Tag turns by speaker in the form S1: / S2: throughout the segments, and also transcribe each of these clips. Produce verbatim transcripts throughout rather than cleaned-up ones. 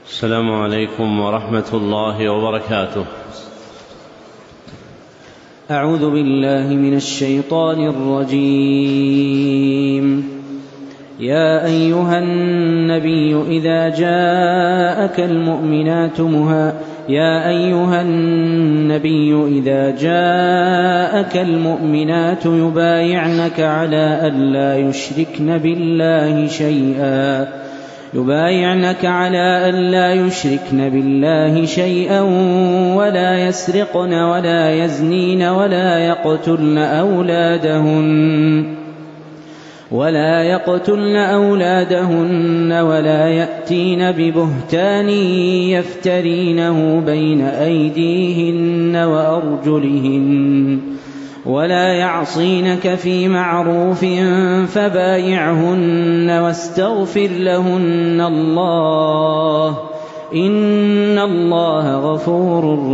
S1: السلام عليكم ورحمة الله وبركاته.
S2: أعوذ بالله من الشيطان الرجيم. يا أيها النبي إذا جاءك المؤمنات مها يا أيها النبي إذا جاءك المؤمنات يبايعنك على ألا يشركن بالله شيئا يبايعنك على ألا يشركن بالله شيئا ولا يسرقن ولا يزنين ولا يقتلن أولادهن ولا يقتلن أولادهن ولا يأتين ببهتان يفترينه بين أيديهن وأرجلهن ولا يعصينك في معروف فبايعهن واستغفر لهن الله إن الله غفور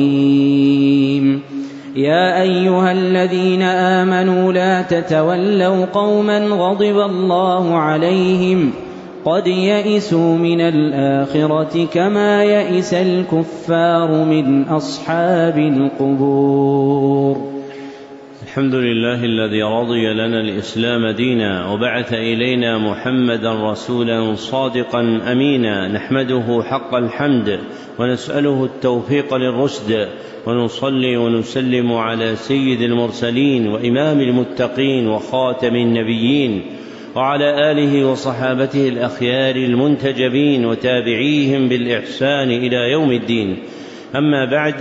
S2: رحيم. يا أيها الذين آمنوا لا تتولوا قوما غضب الله عليهم قد يئسوا من الآخرة كما يئس الكفار من أصحاب القبور.
S1: الحمد لله الذي رضي لنا الإسلام دينا وبعث إلينا محمدا رسولا صادقا أمينا، نحمده حق الحمد ونسأله التوفيق للرشد، ونصلي ونسلم على سيد المرسلين وإمام المتقين وخاتم النبيين وعلى آله وصحابته الأخيار المنتجبين وتابعيهم بالإحسان إلى يوم الدين. أما بعد،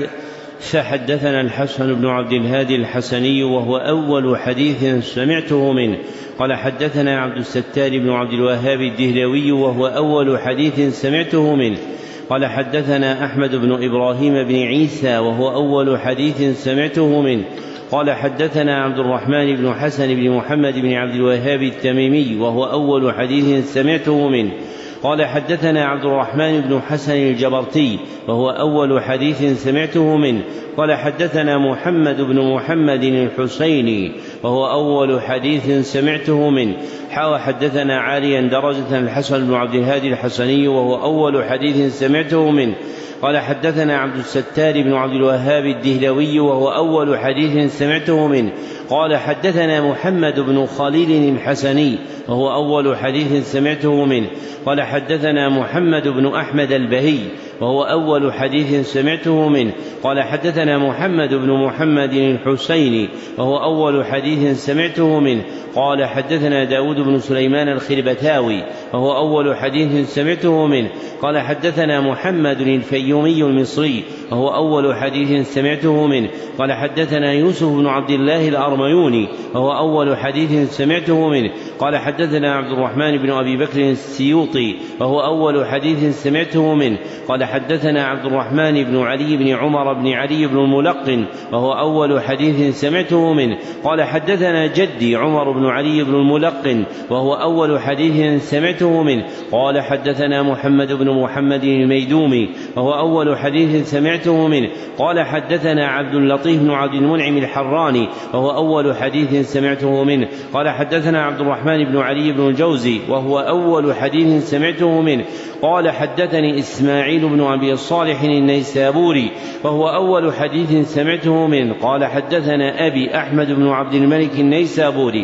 S1: فحدثنا الحسن بن عبد الهادي الحسني وهو أول حديث سمعته منه قال حدثنا عبد الستار بن عبد الوهاب الدهلوي وهو أول حديث سمعته منه قال حدثنا أحمد بن إبراهيم بن عيسى وهو أول حديث سمعته منه قال حدثنا عبد الرحمن بن حسن بن محمد بن عبد الوهاب التميمي وهو أول حديث سمعته منه قال حدثنا عبد الرحمن بن حسن الجبرتي وهو أول حديث سمعته منه قال حدثنا محمد بن محمد الحسيني وهو أول حديث سمعته منه حاوى حدثنا عاليا درجة الحسن بن عبد الهادي الحسني وهو أول حديث سمعته منه قال حدثنا عبد الستار بن عبد الوهاب الدهلوي وهو أول حديث سمعته منه قال حدثنا محمد بن خليل الحسني وهو أول حديث سمعته منه قال حدثنا محمد بن أحمد البهي وهو أول حديث سمعته منه قال حدثنا محمد بن محمد الحسيني وهو أول حديث سمعته منه قال حدثنا داود بن سليمان الخربتاوي وهو أول حديث سمعته منه قال حدثنا محمد الفيومي المصري وهو أول حديث سمعته منه قال حدثنا يوسف بن عبد الله الأرميوني وهو أول حديث سمعته منه قال حدثنا عبد الرحمن بن أبي بكر السيوطي وهو أول حديث سمعته منه قال حدثنا عبد الرحمن بن علي بن عمر بن علي بن الملقن وهو أول حديث سمعته منه قال حدثنا جدي عمر بن علي بن الملقن وهو أول حديث سمعته منه قال حدثنا محمد بن محمد الميدومي وهو أول حديث سمعته منه قال حدثنا عبد اللطيف بن عبد المنعم الحراني وهو أول حديث سمعته منه قال حدثنا عبد الرحمن بن علي بن الجوزي وهو أول حديث سمعته منه قال حدثني إسماعيل بن أبي صالح النيسابوري وهو أول حديث سمعته منه قال حدثنا أبي أحمد بن عبد الملك النيسابوري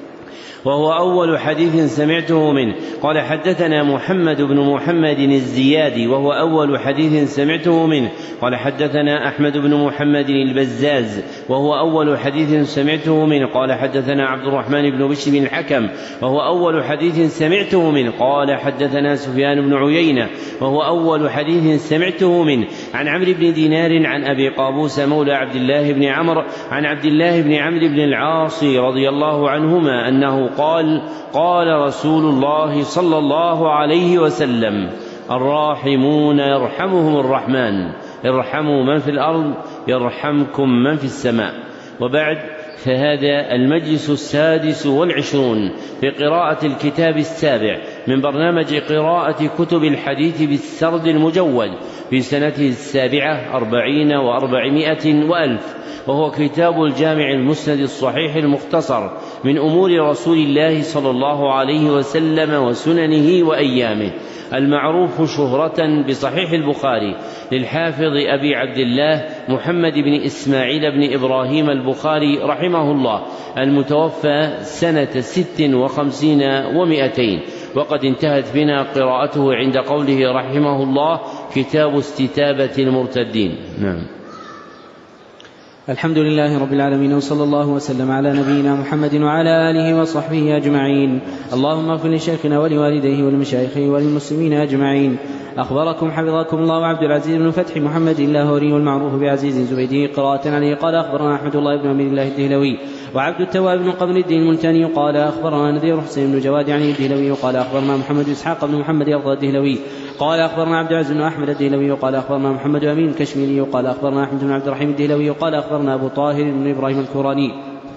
S1: وهو أول حديث سمعته منه قال حدثنا محمد بن محمد الزيادي وهو أول حديث سمعته منه قال حدثنا أحمد بن محمد البزاز وهو أول حديث سمعته منه قال حدثنا عبد الرحمن بن بشر بن الحكم وهو أول حديث سمعته منه قال حدثنا سفيان بن عيينة وهو أول حديث سمعته منه عن عمرو بن دينار عن أبي قابوس مولى عبد الله بن عمرو عن عبد الله بن عمرو بن العاص رضي الله عنهما أنه قال قال رسول الله صلى الله عليه وسلم الراحمون يرحمهم الرحمن ارحموا من في الأرض يرحمكم من في السماء. وبعد، فهذا المجلس السادس والعشرون في قراءة الكتاب السابع من برنامج قراءة كتب الحديث بالسرد المجود في سنته السابعة أربعين وأربعمائة وألف، وهو كتاب الجامع المسند الصحيح المختصر من أمور رسول الله صلى الله عليه وسلم وسننه وأيامه. المعروف شهرة بصحيح البخاري للحافظ أبي عبد الله محمد بن إسماعيل بن إبراهيم البخاري رحمه الله، المتوفى سنة ست وخمسين ومائتين، وقد انتهت بنا قراءته عند قوله رحمه الله: كتاب استتابة المرتدين. نعم.
S2: الحمد لله رب العالمين، وصلى الله وسلم على نبينا محمد وعلى آله وصحبه أجمعين. اللهم اغفر لشيخنا ولوالديه ولمشايخه وللمسلمين أجمعين. أخبركم حفظكم الله عبد العزيز بن فتح محمد اللاهوري المعروف بعزيز الزبيدي قراءة عليه قال أخبرنا أحمد الله بن أمير الله الدهلوي وعبد التواب بن قبر الدين الملتاني قال أخبرنا نذير حسين بن جواد يعني الدهلوي قال أخبرنا محمد إسحاق بن محمد يرضى الدهلوي قال أخبرنا عبد العزيز بن أحمد الدهلوي قال أخبرنا محمد أمين الكشميري قال أخبرنا أحمد بن عبد الرحيم الدهلوي قال أخبرنا أبو طاهر بن إبراهيم الكوراني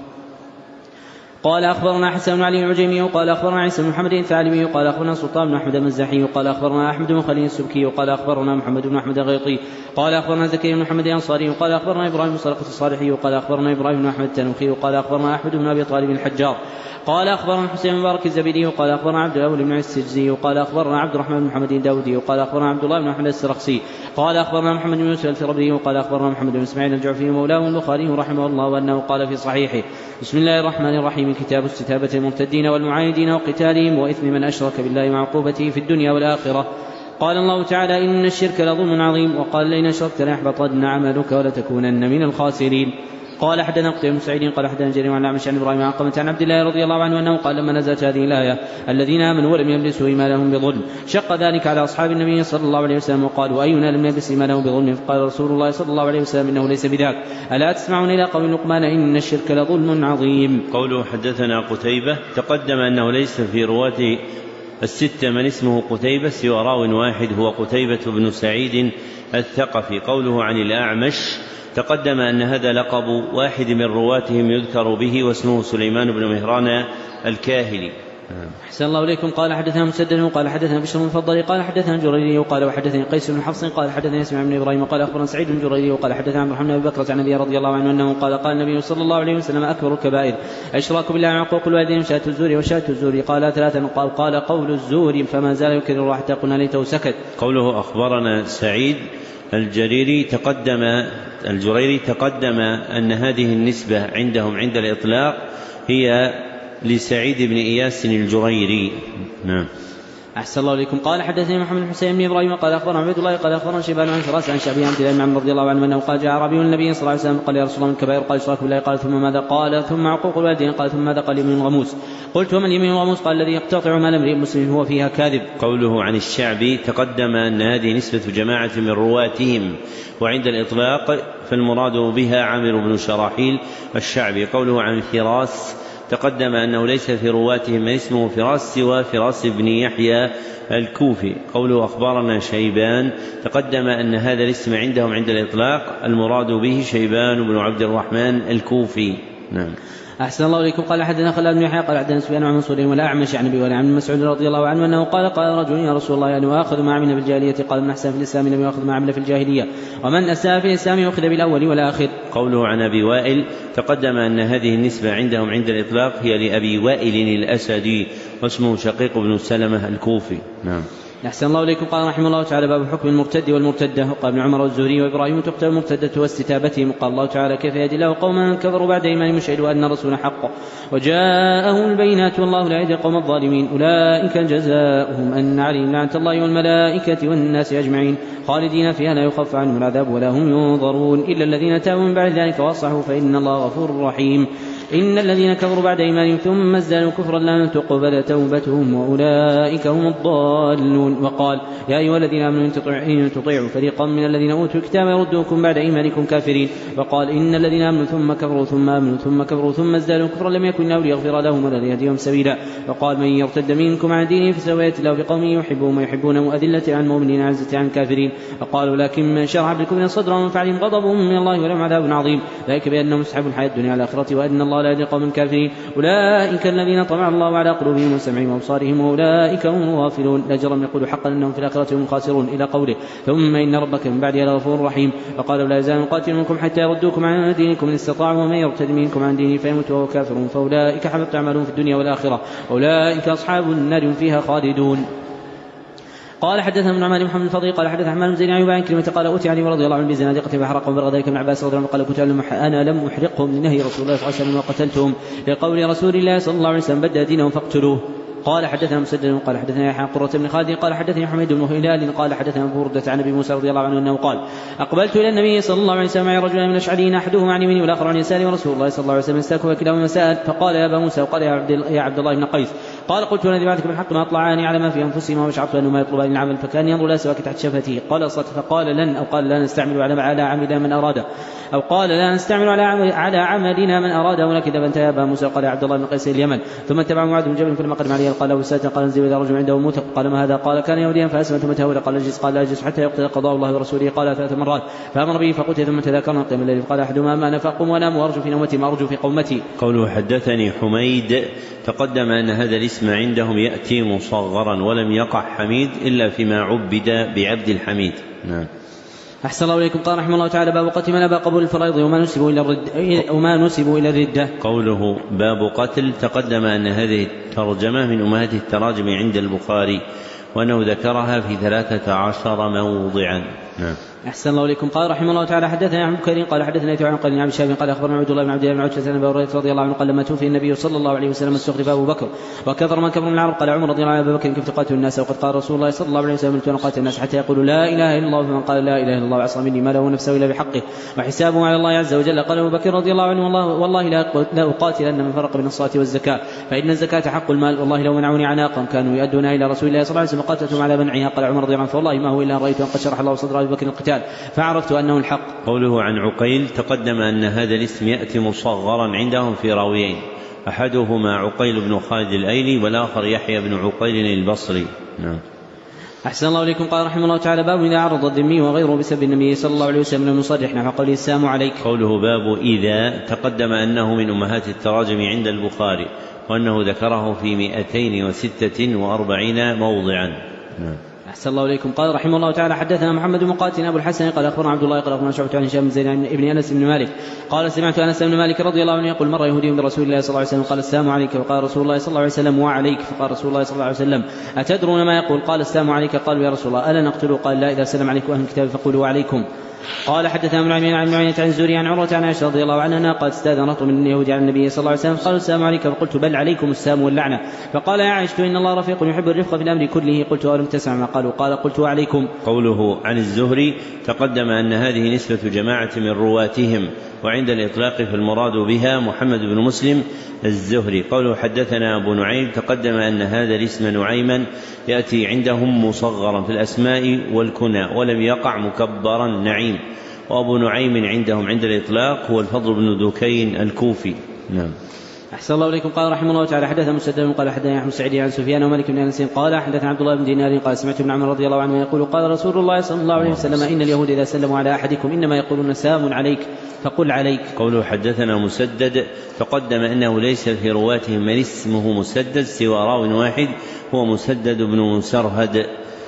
S2: قال أخبرنا حسن بن علي العجيمي قال أخبرنا عيسى بن محمد الثعلبي قال أخبرنا سلطان بن أحمد المزاحي قال أخبرنا أحمد بن خليل السبكي قال أخبرنا محمد بن أحمد الغيطي قال أخبرنا زكريا بن محمد الأنصاري قال أخبرنا إبراهيم بن صدقة الصالحي قال أخبرنا إبراهيم بن أحمد التنوخي قال أخبرنا أحمد بن أبي طالب الحجار قال أخبرنا حسين بن مبارك الزبيدي قال أخبرنا عبد الأول بن السجزي قال أخبرنا عبد الرحمن بن محمد الداودي قال أخبرنا عبد الله بن أحمد السرخسي قال أخبرنا محمد بن يوسف الفربري قال أخبرنا محمد بن إسماعيل الجعفي مولاه البخاري رحمه الله وأنه قال في صحيحه: بسم الله الرحمن الرحيم، كتاب استتابة المرتدين والمعاندين وقتالهم وإثم من أشرك بالله وعقوبته في الدنيا والآخرة. قال الله تعالى: إن الشرك لظلم عظيم، وقال: لئن أشركت ليحبطن عملك ولتكونن من الخاسرين. قال حدثنا قتيبة بن سعيد قال حدثنا جرير عن الأعمش عن إبراهيم عن علقمة عن عبد الله رضي الله عنه أنه قال: لما نزلت هذه الآية الذين آمنوا ولم يلبسوا إيمانهم بظلم شق ذلك على أصحاب النبي صلى الله عليه وسلم وقالوا: أينا لم يلبس إيمانه بظلم؟ فقال رسول الله صلى الله عليه وسلم: إنه ليس بذاك. ألا تسمعون إلى قول لقمان: إن الشرك لظلم عظيم.
S1: قوله حدثنا قتيبة تقدم أنه ليس في رواة الستة من اسمه قتيبة سوى راو واحد هو قتيبة بن سعيد الثقفي. قوله عن الأعمش تقدم أن هذا لقب واحد من رواتهم يذكر به واسمه سليمان بن مهران الكاهلي.
S2: أحسن الله إليكم. قال حدثنا مسدد قال حدثنا بشر بن الفضل قال حدثنا جريري قال وحدثني قيس بن حفص قال حدثني اسماعيل بن إبراهيم قال أخبرنا سعيد بن جريري وقال حدثنا عبد الرحمن بن بكرة عن أبي رضي الله عنه أنه قال: قال النبي صلى الله عليه وسلم: أكبر الكبائر الإشراك بالله وعقوق الوالدين شهادة الزور وشهادة الزور. قال ثلاثا. قال قال قول الزور فما زال يكرر حتى قلنا ليته سكت.
S1: قوله أخبرنا سعيد الجريري تقدم الجريري تقدم أن هذه النسبة عندهم عند الإطلاق هي لسعيد بن إياس الجريري. نعم.
S2: أحسن الله إليكم. قال حدثني محمد بن حسين بن إبراهيم قال أخبرنا عبد الله قال أخبرنا شيبان عن فراس عن شعبي عن عبد الله رضي الله عنه أنه قال: جاء أعرابي النبي صلى الله عليه وسلم قال: يا رسول الله من الكبائر؟ قال: الإشراك بالله. قال: ثم ماذا؟ قال: ثم عقوق الوالدين. قال: ثم ماذا؟ قال: اليمين الغموس. قلت: وما اليمين الغموس؟ قال: الذي يقتطع مال امرئ مسلم هو فيها كاذب.
S1: قوله عن الشعبي تقدم أن هذه نسبة جماعة من رواتهم، وعند الإطلاق فالمراد بها عامر بن شراحيل الشعبي. قوله عن فراس تقدم أنه ليس في رواتهم من اسمه فراس سوى فراس بن يحيى الكوفي. قوله أخبرنا شيبان تقدم أن هذا الاسم عندهم عند الإطلاق المراد به شيبان بن عبد الرحمن الكوفي. نعم.
S2: أحسن الله إليكم. قال حدثنا خلاد بن يحيى قال حدثنا سفيان عن منصور ولا أعمش عن أبي ولا عن مسعود رضي الله عنه أنه قال: قال رجل: يا رسول الله أن آخذ ما عمل في الجاهلية؟ قال: من أحسن في الإسلام لم يأخذ ما عمل في الجاهلية، ومن أساء في الإسلام يأخذ بالأول والآخر.
S1: قوله عن أبي وائل تقدم أن هذه النسبة عندهم عند الإطلاق هي لأبي وائل الأسدي واسمه شقيق بن سلمة الكوفي. نعم.
S2: أحسن الله إليكم. قال رحمه الله تعالى: باب حكم المرتد والمرتدة. قال ابن عمر والزهري وإبراهيم: تقتل المرتدة واستتابتهم. قال الله تعالى: كيف يهدي الله قوما كفروا بعد إيمانهم شهدوا أن الرسول حق وجاءهم البينات والله لا يهدي القوم الظالمين. أولئك جزاؤهم أن عليهم لعنة الله والملائكة والناس أجمعين خالدين فيها لا يخف عنهم العذاب ولا هم ينظرون إلا الذين تابوا من بعد ذلك وأصلحوا فإن الله غفور رحيم. إن الذين كفروا بعد إيمانهم ثم ازدادوا كفرا لن تقبل توبتهم وأولئك هم الضالون. وقال: يا أيها الذين آمنوا إن تطيعوا فريقا من الذين أوتوا الكتاب يردوكم بعد إيمانكم كافرين. وقال: إن الذين آمنوا ثم كفروا ثم آمنوا ثم كفروا ثم ازدادوا كفرا لم يكن الله ليغفر لهم ولا ليهديهم سبيلا. وقال: من يرتد منكم عن دينه فسوف يأتي الله بقوم يحبهم ويحبونه أذلة عن المؤمنين عزة عن الكافرين. وقالوا: لكن من شرح بالكفر صدرا فعليهم غضب من الله ولهم عذاب عظيم ذلك بأنهم يسحبوا الحياة الدنيا على الآخرة وأن الله لا يهدي القوم الكافرين. أولئك الذين طبع الله على قلوبهم وسمعهم وأبصارهم وأولئك هم الغافلون. لا جرم يقول حقا أنهم في الآخرة هم خاسرون إلى قوله: ثم إن ربك من بعدها لغفور رحيم. وقال: لا يزال قاتل منكم حتى يردوكم عن دينكم إن استطاعوا ومن يرتد منكم عن دينه فيموت وهو كافر فأولئك حبطت أعمالهم في الدنيا والآخرة أولئك أصحاب النار فيها خالدون. قال حدثنا ابن عمر محمد الفضيل قال حدث حماد بن زيد عن أيوب عن كلمة قال أوتي علي رضي الله عنه بزنادقة فحرقهم بلغ ذلك ابن عباس رضي الله عنه قال كنت أنا لم أحرقهم لنهي رسول الله صلى الله عليه وسلم وقتلتهم لقول رسول الله صلى الله عليه وسلم بدأ دينهم فاقتلوه. قال حدثنا مسدد قال حدثنا يحيى قرة بن خالد قال حدثني حميد بن هلال قال حدثنا أبو بردة عن أبي موسى رضي الله عنه أنه قال أقبلت إلى النبي صلى الله عليه وسلم معي رجلان من الأشعريين أحدهم عن يميني والآخر عن يساري ورسول الله صلى الله عليه وسلم يستاك وكلاهما سأل فقال يا أبا موسى وقال يا عبد, يا عبد الله بن قيس قال قلت الذي بعثك بالحق ما أطلعاني على ما في أنفسهما وشعرت أنهما يطلبان العمل فكان ينظر لا سواك تحت شفته قال صدق فقال لن أو قال لا نستعمل على على عملنا من أراد أو قال لا نستعمل على عمل على عملنا من أراد ولكن فانتهى أبا موسى قال يا عبد الله بن قيس اليمن ثم اتبع معاذ بن جبل فلما قدم عليه قال له ساتة قال انزل إذا رجل عنده موثق قال ما هذا قال كان يهوديا فأسلم ثم تهول قال اجلس قال لا اجلس حتى يقضي قضاء الله ورسوله قال ثلاث مرات فأمر به فقتل ثم تذاكرنا قيام الليل قال أحدهما أما أنا فأقوم وأنام وأرجو في نومتي ما أرجو في قومتي.
S1: قوله حدثني حميد تقدم أن هذا الاسم عندهم يأتي مصغرا ولم يقع حميد إلا فيما عبد بعبد الحميد. نعم.
S2: أحسن الله إليكم. قال رحمه الله تعالى باب قتل من أبى قبول الفرائض وما نسبوا إلى الردة وما نسبوا إلى الردة.
S1: قوله باب قتل تقدم أن هذه الترجمة من أمهات التراجم عند البخاري وأنه ذكرها في ثلاثة عشر موضعا. نعم.
S2: أحسن الله إليكم. قال رحمه الله تعالى حدثنا عن بكير قال حدثنا يتوعن قال عن شاب قال أخبرنا عبد الله بن عبد الله بن عتبة بن أبي هريرة رضي الله عنه قال لما توفي النبي صلى الله عليه وسلم استخلف أبو بكر وكثر من كبر من العرب قال عمر رضي الله عنه أبي بكر كيف تقاتل الناس وقد قال رسول الله صلى الله عليه وسلم أن قاتل الناس حتى يقولوا لا إله إلا الله فمن قال لا إله إلا الله وعصى مني ما له نفسه إلا بحقه وحسابه على الله عز وجل. قال أبو بكر رضي الله عنه والله, والله لا أقاتلن من فرق بين الصلاة والزكاة فإن الزكاة حق المال والله لو منعوني عناقا كانوا يؤدونها إلى رسول الله صلى الله عليه وسلم قاتلتهم على منعها. قال عمر رضي الله عنه فوالله ما هو إلا رأيت أن قد شرح الله صدر أبي بكر القتال فعرفت أنه الحق.
S1: قوله عن عقيل تقدم أن هذا الاسم يأتي مصغرا عندهم في راويين أحدهما عقيل بن خالد الأيلي والآخر يحيى بن عقيل البصري. نعم.
S2: أحسن الله إليكم. قال رحمه الله تعالى باب إذا عرض الذمي وغيره بسبب النبي صلى الله عليه وسلم لم يصرح نحو قوله السلام عليك.
S1: قوله باب إذا تقدم أنه من أمهات التراجم عند البخاري وأنه ذكره في مئتين وستة وأربعين موضعا. نعم.
S2: أحسن الله إليكم. قال رحمه الله تعالى حدثنا محمد بن مقاتل أبو الحسن قال أخبرنا عبد الله قال أخبرنا شعبة عن هشام بن زيد ابن أنس بن مالك قال سمعت أنس بن مالك رضي الله عنه يقول مر يهودي برسول الله صلى الله عليه وسلم قال السلام عليك فقال رسول الله صلى الله عليه وسلم وعليك فقال رسول الله صلى الله عليه وسلم أتدرون ما يقول قال السلام عليك قالوا يا رسول الله ألا نقتله قال لا إذا سلم عليكم أهل الكتاب فقولوا وعليكم. قال حدثنا ابن عمير عن معينة عن الزهري عن عروة عن عائشة رضي الله عنها قال استأذنت من اليهود على النبي صلى الله عليه وسلم قالوا السلام عليك فقلت بل عليكم السلام واللعنة فقال يا عائشة إن الله رفيق يحب الرفق في الأمر كله قلت أولم تسمع ما قالوا قال قلت وعليكم.
S1: قوله عن الزهري تقدم أن هذه نسبة جماعة من رواتهم وعند الإطلاق فالمراد بها محمد بن مسلم الزهري. قوله حدثنا أبو نعيم تقدم أن هذا الاسم نعيما يأتي عندهم مصغرا في الأسماء والكنى ولم يقع مكبرا نعيم وأبو نعيم عندهم عند الإطلاق هو الفضل بن دكين الكوفي. نعم.
S2: أحسن الله إليكم. قال رحمه الله تعالى حدث مسدد قال حدثنا أحمد سعيد عن سفيان ومالك بن أنس قال حدثنا عبد الله بن دينار قال سمعت ابن عمر رضي الله عنه يقول قال رسول الله صلى الله عليه وسلم إن اليهود إذا سلموا على أحدكم إنما يقولون سلام عليك فقل عليك.
S1: قوله حدثنا مسدد تقدم أنه ليس في رواتهم من اسمه مسدد سوى راو واحد هو مسدد بن مسرهد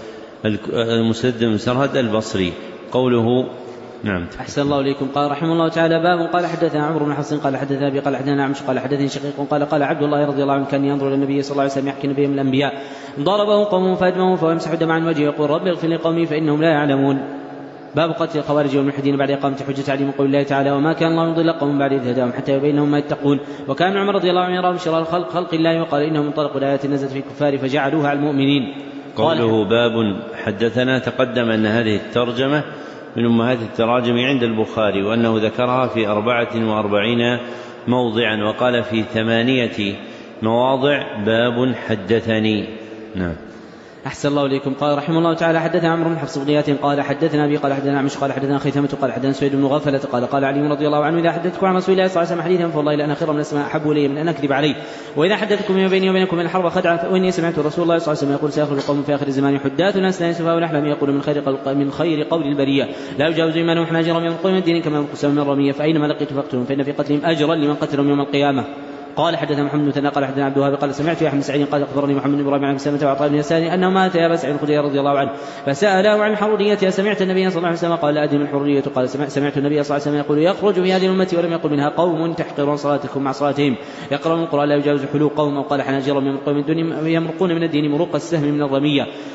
S1: مسدد بن مسرهد البصري. قوله نعم.
S2: أحسن الله إليكم. قال رحمه الله تعالى باب قال حدثنا عمرو بن حفص قال حدثنا أبي قال حدثنا عمش قال حدثني شقيق قال قال عبد الله رضي الله عنه كان ينظر إلى النبي صلى الله عليه وسلم يحكي نبي من الأنبياء ضربه قومه فأدمه فيمسح الدم عن وجهه يقول رب اغفر لقومي فإنهم لا يعلمون. باب قتل الخوارج والملحدين بعد إقامة حجة عليهم قول الله تعالى وما كان الله يضل قوم بعد إذ هداهم حتى يبينهم ما يتقون. وكان عمر رضي الله عنه يراهم شرار الخلق خلق الله وقال إنهم انطلقوا الآيات نزلت في الكفار فجعلوها على المؤمنين.
S1: قوله باب حدثنا تقدم أن هذه الترجمة من أمهات التراجم عند البخاري وأنه ذكرها في أربعة وأربعين موضعا وقال في ثمانية مواضع باب حدثني. نعم.
S2: أحسن الله إليكم. قال رحمه الله تعالى حدثنا عمرو بن حفص بن غياث قال حدثنا أبي قال حدثنا عمش قال حدثنا خيثمة قال حدثنا سويد بن غفلة قال قال علي رضي الله عنه إذا حدثتكم عن رسول الله صلى الله عليه وسلم حديثا فوالله لأن خير من السماء أحب إلي من أن أكذب عليه وإذا حدثتكم ما بيني وبينكم من الحرب خدعا فإني سمعت رسول الله صلى الله عليه وسلم يقول سيخرج قوم في آخر الزمان حداث الناس لا يسفهون الأحلام يقول من خير من خير قول البرية لا يجاوز إيمانهم حناجرهم يمرقون من الدين كما يمرق السهم من الرمية فأينما لقيت فاقتلهم فإن في قتلهم أجرا لمن قتلهم يوم القيامة. قال حدثنا محمد بن ثناء قال حدثنا عبد الوهاب قال سمعت يا احمد سعيد قال اخبرني محمد بن ابراهيم عن سلمة وعطاء بن يسار انه مات يا ابا سعيد الخدري رضي الله عنه فساله عن حروريتها سمعت النبي صلى الله عليه وسلم قال لا ادري من الحرورية قال سمعت النبي صلى الله عليه وسلم يقول يخرج في هذه الامه ولم يقل منها قوم تحقرون صلاتكم مع صلاتهم يقرؤون القران لا يجاوز حلوق قوم وقال حناجرهم يمرقون من الدين مروق السهم من الرمية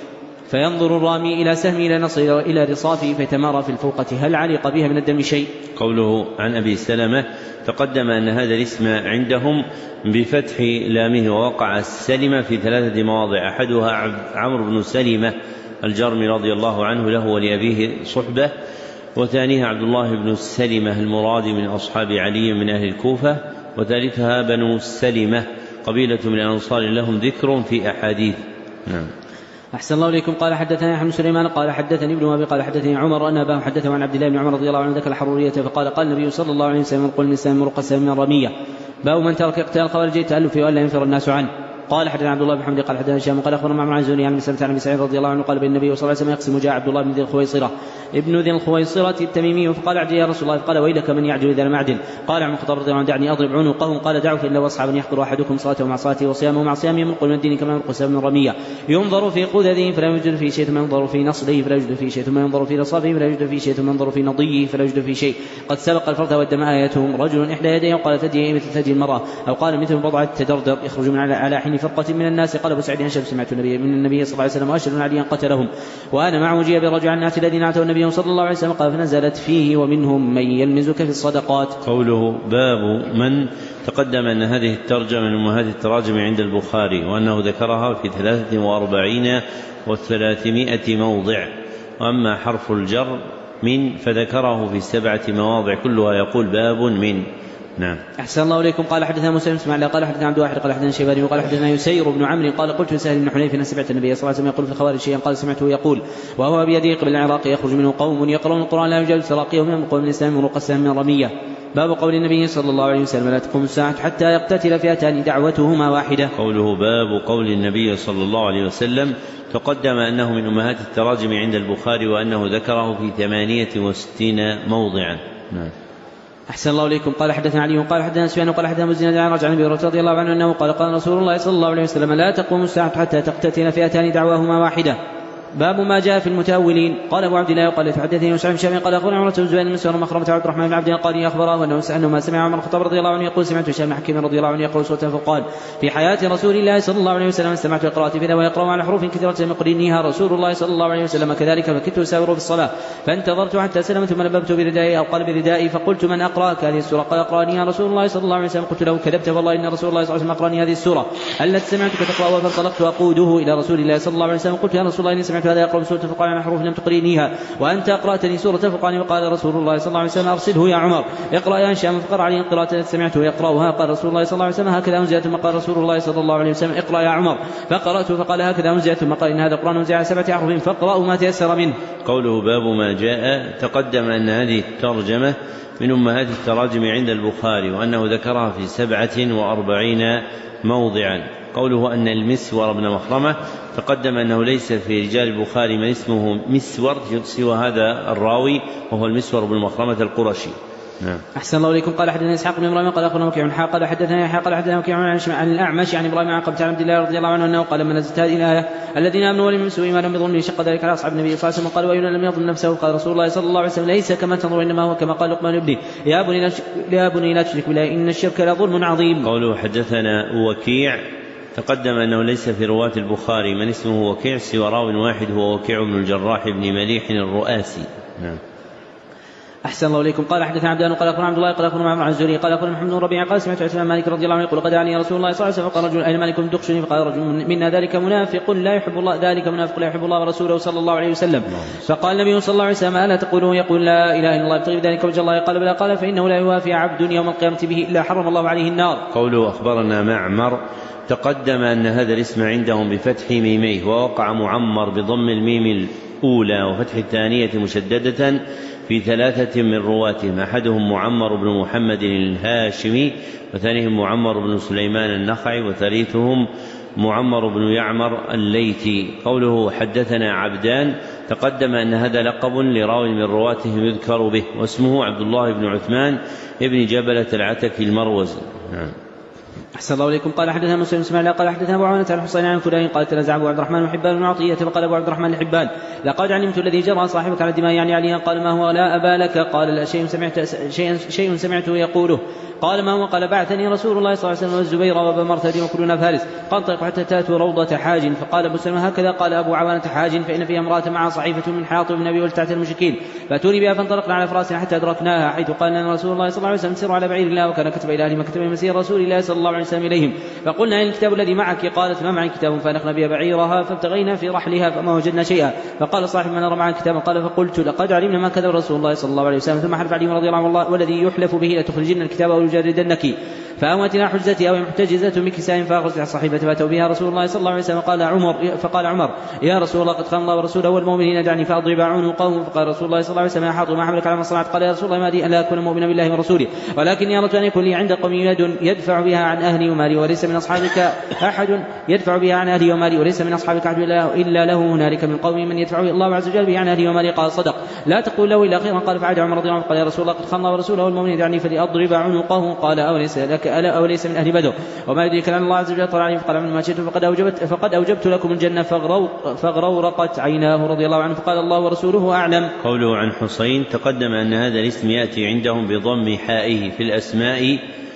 S2: فينظر الرامي إلى سهمه إلى نصر إلى رصافه فيتمارى في الفوقة هل علق بها من الدم شيء.
S1: قوله عن أبي سلمة تقدم أن هذا الاسم عندهم بفتح لامه ووقع السلمة في ثلاثة مواضع، أحدها عمرو بن سلمة الجرمي رضي الله عنه له ولأبيه صحبة، وثانيها عبد الله بن السلمة المرادي من أصحاب علي من أهل الكوفة، وثالثها بنو السلمة قبيلة من الأنصار لهم ذكر في أحاديث. نعم.
S2: أحسن الله إليكم. قال حدثنا يحيى بن سليمان قال حدثني ابن أبي قال حدثني عمر أن أباه حدثه عن عبد الله بن عمر رضي الله عنه ذكر الحرورية فقال قال النبي صلى الله عليه وسلم قل الإنسان مرقسا من الرمية باب من ترك اقتال الخوارج تألف وألا ينفر الناس عنه. قال حدثنا عبد الله بن حمد قال حدثنا هشام قال أخبرنا معمر عن الزهري عن مسلمة عن أبي سعيد رضي الله عنه قال بين النبي صلى الله عليه وسلم يقسم جاء عبد الله بن ذي الخويصرة ابن ذي الخويصرة التميمي فقال عبد يا رسول الله قال ويلك من يعجل إذا لم أعدل. قال عمر الخطاب رضي الله عنه دعني أضرب عنقهم. قال دعوا فإن أصحاب يحضر أحدكم صلاته مع صلاته وصيامه مع صيامه ينقل من الدين كما ينقل سهم من رمية ينظر في قذذه فلا يوجد فيه شيء ثم ينظر في نصله فلا يوجد فيه شيء ثم ينظر في رصافه فلا يوجد فيه شيء ثم ينظر في نضيه فلا يوجد فيه شيء قد سبق الفرد والدم آياتهم رجل إحدى يديه وقال ثديه مثل ثدي المرأة أو قال مثل بضعة تدردر يخرج من على حين فرقة من الناس. قال أبو سعيد هشام سمعت النبي من النبي صلى الله عليه وسلم وأشهد عليا قتلهم وأنا معه جيء برجع الناس الذين أتوا النبي صلى الله عليه وسلم قال فنزلت فيه ومنهم من يلمزك في الصدقات.
S1: قوله باب من تقدم أن هذه الترجمة من أمهات التراجم عند البخاري وأنه ذكرها في ثلاثة وأربعين وثلاثمائة موضع، وأما حرف الجر من فذكره في سبعة مواضع كلها يقول باب من. نعم.
S2: أحسن الله إليكم. قال حدثنا موسى بن اسماعيل قال حدثنا عبد الواحد قال حدثنا شيباني وقال حدثنا يسير بن عمرو قال قلت لسهل بن حنيف سمعت النبي صلى الله عليه وسلم يقول في الخوارج شيئا قال سمعته يقول وهو بيده قبل العراق يخرج منه قوم يقرؤون القرآن لا يجاوز تراقيهم من قوم الإسلام مرقسهم من رمية. باب قول النبي صلى الله عليه وسلم لا تقوم الساعة حتى يقتتل فئتان دعوتهما واحدة.
S1: قوله باب قول النبي صلى الله عليه وسلم تقدم أنه من أمهات التراجم عند البخاري وأنه ذكره في ثمانية وستين موضعا. نعم.
S2: أحسن الله إليكم. قال حدثنا علي قال حدثنا سفيان قال حدثنا مزيد عن رجع النبي رضي الله عنه أنه قال قال رسول الله صلى الله عليه وسلم لا تقوم الساعة حتى تقتتل فئتان دعواهما واحدة. باب ما جاء في المتأولين. قال أبو عبد الله وقال حدثني وسعيد بن شامي قال أخبرنا عمرة بن زبير المسور مخرمة عبد الرحمن بن عبد الله قال أخبره أنه سأله ما سمع عمر الخطاب رضي الله عنه يقول سمعت هشام بن حكيم رضي الله عنه يقول صوتا فقال في حياة رسول الله صلى الله عليه وسلم سمعت قراءة فيها ويقرأ على حروف كثيرة مقرنيها رسول الله صلى الله عليه وسلم كذلك فكدت أساور في الصلاة فانتظرت حتى سلم ثم لببت بردائي أو قال بردائي فقلت من أقرأك هذه السورة قال أقرأنيها رسول الله صلى الله عليه وسلم قلت له كذبت والله إن رسول الله صلى الله عليه وسلم أقرأني هذه السورة التي سمعتك تقرأها فانطلقت أقوده إلى رسول الله صلى الله عليه وسلم قلت يا رسول الله إني سمعت هذا يقرأ سورة فقال عن حروف لم تقرينيها وأنت أقرأتني سورة فقال وقال رسول الله صلى الله عليه وسلم أرسله يا عمر اقرأ يا هشام فقرأ عليه القراءة التي سمعته يقرأها قال رسول الله صلى الله عليه وسلم هكذا أنزلت ثم قال رسول الله صلى الله عليه وسلم اقرأ يا عمر فقرأت فقال هكذا أنزلت ثم قال إن هذا القرآن أنزل على سبعة أحرف فاقرأوا ما تيسر منه.
S1: قوله باب ما جاء تقدم أن هذه الترجمة من أمهات التراجم عند البخاري وأنه ذكرها في سبعة وأربعين موضعا. قوله أن المسور بن مخرمة تقدم أنه ليس في رجال البخاري من اسمه مسور سوى هذا الراوي وهو المسور بن مخرمة القرشي. نعم.
S2: أحسن الله إليكم. قال حدثنا إسحاق بن إبراهيم قال أخبرنا وكيع حا قال حدثنا يحيى قال حدثنا وكيع عن الأعمش عن إبراهيم عن قبة عبد الله رضي الله عنه أنه قال من نزلت هذه الآية الذين آمنوا ولم يمسوا إيمانا بظلم شق ذلك على أصحاب النبي صلى الله عليه وسلم قال وأينا لم يظلم نفسه قال رسول الله صلى الله عليه وسلم ليس كما تنظر إنما هو كما قال لقمان ابنه يا بني يا بني لا تشرك بالله إن الشرك لظلم عظيم.
S1: قوله حدثنا وكيع تقدم أنه ليس في رواة البخاري من اسمه وكيع سوى راو واحد هو وكيع بن الجراح بن مليح الرؤاسي. نعم.
S2: أحسن الله إليكم. قال حدثنا عبدان قال أخبرنا عبد الله قال أخبرنا معمر عن الزهري قال أخبرنا محمد بن ربيعة قال سمعت عثمان مالك رضي الله عنه يقول قد دعاني رسول الله صلى الله عليه وسلم فقال رجل أين مالك دخشني فقال رجل منا ذلك منافق لا يحب الله ذلك منافق لا يحب الله ورسوله صلى الله عليه وسلم. فقال النبي صلى الله عليه وسلم ألا تقولون يقول لا إله إلا الله يبتغي بذلك وجه الله قال بلى قال فإنه لا يوافي عبد يوم القيامة به إلا حرم الله عليه النار.
S1: قوله أخبرنا معمر تقدم أن هذا الاسم عندهم بفتح ميميه ووقع معمر بضم الميم الأولى وفتح الثانية مشددة في ثلاثة من رواتهم أحدهم معمر بن محمد الهاشمي وثانيهم معمر بن سليمان النخعي وثالثهم معمر بن يعمر الليثي. قوله حدثنا عبدان تقدم أن هذا لقب لراو من رواتهم يذكر به واسمه عبد الله بن عثمان ابن جبلة العتكي المروزي. نعم.
S2: أحسن الله إليكم. قال حدثنا مسلم اسماعيل قال حدثنا أبو عوانة عن حسين عن فلان قال تنازع أبو عبد الرحمن وحبان بن عطية فقال أبو عبد الرحمن لحبان لقد علمت الذي جرى صاحبك على الدماء يعني عليها. قال ما هو؟ لا أبا لك. قال لا شيء سمعت شيء, شيء سمعته يقوله. قال ما هو؟ قال بعثني رسول الله صلى الله عليه وسلم والزبير وابا مرثد وكلنا فارس. قال طيق حتى تاتوا روضة حاج. فقال أبو سلمة هكذا قال أبو عوانة حاج فإن فيها امرأة مع صحيفة من حاطب بن أبي ولتعة المشركين فأتوني بها فانطلقنا على فراسنا حتى أدركناها حيث قال لنا رسول الله صلى الله عليه وسلم سروا على بعير الله وكان كتب إلى أهل مكة مسير رسول الله صلى الله عليه وسلم إليهم. فقلنا إن الكتاب الذي معك؟ قالت ما معي كتاب. فأنقنا بها بعيرها فابتغينا في رحلها فما وجدنا شيئا. فقال صاحب من نرى معك كتابا. قال فقلت لقد علمنا ما كذب رسول الله صلى الله عليه وسلم. ثم حلف علي رضي الله عنه والذي يحلف به لتخرجن الكتاب أو يجردنك. فأوتنا حجتي أو محتجزة بكساء فأخرجت الصحيفة فأتوا بها رسول الله صلى الله عليه وسلم. قال عمر فقال عمر يا رسول الله قد خان الله ورسوله والمؤمنين دعني فأضرب عنقه. فقال رسول الله صلى الله عليه وسلم يا حاطب ما حملك على ما صنعت؟ قال يا رسول الله ما لي ألا أكون مؤمنا بالله ورسوله ولكني أردت أن يكون لي عند قوم يد يدفع بها عن أهلي ومالي وليس من أصحابك أحد يدفع بها عن أهلي ومالي وليس من أصحابك أحد إلا له هنالك من قوم من يدفع الله عز وجل به عن أهلي ومالي. قال صدق لا تقول له إلا خيرا. قال فعاد عمر رضي الله عنه قال يا رسول الله قد خان الله ورسوله والمؤمنين دعني فلأضرب عنقه. قال أوليس لك ألا أوليس من أهل بدر وما يدريك أن الله عز وجل طلع عليه فقال من ما شئتم فقد أوجبت, فقد أوجبت لكم الجنة فغرورقت عيناه رضي الله عنه فقال الله ورسوله أعلم.
S1: قوله عن حسين تقدم أن هذا الاسم يأتي عندهم بضم حائه في الأسماء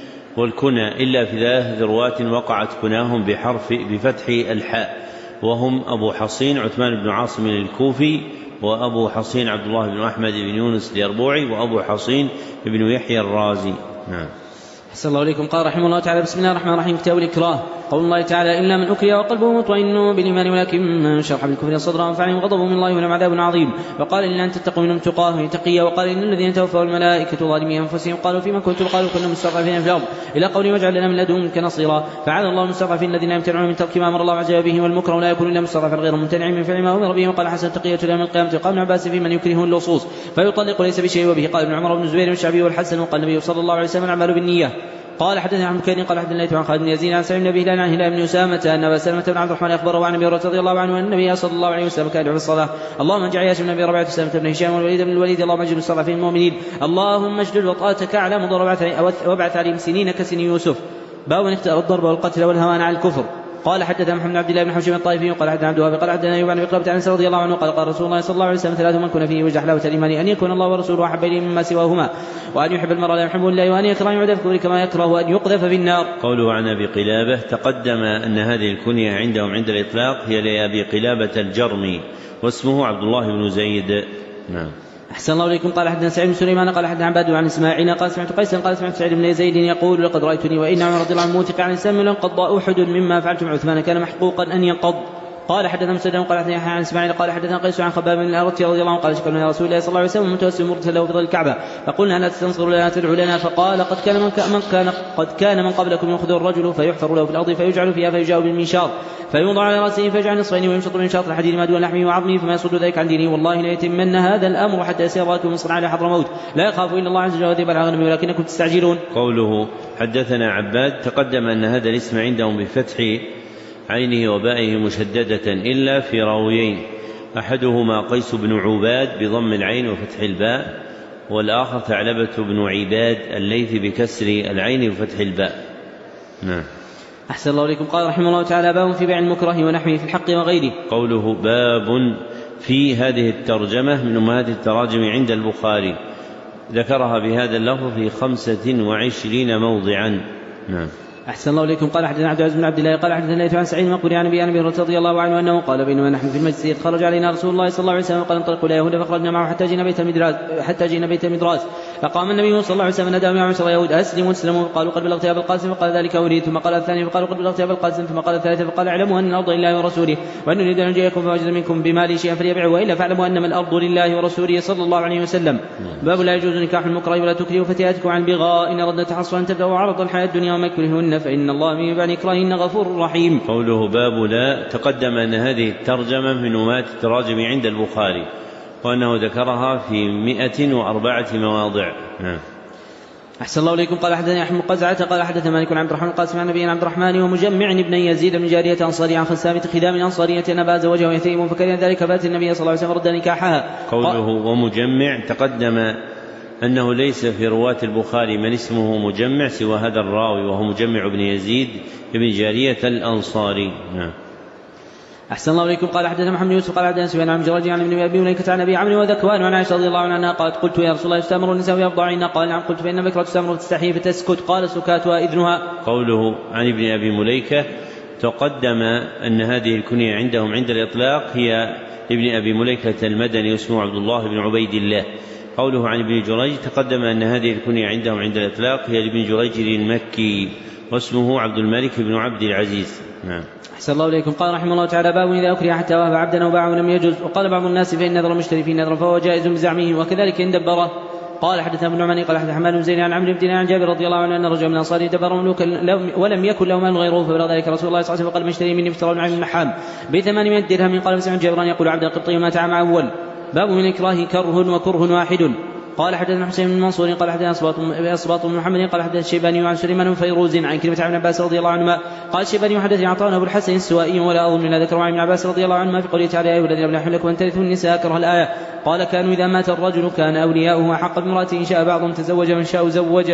S1: والكنى إلا في ثلاث ذروات وقعت كناهم بحرف بفتح الحاء وهم أبو حصين عثمان بن عاصم الكوفي وأبو حصين عبد الله بن أحمد بن يونس اليربوعي وأبو حصين بن يحيى الرازي. نعم.
S2: أحسن الله إليكم. قال رحمه الله تعالى بسم الله الرحمن الرحيم كتاب الإكراه. قول الله تعالى إلا من أكره وقلبه مطمئن بالإيمان ولكن من شرح بالكفر صدرا فعليهم غضب من الله ولهم عذاب عظيم. وقال إلا أن تتقوا منهم تقاه تقيا. وقال إن الذين توفوا الملائكة ظالمي أنفسهم قالوا فيما كنتم قالوا كنا مستضعفين في الأرض إلى قوله واجعل لنا من لدنك نصيرا. فعاد الله المستضعفين الذين يمتنعون من ترك ما أمر الله عز وجل به والمكره لا يكون إلا مستضعفا غير ممتنع من فعل ما أمر به. وقال حسن تقية يوم القيامة. قال ابن عباس في من يكره اللصوص فيطلق ليس بشيء وبه. قال ابن عمر بن الزبير والشعبي والحسن وقال النبي صلى الله عليه وسلم الأعمال بالنية. قال حدثنا عن بكير قال حدثنا عن خالد بن يزيد عن سعيد بن ابي هلال عن هلال بن اسامه ان ابا سلمه بن عبد الرحمن اخبره عن ابي هريره رضي الله عنه ان النبي صلى الله عليه وسلم كان يدعو في الصلاه اللهم اجعل ياسر بن ابي ربيعه سلمه بن هشام والوليد بن الوليد اللهم اجعل المستضعفين المؤمنين اللهم اشدد وطأتك على مضر وابعث عليهم سنين كسن يوسف. باب اختار الضرب والقتل والهوان على الكفر. قال حدثنا محمد بن عبد الله بن حوشب الطائفي قال حدثنا عبد الوهاب قال حدثنا ايوب عن ابي قلابه عن انس رضي الله عنه قال قال رسول الله صلى الله عليه وسلم ثلاث من كن فيه وجد حلاوه الايمان ان يكون الله ورسوله احب اليه مما سواهما وان يحب المرء لا يحبه الا وان يكره ان يعذب في كما يكره وان يقذف في النار.
S1: قوله عن ابي قلابه تقدم ان هذه الكنيه عندهم عند الاطلاق هي لابي قلابه الجرمي واسمه عبد الله بن زيد. نعم.
S2: أحسن الله إليكم. قال حدثنا سعيد بن سليمان قال حدثنا عباد عن إسماعيل قال سمعت قيسا قال سمعت سعيد بن زيد يقول لقد رأيتني وإن عمر رضي الله عنه موثق عن الإسلام لن قضى أحد مما فعلت مع عثمان كان محقوقا أن ينقض. قال حدثنا مسدد قال حدثنا يحيى عن اسماعيل قال حدثنا قيس عن خباب بن الأرت رضي الله عنه قال شكرنا يا رسول الله صلى الله عليه وسلم متوسم مرتل له في ظل الكعبة فقلنا لا تستنصروا لنا تدعو لنا فقال قد كان من كان قد كان من قبلكم يأخذ الرجل فيحفر له في الأرض فيجعل فيها فيجاء بالمنشار فيوضع على رأسه فيجعل نصفين ويمشط بمنشاط الحديد ما دون لحمه وعظمه فما يصد ذلك عن دينه والله لا يتمن هذا الأمر حتى يسير راكب من صنعاء إلى حضرموت لا يخاف إلا الله عز وجل وذيب العالم ولكنكم تستعجلون.
S1: قوله حدثنا عباد تقدم أن هذا الاسم عندهم بفتح عينه وبائه مشددة إلا في راويين أحدهما قيس بن عباد بضم العين وفتح الباء والآخر ثعلبة بن عباد الليثي بكسر العين وفتح الباء. نعم.
S2: أحسن الله إليكم. قال رحمه الله تعالى باب في بيع المكره ونحوه في الحق وغيره.
S1: قوله باب في هذه الترجمة من أمهات التراجم عند البخاري ذكرها بهذا اللفظ في خمسة وعشرين موضعا. نعم.
S2: أحسن الله إليكم. قال حدثنا عبد العزيز بن عبد الله قال حدثنا ليث عن سعيد المقبري عن أبي هريرة رضي الله عنه أنه قال بينما نحن في المسجد خرج علينا رسول الله صلى الله عليه وسلم قال انطلقوا إلى يهود فخرجنا معه حتى جئنا بيت المدراس حتى جئنا بيت المدراس فقام النبي صلى الله عليه وسلم نادى يا معشر يهود أسلموا اسلموا فقالوا قد بلغت يا أبا القاسم فقال ذلك أريد ثم قال الثاني فقالوا قد بلغت يا أبا القاسم ثم قال الثالث فقال اعلموا أن الأرض لله ورسوله وأن نريد أن نجيكم فوجد منكم بمالي شيئا فليبيعوا وإلا فاعلموا أنما الأرض لله ورسوله صلى الله عليه وسلم. باب لا يجوز نكاح المكره ولا تكرهوا فتياتكم عن بغاء إن أردنا تحصن أن تبدأوا عرض الحياة الدنيا وما يكرهن فإن الله من بعد إكراههن غفور رحيم.
S1: قوله باب لا تقدم أن هذه الترجمة من أمهات التراجم عند البخاري وأنه ذكرها في مئة وأربعة مواضع. نعم.
S2: أحسن الله إليكم. قال حدثنا أحمد قزعة قال حدث مالك عن عبد الرحمن القاسم عن نبينا عبد الرحمن ومجمع بن يزيد بن جارية أنصاري عن خسامة خدام أنصارية أن زوجه يثيم فكره ذلك فات النبي صلى الله عليه وسلم رد نكاحها.
S1: قوله ومجمع تقدم أنه ليس في رواة البخاري من اسمه مجمع سوى هذا الراوي وهو مجمع بن يزيد بن جارية الأنصاري. نعم.
S2: أحسن الله إليكم. قال حدثنا محمد يوسف قال حدثنا سفيان عن جريج عن ابن أبي مليكة عن أبي عمرو وذكوان وعن عائشة رضي الله عنها قالت قلت يا رسول الله تستأمر النساء بأرضعن؟ قال نعم. قلت فإن بكرة تستأمر فتستحيي فتسكت؟ قال سكاتها إذنها.
S1: قوله عن ابن أبي مليكة تقدم أن هذه الكنية عندهم عند الإطلاق هي ابن أبي مليكة المدني اسمه عبد الله بن عبيد الله. قوله عن ابن جريج تقدم أن هذه الكنية عندهم عند الإطلاق هي ابن جريج المكي واسمه عبد الملك بن عبد العزيز. نعم.
S2: أحسن الله إليكم. قال رحمه الله تعالى باب إذا أكره حتى وهب عبدا وباعه لم يجوز. وقال بعض الناس فإن نذر المشتري في نذر فهو جائز بزعمه وكذلك إن دبره. قال حدثنا ابن نعمان قال حدثنا حماد بن زيد عن عمرو بن دينار عن جابر رضي الله عنه أن رجلا من الأنصار دبر مملوكا ولم يكن له مال غيره فبلغ ذلك رسول الله صلى الله عليه وسلم فقال المشتري مني افترى عن المحام بثمانمائة درهم. قال فسمعت جابر يقول عبد القبطي ما تعمى أول. باب من الإكراه كره وكره واحد. قال حدثنا حسين بن منصور قال حدثنا أصباط بن محمد قال حدثنا الشيباني عن سليمان بن فيروز عن كلمة عن عباس رضي الله عنهما قال الشيباني حدثني عطاء أبو الحسن السوائي ولا أظن إلا ذكر عن ابن عباس رضي الله عنهما في قوله تعالى يا أيها الذين آمنوا لا يحل لكم أن ترثوا النساء كره الآية. قال كانوا إذا مات الرجل كان أولياؤه أحق بامرأته إن شاء بعضهم تزوج وإن شاء زوج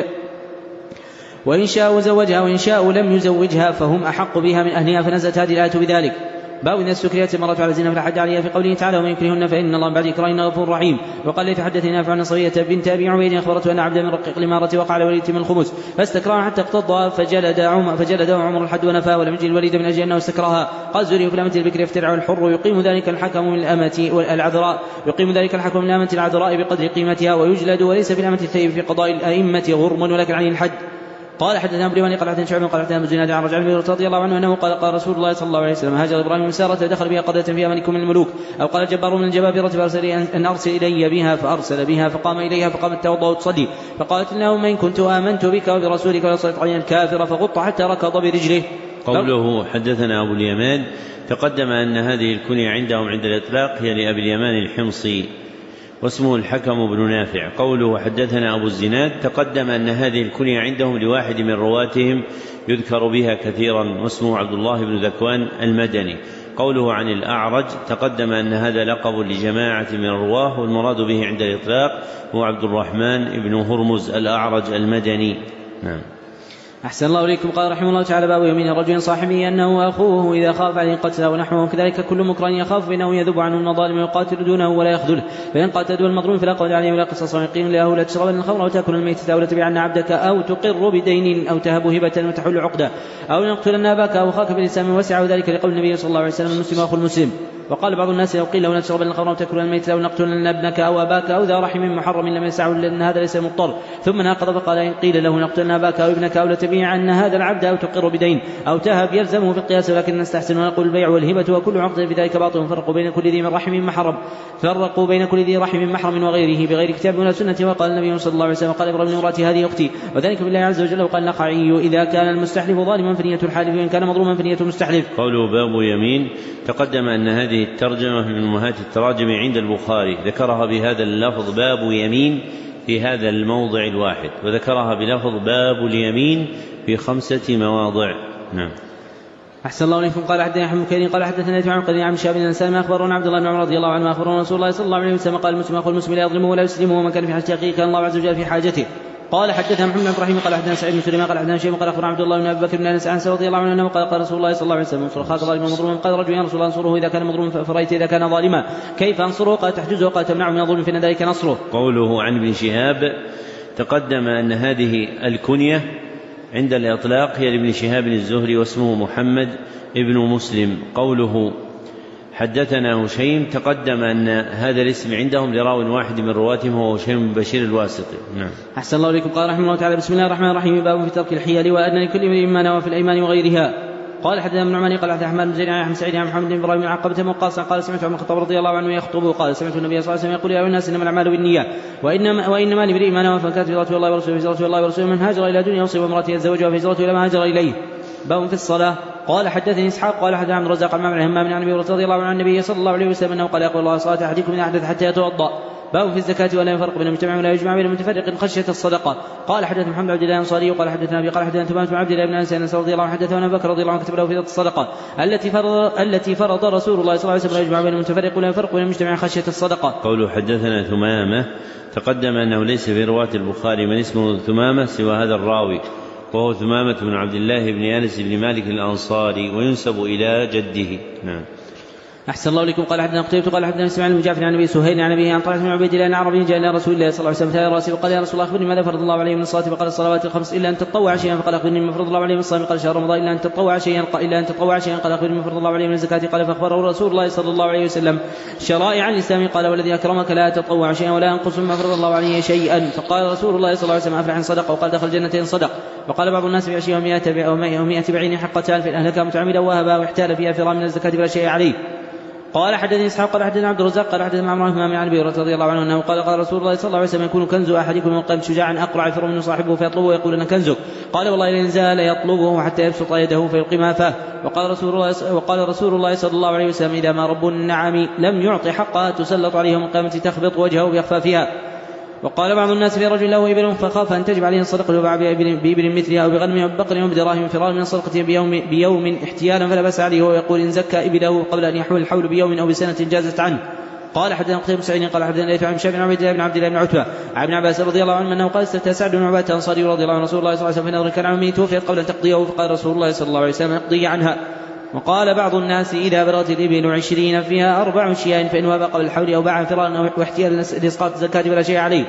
S2: وإن شاء زوجها وإن شاء لم يزوجها فهم أحق بها من أهلها فنزلت هذه الآية بذلك. باب إذا استكرهت المرأة على زنا فلا حد عليها في قوله تعالى ومن يكرهن فإن الله بعد إكراههن غفور رحيم. وقال لي فحدثني نافع عن صفية بنت أبي عبيد أخبرته أن عبدا من رقيق الإمارة وقع على وليد من الخمس فاستكرهها حتى اقتضى فجلد عمر فجلده عمر الحد ونفاه ولم يجد الوليد من أجل أنه استكرهها. قال الزهري في الأمة البكر يفترع الحر يقيم ذلك الحكم من الأمة العذراء يقيم ذلك الحكم من الأمة العذراء بقدر قيمتها ويجلد وليس في الأمة الثيب في قضاء الأئمة غرم ولكن عن الحد. قال حدثنا ابن بني قال حدثنا شعبة قال حدثنا ابن زناد عن رجل رضي الله عنه انه قال قال رسول الله صلى الله عليه وسلم هاجر ابراهيم من سارة دخل بها قرية فيها ملك من الملوك او قال جبار من الجبابرة فارسل ان ارسل الي بها فارسل بها فقام اليها فقامت توضا تصلي فقالت اللهم ان كنت امنت بك وبرسولك وصلت علينا الكافر فغط حتى ركض برجله.
S1: قوله حدثنا ابو اليمان تقدم ان هذه الكنية عندهم عند الاطلاق هي لابي اليمان الحمصي واسمه الحكم بن نافع. قوله حدثنا أبو الزناد تقدم أن هذه الكنية عندهم لواحد من رواتهم يذكر بها كثيرا واسمه عبد الله بن ذكوان المدني. قوله عن الأعرج تقدم أن هذا لقب لجماعة من الرواه والمراد به عند الإطلاق هو عبد الرحمن بن هرمز الأعرج المدني. نعم.
S2: أحسن الله إليكم. قال رحمه الله تعالى باب يمين الرجل صاحبه أنه أخوه إذا خاف عليه قتله ونحوه كذلك كل مكره يخاف بأنه يذب عنه المظالم ويقاتل دونه ولا يخذله فإن قاتل المظلوم فلا قول عليه ولا قصص ويقيم له لا تشربن الخمر وتأكل الميتة أو لتبيعن عبدك أو تقر بدين أو تهب هبة وتحل عقدة أو نقتلن أباك أو أخاك بالإسلام وسع ذلك لقول النبي صلى الله عليه وسلم المسلم أخو المسلم. وقال بعض الناس لو قيل له لا تشربن الخمر وتأكل الميتة أو نقتلن ابنك أو أباك أو ذا رحم محرم لم يسعه لأن هذا ليس مضطر ثم ناقض فقال إن قيل له نقتلن أباك أو ابنك أو لتبيعن هذا العبد أو تقر بدين أو تهب يلزمه في القياس ولكن نستحسن ونقول البيع والهبة وكل عقد في ذلك باطل فرقوا بين كل ذي من رحم محرم فرقوا بين كل ذي رحم محرم وغيره بغير كتاب ولا سنة. وقال النبي صلى الله عليه وسلم قال إبراهيم امرأتي هذه أختي وذلك بالله عز وجل. وقال النخعي إذا كان المستحلف ظالما فنية الحالف وإن كان مظلوما فنية المستحلف.
S1: قوله باب يمين تقدم أن هذه الترجمة من أمهات التراجم عند البخاري ذكرها بهذا اللفظ باب يمين في هذا الموضع الواحد وذكرها بلفظ باب اليمين في خمسة مواضع. نعم.
S2: أحسن الله إليكم. قال حدثنا أحمد بن قال حدثنا يتبع قال عن شاب بن سلمة أخبرنا عبد الله بن عمر رضي الله عنه أخبرنا رسول الله صلى الله عليه وسلم قال المسلم أخو المسلم لا يظلمه ولا يسلمه ومن كان في حاجة أخيه كان الله عز وجل في حاجته. قال حدثنا محمد بن ابراهيم قال حدثنا سعيد بن سليمان قال حدثنا شيخ قال اخبرنا عبد الله بن ابي بكر بن انس عن رضي الله عنه انه قال قال رسول الله صلى الله عليه وسلم انصر اخاك ظالما مظلوما قال رجل يا رسول الله انصره اذا كان مظلوما فرايت اذا كان ظالما كيف انصره؟ قال تحجزه قال تمنعه من الظلم فان ذلك نصره.
S1: قوله عن ابن شهاب تقدم ان هذه الكنيه عند الاطلاق هي لابن شهاب الزهري واسمه محمد ابن مسلم. قوله حدثنا هشيم تقدم أن هذا الاسم عندهم لراو واحد من رواتهم هو هشيم بن بشير الواسطي. نعم.
S2: أحسن الله إليكم. قال رحمه الله تعالى بسم الله الرحمن الرحيم باب في ترك الحيل وأن لكل امرئ ما نوى في الأيمان وغيرها. قال حدثنا ابن نعمان قال حدثنا احمد بن زيد عن احمد سعيد عن محمد بن ابراهيم عن عقبة وقاص قال سمعت عمر الخطاب رضي الله عنه يخطب قال سمعت النبي صلى الله عليه وسلم يقول يا الناس انما الاعمال بالنيات وانما وانما لامرئ ما نوى فكانت هجرته الله ورسوله هجرته الله ورسوله من هاجر الى دنيا يصيب امراته يتزوجها فهجرته الى ما هاجر اليه. باب في الصلاة. قال حدثني اسحاق قال حدثنا عبد الرزاق عن معمر همام عن ابي هريرة رضي الله عنه عن النبي صلى الله عليه وسلم انه قال يقول الله صلاة احدكم اذا احدث حتى يتوضا باب في الزكاة ولا يفرق بين المجتمع ولا يجمع بين المتفرق خشية الصدقة. قال حدثنا محمد عبد الله الأنصاري قال حدثنا أبي قال حدثنا ثمان بن عبد الله بن أنس رضي الله عنه حدثنا أبو بكر رضي الله عنه كتب له في الصدقة التي فرض التي فرض رسول الله صلى الله عليه وسلم لا يجمع بين المتفرق ولا يفرق بين المجتمع خشية الصدقة.
S1: قوله حدثنا ثمامة تقدم أنه ليس في رواة البخاري من اسمه ثمامة سوى هذا الراوي وهو ثمامة بن عبد الله بن أنس بن مالك الأنصاري وينسب إلى جده. نعم.
S2: أحسن الله لكم. قال حدثنا قتيبة قال حدثنا اسماعيل بن جعفر عن أبي سهيل عن أبيه عن طلحة بن عبيد الله العربي جاء إلى رسول الله صلى الله عليه وسلم فتاه رأسه وقال يا رسول الله أخبرني ماذا فرض الله عليه من الصلاة فقال الصلوات الخمس إلا أن تطوع شيئا فقال أخبرني ما فرض الله عليه من الصيام قال شهر رمضان إلا أن تطوع شيئا إلا أن تطوع شيئا قال أخبرني ما فرض الله عليه من الزكاة قال فأخبره رسول الله صلى الله عليه وسلم شرائع الإسلام قال والذي أكرمك لا تطوع شيئا ولا ينقص ما فرض الله عليه شيئا. فقال رسول الله صلى الله عليه وسلم أفلح إن صدق وقال دخل الجنة إن صدق. وقال بعض الناس بعشرين ومائة بعين حقتان فإن أهلك متعمدا وهبا واحتال فيها فرا من الزكاة فلا شيء عليه. قال حدثني إسحاق قال حدثنا عبد الرزاق قال حدثنا عمرو بن عن أبي هريرة رضي الله عنه أنه قال قال رسول الله صلى الله عليه وسلم يكون كنز أحدكم من قلب شجاعا أقرع يفر منه صاحبه فيطلبه ويقول أنا كنزك قال والله لئن زال يطلبه حتى يبسط يده فيلقي ما فاه. وقال رسول الله وقال رسول الله صلى الله عليه وسلم إذا ما رب النعم لم يعطي حقها تسلط عليه يوم القيامة تخبط وجهه بيخفى فيها. وقال بعض الناس في رجل له إبل فخاف أن تجب عليه الصدقة وباع بإبل مثلها أو بغنم أو ببقر وبدراهم فرارا من الصدقة بيوم, بيوم احتيالا فلا بأس عليه ويقول إن زكى إبله قبل أن يحول الحول بيوم أو بسنة جازت عنه. قال حدثنا قتيبة بن سعيد قال حدثنا ليث عن هشام بن عبد الله بن عبد الله بن عتبة عن ابن عباس رضي الله عنه أنه قال استفتى سعد بن عبادة الأنصاري رضي الله عنه رسول الله صلى الله عليه وسلم في نذر كان عمه توفيت قبل أن تقضيه فقال رسول الله صلى الله عليه وسلم اقضي عنها. وقال بعض الناس إذا بلغت الإبل عشرين فيها أربع شياء فإن وهب قبل الحول أو باع فرارا أو احتيالا لإسقاط الزكاة فلا شيء عليه.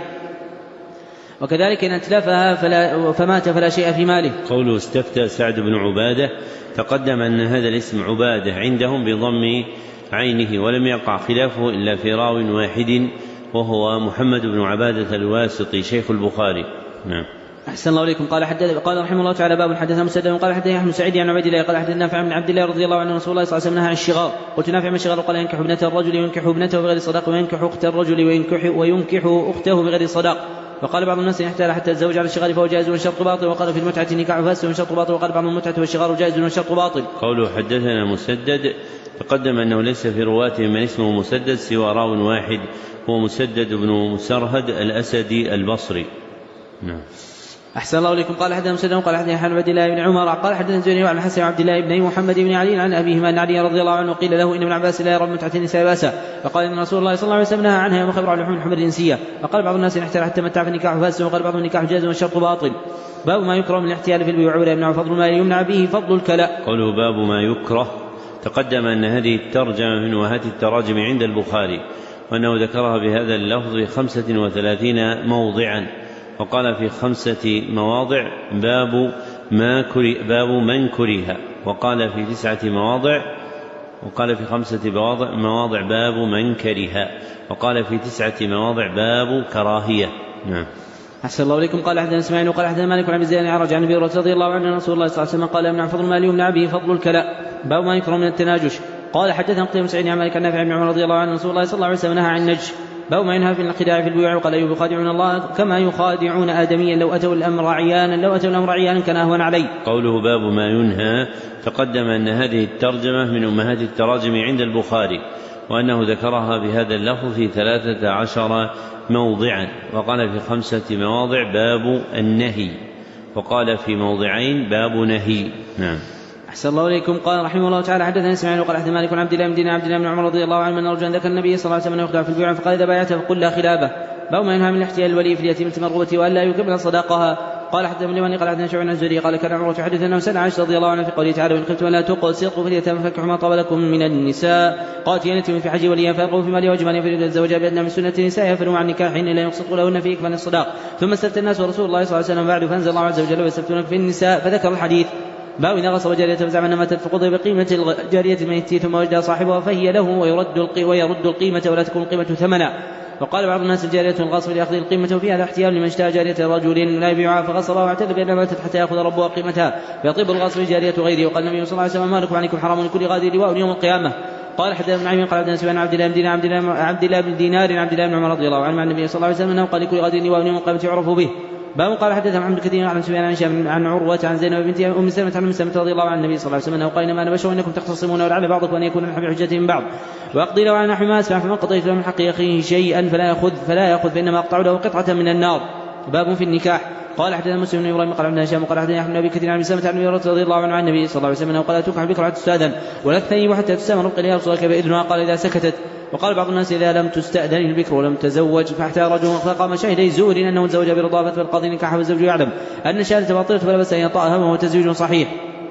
S2: وكذلك إن أتلفها فلا فمات فلا شيء في ماله.
S1: قوله استفتى سعد بن عبادة تقدم أن هذا الاسم عبادة عندهم بضم عينه ولم يقع خلافه إلا في راو واحد وهو محمد بن عبادة الواسطي شيخ البخاري. نعم.
S2: أحسن الله إليكم. قال حدث قال رحمه الله تعالى باب حدثنا مسدد قال حدثنا أحمد سعيد عن عبيد الله قال حدثنا نافع بن عبد الله رضي الله عنه رسول الله صلى الله عليه وسلم نهى عن الشغار. قلت نافع من الشغار قال ينكح ابنة الرجل وينكح ابنته بغير صداق وينكح أخت الرجل وينكح وينكح أخته بغير صداق. وقال بعض الناس يحتال حتى الزوج على الشغار فهو جائز والشرط باطل. وقال في المتعة نكاح فاسد والشرط باطل. وقال بعض المتعة والشغار جائز والشرط باطل.
S1: قوله حدثنا مسدد تقدم أنه ليس في رواته من اسمه مسدد سوى راو واحد هو مسدد بن مسرهد الأسدي البصري. نعم.
S2: أحسن الله إليكم. قال حدثنا مسدد قال حدثنا حنبل عبد الله بن عمر قال حدثنا زهري عن الحسن عبد الله بن محمد بن علي عن أبيهما عن علي رضي الله عنه قيل له إن ابن عباس لا يرى متعة النساء بأسا فقال إن رسول الله صلى الله عليه وسلم نهى عنها يوم خبر على لحوم الحمر الإنسية. وقال بعض الناس نحتال حتى متع فالنكاح فاسد. وقال بعضهم النكاح جائز والشرط باطل. باب ما يكره من الاحتيال في البيوع ولا يمنع فضل ما يمنع به فضل الكلاء.
S1: قوله باب ما يكره تقدم أن هذه الترجمة من وهات التراجم عند البخاري وأنه ذكرها بهذا اللفظ خمسة وثلاثين موضعا وقال في خمسة مواضع باب ما كره باب من كره وقال في تسعة مواضع وقال في خمسة مواضع مواضع باب من كره وقال في تسعة مواضع باب كراهية. نعم.
S2: أحسن الله إليكم. قال حدثنا إسماعيل وقال حدثنا مالك عن زيد عرج عن أبي هريرة رضي الله عنه رسول الله صلى الله عليه وسلم قال يمنع فضل المال يمنع به فضل الكلاء. باب ما يكره من التناجش. قال حدثنا قتيبة بن سعيد عن مالك عن نافع بن عمر رضي الله عنه رسول الله صلى الله عليه وسلم نهى عن النجش. باب ما ينهى في الخداع في البيوع. وقال أيوب يخادعون الله كما يخادعون آدميا لو أتوا الأمر عيانا لو أتوا الأمر عيانا كان أهون عليه.
S1: قوله باب ما ينهى تقدم أن هذه الترجمة من أمهات التراجم عند البخاري وأنه ذكرها بهذا اللفظ في ثلاثة عشر موضعا وقال في خمسة مواضع باب النهي وقال في موضعين باب نهي. نعم.
S2: أحسن الله إليكم. قال رحمه الله تعالى حدثنا إسماعيل وقال حدثنا مالك عن عبد الله بن دينار عبد الله بن عمر رضي الله عنه من رجل ذكر النبي صلى الله عليه وسلم يخدع في البيوع فقال إذا بايعته فقل لا خلابه. باب ما ينهى من الاحتيال الولي في اليتيمة المرغوبة وألا يكمل صداقها. قال حدثنا ابن قال حدثنا شعبان الزهري قال كان عمر يحدث انه سأل عائشة رضي الله عنها في قوله تعالى وإن خفتم ألا تقسطوا في اليتامى فانكحوا ما طاب لكم من النساء. قالت يا اليتيم في حج وليا فيرغبوا في ماله وجماله فيريد الزوج بأدنى من سنة النساء يفروا عن نكاحهن لا يقسطوا لهن في إكمال الصداق. ثم استفتى الناس ورسول الله صلى الله عليه وسلم بعد فأنزل الله عز وجل ويستفتونك في النساء فذكر الحديث. باب إذا غصب جارية فزعم أن ماتت فقضي بقيمة الجارية الميت ثم وجدها صاحبها فهي له ويرد ويرد القيمة ولا تكون القيمة ثمنا. وقال بعض الناس الجارية الغاصب لأخذ القيمة وفيها هذا احتيال لمن اشترى جارية رجل لا يبيعها فغصبها واعتد بأنها ماتت حتى يأخذ ربها قيمتها فيطيب الغاصب جارية غيره. وقال النبي صلى الله عليه وسلم ما لكم عليكم حرام لكل غادر لواء يوم القيامة. قال حدثنا ابن عمير قال حدثنا سفيان عبد الله بن دينار عبد الله بن دينار عبد الله بن عمر رضي الله عنه عن النبي صلى الله عليه وسلم انه قال لكل غادر لواء يوم القيامة يعرف به. باب قال حدثنا محمد كثير عن سفيان عن هشام عن عروة عن زينب بنت أم سلمة عن أم سلمة رضي الله عن النبي صلى الله عليه وسلم أنه قال إنما أنا بشر إنكم تختصمون ولعل بعضكم أن يكون من حمل حجة من بعض وأقضي له على نحو ما أسمع فمن قضيت له من حق أخيه شيئا فلا يأخذ فلا يأخذ فإنما أقطع له قطعة من النار. باب في النكاح. قال حدثنا مسلم بن ابراهيم قال عن هشام قال حدثنا احمد بن ابي كثير عن سلمة عن ابي هريرة رضي الله عنه عن النبي صلى الله عليه وسلم انه قال تنكح البكر حتى تستأذن ولا تثني حتى تستأمر قال يا رسول الله كيف إذنها قال اذا سكتت. وقال بعض الناس اذا لم تستأذن البكر ولم تزوج فاحتى رجل فقام شاهدي زور انه تزوج برضا فالقاضي نكاح والزوج يعلم ان الشهاده باطله فلا بأس ان يطأها وهو تزويج صحيح.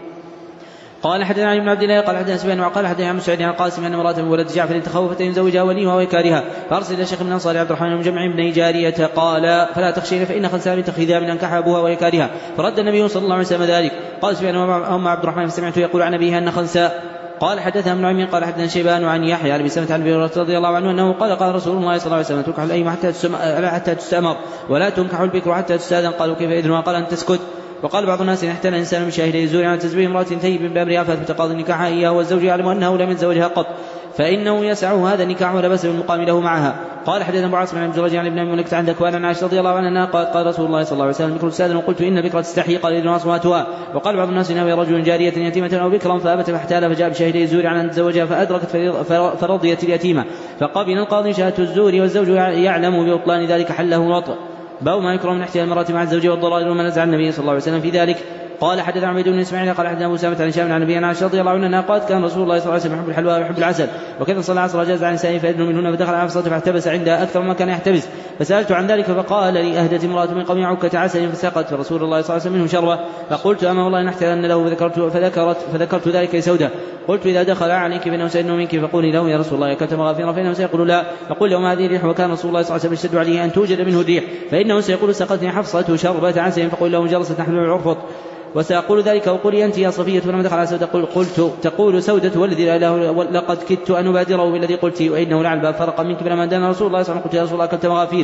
S2: قال حدثنا علي بن عبد الله قال حدثنا سفيان وقال حدثنا عن سعيد عن القاسم ان امراه من ولد جعفر تخوفت ان يزوجها وليها وهو يكارها فارسل الى شيخ من انصار عبد الرحمن بن جمع بن جاريه قال فلا تخشين فان خلسان تخذها من انكح ابوها ويكارها فرد النبي صلى الله عليه وسلم ذلك. قال سفيان ام عبد الرحمن فسمعته يقول عن ابيها ان خلساء. قال حدثنا ابن عمي قال حدثنا شيبان عن يحيى عن ابي سلمة عن ابي هريرة رضي الله عنه انه قال قال رسول الله صلى الله عليه وسلم تنكح الايم حتى حتى تستأمر ولا تنكح البكر حتى تستأذن. قالوا كيف إذنها قال ان تسكت. وقال بعض الناس ان احتال الانسان من شاهد يزور عن تزويج امراه ثيب بامرها فمتقاضي نكاحها اياه والزوج يعلم انه لم يتزوجها قط فانه يسعه هذا النكاح ولا باس بالمقام له معها. قال حدثنا ابو عاصم عن جريج عن ابن ابي مليكة عن ذكوان عن عائشة رضي الله عنها قال قال رسول الله صلى الله عليه وسلم البكر تستأذن وقلت ان البكر تستحي قال اذن اصواتها. وقال بعض الناس انه رجل جارية يتيمة او بكرا فابت فاحتال فجاء بشاهد يزور عن ان تزوجها فادركت فرضيت اليتيمة فقبل القاضي شهادة الزور والزوج يعلم ببطلان ذلك حله وطأ. باب ما يكره من احتيال المرأة مع الزوج والضرائر وما نزع النبي صلى الله عليه وسلم في ذلك. قال حدثنا عبيد بن اسماعيل قال حدثنا ابو سامة عن هشام عن ابي عائشة رضي الله عنها قالت كان رسول الله صلى الله عليه وسلم يحب الحلوى ويحب العسل وكذا صلى العصر جاز عن نسائه فأذن منهن فدخل على حفصة فاحتبس عندها اكثر ما كان يحتبس فسألت عن ذلك فقال لي اهدت امرأة من قوم عكة عسل فسقت فرسول الله صلى الله عليه وسلم منه شربة فقلت اما والله نحتلن له فذكرت, فذكرت, فذكرت ذلك لسودة قلت اذا دخل عليك فانه سيدنه منك فقولي له يا رسول الله كنت مغافرا فانه سيقول لا فقل له ما هذه الريح وكان رسول الله صلى الله عليه وسلم يشتد عليه ان توجد منه الريح فانه سيقول سقتني حفصة شربة عسل فقل له جلست نحن العرفط وسأقول ذلك وقولي أنت يا صفية فلما دخل على سودة قلت تقول سودة والذي لا إله لقد كدت أن أبادره بالذي قلت وإنه لعل الباب فرق منك فلما دنا رسول الله صلى الله عليه وسلم قلت يا رسول الله أكلت مغافير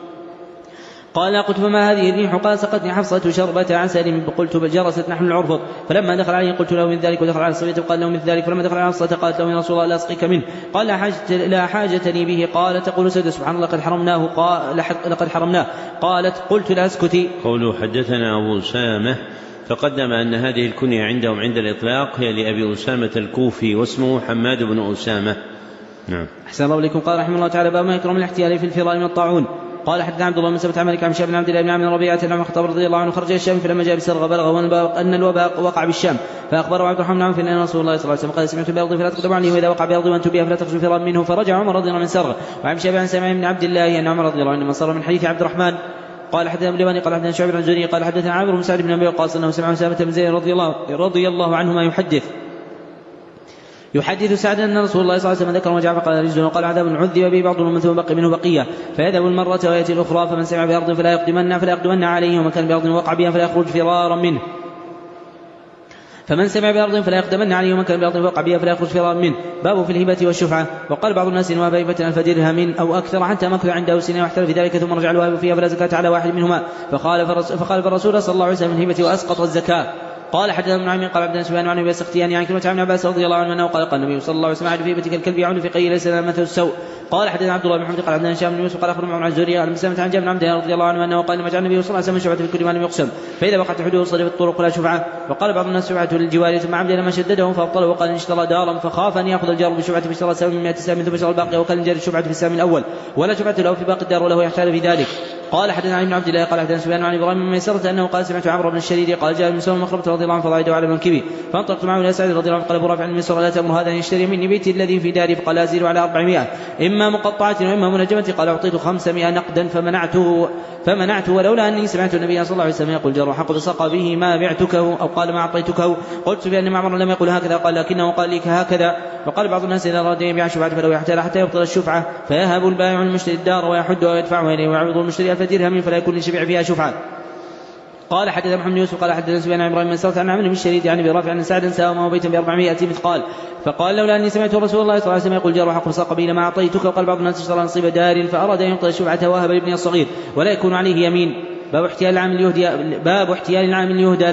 S2: قال قلت فما هذه الريح قال سقتني حفصة شربة عسل قلت بل جرست نحن العرفط فلما دخل عليه قلت له من ذلك ودخل على الصفية قال له من ذلك فلما دخل على حفصة قالت له يا رسول الله لا أسقيك منه قال لا حاجة, لا حاجة لي به قال تقول سودة سبحان الله لقد حرمناه قال لقد حرمناه قالت قلت لا أسكتي.
S1: قوله حدثنا أبو سامة فقدم أن هذه الكنية عندهم عند الإطلاق هي لأبي أسامة الكوفي واسمه حماد بن أسامة. نعم.
S2: أحسن الله إليكم. قال رحمه الله تعالى باب ما يكرم الاحتيال في الفرار من الطاعون. قال حدثنا عبد الله بن سبت عن مالك عن شاب بن عبد الله بن عمرو ربيعة بن الخطاب رضي الله عنه خرج الى الشام فلما جاء بسرغ بلغ أن الوباء وقع بالشام فأخبره عبد الرحمن بن عوف أن رسول الله صلى الله عليه وسلم قال سمعت بأرض فلا تقدم عليه وإذا وقع بأرض وأنت بها فلا تخرج فرارا منه فرجع عمر رضي الله عنه من سرغ وعن شاب عن سامع بن عبد الله أن عمر رضي الله عنه من صار من حديث عبد الرحمن. قال حدثنا ابن لباني قال حدثنا شعبة عن زهري قال حدثنا عامر بن سعد بن أبي وقاص أنه سمع أسامة بن زيد رضي الله رضي الله عنهما يحدث يحدث سعد أن رسول الله صلى الله عليه وسلم ذكر وجعل فقال رجل وقال عذاب عذب به بعض من ثم بقي منه بقية فيذهب المرة ويأتي الأخرى فمن سمع بأرض فلا يقدمن فلا يقدمن عليه ومن كان بأرض وقع بها فلا يخرج فرارا منه فمن سمع بأرض فلا يقدمن عليه ومن كان بأرض وقع بها فلا يخرج فرارا منه. باب في الهبة والشفعة. وقال بعض الناس إن وهب هبة ألف درهم أو أكثر حتى مكث عنده سنة واحترف في ذلك ثم رجع الواهب فيها فلا زكاة على واحد منهما فخالف الرسول صلى الله عليه وسلم الهبة وأسقط الزكاة. قال حدثنا ابن عمي قال عبدنا سفيان عن ابي سختيان عن كلمة عن عباس رضي الله عنه قال قال النبي صلى الله عليه وسلم على في هبتك الكلب يعون في قي ليس لنا مثل السوء. قال حدثنا عبد الله بن محمد قال عبدنا هشام بن يوسف قال اخبرنا عن الزهري عن مسلمة عن جابر بن عبد الله رضي الله عنه انه قال لما جعل النبي صلى الله عليه وسلم شفعة في كل ما لم يقسم فاذا وقعت حدود صرف الطرق لا شفعة. وقال بعض الناس شفعة للجوار ثم عبد لما شدده فابطله وقال ان اشترى دارا فخاف ان ياخذ الجار بشفعة فاشترى سهم من مئة سهم ثم اشترى الباقي وقال ان جار الشفعة في السهم الاول ولا شفعة له في باقي الدار وله يحتال في ذلك. قال حدثنا عن ابن عبد الله قال حدثنا سفيان عن ابراهيم بن ميسرة انه قال سمعت عمرو بن الشريد قال جاء من سوى مخربة رضي الله عنه فضاعده على منكبه فانطلقت معه الى سعد رضي الله عنه قال ابو رافع بن ميسرة لا تأمر هذا ان يشتري مني بيتي الذي في داري فقال ازيد على أربعمائة اما مقطعة واما منجمة قال اعطيت خمسمائة نقدا فمنعته فمنعته ولولا اني سمعت النبي صلى الله عليه وسلم يقول جر حق بسق به ما بعتكه او قال ما اعطيتكه قلت بان معمر لم يقل هكذا قال لكنه قال لك هكذا. وقال بعض الناس اذا اراد يبيع شفعة فلو يحتال حتى يبطل الشفعة فيهب البائع المشتري الدار ويحد ويدفعها اليه ويعوض المشتري ألف درهم فلا يكون للشبيع فيها شفعة. قال حدثنا محمد يوسف قال حدثنا سفيان عن ابراهيم بن سلطان عن عمرو بن الشريد عن ابي رافع عن سعد ساومه بيتا بأربعمائة مثقال فقال لولا اني سمعت رسول الله صلى الله عليه وسلم يقول جار حق بسق به ما اعطيتك. وقال بعض الناس اشترى نصيب دار فاراد ان يبطل الشفعة وهب لابنه الصغير ولا يكون عليه يمين. باب احتيال العامل يهدى باب احتيال العامل يهدى له.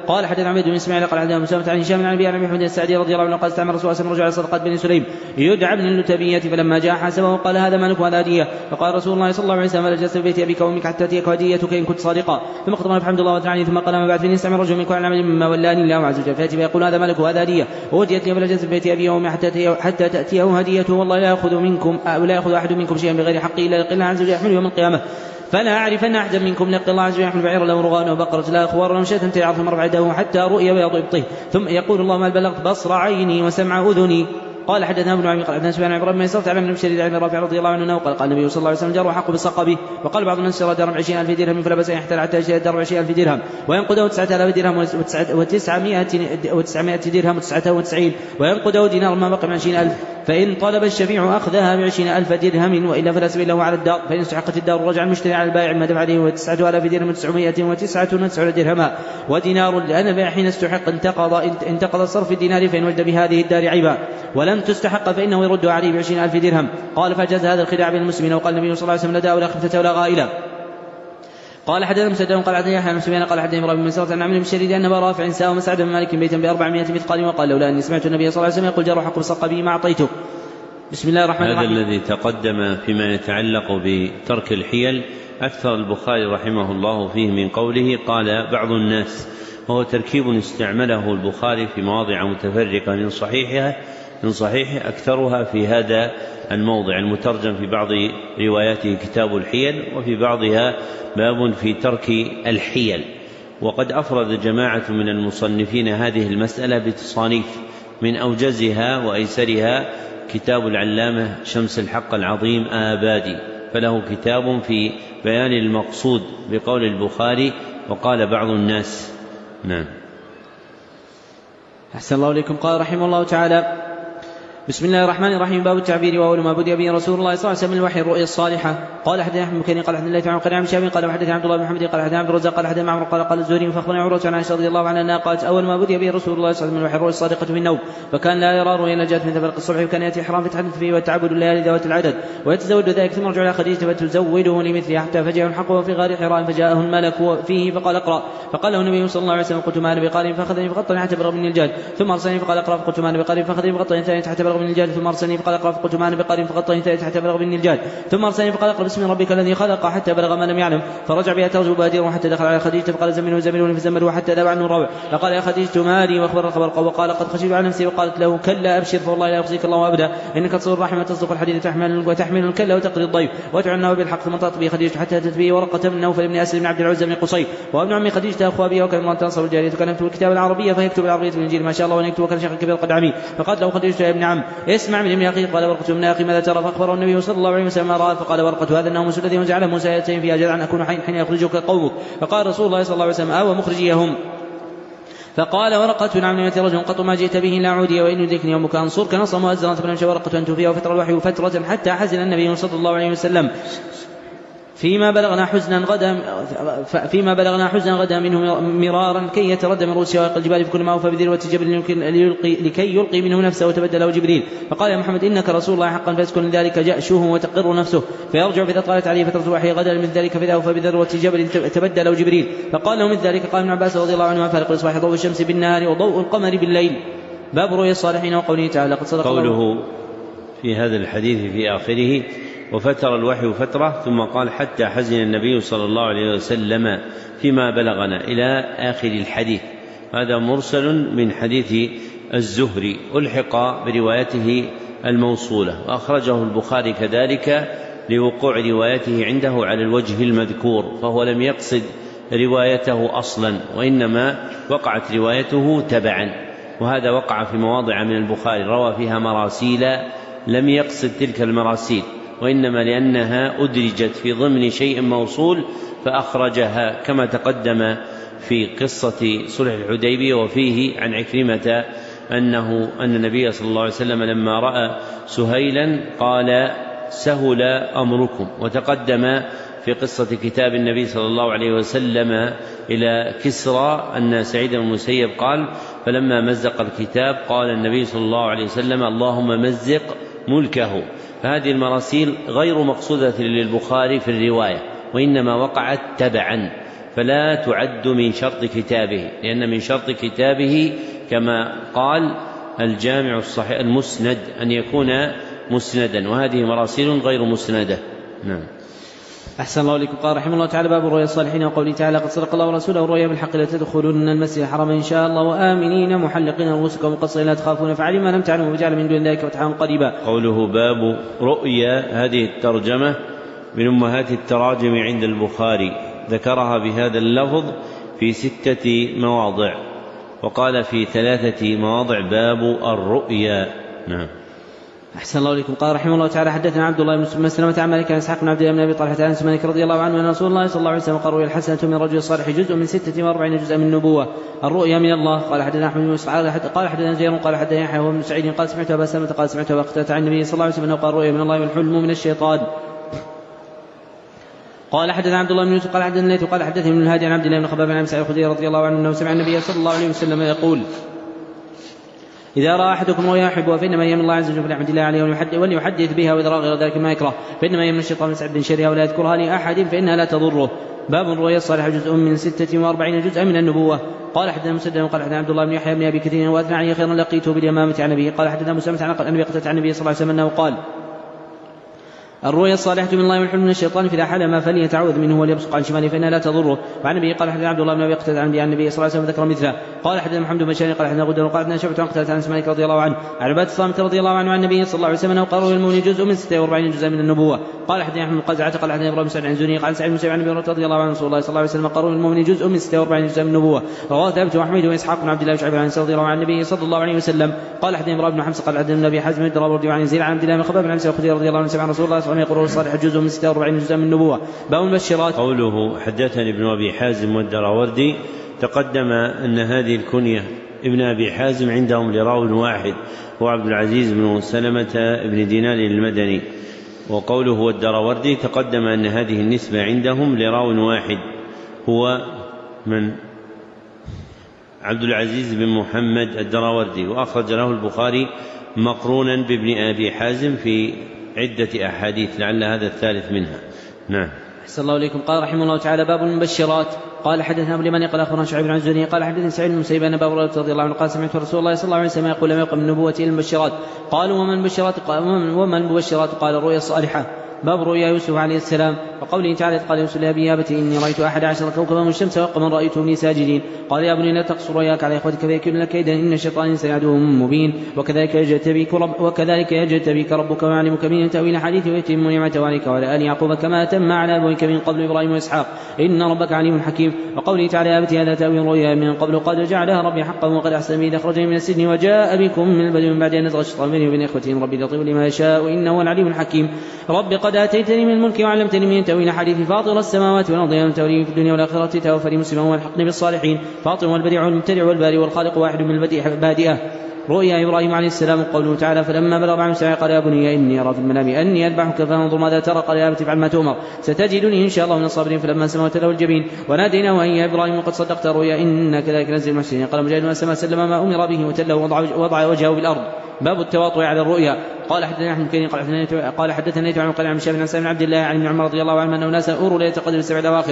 S2: قال حدثنا عبيد بن اسماعيل قال حدثنا مسامة عن هشام عن ابي عن ابي حميد السعدي رضي الله عنه قال استعمل رسول الله صلى الله عليه وسلم رجل على صدقات بني سليم يدعى ابن اللتبية فلما جاء حاسبه قال هذا مالك وهذا هدية فقال رسول الله صلى الله عليه وسلم جلست في بيت ابيك وامك حتى تاتيك هديتك ان كنت صادقا ثم خطبنا فحمد الله وتعالى ثم قال ما بعد فإن استعمل رجل منكم على العمل مما ولاني الله عز وجل فياتي فيقول هذا مالك وهذا هدية وهديت لي فلجلست في بيت ابي وامي حتى حتى تاتيه هديته والله لا ياخذ منكم لا ياخذ احد منكم شيئا بغير حقه الا لقي الله عز وجل يحمله يوم القيامة فلا أعرفن أحدا منكم لقي الله عز وجل يحمل بعيرا له رغان وبقرة لا أخوار له شاة تيعظ ثم رفع يده حتى رؤي بياض إبطه ثم يقول اللهم هل بلغت بصر عيني وسمع أذني. قال حدثنا ابن عمي قال حدثنا سفيان عن ابراهيم يسرت على ابن بشير عن رافع رضي الله عنه قال قال النبي صلى الله عليه وسلم جار حق بالصقبه وقال بعض الناس اشترى دار عشرين ألف درهم فلا بأس ان يحتل حتى يشتري دار عشرين ألف درهم وينقده تسعة آلاف درهم وتسعمائة درهم وتسعة وتسعين وينقده دينار ما بقي من عشرين ألف فإن طلب الشفيع أخذها بعشرين ألف درهم وإلا فلا سبيل له على الدار فإن استحقت الدار رجع المشتري على البائع ما دفع عليه وتسعة آلاف درهم وتسعمائة وتسعة وتسعون درهما ودينار لأن البائع حين استحق انتقض انتقض صرف الدينار فإن وجد بهذه الدار عيبا ولم تستحق فإنه يرد عليه بعشرين ألف درهم. قال فجاز هذا الخداع بين المسلمين وقال النبي صلى الله عليه وسلم لا داء ولا خفة ولا غائلة. قال حدثنا مسدد قال حدثنا يحيى بن سفيان قال حدثنا ابراهيم بن مسعود عن عمرو بن شريد ان ابا رافع ساوى مسعد بن مالك بيتا بأربعمائة مثقال وقال لولا اني سمعت النبي صلى الله عليه وسلم يقول جار حق بالصقبه ما اعطيته. بسم الله الرحمن الرحيم.
S1: هذا الذي تقدم فيما يتعلق بترك الحيل أكثر البخاري رحمه الله فيه من قوله قال بعض الناس وهو تركيب استعمله البخاري في مواضع متفرقة من صحيحها من صحيح أكثرها في هذا الموضع المترجم في بعض رواياته كتاب الحيل وفي بعضها باب في ترك الحيل. وقد أفرد جماعة من المصنفين هذه المسألة بتصانيف من أوجزها وأيسرها كتاب العلامة شمس الحق العظيم آبادي فله كتاب في بيان المقصود بقول البخاري وقال بعض الناس. نعم.
S2: أحسن الله إليكم. قال رحمه الله تعالى بسم الله الرحمن الرحيم باب التعبير وأول ما بدأ به رسول الله صلى الله عليه وسلم من الوحي الرؤيا الصالحة. قال حدثنا أحمد بن قال حدثنا الله تعالى قال عن شامي قال حدثنا عبد الله بن محمد قال حدثنا عبد الرزاق قال حدثنا معمر قال قال الزهري فأخبرنا عروة عن عائشة رضي الله عنها أنها قالت أول ما بدأ به رسول الله صلى الله عليه وسلم من الوحي الرؤيا الصادقة في النوم فكان لا يرى رؤيا جاءت من فلق الصبح وكان يأتي إحرام فتحدث فيه والتعبد الليالي ذوات العدد ويتزود ذلك ثم رجع إلى خديجة فتزوده لمثله حتى فجاءه الحق وفي غار حراء فجاءه الملك فيه فقال اقرأ فقال له النبي صلى الله عليه وسلم قلت ما أنا بقارئ فأخذني فغطني حتى بلغ مني الجهل ثم أرسلني فقال اقرأ فقلت ما أنا بقارئ فأخذني فغطني ثانية حتى بلغ مني الجهل ثم أرسلني فقال اقرأ فقلت ما أنا بقارئ فغطني ثانية حتى بلغ مني الجهل ثم أرسلني فقال اقرأ باسم ربك الذي خلق حتى بلغ ما لم يعلم فرجع بها ترجو بادره حتى دخل على خديجة فقال زملوا زملوني فزملوا حتى ذاب عنه الروع فقال يا خديجة مالي واخبر الخبر وقال قد خشيت على نفسي وقالت له كلا أبشر فوالله لا يخزيك الله أبدا إنك تصور الرحمة تصدق الحديث تحمل وتحمل الكلا وتقضي الضيف وتعنى بالحق ثم تطبي خديجة حتى تتبيه ورقة من نوفل بن أسد بن عبد العزى بن قصي وابن عمي خديجة أخوها بها وكان الله تنصر الجارية وكان يكتب الكتاب العربية فيكتب العربية بالإنجيل ما شاء الله ونكتب وكان شيخ كبير قد عمي فقالت له خديجة يا ابن عم اسمع من ابن أخي قال ورقة من أخي ماذا ترى فأخبره النبي صلى الله عليه وسلم ما رأى فقال ورقة هذا النوم الذي وجعله موسى يأتين فيها جدعا أكون حين حين يخرجك قومك فقال رسول الله صلى الله عليه وسلم أو مخرجيهم فقال ورقة نعم نعمة رجل قط ما جئت به لا عودي وإن يدركني يومك أنصرك نصر مؤزرا فنمشي ورقة أن توفيها وفترة الوحي فترة حتى حزن النبي صلى الله عليه وسلم فيما بلغنا حزنا غدا فيما بلغنا حزنا غدا منه مرارا كي يتردى من رؤوسها ويقل الجبال في كل ما هو فبذروة جبل لكي يلقي منه نفسه وتبدله جبريل فقال يا محمد إنك رسول الله حقا فيسكن ذلك جأشه وتقر نفسه فيرجع فإذا طالت عليه فترة الوحي غدا من ذلك فإذا فبذروة جبل تبدله جبريل فقال له من ذلك قال ابن عباس رضي الله عنه فارق الإصباح ضوء الشمس بالنهار وضوء القمر بالليل. باب رؤيا الصالحين وقوله تعالى قد صدق
S1: قوله في هذا الحديث في آخره وفتر الوحي فترة ثم قال حتى حزن النبي صلى الله عليه وسلم فيما بلغنا إلى آخر الحديث. هذا مرسل من حديث الزهري ألحق بروايته الموصولة وأخرجه البخاري كذلك لوقوع روايته عنده على الوجه المذكور فهو لم يقصد روايته أصلا وإنما وقعت روايته تبعا وهذا وقع في مواضع من البخاري روى فيها مراسيل لم يقصد تلك المراسيل وإنما لأنها أدرجت في ضمن شيء موصول فأخرجها كما تقدم في قصة صلح الحديبية وفيه عن عكرمة أنه أن النبي صلى الله عليه وسلم لما رأى سهيلا قال سهل أمركم وتقدم في قصة كتاب النبي صلى الله عليه وسلم إلى كسرى أن سعيد بن المسيب قال فلما مزق الكتاب قال النبي صلى الله عليه وسلم اللهم مزق ملكه. فهذه المراسيل غير مقصودة للبخاري في الرواية وإنما وقعت تبعا فلا تعد من شرط كتابه، لأن من شرط كتابه كما قال الجامع الصحيح المسند أن يكون مسندا، وهذه مراسيل غير مسندة. نعم.
S2: أحسن الله إليكم. قال رحمه الله تعالى: باب الرؤيا الصالحين وقوله تعالى: قد صدق الله ورسوله الرؤيا بالحق لتدخلن المسجد الحرام إن شاء الله وآمنين محلقين رؤوسكم ومقصرين لا تخافون فعلم ما لم تعلموا وجعل من دون ذلك فتحا قريبا.
S1: قوله باب رؤيا، هذه الترجمة من أمهات التراجم عند البخاري، ذكرها بهذا اللفظ في ستة مواضع، وقال في ثلاثة مواضع باب الرؤيا. نعم.
S2: أحسن الله إليكم. قال رحمه الله تعالى: حدثنا عبد الله بن مسلمة عن مالك عن إسحاق بن عبد الله بن أبي طلحة عن مالك رضي الله عنه أن رسول الله صلى الله عليه وسلم قال: الرؤيا الحسنة من رجل الصالح جزء من ستة وأربعين جزءا من النبوة. الرؤيا من الله. قال حدثنا أحمد بن مسعود قال حدثنا زيد قال حدثنا يحيى بن سعيد قال سمعت أبا سلمة قال سمعت أبا قتادة عن النبي صلى الله عليه وسلم قال: الرؤيا من الله والحلم من الشيطان. قال حدثنا عبد الله بن يوسف قال حدثنا الليث قال حدثني ابن الهادي عن عبد الله بن خباب عن أبي سعيد الخدري رضي الله عنه أنه سمع النبي صلى الله عليه وسلم يقول: إذا رأى أحدكم رؤيا يحبها فإنما هي من الله عز وجل فليحمد الله عليه وليحدث بها، وإذا رأى غير ذلك ما يكره فإنما هي من الشيطان يسعد بن شرها ولا يذكرها لأحد فإنها لا تضره. باب الرؤيا الصالحة جزء من ستة وأربعين جزءا من النبوة. قال حدثنا مسدد قال حدثنا عبد الله بن يحيى بن أبي كثير وأثنى عليه خيرا لقيته باليمامة عن نبيه. قال حدثنا مسلمة عن أبي قتادة عن النبي صلى الله عليه وسلم أنه قال: الرؤيا الصالحة من الله والحلم من الشيطان فإذا حلم فليتعوذ منه وليبصق عن شماله فإنها لا تضره. وعن النبي قال حدثنا عبد الله بن أبي قتادة عن النبي صلى الله عليه وسلم ذكر مثله. قال حدثنا محمد بن بشار قال حدثنا غدر قال حدثنا شعبة عن قتادة عن مالك رضي الله عنه عن عبادة الصامت رضي الله عنه عن النبي صلى الله عليه وسلم أنه قال: الرؤيا المؤمن جزء من ستة وأربعين جزءا من النبوة. قال حدثنا أحمد بن قزعة قال حدثنا إبراهيم بن سعد عن زني قال سعيد بن مسيب عن النبي رضي الله عنه رسول الله صلى الله عليه وسلم قال: الرؤيا المؤمن جزء من ستة وأربعين جزءا من النبوة. رواه ثابت وأحمد وإسحاق بن عبد الله وشعيب عن رضي الله عن النبي صلى الله عليه وسلم. قال حدثنا إبراهيم بن حمص قال حدثنا النبي حازم بن رضي الله عنه زيد عن عبد الله بن خباب عن أبي سعيد الخدري رضي الله عنه سمع رسول الله صلى الله عليه وسلم يقول: الصالح جزء من ستة وأربعين جزءا من النبوة. باب المبشرات.
S1: قوله حدثني ابن أبي حازم والدراوردي، تقدم أن هذه الكنية ابن أبي حازم عندهم لراو واحد هو عبد العزيز بن سلمة بن دينار المدني، وقوله والدراوردي تقدم أن هذه النسبة عندهم لراو واحد هو من عبد العزيز بن محمد الدراوردي، وأخرج له البخاري مقرونا بابن أبي حازم في عدة أحاديث لعل هذا الثالث منها. نعم.
S2: أحسن الله إليكم. قال رحمه الله تعالى: باب المبشرات. قال حدثنا أبو اليمان قال أخبرنا شعيب بن عزوني قال حدثني سعيد بن المسيب أن أبا هريرة رضي الله عنه قال: سمعت رسول الله صلى الله عليه وسلم يقول: لم يقم من النبوة إلا المبشرات. قالوا: وما المبشرات؟ وما المبشرات؟ قال: الرؤيا الصالحة. باب رؤيا يوسف عليه السلام وقوله تعالى: قال يوسف لأبي يا أبت إني رأيت أحد عشر كوكبا والشمس والقمر رأيتهم لي ساجدين. قال: يا بني لا تقصر رؤياك على إخوتك فيكيد لك كيدا إن الشيطان عدو مبين. وكذلك يجتبيك رب وكذلك يجتبيك ربك ويعلمك من تأويل حديث ويتم نعمته عليك وعلى آل يعقوب كما أتم على أبويك من قبل إبراهيم وإسحاق إن ربك عليم حكيم. وقوله تعالى: يا أبت هذا تأويل رؤيا من قبل قد جعلها ربي حقا وقد أحسن بي إذ أخرجني من السجن وجاء بكم من البدو من بعد أن نزغ الشيطان بيني وبين إخوتي ربي لطيف لما يشاء إنه هو العليم الحكيم. رب قد آتيتني من الملك وعلمتني من تأويل حديث فاطر السماوات والأرض أنت ولي في الدنيا والآخرة توفني مسلما والحقني بالصالحين. فاطر والبديع والمبتدع والباري والخالق واحد من البديع بادئة. رؤيا إبراهيم عليه السلام قوله تعالى: فلما بلغ معه السعي قال: يا بني إني أرى في المنام أني أذبحك فانظر ماذا ترى. قال: يا أبت افعل ما تؤمر ستجدني إن شاء الله من الصابرين. فلما سمع وتله الجبين وناديناه: أن يا إبراهيم قد صدقت الرؤيا إنا كذلك نجزي المحسنين. قال مجاهد: وسلم سلم ما أمر به وتله وضع وجهه بالأرض. باب التواطؤ على الرؤيا. قال حدثنا احمد بن كثير قال حدثنا عن قال عن شاب عن سالم بن عبد الله عن ابن عمر رضي الله عنه انه ناس أوروا ليلة القدر السبع الاواخر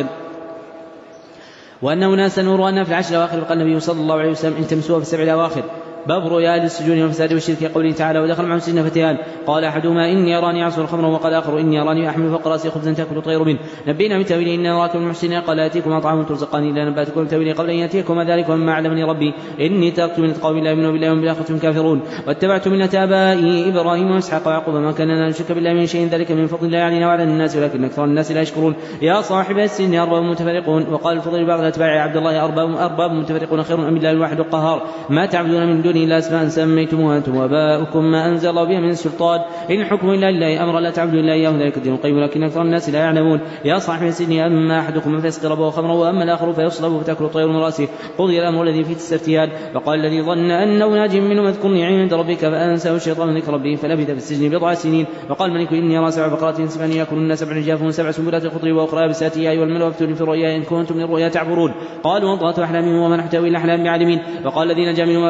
S2: وانه ناس نوروا انها في العشر الاواخر. فقال النبي صلى الله عليه وسلم: ان تمسوها في السبع الاواخر. باب رؤيا اهل السجون والفساد والشرك. قوله تعالى: ودخل معهم السجن فتيان قال احدهما اني اراني اعصر الخمر وقال اخر اني اراني احمل فوق راسي خبزا تاكل الطير منه نبينا بتاويله اني نراكم المحسنين. قال: اتيكم طعام ترزقان الا نباتكم بتاويله قبل ان ياتيكم ذلك ومما علمني ربي اني تركت من قوم لا يؤمنون بالله وهم بالاخره كافرون واتبعت مله ابائي ابراهيم واسحاق ويعقوب ما كان لنا نشرك بالله من شيء ذلك من فضل الله علينا وعلى الناس ولكن اكثر الناس لا يشكرون. يا صاحب السجن ارباب متفرقون. وقال الفضل بعض اتباع عبد الله: ارباب ارباب متفرقون خير ام الله الواحد القهار ما تعبدون من دونه الا اسماء سميتموها انتم واباؤكم ما انزل الله بها من سلطان ان حكم الا لله امر لا تعبدوا الا اياه ذلك الدين القيم ولكن اكثر الناس لا يعلمون. يا صاحب السجن اما احدكم فيسقي ربه خمرا واما الاخر فيصلب فتاكل الطير من راسه قضي الامر الذي فيه تستفتيان. فقال الذي ظن انه ناج منه اذكرني عند ربك فانساه الشيطان ذكر ربه فلبث في السجن بضع سنين. وقال الملك: اني ارى سبع بقرات سبعا ياكلن سبع جاف وسبع سنبلات خضر واخرى يابسات يا ايها الملأ افتوني في الرؤيا ان كنتم للرؤيا تعبرون. قالوا: وضغط احلام وما نحن تاويل الاحلام بعالمين. وقال الذين نجا منهم وادكر بعد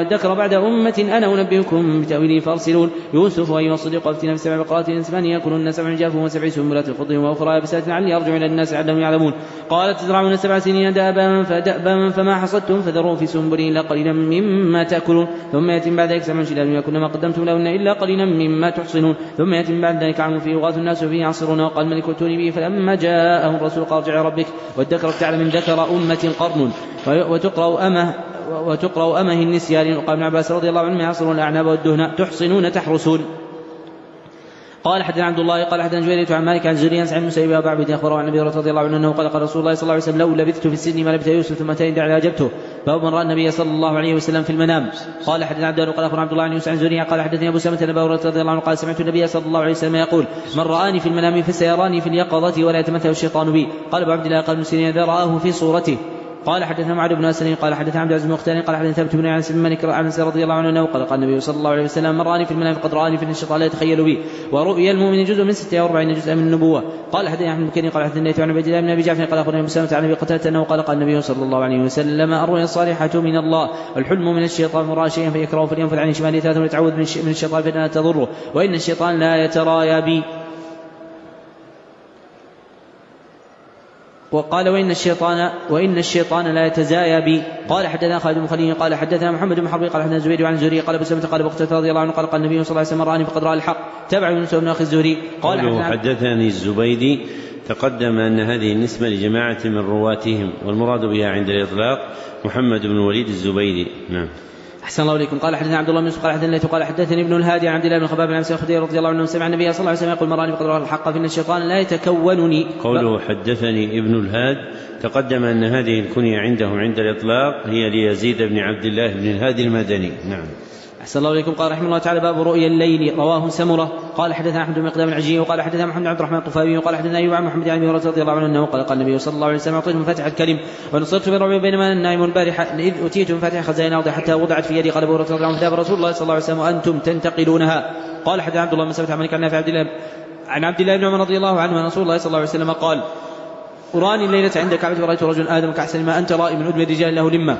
S2: بعد أمة أنا أنبئكم بتأويله فارسلون يوسف أيها الصديق أفتنا في سبع بقرات ثمان يأكلن سبع عجاف وسبع سنبلات خضر وأخرى يابسات لعلي أرجع إلى الناس لعلهم يعلمون قالت تزرعون سبع سنين دابا فدأبا فما حصدتم فذروا في سنبله إلا قليلا مما تأكلون ثم يأتي بعد ذلك سبع شداد يأكلن ما قدمتم لهن إلا قليلا مما تحصنون ثم يأتي بعد ذلك عام فيه يغاث الناس وفيه يعصرون وقال الملك ائتوني به فلما جاءه الرسول قال ارجع ربك والذكر تعلم من ذكر أمة قرن وتقرأ أمه وتقرأ أمه النسيان. وقال ابن عباس رضي الله عنه يعصرون الأعناب والدهن تحصنون تحرسون. قال حدثنا عبد الله قال حدثنا جويرية عن مالك عن زهري عن سعيد بن مسيب وابي عبد اخبره عن النبي رضي الله عنه انه قال قال رسول الله صلى الله عليه وسلم لو لبثت في السجن ما لبث يوسف ثم اتاني دعا اجبته. باب من راى النبي صلى الله عليه وسلم في المنام. قال حدثنا عبد الله قال اخبرنا عبد الله عن يوسف عن زهري قال حدثني ابو سلمة بن ابي هريرة رضي الله عنه قال سمعت النبي صلى الله عليه وسلم يقول من رآني في المنام فسيراني في اليقظة ولا يتمثل الشيطان بي. قال ابو عبد الله قال مسلم اذا رآه في صورته. قال حدثنا معاذ بن اسلم قال حدثنا عبد العزيز بن مختار قال حدثنا ثابت بن انس بن مالك انس رضي الله عنه قال قال النبي صلى الله عليه وسلم من رآني في المنام فقد رآني في الشيطان لا يتخيل بي. ورؤيا المؤمن جزء من ستة وأربعين جزءا من النبوة. قال حدثنا احمد بن كثير قال حدثنا عن عبد الله بن ابي جعفر قال اخبرني مسلمة عن ابي قتادة انه قال قال النبي صلى الله عليه وسلم الرؤيا الصالحة من الله الحلم من الشيطان من رأى شيئا فيكره فلينفذ عن شماله ثلاثة ويتعوذ من الشيطان فإنها تضره وإن الشيطان لا يترايا بي. وقال وإن الشيطان وإن الشيطان لا يتزايا بي. قال حدثنا خالد بن خليل قال حدثنا محمد بن حرب قال حدثنا زبير عن الزهري قال ابو سلمة قال ابو قتادة رضي الله عنه قال قال النبي صلى الله عليه وسلم رآني فقد رأى الحق تبع يونس بن اخي الزهري. قال
S1: حدثني الزبيدي تقدم أن هذه النسبة لجماعة من رواتهم والمراد بها عند الإطلاق محمد بن الوليد الزبيدي. نعم.
S2: أحسن الله إليكم. قال حدثنا عبد الله بن يوسف قال حدثنا قال حدثني ابن الهادي عن عبد الله بن خباب بن عبد الخدري رضي الله عنه سمع النبي صلى الله عليه وسلم يقول مراني فقد رأى الحق فإن الشيطان لا يتكونني.
S1: قوله حدثني ابن الهاد تقدم أن هذه الكنية عندهم عند الإطلاق هي ليزيد بن عبد الله بن الهادي المدني. نعم.
S2: أحسن الله إليكم. قال رحمه الله تعالى باب رؤيا الليل رواه سمرة قال حدثنا أحمد بن مقدام العجي وقال حدثنا محمد عبد الرحمن الطفاوي وقال حدثنا أيوب عن محمد عن أبي هريرة رضي الله عنه أنه قال قال النبي صلى الله عليه وسلم أعطيت مفاتيح الكلم ونصرت بالرعب بينما النائم البارحة إذ أتيت مفاتيح خزائن الأرض حتى وضعت في يدي. قال أبو هريرة رضي الله عنه كتاب رسول الله صلى الله عليه وسلم وأنتم تنتقلونها. قال حدثنا عبد الله بن مسعود عن مالك عن نافع عبد الله عن عبد الله بن عمر رضي الله عنه أن رسول الله صلى الله عليه وسلم قال أراني الليلة عند كعبة ورأيت رجل آدم كأحسن ما أنت رائي من أدب الرجال له لمة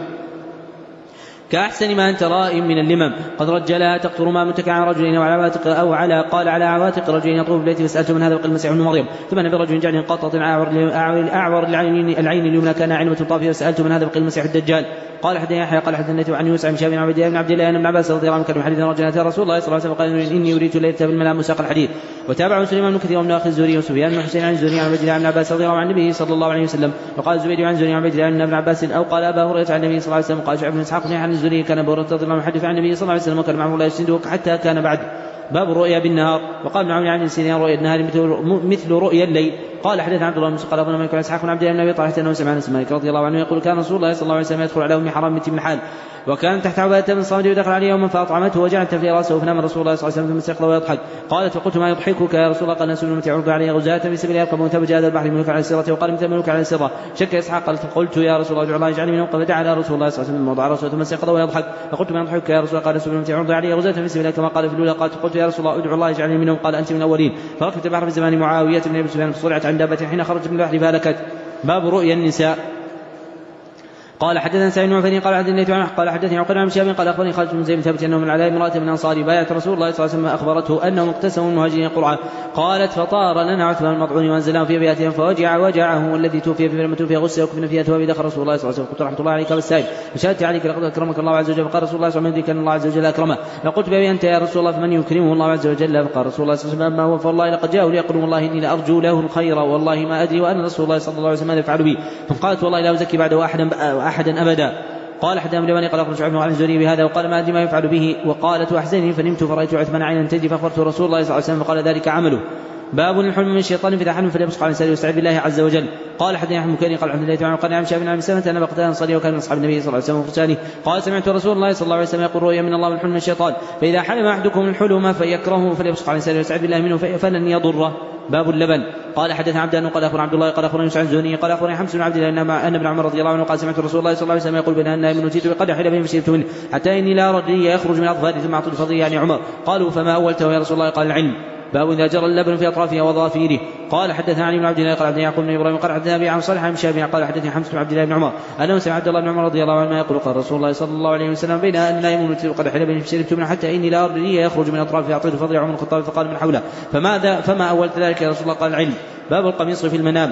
S2: كأحسن ما أنت رائم من اللمم قد رجلها تقطر ما متكع على رجلين أو على عواتق أو على قال على عواتق رجلين يطوف بالبيت فسألت من هذا وقال المسيح ابن مريم. ثم نبي رجل جعل قطة أعور العين العين اليمنى كان عنبة طافية فسألت من هذا وقال المسيح الدجال. قال حدثنا يحيى قال حدثنا عن يوسف عن شاب بن عبد الله بن عبد الله بن عباس رضي الله عنه كان حديث رجل اتى رسول الله صلى الله عليه وسلم قال اني اريد الليله بالمنام مساق الحديث. وتابعه سليمان بن كثير ومن اخي الزهري وسفيان بن حسين عن الزهري عن عبد الله بن عباس رضي الله عن النبي صلى الله عليه وسلم. وقال الزبيدي عن الزهري عن عبد الله بن عباس او قال ابا هريره عن النبي صلى الله عليه وسلم. قال شعب بن اسحاق عن الزهري كان ابو هريره رضي الله عنه يحدث عن النبي صلى الله عليه وسلم وكان معه لا يسنده حتى كان بعد. باب الرؤيا بالنهار. وقال ابن عون عن السنين رؤيا النهار مثل رؤيا الليل. قال حدث عبد الله بن مسعود قال ابن مالك عن اسحاق بن عبد الله بن ابي طلحه انه سمع انس مالك رضي الله عنه يقول كان رسول الله صلى الله عليه وسلم يدخل على ام حرام بنت حال وكان تحت عباده بن صامت ودخل عليه يوما فاطعمته وجعلت في راسه فنام رسول الله صلى الله عليه وسلم ثم استيقظ ويضحك. قالت فقلت ما يضحكك يا رسول الله؟ قال ناس من يعرض عليه غزاة في سبيل يركبون ثبت هذا البحر ملوك على السرة وقال مثل ملوك على السرة. شك اسحاق قالت فقلت يا رسول الله ادعو الله يجعلني منهم. فدعا على رسول الله صلى الله عليه وسلم وضع راسه ثم استيقظ ويضحك. فقلت ما يضحكك يا رسول الله؟ قال ناس من يعرض عليه غزاة في سبيل كما قال في الاولى. قالت فقلت يا رسول الله ادعو الله يجعلني منهم. قال انت من الاولين. فركبت البحر في زمان معاوية بن ابي سفيان فصرعت عن دابة حين خرجت من البحر فهلكت. باب رؤيا النساء. قال حدثنا سعيد بن عفان قال حدثني قال حدثني عقيل بن شهاب قال اخبرني خالد بن زيد ثبت انه من علاء امراه من انصار بايعت رسول الله صلى الله عليه وسلم اخبرته انه مقتسم المهاجرين قرعه. قالت فطار لنا عثمان المطعون وانزلناه في ابياتهم فوجع وجعه والذي توفي في لما توفي غسل وكفن فيها ثواب دخل رسول الله صلى الله عليه وسلم. قلت رحمه الله عليك بالسائل فشهدت عليك لقد اكرمك الله عز وجل. فقال رسول الله صلى الله عليه وسلم ان الله عز وجل اكرمه. فقلت بابي انت يا رسول الله فمن يكرمه الله عز وجل؟ فقال رسول الله صلى الله عليه وسلم اما هو فوالله لقد جاءه ليقول والله اني لارجو له الخير والله ما ادري وان رسول الله صلى الله عليه وسلم ماذا يفعل بي. فقالت والله لا ازكي بعده احدا احدا ابدا. قال حدثنا ابن بني قال اخرج ابن عن الزهري بهذا وقال ما ادري ما يفعل به. وقالت واحزنني فنمت فرايت عثمان عينا تجري فاخبرت رسول الله صلى الله عليه وسلم فقال ذلك عمله. باب الحلم من الشيطان فاذا حلم فليبصق على لسانه ويستعذ بالله عز وجل. قال حدثنا احمد بن قال الحمد لله تعالى قال عن شاب بن ابي سلمة ان بقتان صلي وكان من اصحاب النبي صلى الله عليه وسلم فرسانه. قال سمعت رسول الله صلى الله عليه وسلم يقول رؤيا من الله والحلم من الشيطان فاذا حلم احدكم الحلم فيكرهه فليبصق على لسانه ويستعذ بالله منه فلن يضره. باب اللبن. قال حدثنا عبد الله قال اخبرنا عبد الله قال اخبرنا يوسف عن الزهري قال اخبرني حمص بن عبد الله ان ابن عمر رضي الله عنه قال سمعت رسول الله صلى الله عليه وسلم يقول بين النائم نتيت بقدح لبن فشربت منه حتى اني لا ارى يخرج من اظفاري ثم اعطوا الفضل يعني عمر. قالوا فما اولته يا رسول الله؟ قال العلم. باب اذا جرى اللبن في اطرافها وظافيره. قال حدثنا علي بن عبد الله قال حدثنا يعقوب بن ابراهيم قال حدثنا ابي عن صالح عن شابه قال حدثني حمزه بن عبد الله بن عمر انه سمع عبد الله بن عمر رضي الله عنه يقول قال رسول الله صلى الله عليه وسلم بين ان لا يمون قد حل بين فشربت منه حتى اني لا ارضي يخرج من اطراف فاعطيت فضل عمر الخطاب فقال من حوله فماذا فما اولت ذلك يا رسول الله؟ قال العلم. باب القميص في المنام.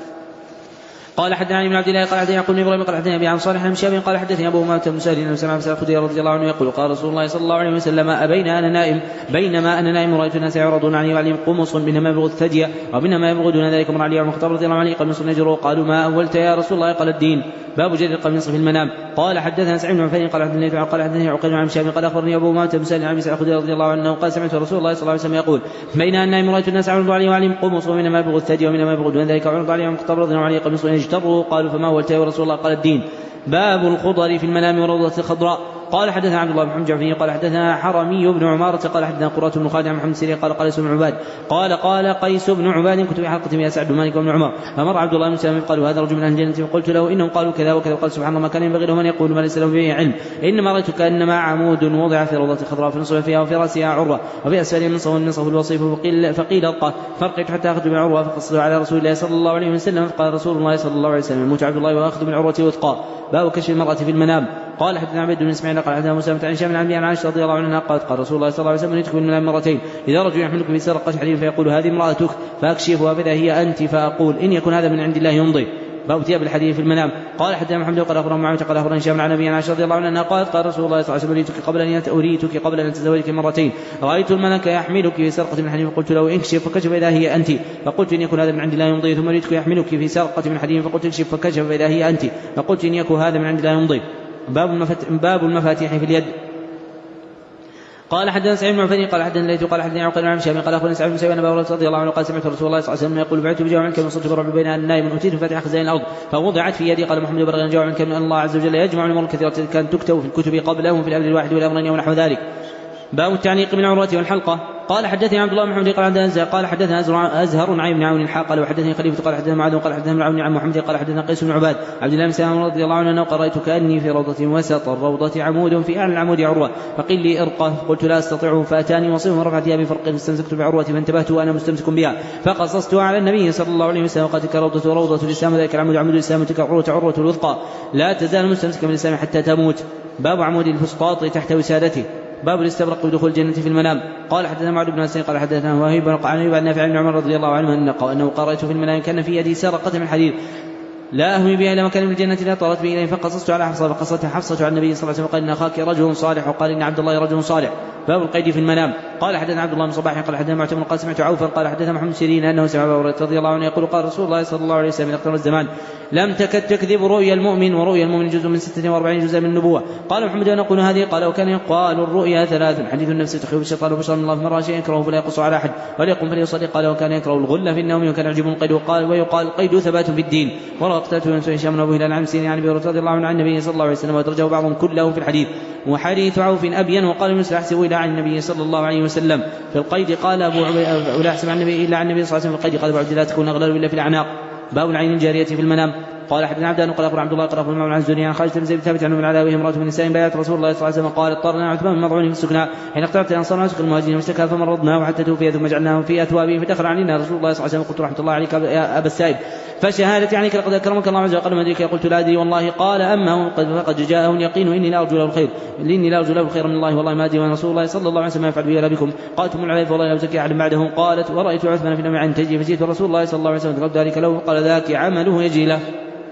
S2: قال حدثنا علي بن عبد الله قال حدثنا يعقوب بن ابراهيم قال حدثنا ابي عن صالح عن شابه قال حدثني ابو امامه بن سهل انه سمع ابا سعيد الخدري رضي الله عنه يقول قال رسول الله صلى الله عليه وسلم ابين انا نائم بينما انا نائم رايت الناس يعرضون عني وعليهم قمص منما يبغض الثدي ومنما يبغض دون ذلك مر علي عمر الخطاب رضي الله عنه قميص نجر قالوا ما اولت يا رسول الله؟ قال الدين. باب جر القميص في المنام. قال حدثنا سعيد بن عفان قال حدثني قال حدثني عقيل عن شابه قال اخبرني ابو امامه بن سهل عن ابي سعيد الخدري رضي الله عنه قال سمعت رسول الله صلى الله عليه وسلم يقول بين ان نائم رايت الناس يعرضون عني وعليهم قمص ومنما يبغض الثدي ومنما يبغض دون ذلك عرض علي عمر الخطاب رضي الله عنه قميص يجتر قالوا فما اولت يا رسول الله؟ قال الدين. باب الخضر في المنام وروضة الخضراء. قال حدثنا عبد الله بن محمد جعفري قال حدثنا حرمي بن عمارة قال حدثنا قرة بن خالد عن محمد سيرين قال قال قيس بن عباد قال قال قيس بن عباد كنت في حلقة يا سعد بن مالك وابن عمر فمر عبد الله بن سلام قالوا هذا رجل من أهل الجنة فقلت له إنهم قالوا كذا وكذا قال سبحان الله ما كان ينبغي لهم أن يقولوا ما ليس لهم به علم إنما رأيت كأنما عمود وضع في روضة خضراء فنصب فيها وفي رأسها عروة وفي أسفلها منصف والنصف الوصيف فقيل فقيل ألقى فرقت حتى أخذ بالعروة فقصدوا على رسول الله صلى الله عليه وسلم فقال رسول الله صلى الله عليه وسلم يموت عبد الله وأخذ بالعروة وثقا. باب كشف المرأة في المنام. قال حدثنا عبد بن اسماعيل قال حدثنا موسى بن هشام عن عائشة رضي الله عنها قالت قال رسول الله صلى الله عليه وسلم يترك المنام مرتين إذا رجل يحملك في سرقة حديد فيقول هذه امرأتك فأكشفها فإذا هي أنت فأقول إن يكن هذا من عند الله يمضي. باب ثياب الحديد في المنام. قال حدثنا محمد قال اخبرنا معاويه قال اخبرنا هشام عن ابي عائشه رضي الله عنها قالت قال رسول الله صلى الله عليه وسلم اريتك قبل ان اريتك قبل ان اتزوجك مرتين رايت الملك يحملك في سرقه من حديد فقلت له اكشف فكشف اذا هي انت فقلت ان يكن هذا من عند الله يمضي ثم اريتك يحملك في سرقه من حديد فقلت اكشف فكشف فاذا هي انت فقلت ان يكن هذا من عند الله يمضي. باب باب المفاتيح في اليد. قال حدثنا سعيد بن عفان قال حدثنا ليث قال حدثني عقيل عن شابه قال اخبرني سعيد بن سيبان ابي هريره رضي الله عنه قال سمعت رسول الله صلى الله عليه وسلم يقول بعثت بجوع كما صرت برعب بين النائم اتيت فاتح خزائن الارض فوضعت في يدي قال محمد بن جوع كما ان الله عز وجل يجمع الامور الكثيره كانت تكتب في الكتب قبلهم في الامر الواحد والامرين ونحو ذلك. باب التعنيق من العروة والحلقة. قال حدثني عبد الله بن محمد قال حدثنا قال حدثنا ازهر عن ابن عون الحاق قال وحدثني خليفه قال حدثنا معاذ قال حدثنا عون عن محمد قال حدثنا قيس بن عباد عبد الله بن سلام رضي الله عنه قرأت كأني في روضة وسط الروضة عمود في اعلى العمود عروة فقيل لي ارقه قلت لا استطيع فاتاني وصيف ورفع ثيابي فرق فاستمسكت بعروة فانتبهت وانا مستمسك بها فقصصتها على النبي صلى الله عليه وسلم قال تلك روضة روضة الاسلام ذلك العمود عمود الاسلام تلك عروة عروة الوثقى لا تزال مستمسكا بالاسلام حتى تموت. باب عمود الفسطاط تحت وسادته. باب الاستبرق بدخول الجنة في المنام. قال حدثنا معد بن حسين قال حدثنا وهيب بن قعنبي عن نافع بن عمر رضي الله عنه انه قرأت في المنام كان في يدي سرقة من حديد لا أهوي بها إلى مكان من الجنة لا طارت بي إليه فقصصت على حفصة فقصتها حفصة عن النبي صلى الله عليه وسلم قال إن أخاك رجل صالح وقال إن عبد الله رجل صالح. باب القيد في المنام. قال حدثنا عبد الله بن صباح قال حدثنا معتمر قال سمعت عوفا قال حدثنا محمد سيرين أنه سمع أبا هريرة رضي الله عنه يقول قال رسول الله صلى الله عليه وسلم اقترب الزمان لم تكد تكذب رؤيا المؤمن ورؤيا المؤمن جزء من ستة وأربعين جزء من النبوة. قال محمد أن أقول هذه قال وكان يقال الرؤيا ثلاث حديث النفس تخيف الشيطان وبشر من الله فمن رأى شيئا يكرهه فلا يقص على أحد وليقم فليصلي. قال وكان يكره الغل في النوم وكان يعجبه القيد وقال ويقال القيد ثبات في الدين. وروى قتادة بن هشام بن أبو هلال عن سيرين عن أبي هريرة رضي الله عنه عن النبي صلى الله عليه وسلم ودرجه بعضهم كله في الحديث. وحديث عوف أبين وقال مثل أحسب إلى عن النبي صلى الله عليه وسلم في القيد قال أبو لا أحسب عن النبي إلا عن النبي صلى الله عليه وسلم في القيد قال أبو عبد لا تكون أغلال إلا في الأعناق. باب العين الجارية في المنام. قال حدثنا عبدان قال أخبر عبد الله قال أخبر المعمر عن الزهري عن خالد بن زيد ثابت عنه من علاويه امرأة من نساء بايعت رسول الله صلى الله عليه وسلم قال اضطرنا عثمان بن مضعون في السكنى حين اقتربت الأنصار نسك المهاجرين واشتكى فمرضناه حتى توفي ثم جعلناه في أثوابه فدخل علينا رسول الله صلى الله عليه وسلم قلت رحمة الله عليك يا أبا السائب فشهادتي عنك لقد أكرمك الله عز وجل. قال ما أدريك قلت لا أدري والله. قال أما فقد جاءه اليقين إني لا أرجو له الخير إني لا أرجو له الخير من الله والله ما أدري وأن رسول الله صلى الله عليه وسلم يفعل بي ولا بكم. قالت من عليه والله لا أزكي أحد بعده. قالت ورأيت عثمان في النوم عن تجي فجئت رسول الله صلى الله عليه وسلم قال ذلك له قال ذاك عمله يجي له.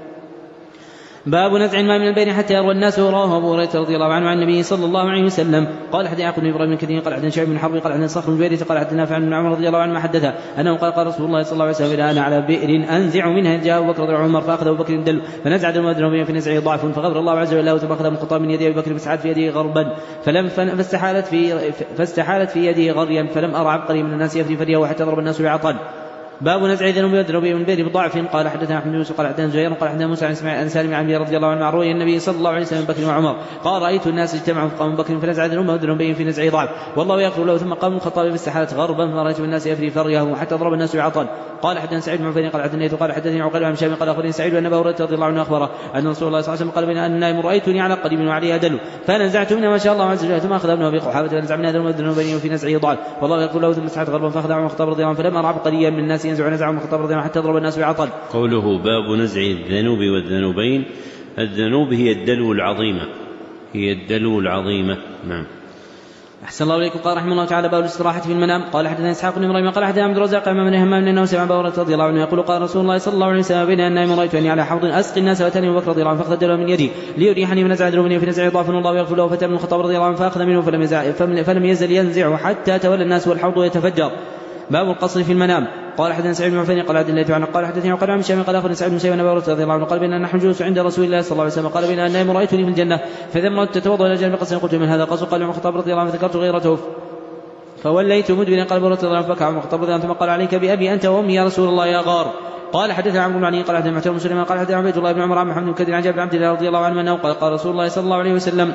S2: باب نزع الماء من البين حتى يروى الناس وراه أبو هريرة رضي الله عنه عن النبي صلى الله عليه وسلم. قال حدثنا يعقوب بن ابراهيم بن كثير قال حدثنا شعيب بن حرب قال حدثنا صخر بن جويرية قال حدثنا نافع بن عمر رضي الله عنه ما حدثه انه قال قال رسول الله صلى الله عليه وسلم اذا انا على بئر انزع منها جاء ابو بكر رضي الله عنه فاخذ ابو بكر دل فنزع دلو في نزعه ضعف فغفر الله عز وجل له ثم اخذ من الخطاب من يد ابي بكر فسحت في يده غربا فلم فاستحالت في فاستحالت في يده غريا فلم ارى عبقري من الناس يفري فريه حتى ضرب الناس بعطل. باب نزع ذنوب يدرب من بئر بضعف. قال حدثنا احمد بن يوسف قال حدثنا زهير قال حدثنا موسى عن سالم عن ابي رضي الله عنه عن رؤيا النبي صلى الله عليه وسلم بكر وعمر قال رايت الناس اجتمعوا فقام بكر فنزع ذنوب ذنوبهم في نزع ضعف والله يغفر له ثم قام الخطاب فاستحالت غربا فرايت الناس يفري فريه حتى ضرب الناس بعطل. قال حدثنا سعيد بن عفان قال حدثني قال حدثني عقيل بن هشام قال اخبرني سعيد بن ابي هريره رضي الله عنه اخبره ان رسول الله صلى الله عليه وسلم قال بين ان نائم رايتني على قريب وعليه ادل فنزعت منه ما شاء الله عز وجل ثم اخذ ابن ابي قحافه فنزع منها ذنوب الذنوب بيني وفي نزعه ضعف والله يقول له ثم مسحت غربا فاخذ عمر الخطاب رضي الله عنه فلما راى عبقريا من الناس ينزع نزع عمر الخطاب رضي الله عنه حتى ضرب الناس بعطل.
S1: قوله باب نزع الذنوب والذنوبين، الذنوب هي الدلو العظيمه هي الدلو العظيمه نعم.
S2: أحسن الله إليكم. قال رحمه الله تعالى باب الاستراحة في المنام. قال حدثنا إسحاق بن إبراهيم قال حدثنا عبد الرزاق عن من همام أنه سمع أبا هريرة رضي الله عنه يقول قال رسول الله صلى الله عليه وسلم بين النائم رأيت أني على حوض أسقي الناس وأتاني أبو بكر رضي الله عنه فأخذ الدلو من يدي ليريحني فنزع ذنوبني في نزع ضعف الله يغفر له فتى بن الخطاب رضي الله عنه فأخذ منه فلم يزل, فلم يزل ينزع حتى تولى الناس والحوض يتفجر. باب القصر في المنام. قال حدثنا سعيد بن عفان قال عبد الله عنه قال حدثني عقيل بن هشام قال اخبرني سعيد بن مسيب رضي الله عنه قال بيننا نحن جلوس عند رسول الله صلى الله عليه وسلم قال بيننا النائم رايتني في الجنه فذمرت تتوضا الى جانب قصر قلت من هذا قصر قال عمر الخطاب رضي الله عنه فذكرت غيرته فوليت مدبرا قال رضي الله عنه فكع عمر الخطاب رضي الله عنه ثم قال عليك بابي انت وامي يا رسول الله يا غار. قال حدثنا عمرو بن علي قال حدثنا معتمر مسلم قال حدثنا عبيد الله بن عمر عن محمد بن كثير عن جابر بن عبد الله رضي الله عنه انه قال قال رسول الله صلى الله عليه وسلم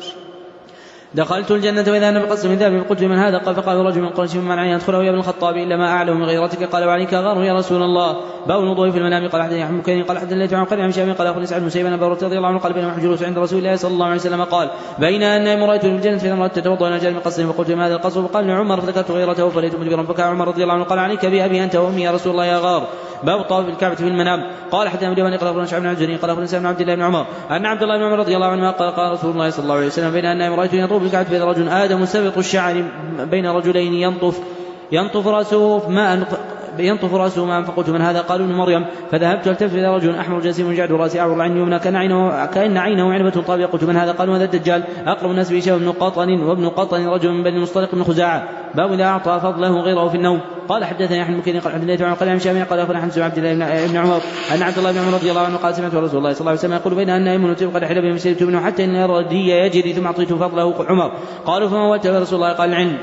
S2: دخلت الجنة وإذا أنا بقصر من ذهب قلت من هذا قال فقال رجل من قريش من منعني أدخله يا ابن الخطاب إلا ما أعلم من غيرتك قال وعليك غار يا رسول الله. باب الوضوء في المنام. قال حدثني أحمد كين قال حدثني ليث عن قال عن هشام قال أخبرني سعد بن مسيب أبا هريرة رضي الله عنه قال بينما جلوس عند رسول الله صلى الله عليه وسلم قال بين أن رأيت في الجنة فإذا رأيت تتوضأ إلى جانب قصر فقلت ما هذا القصر فقال عمر فذكرت غيرته فليت مدبرا فكان عمر رضي الله عنه قال عليك بأبي أنت وأمي يا رسول الله يا غار. باب الطواف بالكعبة في المنام. قال حدثنا ابن ديوان قال أخبرنا شعيب بن الجريري قال أخبرنا سالم بن عبد الله بن عمر أن عبد الله بن عمر رضي الله عنه قال قال رسول الله صلى الله عليه وسلم بين أن رأيت يطوف بالكعبة فإذا رجل آدم سبط الشعر بين رجلين ينطف ينطف رأسه ماء ينطف رأسه ماء فقلت من هذا قالوا ابن مريم فذهبت التفت إلى رجل أحمر جسيم جعد رأسي أعور العين يمنى كان عينه كأن عينه عنبة طابية قلت من هذا قالوا هذا الدجال أقرب الناس بهشام بن قطن وابن قطن رجل من بني المصطلق بن خزاعة. باب إذا أعطى فضله غيره في النوم. قال حدثني أحمد بن قال حدثني عن قال عن شامع قال أخبرنا حمزة عبد الله بن عمر أن عبد الله بن عمر رضي الله عنه قال سمعت رسول الله صلى الله عليه وسلم يقول بين أن نائم وتيب قد حل بهم سيرت منه حتى إن ردي يجري ثم أعطيت فضله عمر. قالوا فما ولت رسول الله قال العلم.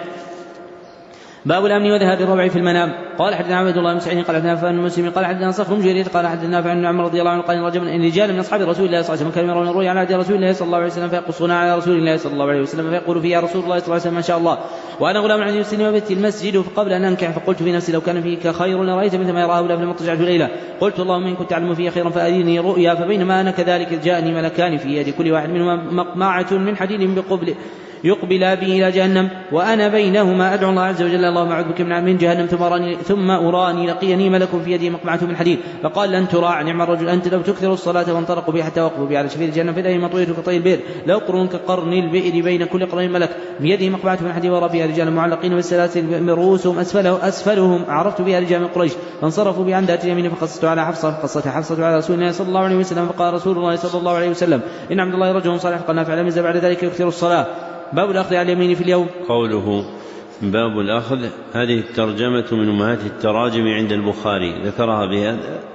S2: باب الامن وذهاب الربع في المنام. قال حدثنا عبد الله بن سعيد قال حدثنا فان مسلم قال حدثنا صخر بن جرير قال حدثنا فان عمر رضي الله عنه قال رجل من رجال من اصحاب رسول الله صلى الله عليه وسلم كانوا يرون الرؤيا على عهد رسول الله صلى الله عليه وسلم فيقصون على رسول الله صلى الله عليه وسلم فيقول فيها رسول الله صلى الله عليه وسلم ما شاء الله وانا غلام عندي يسلم وبيت المسجد فقبل ان انكح فقلت في نفسي لو كان فيك خير لرايت مثل ما يراه هؤلاء فلما اضطجعت ليله قلت اللهم ان كنت تعلم فيه خيرا فاريني رؤيا فبينما انا كذلك جاءني ملكان في يد كل واحد منهما مقمعه من حديد بقبل يقبل به إلى جهنم وأنا بينهما أدعو الله عز وجل اللهم أعوذ بك من جهنم ثم أراني, ثم أراني لقيني ملك في يدي مقمعة من حديد فقال لن تراع نعم الرجل أنت لو تكثر الصلاة وانطلقوا بي حتى وقفوا بي على شفير الجهنم فإذا مطوية كطي البئر لو قرن كقرن البئر بين كل قرن ملك بيده مقمعة من حديد ورا فيها رجال معلقين بالسلاسل من رؤوسهم أسفله أسفلهم عرفت بها رجال من قريش فانصرفوا بي عن ذات اليمين فقصت على حفصة فقصتها حفصة على رسول الله صلى الله عليه وسلم فقال رسول الله صلى الله عليه وسلم إن عبد الله رجل صالح قال نافع لم يزل بعد ذلك يكثر الصلاة. باب الأخذ على اليمين في اليوم.
S1: قوله باب الأخذ هذه الترجمة من أمهات التراجم عند البخاري ذكرها بهذا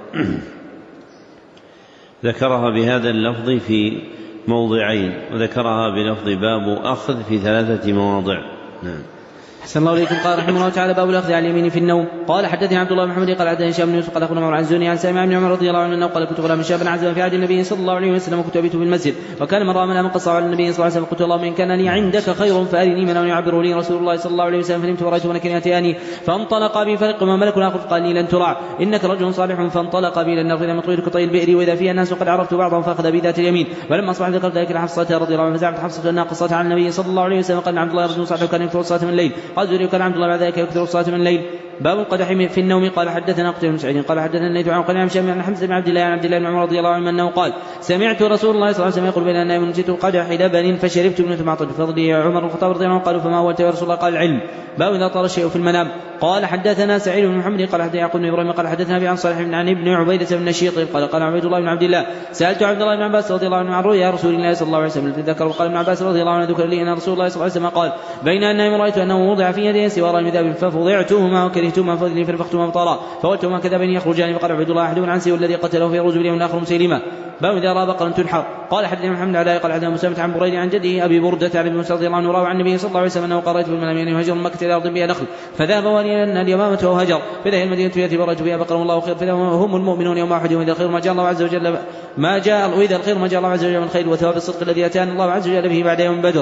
S1: ذكرها بهذا اللفظ في موضعين وذكرها بلفظ باب أخذ في ثلاثة مواضع. نعم.
S2: أحسن الله إليكم. قال رحمه الله تعالى باب الأخذ على اليمين في النوم. قال حدثني عبد الله بن محمد قال حدثني هشام بن يوسف قال أخبرنا عمرو عن الزهري عن سامع بن عمر رضي الله عنه أنه قال كنت غلاما شابا عزبا في عهد النبي صلى الله عليه وسلم وكنت أبيت في المسجد وكان من رأى مناما قص على النبي صلى الله عليه وسلم قلت اللهم إن كان لي عندك خير فأرني مناما يعبر لي رسول الله صلى الله عليه وسلم فنمت ورأيت ملكا يأتياني فانطلق بي فرقهما ملك آخر قال لي لن ترع إنك رجل صالح فانطلق بي لن نأخذ مطويل كطي البئر وإذا فيها الناس قد عرفت بعضهم فأخذ بي ذات اليمين ولما أصبحت ذكرت ذلك حفصة رضي الله عنها فزعمت حفصة أنها قصت على النبي صلى الله عليه وسلم قال عبد الله رجل صالح كان يكثر الصلاة من الليل قال زهري كان عبد الله بعد ذلك يكثر الصلاة من الليل. باب القدح في النوم. قال حدثنا قتيبة بن سعيد قال حدثنا الليث عن قال عن هشام عن حمزة بن عبد الله عن عبد الله بن عمر رضي الله عنه انه قال سمعت رسول الله صلى الله عليه وسلم يقول بين النائم نسيت القدح لبن فشربت منه ثم اعطيت بفضله عمر الخطاب رضي الله عنه قالوا فما اولت يا رسول الله قال العلم. باب اذا طال الشيء في المنام. قال حدثنا سعيد بن محمد قال حدثنا يعقوب بن ابراهيم قال حدثنا ابي عن صالح بن عن ابن عبيدة بن نشيط قال قال عبيد الله بن عبد الله سالت عبد الله بن عباس رضي الله عنه عن رؤيا رسول الله صلى الله عليه وسلم ذكر قال ابن عباس رضي الله عنه ذكر لي ان رسول الله صلى الله عليه وسلم قال بين النائم رايت انه وضع في يديه سوار من ذهب ففضعتهما وكرهتهما فضلي فنفختهما بطرا فولتهما كذا بين يخرجان فقال عبد الله احدهما عن سي والذي قتله فيروج باليوم الاخر مسيلمه. باب اذا راى بقرا تنحر. قال حدثنا محمد علي قال حدثنا مسامة عن بريد عن جده ابي برده عن ابي موسى رضي الله عنه روى عن النبي صلى الله عليه وسلم انه قرأت في المنام ان يهجر مكه الى ارض بها نخل فذهب ولي ان اليمامه وهجر فذهب المدينه ياتي برأت بها بقرا والله خير فذهب هم المؤمنون يوم احد واذا الخير ما جاء الله عز وجل ما جاء واذا الخير ما جاء الله عز وجل من خير وثواب الصدق الذي اتانا الله عز وجل به بعد يوم بدر.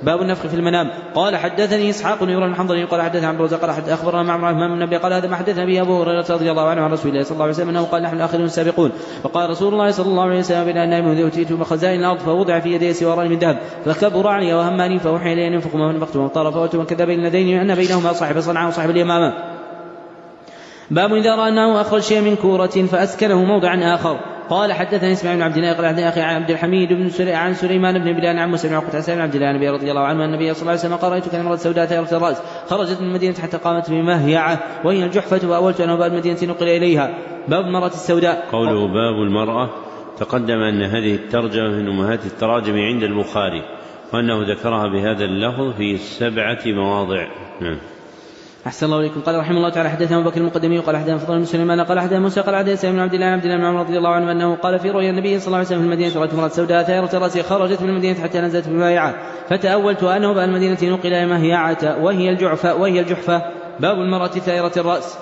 S2: باب النفخ في المنام. قال حدثني إسحاق بن إبراهيم الحنظلي قال حدثنا عبد الرزاق قال أخبرنا معمر بن النبي قال هذا ما حدثنا به أبو هريرة رضي الله عنه عن رسول الله صلى الله عليه وسلم أنه قال نحن الآخرون السابقون. فقال رسول الله صلى الله عليه وسلم بنا النائم إذا أتيت بخزائن الأرض فوضع في يدي سواران من ذهب فكبر علي وهماني فأوحي إلي أن ينفخ ما نفخت وطار فوت من كذا بين الذين أن بينهما صاحب صنعاء وصاحب اليمامة. باب إذا رأى أنه أخرج شيئا من كورة فأسكنه موضعا آخر. قال حدثني اسماعيل بن عبد الله قال حدثني أخي عبد الحميد بن سليمان عن سليمان بن بلال عن موسى بن عقبة عن عبد الله النبي رضي الله عنه أن النبي صلى الله عليه وسلم قال رأيت كامرأة سوداء ثائرة الرأس خرجت من المدينة حتى قامت بمهيعة وهي الجحفة فأولت أن باب المدينة نقل إليها. باب المرأة السوداء.
S1: قوله باب المرأة تقدم أن هذه الترجمة من أمهات التراجم عند البخاري وأنه ذكرها بهذا اللفظ في سبعة مواضع. نعم.
S2: أحسن الله إليكم. قال رحمه الله تعالى حدثنا أبو بكر المقدمي وقال حدثنا فضل بن سليمان قال حدثنا موسى قال حدثنا سعيد بن عبد الله عبد الله بن عمر رضي الله عنه أنه قال في رؤيا النبي صلى الله عليه وسلم في المدينة رأيت امرأة سوداء ثائرة رأسها خرجت من المدينة حتى نزلت بمهيعة فتأولت أنه بأن المدينة نقل إلى مهيعة وهي الجحفة وهي الجحفة. باب المرأة ثائرة الرأس.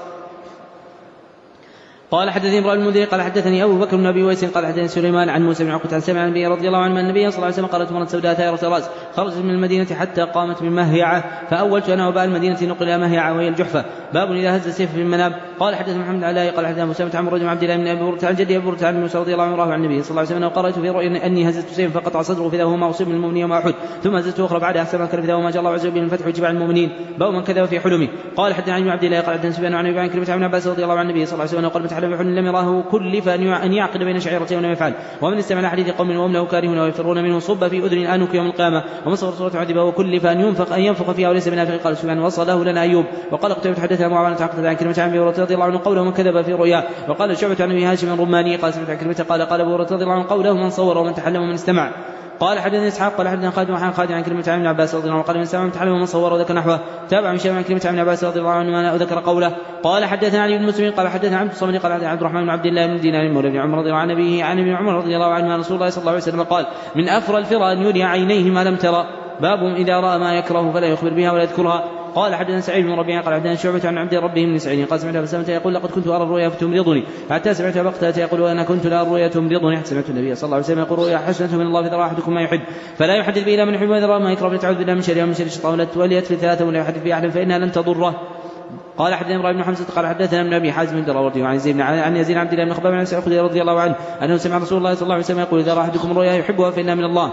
S2: قال حدثني ابراهيم المنذري قال حدثني ابو بكر بن ابي ويس قال حدثني سليمان عن موسى بن عقبة عن سمع النبي رضي الله عنه ان النبي صلى الله عليه وسلم قالت امرأة سوداء ثائرة راس خرجت من المدينة حتى قامت بمهيعة فاولت انا وباء المدينة نقل الى مهيعة وهي الجحفة. باب اذا هز السيف في المنام. قال حدثنا محمد علاء قال حدثنا موسى بن عمرو بن عبد الله بن ابي برده عن جدي ابي برده عن موسى رضي الله عنه عن النبي صلى الله عليه وسلم قرأت في رؤيا اني هزت سيف فقطع صدره فاذا هو ما اصيب من المؤمنين وما احد ثم هزته اخرى بعدها احسن ما كان فاذا هو ما جاء الله عز وجل من الفتح واتباع المؤمنين. باب من كذب في حلمه. قال حدثنا ابن عبد الله قال حدثنا سفيان عن ابي بكر بن عباس رضي الله عنه النبي صلى الله عليه وسلم قال من تحلم بحلم لم يراه كل فأن يعقد بين شعيرتين ولم يفعل ومن استمع حديث قوم وهم له كارهون ويفرون منه صب في أذن آنك يوم القيامة ومن صغر صورة عذبه وكل فأن ينفق أن ينفق فيها وليس بنافع. قال سفيان وصله لنا أيوب. وقال قتيبة حدثنا معاوية عقد عن كلمة عن أبي هريرة رضي الله عنه قوله من كذب في رؤيا. وقال شعبة عن أبي هاشم الرماني قال سمعت عن كلمة قال قال أبو هريرة رضي الله عنه قوله من صور ومن تحلم ومن استمع. قال حدثنا اسحاق قال حدثنا خالد وحان خالد عن كلمة عن ابن عباس رضي الله عنه قال من سمع من تحلم ومن صور وذكر نحوه. تابع من شيء عن كلمة عن ابن عباس رضي الله عنه وذكر قوله. قال حدثنا علي بن مسلم قال حدثنا عبد الصمد قال حدثنا عبد الرحمن بن عبد الله بن دينار مولى بن عمر رضي الله عنه به عن ابن عمر رضي الله عنه رسول الله صلى الله عليه وسلم قال من أفرى الفرى أن يري عينيه ما لم ترى. باب إذا رأى ما يكره فلا يخبر بها ولا يذكرها. قال حدثنا سعيد بن ربيعة قال حدثنا شعبة عن عبد ربه بن سعيد قال سمعت أبا سلمة يقول لقد كنت أرى الرؤيا فتمرضني حتى سمعت أبا قتادة يقول وأنا كنت لا الرؤيا تمرضني حتى سمعت النبي صلى الله عليه وسلم يقول رؤيا حسنة من الله فإذا أحدكم ما يحب فلا يحدث به إلا من يحب وإذا رأى ما يكره فليتعوذ بالله من شر ومن شر الشيطان وليتفل ثلاثة ولا يحدث به أحد فإنها لن تضره. قال حدثنا ابراهيم بن حمزة قال حدثنا ابن ابي حازم الدراوردي عن زيد عن يزيد عبد الله بن خباب عن سعيد رضي الله عنه انه سمع رسول الله صلى الله عليه وسلم يقول اذا راى احدكم الرؤيا يحبها فإنها من الله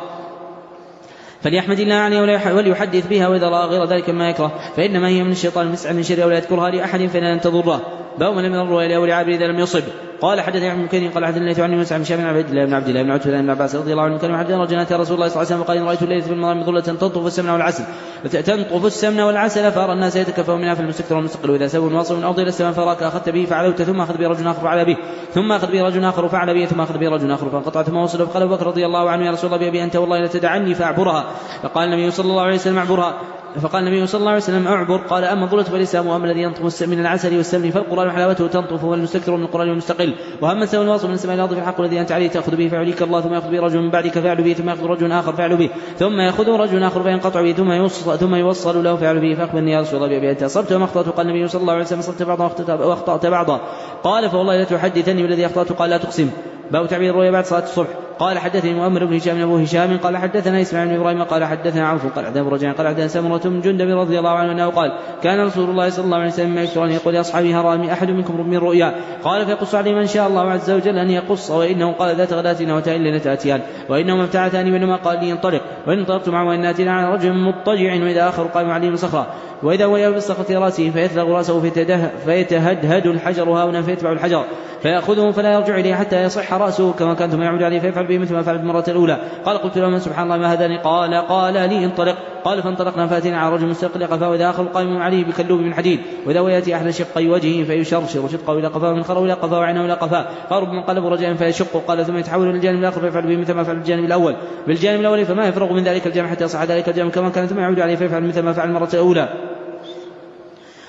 S2: فليحمد الله عليه وليحدث بها وإذا رأى غير ذلك ما يكره فإنما هي من الشيطان مسعى من شر ولا يذكرها لأحد فإنها لن تضره. باب من لم ير الرؤيا له ولعابر إذا لم يصب. قال حدثنا ابن كثير قال حدثنا الليث عن مسعى بن شاب بن عبد الله بن عبد الله بن عتبة بن عباس رضي الله عنه كان حدثنا رجلان رسول الله صلى الله عليه وسلم قال رأيت الليلة في المنام ظلة تنطف السمن والعسل تنطف السمن والعسل فأرى الناس يتكفون منها في المستكثر والمستقل وإذا سووا واصل من أرض إلى السماء فراك أخذت به فعلوت ثم أخذ به رجل آخر فعل به ثم أخذ به رجل آخر فعل به ثم أخذ به رجل آخر فانقطع ثم وصل فقال أبو بكر رضي الله عنه يا رسول الله بأبي أنت والله لتدعني فأعبرها. فقال النبي صلى الله عليه وسلم أعبرها. فقال النبي صلى الله عليه وسلم أعبر. قال أما الظلة فالإسلام وأما الذي ينطف من العسل والسمن فالقرآن حلاوته تنطف والمستكثر من القرآن والمستقل وأما السوى الواصل من السماء الأرض في الحق الذي أنت عليه تأخذ به فيعليك الله ثم يأخذ به رجل من بعدك فيعل به ثم يأخذ رجل آخر فيعل به ثم يأخذ رجل آخر فينقطع به ثم يوصل, ثم يوصل له فيعل به فأخبرني يا رسول الله بأبي أنت أصبت وما أخطأت. قال النبي صلى الله عليه وسلم أصبت بعضا وأخطأت بعضا. قال فوالله لا تحدثني بالذي أخطأت. قال لا تقسم. باب تعبير الرؤيا بعد صلاة الصبح. قال حدثني مؤمر بن هشام أبو هشام قال حدثنا إسماعيل بن إبراهيم قال حدثنا عوف قال حدثنا رجاء قال حدثنا سمرة بن جندب رضي الله عنه أنه قال كان رسول الله صلى الله عليه وسلم يكثر أن يقول لأصحابه هرامي أحد منكم من رؤيا قال فيقص عليه من شاء الله عز وجل أن يقص وإنه قال ذات غداتنا وتائل لتأتيان وإنهما ابتعثان بينما قال لي انطلق وإن انطلقت معه وإن آتينا على رجل مضطجع وإذا آخر قائم عليه من صخرة وإذا هو بالصخرة رأسه فيثلغ رأسه فيتهدهد الحجر هاهنا فيتبع الحجر فيأخذه فلا يرجع إليه حتى يصح رأسه كما كان ثم يعود عليه فيفعل به مثل ما فعل المرة الأولى. قال قلت له من سبحان الله ما هذاني؟ قال قال لي انطلق. قال فانطلقنا فاتينا على رجل مستقل قفاه وإذا آخر قائم عليه بكلوب من حديد وإذا ويأتي أحد شقي وجهه فيشرشر شقه إلى قفاه من خره إلى قفاه وعينه إلى قفاه قال ربما انقلب رجاء فيشق. قال ثم يتحول للجانب الآخر فيفعل به مثل ما فعل الجانب الأول بالجانب الأول فما يفرغ من ذلك الجانب حتى يصح ذلك الجانب كما كان ثم يعود عليه فيفعل مثل ما فعل المرة الأولى.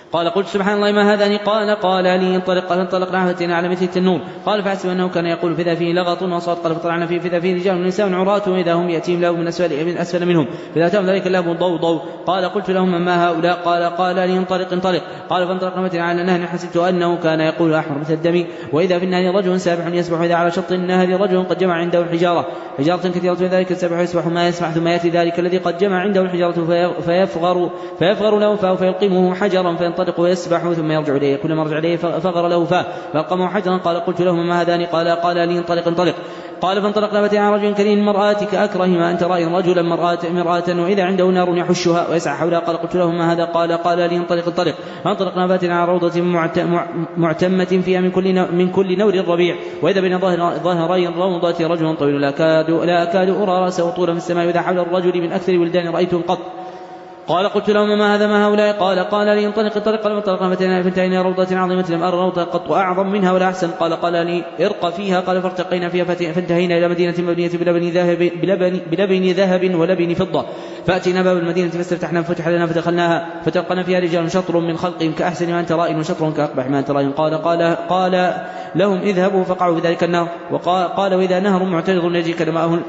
S2: قال قلت سبحان الله ما هذان؟ قال قال لي انطلق. قال انطلقنا فأتينا على مثل التنور. قال فحسب أنه كان يقول فإذا فيه لغط وصوت. قال فطلعنا فيه فإذا فيه رجال ونساء عراة وإذا هم يأتيهم لهم من أسفل, من أسفل منهم فإذا أتاهم ذلك اللهب ضوضوا. قال قلت لهم ما هؤلاء؟ قال قال لي انطلق انطلق. قال فانطلقنا فأتينا على نهر حسبت أنه كان يقول أحمر مثل الدم وإذا في النهر رجل سابح يسبح إذا على شط النهر رجل قد جمع عنده الحجارة حجارة كثيرة ذلك السبح يسبح ما يسبح ثم يأتي ذلك الذي قد جمع عنده الحجارة فيفغر فيفغر له فاه فيلقمه حجرا فينطلق ويسبح ثم يرجع إليه كلما رجع إليه فغر له فاه فألقمه حجرا. قال قلت لهم ما هذان؟ قال قال لي انطلق انطلق. قال فانطلقنا فأتينا رجل كريم مرآة كأكره ما أنت رأي رجلا مرآة مرآة وإذا عنده نار يحشها ويسعى حولها. قال قلت لهم ما هذا؟ قال قال لي انطلق انطلق. فانطلقنا فأتينا على روضة معتمة فيها من كل من كل نور الربيع وإذا بين ظهري الروضة رجل طويل لا أكاد لا أكاد أرى رأسه طولا في السماء وإذا حول الرجل من أكثر ولدان رأيتهم قط. قال قلت لهم ما هذا ما هؤلاء؟ قال قال لي انطلق انطلق. قال فانطلقنا فانتهينا روضة عظيمة لم أرى روضة قط وأعظم منها ولا أحسن. قال قال لي ارق فيها. قال فارتقينا فيها فانتهينا إلى مدينة مبنية بلبن ذهب بلبن, بلبن ذهب ولبن فضة فأتينا باب المدينة فاستفتحنا فتح لنا فدخلناها فتلقنا فيها رجال شطر من خلقهم كأحسن ما أنت رائن وشطر كأقبح ما أنت رائن. قال قال قال لهم اذهبوا فقعوا في ذلك النهر. وقال قال وإذا نهر معترض يجيك ماءه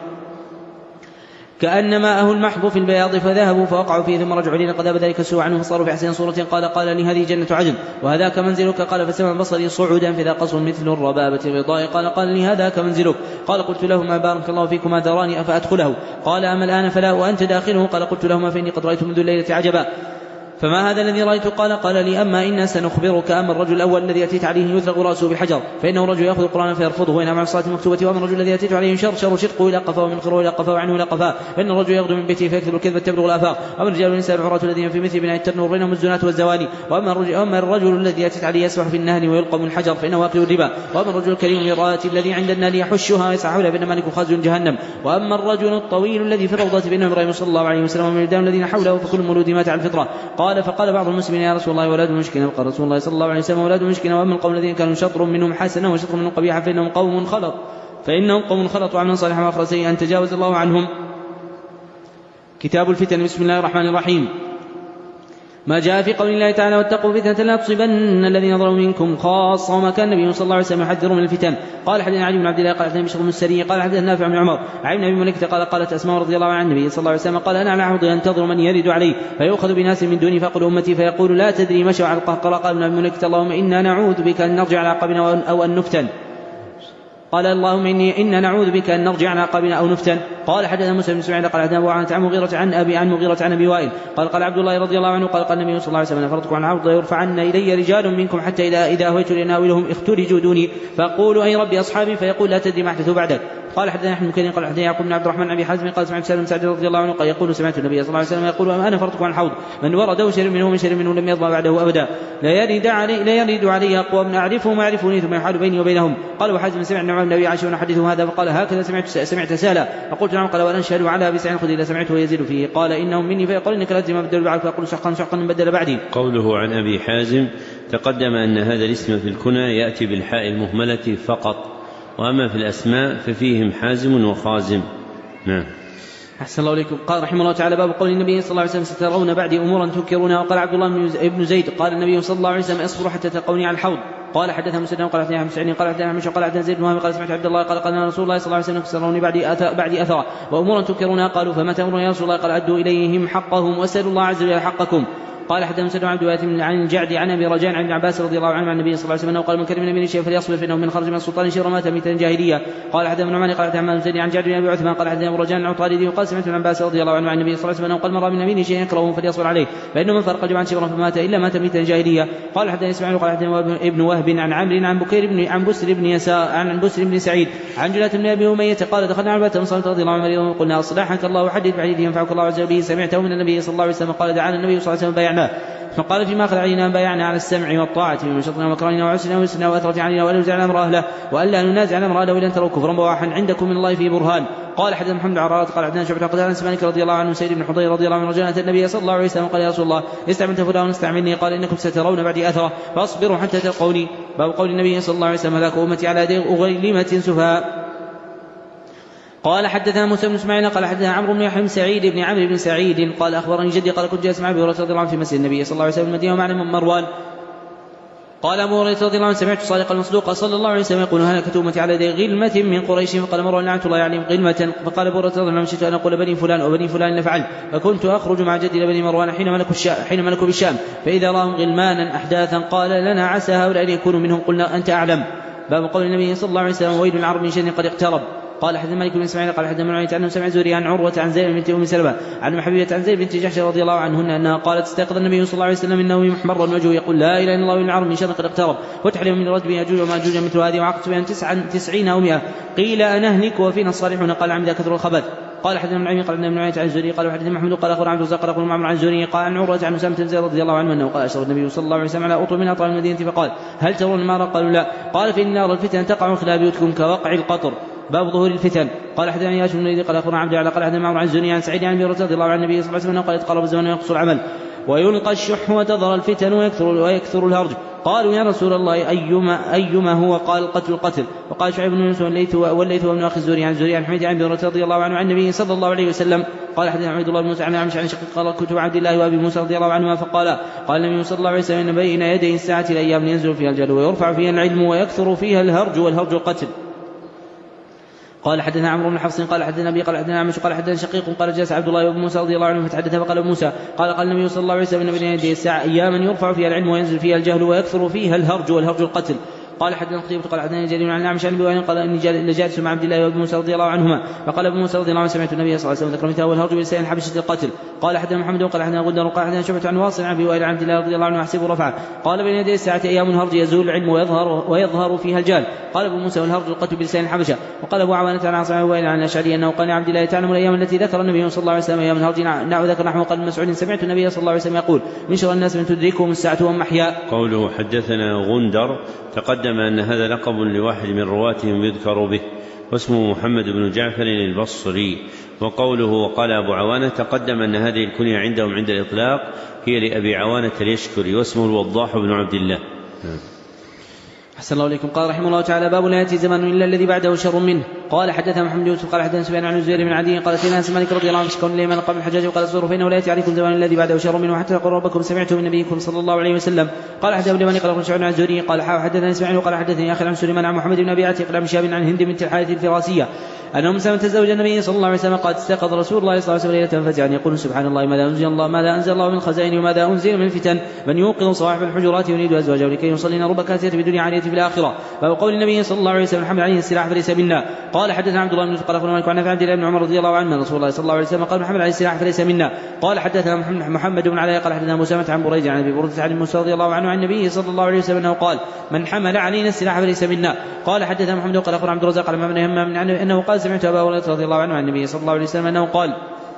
S2: كأن ماءه المحض في البياض فذهبوا فوقعوا فيه ثم رجعوا إلينا قد ذهب ذلك السوء عنه فصاروا في أحسن صورة. قال قال لي هذه جنة عدن وهذاك منزلك. قال فسمع بصري صعودا فإذا قصر مثل الربابة الغضاء. قال قال لي هذاك منزلك. قال قلت لهما بارك الله فيكما داراني أفأدخله؟ قال أما الآن فلا وأنت داخله. قال قلت لهما فإني قد رأيت منذ الليلة عجبا. فما هذا الذي رأيت؟ قال قال لي أما إنا سنخبرك. أما الرجل الأول الذي أتيت عليه يثلغ رأسه بحجر فإنه رجل يأخذ القرآن فيرفضه وينام عن الصلاة المكتوبة. وأما الرجل الذي أتيت عليه يشرشر شقه إلى قفاه ومن خره إلى قفاه وعنه إلى قفاه فإن الرجل يغدو من بيته فيكذب الكذبة تبلغ الآفاق. وأما الرجال والنساء العراة الذين في مثل بناء التنور بينهم الزنات والزواني. وأما الرجل, وأما الرجل الذي أتيت عليه يسبح في النهر ويلقم الحجر فإنه واكل الربا. وأما الرجل الكريم المرآة الذي عند النار يحشها ويسعى حولها بين مالك خازن جهنم. وأما الرجل الطويل الذي في الروضة بينه إبراهيم صلى الله عليه وسلم ومن الدم الذين حوله فكل مولود مات على الفطرة. قال فقال بعض المسلمين يا رسول الله ولاد مشكنا. وقال رسول الله صلى الله عليه وسلم ولاد مشكنا. وأما القوم الذين كانوا شطر منهم حسنا وشطر منهم قبيحا فإنهم قوم خلط فإنهم قوم خلطوا عملا صالحا وآخر سيئا تجاوز الله عنهم. كتاب الفتن. بسم الله الرحمن الرحيم. ما جاء في قول الله تعالى واتقوا فتنة لا تصيبن الذين ظلموا منكم خاصة. وما كان النبي صلى الله عليه وسلم يحذر من الفتن. قال حدثنا علي بن عبد الله قال حدثنا بشر بن السري قال حدثنا نافع بن عمر عن ابي مليكة قال قالت أسماء رضي الله عنها النبي صلى الله عليه وسلم قال أنا على عهد ينتظر من يرد عليه فيؤخذ بناس من دوني فأقول أمتي فيقول لا تدري مشوا على القهقرة. قال ابن مليكة اللهم إنا نعوذ بك أن نرجع على عقبنا أو أن نفتن. قال اللهم إني إنا نعوذ بك أن نرجع على عقبنا أو نفتن. قال حدثنا موسى بن اسماعيل قال حدثنا أبو عن مغيرة عن أبي عن مغيرة عن أبي وائل قال قال عبد الله رضي الله عنه قال قال النبي صلى الله عليه وسلم فرضكم عن العرض يرفعن إلي رجال منكم حتى إذا إذا هويت لناولهم اخترجوا دوني فأقول أي ربي أصحابي فيقول لا تدري ما أحدثوا بعدك. قال حدثنا احمد بن قال حدثنا يعقوب بن عبد الرحمن ابي حازم قال سمعت سالم سعد رضي الله عنه قال يقول سمعت النبي صلى الله عليه وسلم يقول انا فرضكم عن الحوض من ورد شرب منه من شرب منه لم يظما بعده ابدا لا يرد علي لا يرد علي اقوام اعرفهم يعرفوني ثم يحال بيني وبينهم. قال وحازم سمع النعمان بن ابي عائشه حديثه هذا فقال هكذا سمعت سمعت سالا فقلت نعم. قال ولا نشهد على ابي سعيد الخدري اذا سمعته يزيد فيه قال انهم مني فيقول انك لا تدري ما بدل بعد فيقول شقا شقا بدل بعدي.
S1: قوله عن ابي حازم تقدم ان هذا الاسم في الكنى ياتي بالحاء المهمله فقط وأما في الأسماء ففيهم حازم وخازم. نعم.
S2: أحسن الله إليكم. قال رحمه الله تعالى باب قول النبي صلى الله عليه وسلم سترون بعدي أمورا تنكرونها. وقال عبد الله بن زيد قال النبي صلى الله عليه وسلم اصبروا حتى تلقوني على الحوض. قال حدثنا مسلم قال حدثنا عن سعيد قال حدثنا عن قال حدثنا زيد بن وهب قال سمعت عبد الله قال قال رسول الله صلى الله عليه وسلم سترون بعدي أثر بعدي أثرا وأمورا تنكرونها. قالوا فما تأمرون يا رسول الله؟ قال أدوا إليهم حقهم واسألوا الله عز وجل حقكم. قال حدثنا مسلم عبد الوارث عن الجعد عن ابي رجاء عن ابن عباس رضي الله عنه عن النبي صلى الله عليه وسلم قال من كلم من شيء فليصبر فانه من خرج من السلطان شر مات ميتا جاهليه. قال حدثنا ابن عمان قال حدثنا عن زيد عن جعد بن ابي عثمان قال حدثنا ابو رجاء عن عطاردي وقال سمعت ابن عباس رضي الله عنه عن النبي صلى الله عليه وسلم قال مر من يمين شيء يكرهه فليصبر عليه فانه من فرق جمعا شبرا فمات الا مات ميتا جاهليه. قال حدثنا اسماعيل قال حدثنا ابن وهب عن عمرو عن بكير بن عن بسر بن يسار عن بسر بن سعيد عن جلة بن ابي اميه قال دخلنا على بيت صلى رضي الله عنه وقلنا اصلحك الله وحدث بحديث ينفعك الله عز وجل سمعته من النبي صلى الله عليه وسلم قال دعانا النبي صلى الله عليه وسلم بايعناه فقال فيما أخذ علينا بايعنا على السمع والطاعة من شطنا ومكرنا وعسنا وسنا وأثرت علينا ولا نزعنا أمر أهله وألا ننازع أمر أهله وإن تروا كفرا بواحا عندكم من الله فيه برهان. قال حدثنا محمد عرارات قال حدثنا شعبة قال أنس مالك رضي الله عنه سيد بن حضير رضي الله عنه رجل أتى النبي صلى الله عليه وسلم قال يا رسول الله استعملت فلان استعملني قال إنكم سترون بعدي أثرا فاصبروا حتى تلقوني. باب قول النبي صلى الله عليه وسلم ذاك أمتي على يدي أغيلمة سفهاء. قال حدثنا موسى بن اسماعيل قال حدثنا عمرو بن يحيى بن سعيد بن عمرو بن سعيد قال اخبرني جدي قال كنت جالس مع ابي هريره رضي الله عنه في مسجد النبي صلى الله عليه وسلم المدينه ومعنا من مروان. قال ابو هريره رضي الله عنه سمعت صادق المصدوق صلى الله عليه وسلم يقول هلكت امتي على يدي غلمه من قريش. فقال مروان لعنه الله عليهم غلمه. فقال ابو هريره رضي الله عنه شئت ان اقول بني فلان وبني فلان لفعل. فكنت اخرج مع جدي لبني مروان حين ملكوا حين ملكوا بالشام فاذا راهم غلمانا احداثا قال لنا عسى هؤلاء ان يكونوا منهم. قلنا انت اعلم. باب قول النبي صلى الله عليه وسلم ويل العرب من شر قد اقترب. قال حدثنا مالك بن اسماعيل قال حدثنا معاويه عنه سمع زوري عن عروه عن زينب بنت ام سلمة عن حبيبه عن زينب بنت جحش رضي الله عنهن انها قالت استيقظ النبي صلى الله عليه وسلم انه محمر وجهه يقول لا اله الا الله العرب من شر قد اقترب وتحرم من رجب ياجوج وماجوج مثل هذه وعقدت بين تسعين او مئة. قيل انهلك وفينا الصالحون قال عم ذا كثر الخبث. قال حدثنا ابن عمي قال حدثنا ابن معاويه عن الزهري قال حدثنا محمود قال اخبرنا عبد الرزاق قال اخبرنا معمر عن الزهري قال عن عروه عن اسامه بن زيد رضي الله عنه انه قال اشرف النبي صلى الله عليه وسلم على اطول من اطراف المدينه فقال هل ترون النار؟ قالوا لا. قال فان نار الفتن تقع خلال بيوتكم كوقع القطر. باب ظهور الفتن. قال حدثنا ياسر بن يزيد قال اخبرنا عبد الله قال حدثنا معمر عن الزهري عن سعيد عن ابي هريره رضي الله عن النبي صلى الله عليه وسلم قال يتقرب الزمن ويقصر العمل ويلقى الشح وتظهر الفتن ويكثر, ويكثر الهرج. قالوا يا رسول الله أيما, أيما هو؟ قال القتل القتل. وقال شعيب بن يونس والليث وابن أخي الزهري عن الزهري عن حميد عن ابي هريره رضي الله عنه عن النبي صلى الله عليه وسلم قال حدثنا عبد الله بن موسى عن عمش عن شقيق قال كتب عبد الله وابي موسى رضي الله عنهما فقال قال النبي صلى الله عليه وسلم بين يدي الساعة الأيام ينزل فيها الجهل ويرفع فيها العلم ويكثر فيها الهرج والهرج القتل. قال حدثنا عمرو بن حفص قال حدثنا ابي قال حدثنا عمش قال حدثنا شقيق قال جلس عبد الله وابن موسى رضي الله عنه فتحدث فقال ابو موسى قال قال النبي صلى الله عليه وسلم بين يدي الساعة أياما يرفع فيها العلم وينزل فيها الجهل ويكثر فيها الهرج والهرج القتل. قال حدثنا قتيبة قال حدثنا جرير عن الأعمش عن ابي وائل قال اني جالس مع عبد الله وابن موسى رضي الله عنهما فقال ابو موسى رضي الله عنه سمعت النبي صلى الله عليه وسلم ذكر مثله والهرج بلسان حبشة القتل. قال حدثنا محمد وقال حدثنا غندر قال حدثنا شعبة عن واصل عن ابي وائل عن عبد الله رضي الله عنه احسبه رفعه قال بين يدي الساعة ايام الهرج يزول العلم ويظهر ويظهر فيها الجهل. قال ابو موسى والهرج القتل بلسان الحبشة. وقال ابو عوانة عن عاصم وائل عن الاشعري انه قال عبد الله تعلم الايام التي ذكر النبي صلى الله عليه وسلم ايام الهرج نعم ذكر نحو قال مسعود سمعت النبي صلى الله عليه وسلم يقول من شر الناس من تدركهم الساعة وهم احياء.
S1: قوله حدثنا غندر تقدم ان هذا لقب لواحد من رواتهم يذكر به واسمه محمد بن جعفر البصري. وقوله وقال أبو عوانة تقدم أن هذه الكنية عندهم عند الإطلاق هي لأبي عوانة اليشكري واسمه الوضاح بن عبد الله.
S2: أحسن الله إليكم. قال رحمه الله تعالى باب لا يأتي زمان إلا الذي بعده شر منه. قال حدثنا محمد يوسف قال حدثنا سفيان عن الزهري بن عدي قال سيدنا انس مالك رضي الله عنه شكون اليمن قبل الحجاج وقال الزهر فإنه لا يأتي عليكم زمان الذي بعده شر منه وحتى تقول ربكم سمعت من نبيكم صلى الله عليه وسلم. قال حدثنا ابن مالك قال ابن شعبان عن الزهري قال حدثنا اسماعيل وقال حدثني اخي عن سليمان عن محمد بن ابي عتيق عن شهاب عن هند بنت الحارث الفراسيه أنهم سمع تزوج النبي صلى الله عليه وسلم قال استيقظ رسول الله صلى الله عليه وسلم ليلة فزعا يقول سبحان الله ماذا أنزل الله ماذا أنزل الله من خزائن وماذا أنزل من فتن من يوقظ صواحب الحجرات يريد أزواجه لكي يصلين رب كاسية بدنيا عالية في الآخرة. باب قول النبي صلى الله عليه وسلم حمل عليه السلاح فليس منا. قال حدثنا عبد الله بن قال اخبرنا مالك عن عبد الله بن عمر رضي الله عنه رسول الله صلى الله عليه وسلم قال محمد عليه السلاح فليس منا. قال حدثنا محمد بن علاء قال حدثنا مسامة عن بريد عن ابي برده عن موسى رضي الله عنه عن النبي صلى الله عليه وسلم انه قال من حمل علينا السلاح فليس منا. قال حدثنا محمد قال اخبرنا عبد الرزاق قال محمد همام انه قال سمعت ابا هريره رضي الله عنه عن النبي صلى الله عليه وسلم انه قال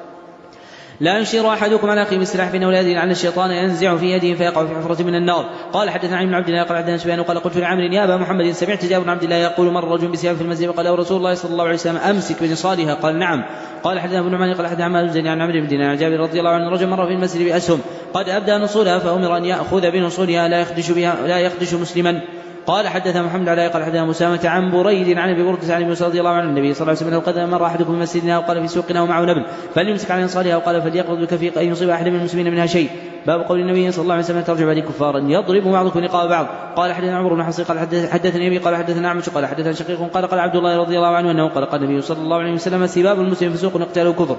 S2: لا ينشر احدكم على اخيه بالسلاح فانه لا يدري لعل الشيطان ينزع في يده فيقع في حفرة من النار. قال حدثنا عن ابن عبد الله قال حدثنا سفيان قال قلت لعمرو يا ابا محمد سمعت جابر بن عبد الله يقول مر رجل بسيف في المسجد وقال رسول الله صلى الله عليه وسلم امسك بنصالها قال نعم. قال حدثنا ابن نعمان قال حدثنا عمال الزني عن عمرو بن دينار عن جابر رضي الله عنه رجل مر في المسجد باسهم قد ابدى نصولها فامر ان ياخذ بنصولها لا يخدش بها لا يخدش مسلما. قال حدثنا محمد علي قال حدثنا مسامة عن بريد عن ابي برده عن ابي رضي الله عنه النبي صلى الله عليه وسلم قد مر احدكم في مسجدنا وقال في سوقنا ومعه نبل فليمسك على انصارها وقال فليقبض بكفيق ان يصيب احد من المسلمين منها شيء. باب قول النبي صلى الله عليه وسلم ترجع بعد كفارا يضرب بعضكم رقاب بعض. قال حدثنا عمر بن حصين قال حدثني ابي قال حدثنا اعمش قال حدثنا شقيق قال قال عبد الله رضي الله عنه انه قال قال النبي صلى الله عليه وسلم سباب المسلم فسوق وقتاله كفر.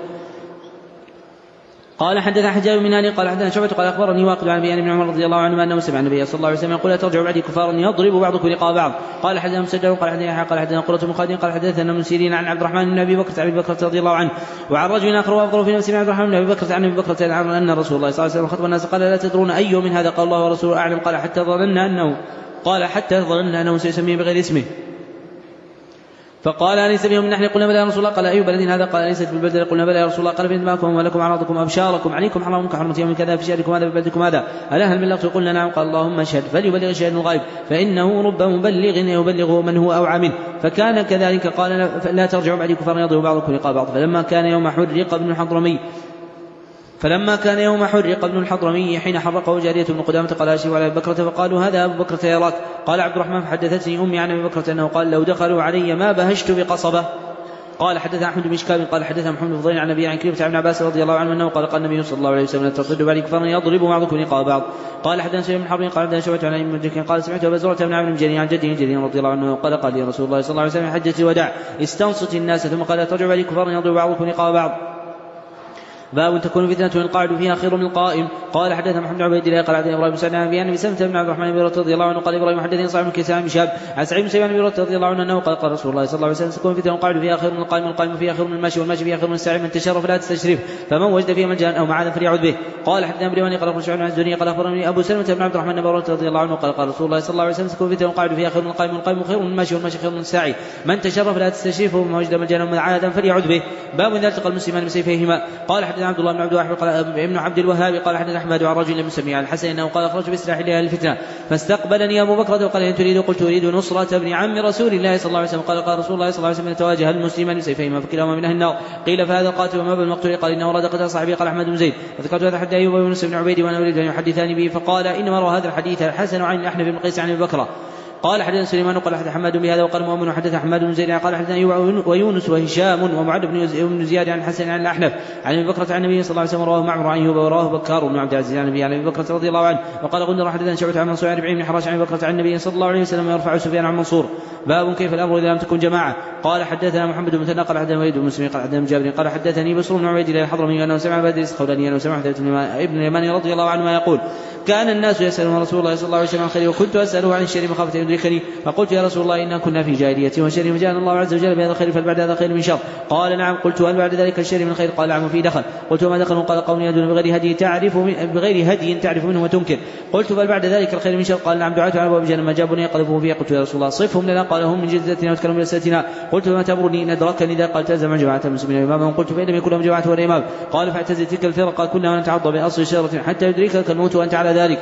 S2: قال حدثنا حجاج بن هاني قال حدثنا شعبة قال اخبرني واقد عن ابي بن عمر رضي الله عنه انه سمع النبي صلى الله عليه وسلم يقول لا ترجعوا بعدي كفارا يضرب بعضكم رقاب بعض. قال حدثنا مسدد قال حدثنا يحيى قال حدثنا قرة بن خالد قال حدثنا ابن سيرين عن عبد الرحمن بن ابي بكر عن ابي بكر رضي الله عنه وعن رجل اخر وافضل في نفسه عبد الرحمن بن ابي بكر عن ابي بكر ان رسول الله صلى الله عليه وسلم خطب الناس قال لا تدرون اي من هذا قال الله ورسوله اعلم قال حتى ظننا انه قال حتى ظننا انه سيسميه بغير اسمه فقال أليس بهم من نحن قلنا بلى يا رسول الله قال أي بلد هذا قال أليست بالبلد قلنا بلى يا رسول الله قال فإن دماءكم ولكم أعراضكم أبشاركم عليكم حرام كحرمة يوم كذا في شهركم هذا ببلدكم هذا ألا هل بلغت قلنا نعم قال اللهم اشهد فليبلغ الشاهد الغائب فإنه رب مبلغ يبلغه من هو أوعى منه. فكان كذلك قال لا ترجعوا بعد كفار يضرب بعضكم رقاب بعض. فلما كان يوم حرق ابن الحضرمي فلما كان يوم حرق ابن الحضرمي حين حرقه جارية بن قدامة قال أشهد على أبي بكرة فقالوا هذا أبو بكرة يراك. قال عبد الرحمن فحدثتني أمي عن أبي بكرة أنه قال لو دخلوا علي ما بهشت بقصبة. قال حدثنا أحمد بن شكاب قال حدثنا محمد بن فضيل عن النبي عن كلمة عن عباس رضي الله عنه أنه قال قال النبي صلى الله عليه وسلم: لا تصدوا بعد كفار يضرب بعضكم رقاب بعض. قال حدثنا سعيد بن حرب قال حدثنا شعبة عن ابن مدرك قال سمعت أبا زرعة بن عمرو بن جرير عن جده جرير رضي الله عنه قال قال لي رسول الله صلى الله عليه وسلم: حجة الوداع استنصت الناس ثم قال: لا ترجعوا بعد كفار يضرب بعضكم رقاب بعض. باب تكون فتنة القاعد فيها خير من القائم. قال حدثنا محمد بن عبيد الله قال حدثنا ابراهيم بن سعد عن ابي سلمة بن عبد الرحمن بن رضي الله عنه قال ابراهيم حدثني صاحب بن كيسان بن شهاب عن سعيد بن سعيد بن رضي الله عنه انه قال قال رسول الله صلى الله عليه وسلم: تكون فتنة القاعد فيها خير من القائم والقائم فيها خير من الماشي والماشي فيها خير من الساعي من تشرف لا تستشرف فمن وجد فيها ملجأ او معاذا فليعد به. قال حدثنا ابراهيم قال اخبرنا شعبة عن الزهري قال اخبرني ابو سلمة بن عبد الرحمن بن رضي الله عنه قال قال رسول الله صلى الله عليه وسلم: تكون فتنة القاعد فيها خير من القائم والقائم خير من الماشي والماشي خير من الساعي من تشرف لا تستشرف ومن وجد ملجأ او معاذا فليعد به. باب اذا التقى المسلمان بسيفيهما. قال حدثنا عبد الله بن عبد الواحد قال ابن عبد الوهاب قال حدثنا احمد عن رجل لم يسمي عن الحسن انه قال: اخرج بسلاح لاهل الفتنه فاستقبلني ابو بكر وقال: ان تريد؟ قلت: اريد نصرة ابن عم رسول الله صلى الله عليه وسلم. قال قال رسول الله صلى الله عليه وسلم: تواجه المسلمان بسيفيهما فكلاهما من اهل النار. قيل: فهذا قاتل وما بال المقتول؟ قال: انه اراد قتل صاحبي. قال احمد بن زيد: فذكرت هذا حديث ايوب ويونس بن عبيد وانا اريد ان يحدثاني به. فقال: انما روى هذا الحديث الحسن عن الاحنف بن قيس عن ابي بكر. قال حدثنا سليمان قال حدث حماد بهذا وقال مؤمن حدث حماد بن زيد قال حدثنا ايوب ويونس وهشام ومعد بن زياد عن الحسن عن الاحنف عن ابي بكر عن النبي صلى الله عليه وسلم رواه معمر عن ايوب وراه بكار بن عبد العزيز عن النبي عن ابي بكر رضي الله عنه. وقال غندر حدثنا شعبة عن منصور عن ربيع بن حراش عن ابي بكر عن النبي صلى الله عليه وسلم يرفع سفيان عن منصور. باب كيف الامر اذا لم تكن جماعه. قال حدثنا محمد بن مثنى قال حدثنا وليد بن مسلم قال حدثنا جابر قال حدثني بصر بن عبيد الله الحضرمي انه سمع بدر الخولاني انه سمع ابن اليمان رضي الله عنه يقول: كان الناس يسألون رسول الله صلى الله عليه وسلم عن الخير وكنت أسأله عن الشر مخافة أن يدركني فقلت: يا رسول الله إنا كنا في جاهلية وشر فجاءنا الله عز وجل بهذا الخير فبعد هذا خير من شر. قال: نعم. قلت: هل بعد ذلك الشر من خير؟ قال: نعم فيه دخل. قلت: وما دخل؟ قال: قوم يهدون بغير هدي تعرف بغير هدي تعرف منه وتنكر. قلت: بل بعد ذلك الخير من شر؟ قال: نعم دعاة على أبواب جهنم ما جابني يقذفون فيها. قلت: يا رسول الله صفهم لنا. قال: هم من جلدتنا وتكلموا بلسانتنا. قلت: فما تأمرني إن أدركني ذا؟ قال: تلزم جماعة المسلمين إمامهم. قلت: فإن لم يكن لهم جماعة ولا إمام. قال: فاعتزل تلك الفرقة كنا ونتعض بأصل شجرة حتى يدركك الموت وأنت على ذلك.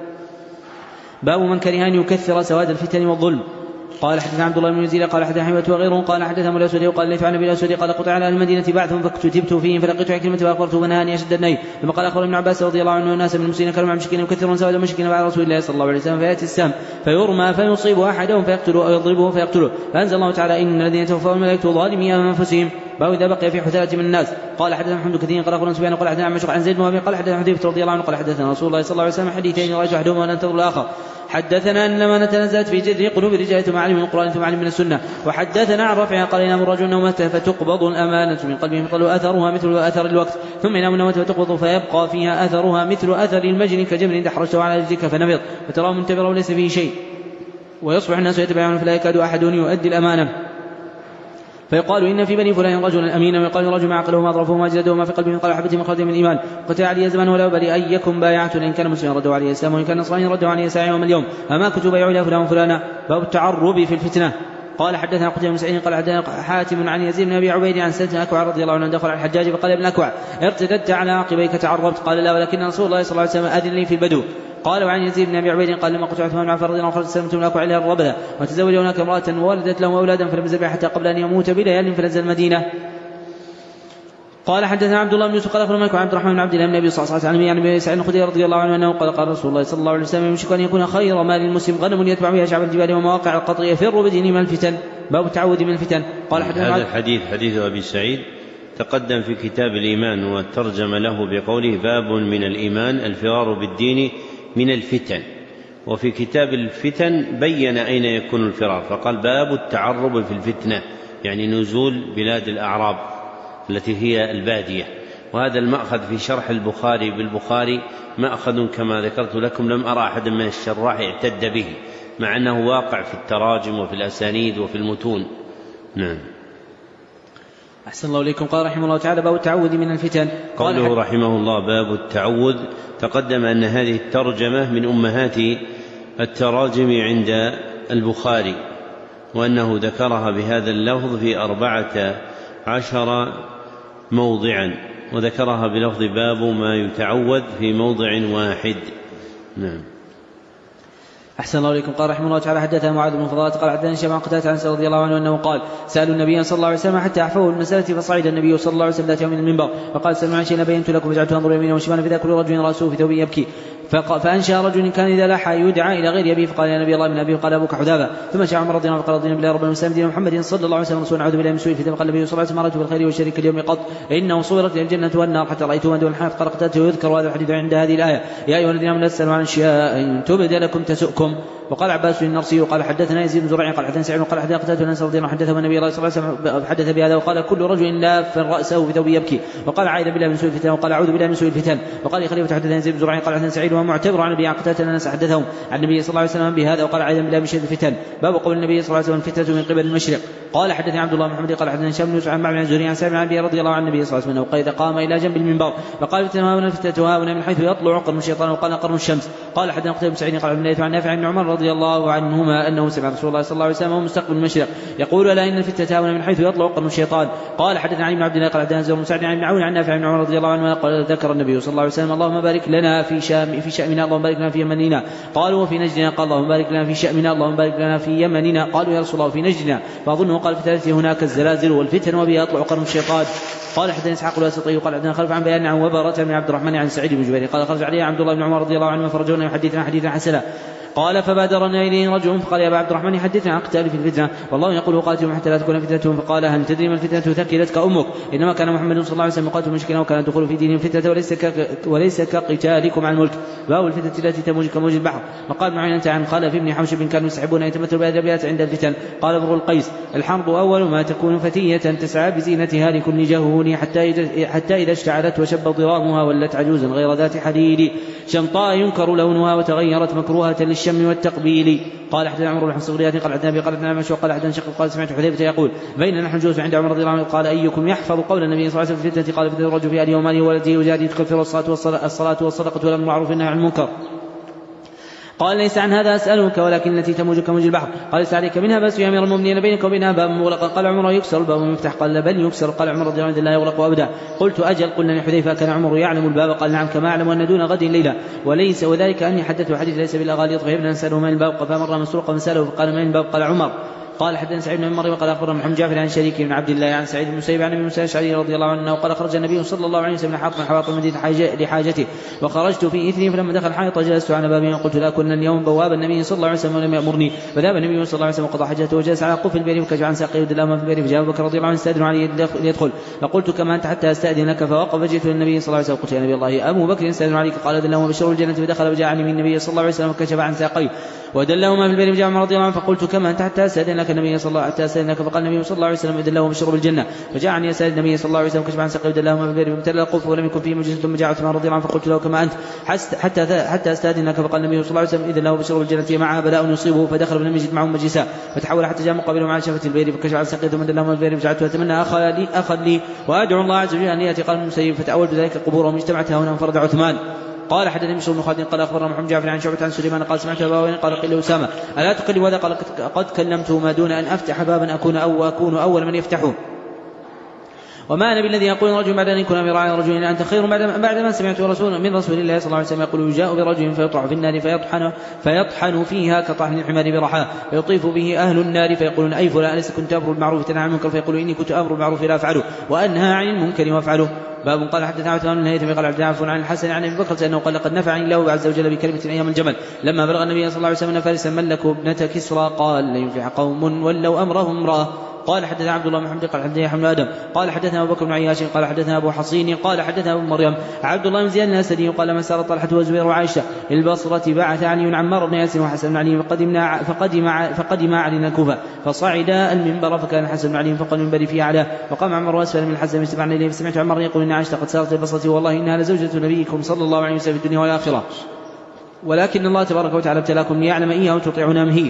S2: باب من كره أن يكثر سواد الفتن والظلم. قال حدثنا عبد الله بن يزيد قال حدثنا حيوة وغيره قال حدثنا ابو الاسود وقال ليس عن ابي الاسود قال قطع على المدينه بعث فكتبت فيهم فلقيت عكرمة فاخبرته فنهاني اشد النهي. ثم قال اخبر ابن عباس رضي الله عنه الناس من المسلمين كانوا مع مشركين يكثرون سواد المشركين بعد رسول الله صلى الله عليه وسلم فياتي السهم فيرمى فيصيب احدهم فيقتله او يضربه فيقتله فانزل الله تعالى: ان الذين توفاهم الملائكه ظالمي انفسهم. باب اذا بقي في حثالة من الناس. قال حدثنا محمد كثير قال اخبرنا سفيان قال حدثنا عن مشرق عن زيد بن وهب قال حدثنا حذيفة رضي الله عنه قال حدثنا رسول الله صلى الله عليه وسلم حديثين رايت احدهما ولا انتظر الاخر. حدثنا ان لما نتنزلت في جذر قلوب الرجال ثم علم من القران ثم علم من السنه. وحدثنا عن رفع قال: ينام الرجل نومته فتقبض الامانه من قلبه فيطل اثرها مثل اثر الوقت ثم ينام نومته فتقبض فيبقى فيها اثرها مثل اثر المجن كجمر دحرجته على رجلك فنبض فتراه منتبرا وليس فيه شيء ويصبح الناس يتبعون فلا يكاد احد يؤدي الامانه فيقال: إن في بني فلان رجلا أمينا ويقال: رجل ما عقله وما أضرفه وما جلده وما في قلبه من قال حبته من خرج من الإيمان. قتل علي زمان ولا بلي أن يكن بايعته إن كان مسلما ردوا عليه الإسلام وإن كان نصرانيا ردوا عليه ساعة يوم اليوم أما كنت بايعوا إلى فلان وفلانا. باب التعرب في الفتنة. قال حدثنا قتيبة بن سعيد قال حدثنا حاتم عن يزيد بن أبي عبيد عن سلمة الأكوع رضي الله عنه دخل على الحجاج فقال: ابن الأكوع ارتددت على عقبيك تعربت؟ قال: لا ولكن رسول الله صلى الله عليه وسلم أذن لي في البدو. قال: وعن يزيد بن ابي عبيد قال: لما قتل عثمان بن عفان رضي الله عنه خرج سلمة بن الأكوع الى الربذة وتزوج هناك امرأة وولدت له اولادا فلم يزل بها حتى قبل ان يموت بليال فنزل المدينة. قال حدثنا عبد الله بن يوسف قال اخبرنا مالك عبد الرحمن بن عبد الله بن ابي صعصعة عن ابي سعيد الخدري رضي الله عنه انه قال: قال رسول الله صلى الله عليه وسلم: يمشك ان يكون خير مال المسلم غنم يتبع بها شعب الجبال ومواقع القطر يفر بدينه من الفتن. باب التعوذ من الفتن. قال
S1: هذا الحديث حديث ابي سعيد تقدم في كتاب الإيمان وترجم له بقوله: باب من الإيمان الفرار بالدين من الفتن. وفي كتاب الفتن بين أين يكون الفرار فقال: باب التعرب في الفتنة، يعني نزول بلاد الأعراب التي هي البادية. وهذا المأخذ في شرح البخاري بالبخاري مأخذ كما ذكرت لكم لم أرى أحد من الشراح اعتد به، مع أنه واقع في التراجم وفي الأسانيد وفي المتون. نعم.
S2: أحسن الله إليكم. قال رحمه الله تعالى: باب التعوذ من الفتن.
S1: قوله رحمه الله باب التعوذ، تقدم أن هذه الترجمة من أمهات التراجم عند البخاري، وأنه ذكرها بهذا اللفظ في أربعة عشر موضعا، وذكرها بلفظ باب ما يتعوذ في موضع واحد. نعم.
S2: أحسن الله إليكم. قال رحمه الله تعالى: حدثنا معاذ بن فضالة قال حدثنا شيبان قتادة عن رضي الله عنه أنه قال: سألوا النبي صلى الله عليه وسلم حتى أحفوه المسألة فصعد النبي صلى الله عليه وسلم ذات يوم من المنبر فقال: سلموا عن شيء بينت لكم فجعلت أنظر يمينا وشمالا فإذا كل رجل رأسه في ثوب يبكي فأنشأ رجل كان إذا لاح يدعى إلى غير أبيه فقال يا نبي الله من أبيه قال أبوك حذافة. ثم شاء عمر رضي الله عنه فقال رضينا بالله رب العالمين دين محمد صلى الله عليه وسلم رسول أعوذ بالله من سوء الفتن. فقال النبي صلى الله عليه وسلم مررت بالخير والشر كاليوم قط إنه صورت الجنة والنار حتى رأيتها دون الحياة قال قتلته. ويذكر هذا الحديث عند هذه الآية يا أيها الذين آمنوا لا تسألوا عن أشياء إن تبد لكم تسؤكم. وقال عباس النرسي وقال حدثنا يزيد بن زرع قال حدثنا سعيد وقال حدثنا قتادة أنس رضي الله عنه حدثه النبي صلى الله عليه وسلم حدث بهذا. وقال كل رجل لاف رأسه بثوب يبكي. وقال عائذ بالله من سوء الفتن. وقال أعوذ بالله من سوء الفتن. وقال خليفة حدثنا يزيد بن زرع قال حدثنا سعيد ومعتبر عن أبي قتادة أنس حدثهم عن النبي صلى الله عليه وسلم بهذا. وقال عائذ بالله من شر الفتن. باب قول النبي صلى الله عليه وسلم الفتنة من قبل المشرق. قال حدثني عبد الله محمد قال حدثنا هشام بن يوسف عن معبد الزهري عن سالم بن أبي رضي الله عن النبي صلى الله عليه وسلم وقال إذا قام إلى جنب المنبر فقال الفتنة هاهنا الفتنة هاهنا من حيث يطلع قرن الشيطان وقال قرن الشمس. قال حدثنا قتيبة بن سعيد قال عن عن نافع بن عمر رضي الله عنهما أنه سمع رسول الله صلى الله عليه وسلم وهو مستقبل المشرق يقول لا إن الفتنة هاهنا من حيث يطلع قرن الشيطان. قال حدثنا علي بن عبد الله قال حدثنا زهير بن سعد عن عون عن نافع بن عمر رضي الله عنه قال ذكر النبي صلى الله عليه وسلم اللهم بارك لنا في شام في شأمنا اللهم بارك لنا في يمننا. قالوا وفي نجدنا قال اللهم بارك لنا في شأمنا اللهم بارك لنا في يمننا. قالوا يا رسول الله في نجدنا فأظنه قال في هناك الزلازل والفتن وبها يطلع قرن الشيطان. قال حدثنا اسحاق الواسطي قال حدثنا خلف عن بيان عن وبرة بن عبد الرحمن عن سعيد بن جبير قال خرج عليه عبد الله بن عمر رضي الله عنه فرجونا يحدثنا حديثا حسنا. قال فبادرنا إليه رجل فقال يا أبا عبد الرحمن حدثنا عن قتال في الفتنة والله يقول قاتلهم حتى لا تكون فتنة. فقال هل تدري ما الفتنة ثكلتك أمك إنما كان محمد صلى الله عليه وسلم يقاتل المشركين وكان الدخول في دينهم فتنة وليس وليس كقتالكم عن الملك. باب الفتنة التي تموج كموج البحر. وقال معين عن خلف بن حوشب كانوا يسحبون أن يتمثلوا بأدبيات عند الفتن. قال بر القيس الحرب أول ما تكون فتية تسعى بزينتها لكل جهون حتى حتى إذا اشتعلت وشب ضرامها ولت عجوزا غير ذات حديد شمطاء ينكر لونها وتغيرت مكروهة للشم والتقبيل. قال حدثنا عمرو بن حفص الغرياتي قال حدثنا ابي قال حدثنا مشوق قال حدثنا شق قال سمعت حذيفه يقول بين نحن جلوس عند عمر رضي الله عنه قال ايكم يحفظ قول النبي صلى الله عليه وسلم في الفتنه. قال فتنه الرجل في اهله وماله وولده وجاده تكفر الصلاه والصلاه والصدقه والامر بالمعروف والنهي عن المنكر. قال ليس عن هذا أسألك ولكن التي تموج كموج البحر. قال ليس عليك منها بأس يا أمير المؤمنين بينك وبينها باب مغلق. قال عمر يكسر الباب ويفتح. قال بل يكسر. قال عمر رضي الله عنه لا يغلق أبدا. قلت أجل. قلنا لحذيفة كان عمر يعلم الباب. قال نعم كما أعلم أن دون غد ليلة وليس وذلك أني حدثت حديث ليس بالأغاليط فهبنا نسأله من الباب فمر مسروق فسأله فقال من الباب قال عمر. قال حدثنا سعيد بن مريم قال اخبرنا محمد جعفر عن شريك بن عبد الله عن سعيد بن مسيب عن ابي موسى الاشعري رضي الله عنه قال خرج النبي صلى الله عليه وسلم من حائط من حوائط المدينه لحاجته وخرجت في اثني فلما دخل الحائط جلست على بابه وقلت لا كنا اليوم بواب النبي صلى الله عليه وسلم ولم يامرني. فذهب النبي صلى الله عليه وسلم وقضى حاجته وجلس على قف البئر وكشف عن ساقيه ودلامه في البئر فجاء ابو بكر رضي الله عنه يستاذن عليه ليدخل فقلت كما انت حتى استاذنك فوقف فجئت للنبي صلى الله عليه وسلم قلت يا نبي الله ابو بكر يستاذن عليك. قال دلهم بشر الجنه فدخل وجاء عن النبي صلى الله عليه وسلم وكشف عن ساقيه ودلهما في البئر فجاء عمر رضي الله عنه فقلت كما انت حتى استاذنك النبي صلى الله عليه وسلم فقال النبي صلى الله عليه وسلم ادلهم بشر بالجنه. فجاء عن يسار النبي صلى الله عليه وسلم كشف عن ساقيه ودلهما في البئر فامتلأ القف ولم يكن فيه مجلس. ثم جاء عثمان رضي الله عنه فقلت له كما انت حتى حتى استاذنك فقال النبي صلى الله عليه وسلم اذن له بشر بالجنه معها بلاء يصيبه. فدخل ولم يجد معهم مجلسا فتحول حتى جاء مقابلهم على شفه البئر فكشف عن ساقيه ثم دلهما في البئر فجعلت اتمنى اخا لي اخا لي وادعو الله عز وجل ان ياتي قال المسيب فتاولت ذلك قبورهم اجتمعت هنا انفرد عثمان. قال حدثني بشر بن خالد قال اخبرنا محمد جعفر عن شعبة عن سليمان قال سمعت ابا وين قال قيل اسامه الا تقل وذا قال قد كلمته ما دون ان افتح بابا اكون او اكون اول من يفتحه. وما أنا بالذي يقول رجل بعد أن يكون أمير على رجل أنت خير بعد ما سمعت رسول من رسول الله صلى الله عليه وسلم يقول يجاء برجل فيطرح في النار فيطحن, فيطحن فيها كطحن الحمار برحاه فيطيف به أهل النار فيقولون أي فلان أليس كنت أمر بالمعروف تنهى عن المنكر فيقول إني كنت أمر بالمعروف لا أفعله وأنهى عن المنكر وأفعله. باب قال حدثنا عثمان بن هيثم قال عبد عن الحسن عن ابي بكر انه قال لقد نفعني الله عز وجل بكلمه ايام الجمل لما بلغ النبي صلى الله عليه وسلم فارسا ملكوا ابنه كسرى قال لن ينفع قوم ولوا امرهم امراه. قال حدثنا عبد الله محمد قال حدثنا يحيى بن ادم قال حدثنا ابو بكر بن عياش قال حدثنا ابو حصين قال حدثنا ابو مريم عبد الله بن زياد الاسدي قال لما سار طلحه وزبير وعائشه البصره بعث علي عمار بن ياسر وحسن بن علي فقدمنا فقدم فقدم علينا الكوفه فصعد المنبر فكان حسن بن علي فوق المنبر في اعلاه وقام عمر واسفل من الحسن استمعنا اليه فسمعت عمر يقول ان عائشه قد سارت البصره والله انها لزوجه نبيكم صلى الله عليه وسلم في الدنيا والاخره ولكن الله تبارك وتعالى ابتلاكم ليعلم اياه تطيعون مهين.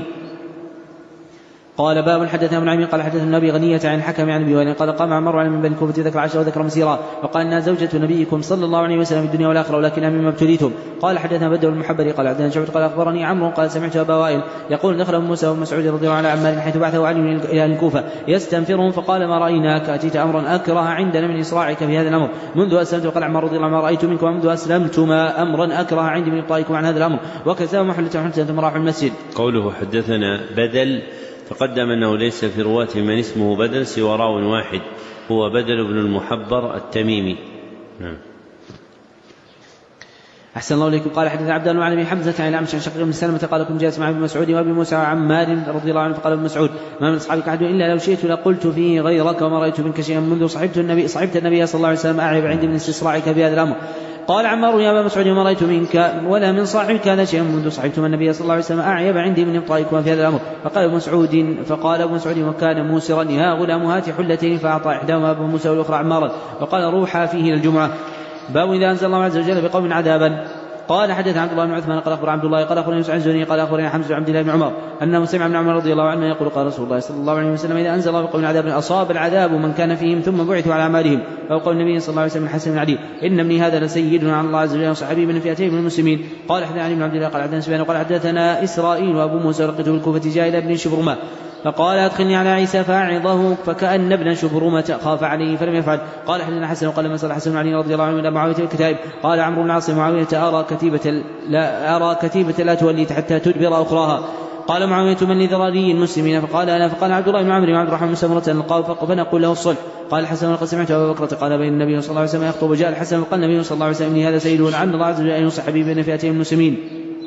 S2: قال باب حدثنا ابن عمي قال حدثنا ابي غنية عن الحكم عن ابي وائل قال قام عمر على من بني الكوفة ذكر عشرة وذكر مسيرا وقال انها زوجة نبيكم صلى الله عليه وسلم في الدنيا والاخره ولكنها مما ابتليتم. قال حدثنا بدر المحبري قال حدثنا شعبة قال اخبرني عمرو قال سمعت ابا وائل يقول دخل موسى ومسعود رضي الله عنه على عمار حيث بعثه علي الى الكوفة يستنفرهم فقال ما رايناك اتيت امرا اكره عندنا من اسراعك في هذا الامر منذ اسلمت. وقال عمار رضي الله عنه ما رايت منكم منذ اسلمتما امرا اكره عندي من ابطائكم عن هذا الامر وكذا محلة محلة ثم راحوا المسجد.
S1: قوله حدثنا بدل تقدم أنه ليس في رواة من اسمه بدل سوى راو واحد هو بدل بن المحبر التميمي. نعم.
S2: أحسن الله إليكم. قال حدثنا عبد الله عن أبي حمزة عن الأعمش عن شقيق بن سلمة قال كنت جالس مع ابن مسعود وابي موسى وعمار رضي الله عنه فقال ابن مسعود ما من أصحابك أحد إلا لو شئت لقلت فيه غيرك وما رأيت منك شيئا منذ صحبت النبي صحبت النبي صلى الله عليه وسلم أعرف عندي من استصراعك في هذا الأمر. قال عمار يا أبا مسعود ما رأيت منك ولا من صاحبك هذا شيئا منذ صحبتم النبي صلى الله عليه وسلم أعيب عندي من إبطائكما في هذا الأمر. فقال ابو مسعود فقال ابو مسعود وكان موسرا يا غلام هات حلتين فأعطى إحداهما أبو موسى والأخرى عمارا وقال روحا فيه الجمعة. باب إذا أنزل الله عز وجل بقوم عذابا. قال حدث عبد الله بن عثمان قال أخبر عبد الله قال أخبرني يوسف عن الزهري قال أخبرني حمزة بن عبد الله بن عمر أنه سمع ابن عمر رضي الله عنه يقول قال رسول الله صلى الله عليه وسلم إذا أنزل الله بقوم عذاب أصاب العذاب من كان فيهم ثم بعثوا على أعمالهم. فقال النبي صلى الله عليه وسلم الحسن بن علي إن ابني هذا لسيدنا على الله عز وجل وصحابي من فئتين من المسلمين. قال حدثنا علي بن عبد الله قال حدثنا سفيان قال حدثنا إسرائيل وأبو موسى لقيته الكوفة جاء إلى ابن شبرمة فقال أدخلني على عيسى فأعظه فكأن ابن شبرمة خاف عليه فلم يفعل. قال حدثنا حسن وقال ما صلى حسن بن علي رضي الله عنه إلى معاوية الكتائب. قال عمرو بن العاص معاوية أرى كتيبة لا أرى كتيبة لا تولي حتى تدبر أخراها. قال معاوية من لذراري المسلمين فقال أنا. فقال عبد الله بن عمرو وعبد الرحمن بن سمرة نلقاه فنقول له الصلح. قال الحسن وقد سمعت أبا بكر قال بين النبي صلى الله عليه وسلم يخطب وجاء الحسن وقال النبي صلى الله عليه وسلم هذا سيد لعل الله عز وجل أن ينصح به بين فئتين المسلمين.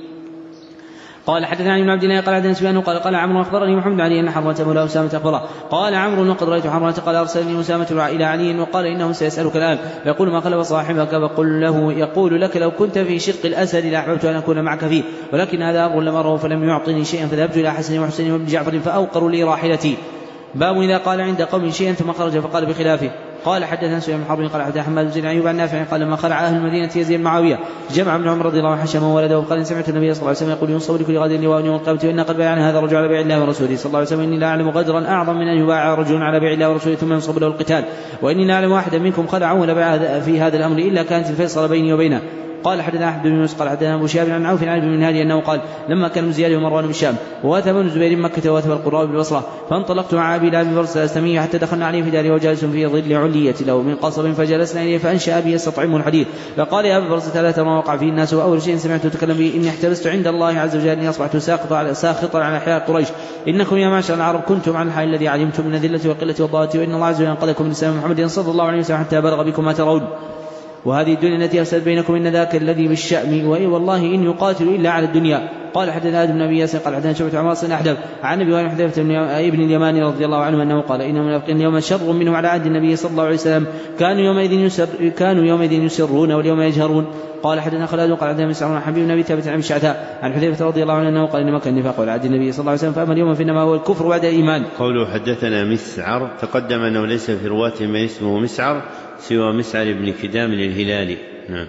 S2: قال حدثنا عن ابن عبد الله قال حدثنا سفيان قال قال عمرو اخبرني محمد علي ان حرمه مولى اسامه اخبره. قال عمرو وقد رايت حرمه قال ارسلني اسامه الى علي وقال انه سيسالك الان فيقول ما خلف صاحبك فقل له يقول لك لو كنت في شق الاسد لاحببت ان اكون معك فيه ولكن هذا امر لم اره فلم يعطني شيئا فذهبت الى حسن وحسين وابن جعفر فاوقروا لي راحلتي. باب اذا قال عند قوم شيئا ثم خرج فقال بخلافه. قال حدثنا سفيان بن حرب قال حدثنا حماد بن ايوب عن نافع قال لما خلع اهل المدينه يزيد معاويه جمع ابن عمر رضي الله عنه حشمه وولده وقال سمعت النبي صلى الله عليه وسلم يقول ينصب لكل غد لواء يوم القيامه وان قد بايعنا هذا الرجل على بيع الله ورسوله صلى الله عليه وسلم اني لا اعلم غدرا اعظم من ان يبايع رجل على بيع الله ورسوله ثم ينصب له القتال واني لا اعلم واحدا منكم خلعه ولا بايع في هذا الامر الا كانت الفيصل بيني وبينه. قال حدثنا احمد بن يونس قال حدثنا ابو شهاب عن عوف عن ابن منهال انه قال لما كان زياد ومروان بالشام وواثب بن زبير مكه وواثب القراء بالبصره فانطلقت مع ابي لابي فرس الاسلمي حتى دخلنا عليه في داره وجالس في ظل عليه له من قصب فجلسنا اليه فانشا ابي يستطعمه الحديث فقال يا ابا فرس ثلاثه ما وقع فيه الناس واول شيء سمعت تكلم به اني احتبست عند الله عز وجل اني اصبحت ساخطا على ساخطا على احياء قريش انكم يا معشر العرب كنتم على الحال الذي علمتم من الذله والقله والضاله وان الله عز وجل انقذكم من اسلام محمد صلى الله عليه وسلم حتى بلغ بكم ما ترون وهذه الدنيا التي أفسدت بينكم إن ذاك الذي بالشأم وإي والله إن يقاتل إلا على الدنيا. قال حدثنا آدم بن أبي ياسر قال حدثنا شعبة عمار بن أحدب عن أبي هريرة حذيفة ابن اليمان رضي الله عنه أنه قال إن المنافقين اليوم شر منهم على عهد النبي صلى الله عليه وسلم كانوا يومئذ يسر كانوا يومئذ يسرون واليوم يجهرون. قال حدثنا خالد قال حدثنا مسعود عن حبيب بن أبي ثابت عن الشعثاء عن حذيفة رضي الله عنه أنه قال إنما كان النفاق على عهد النبي صلى الله عليه وسلم فأما اليوم فإنما هو الكفر بعد الإيمان.
S1: قوله حدثنا مسعر تقدم أنه ليس في رواة من اسمه مسعر سوى مسعر بن كدام الهلالي. نعم.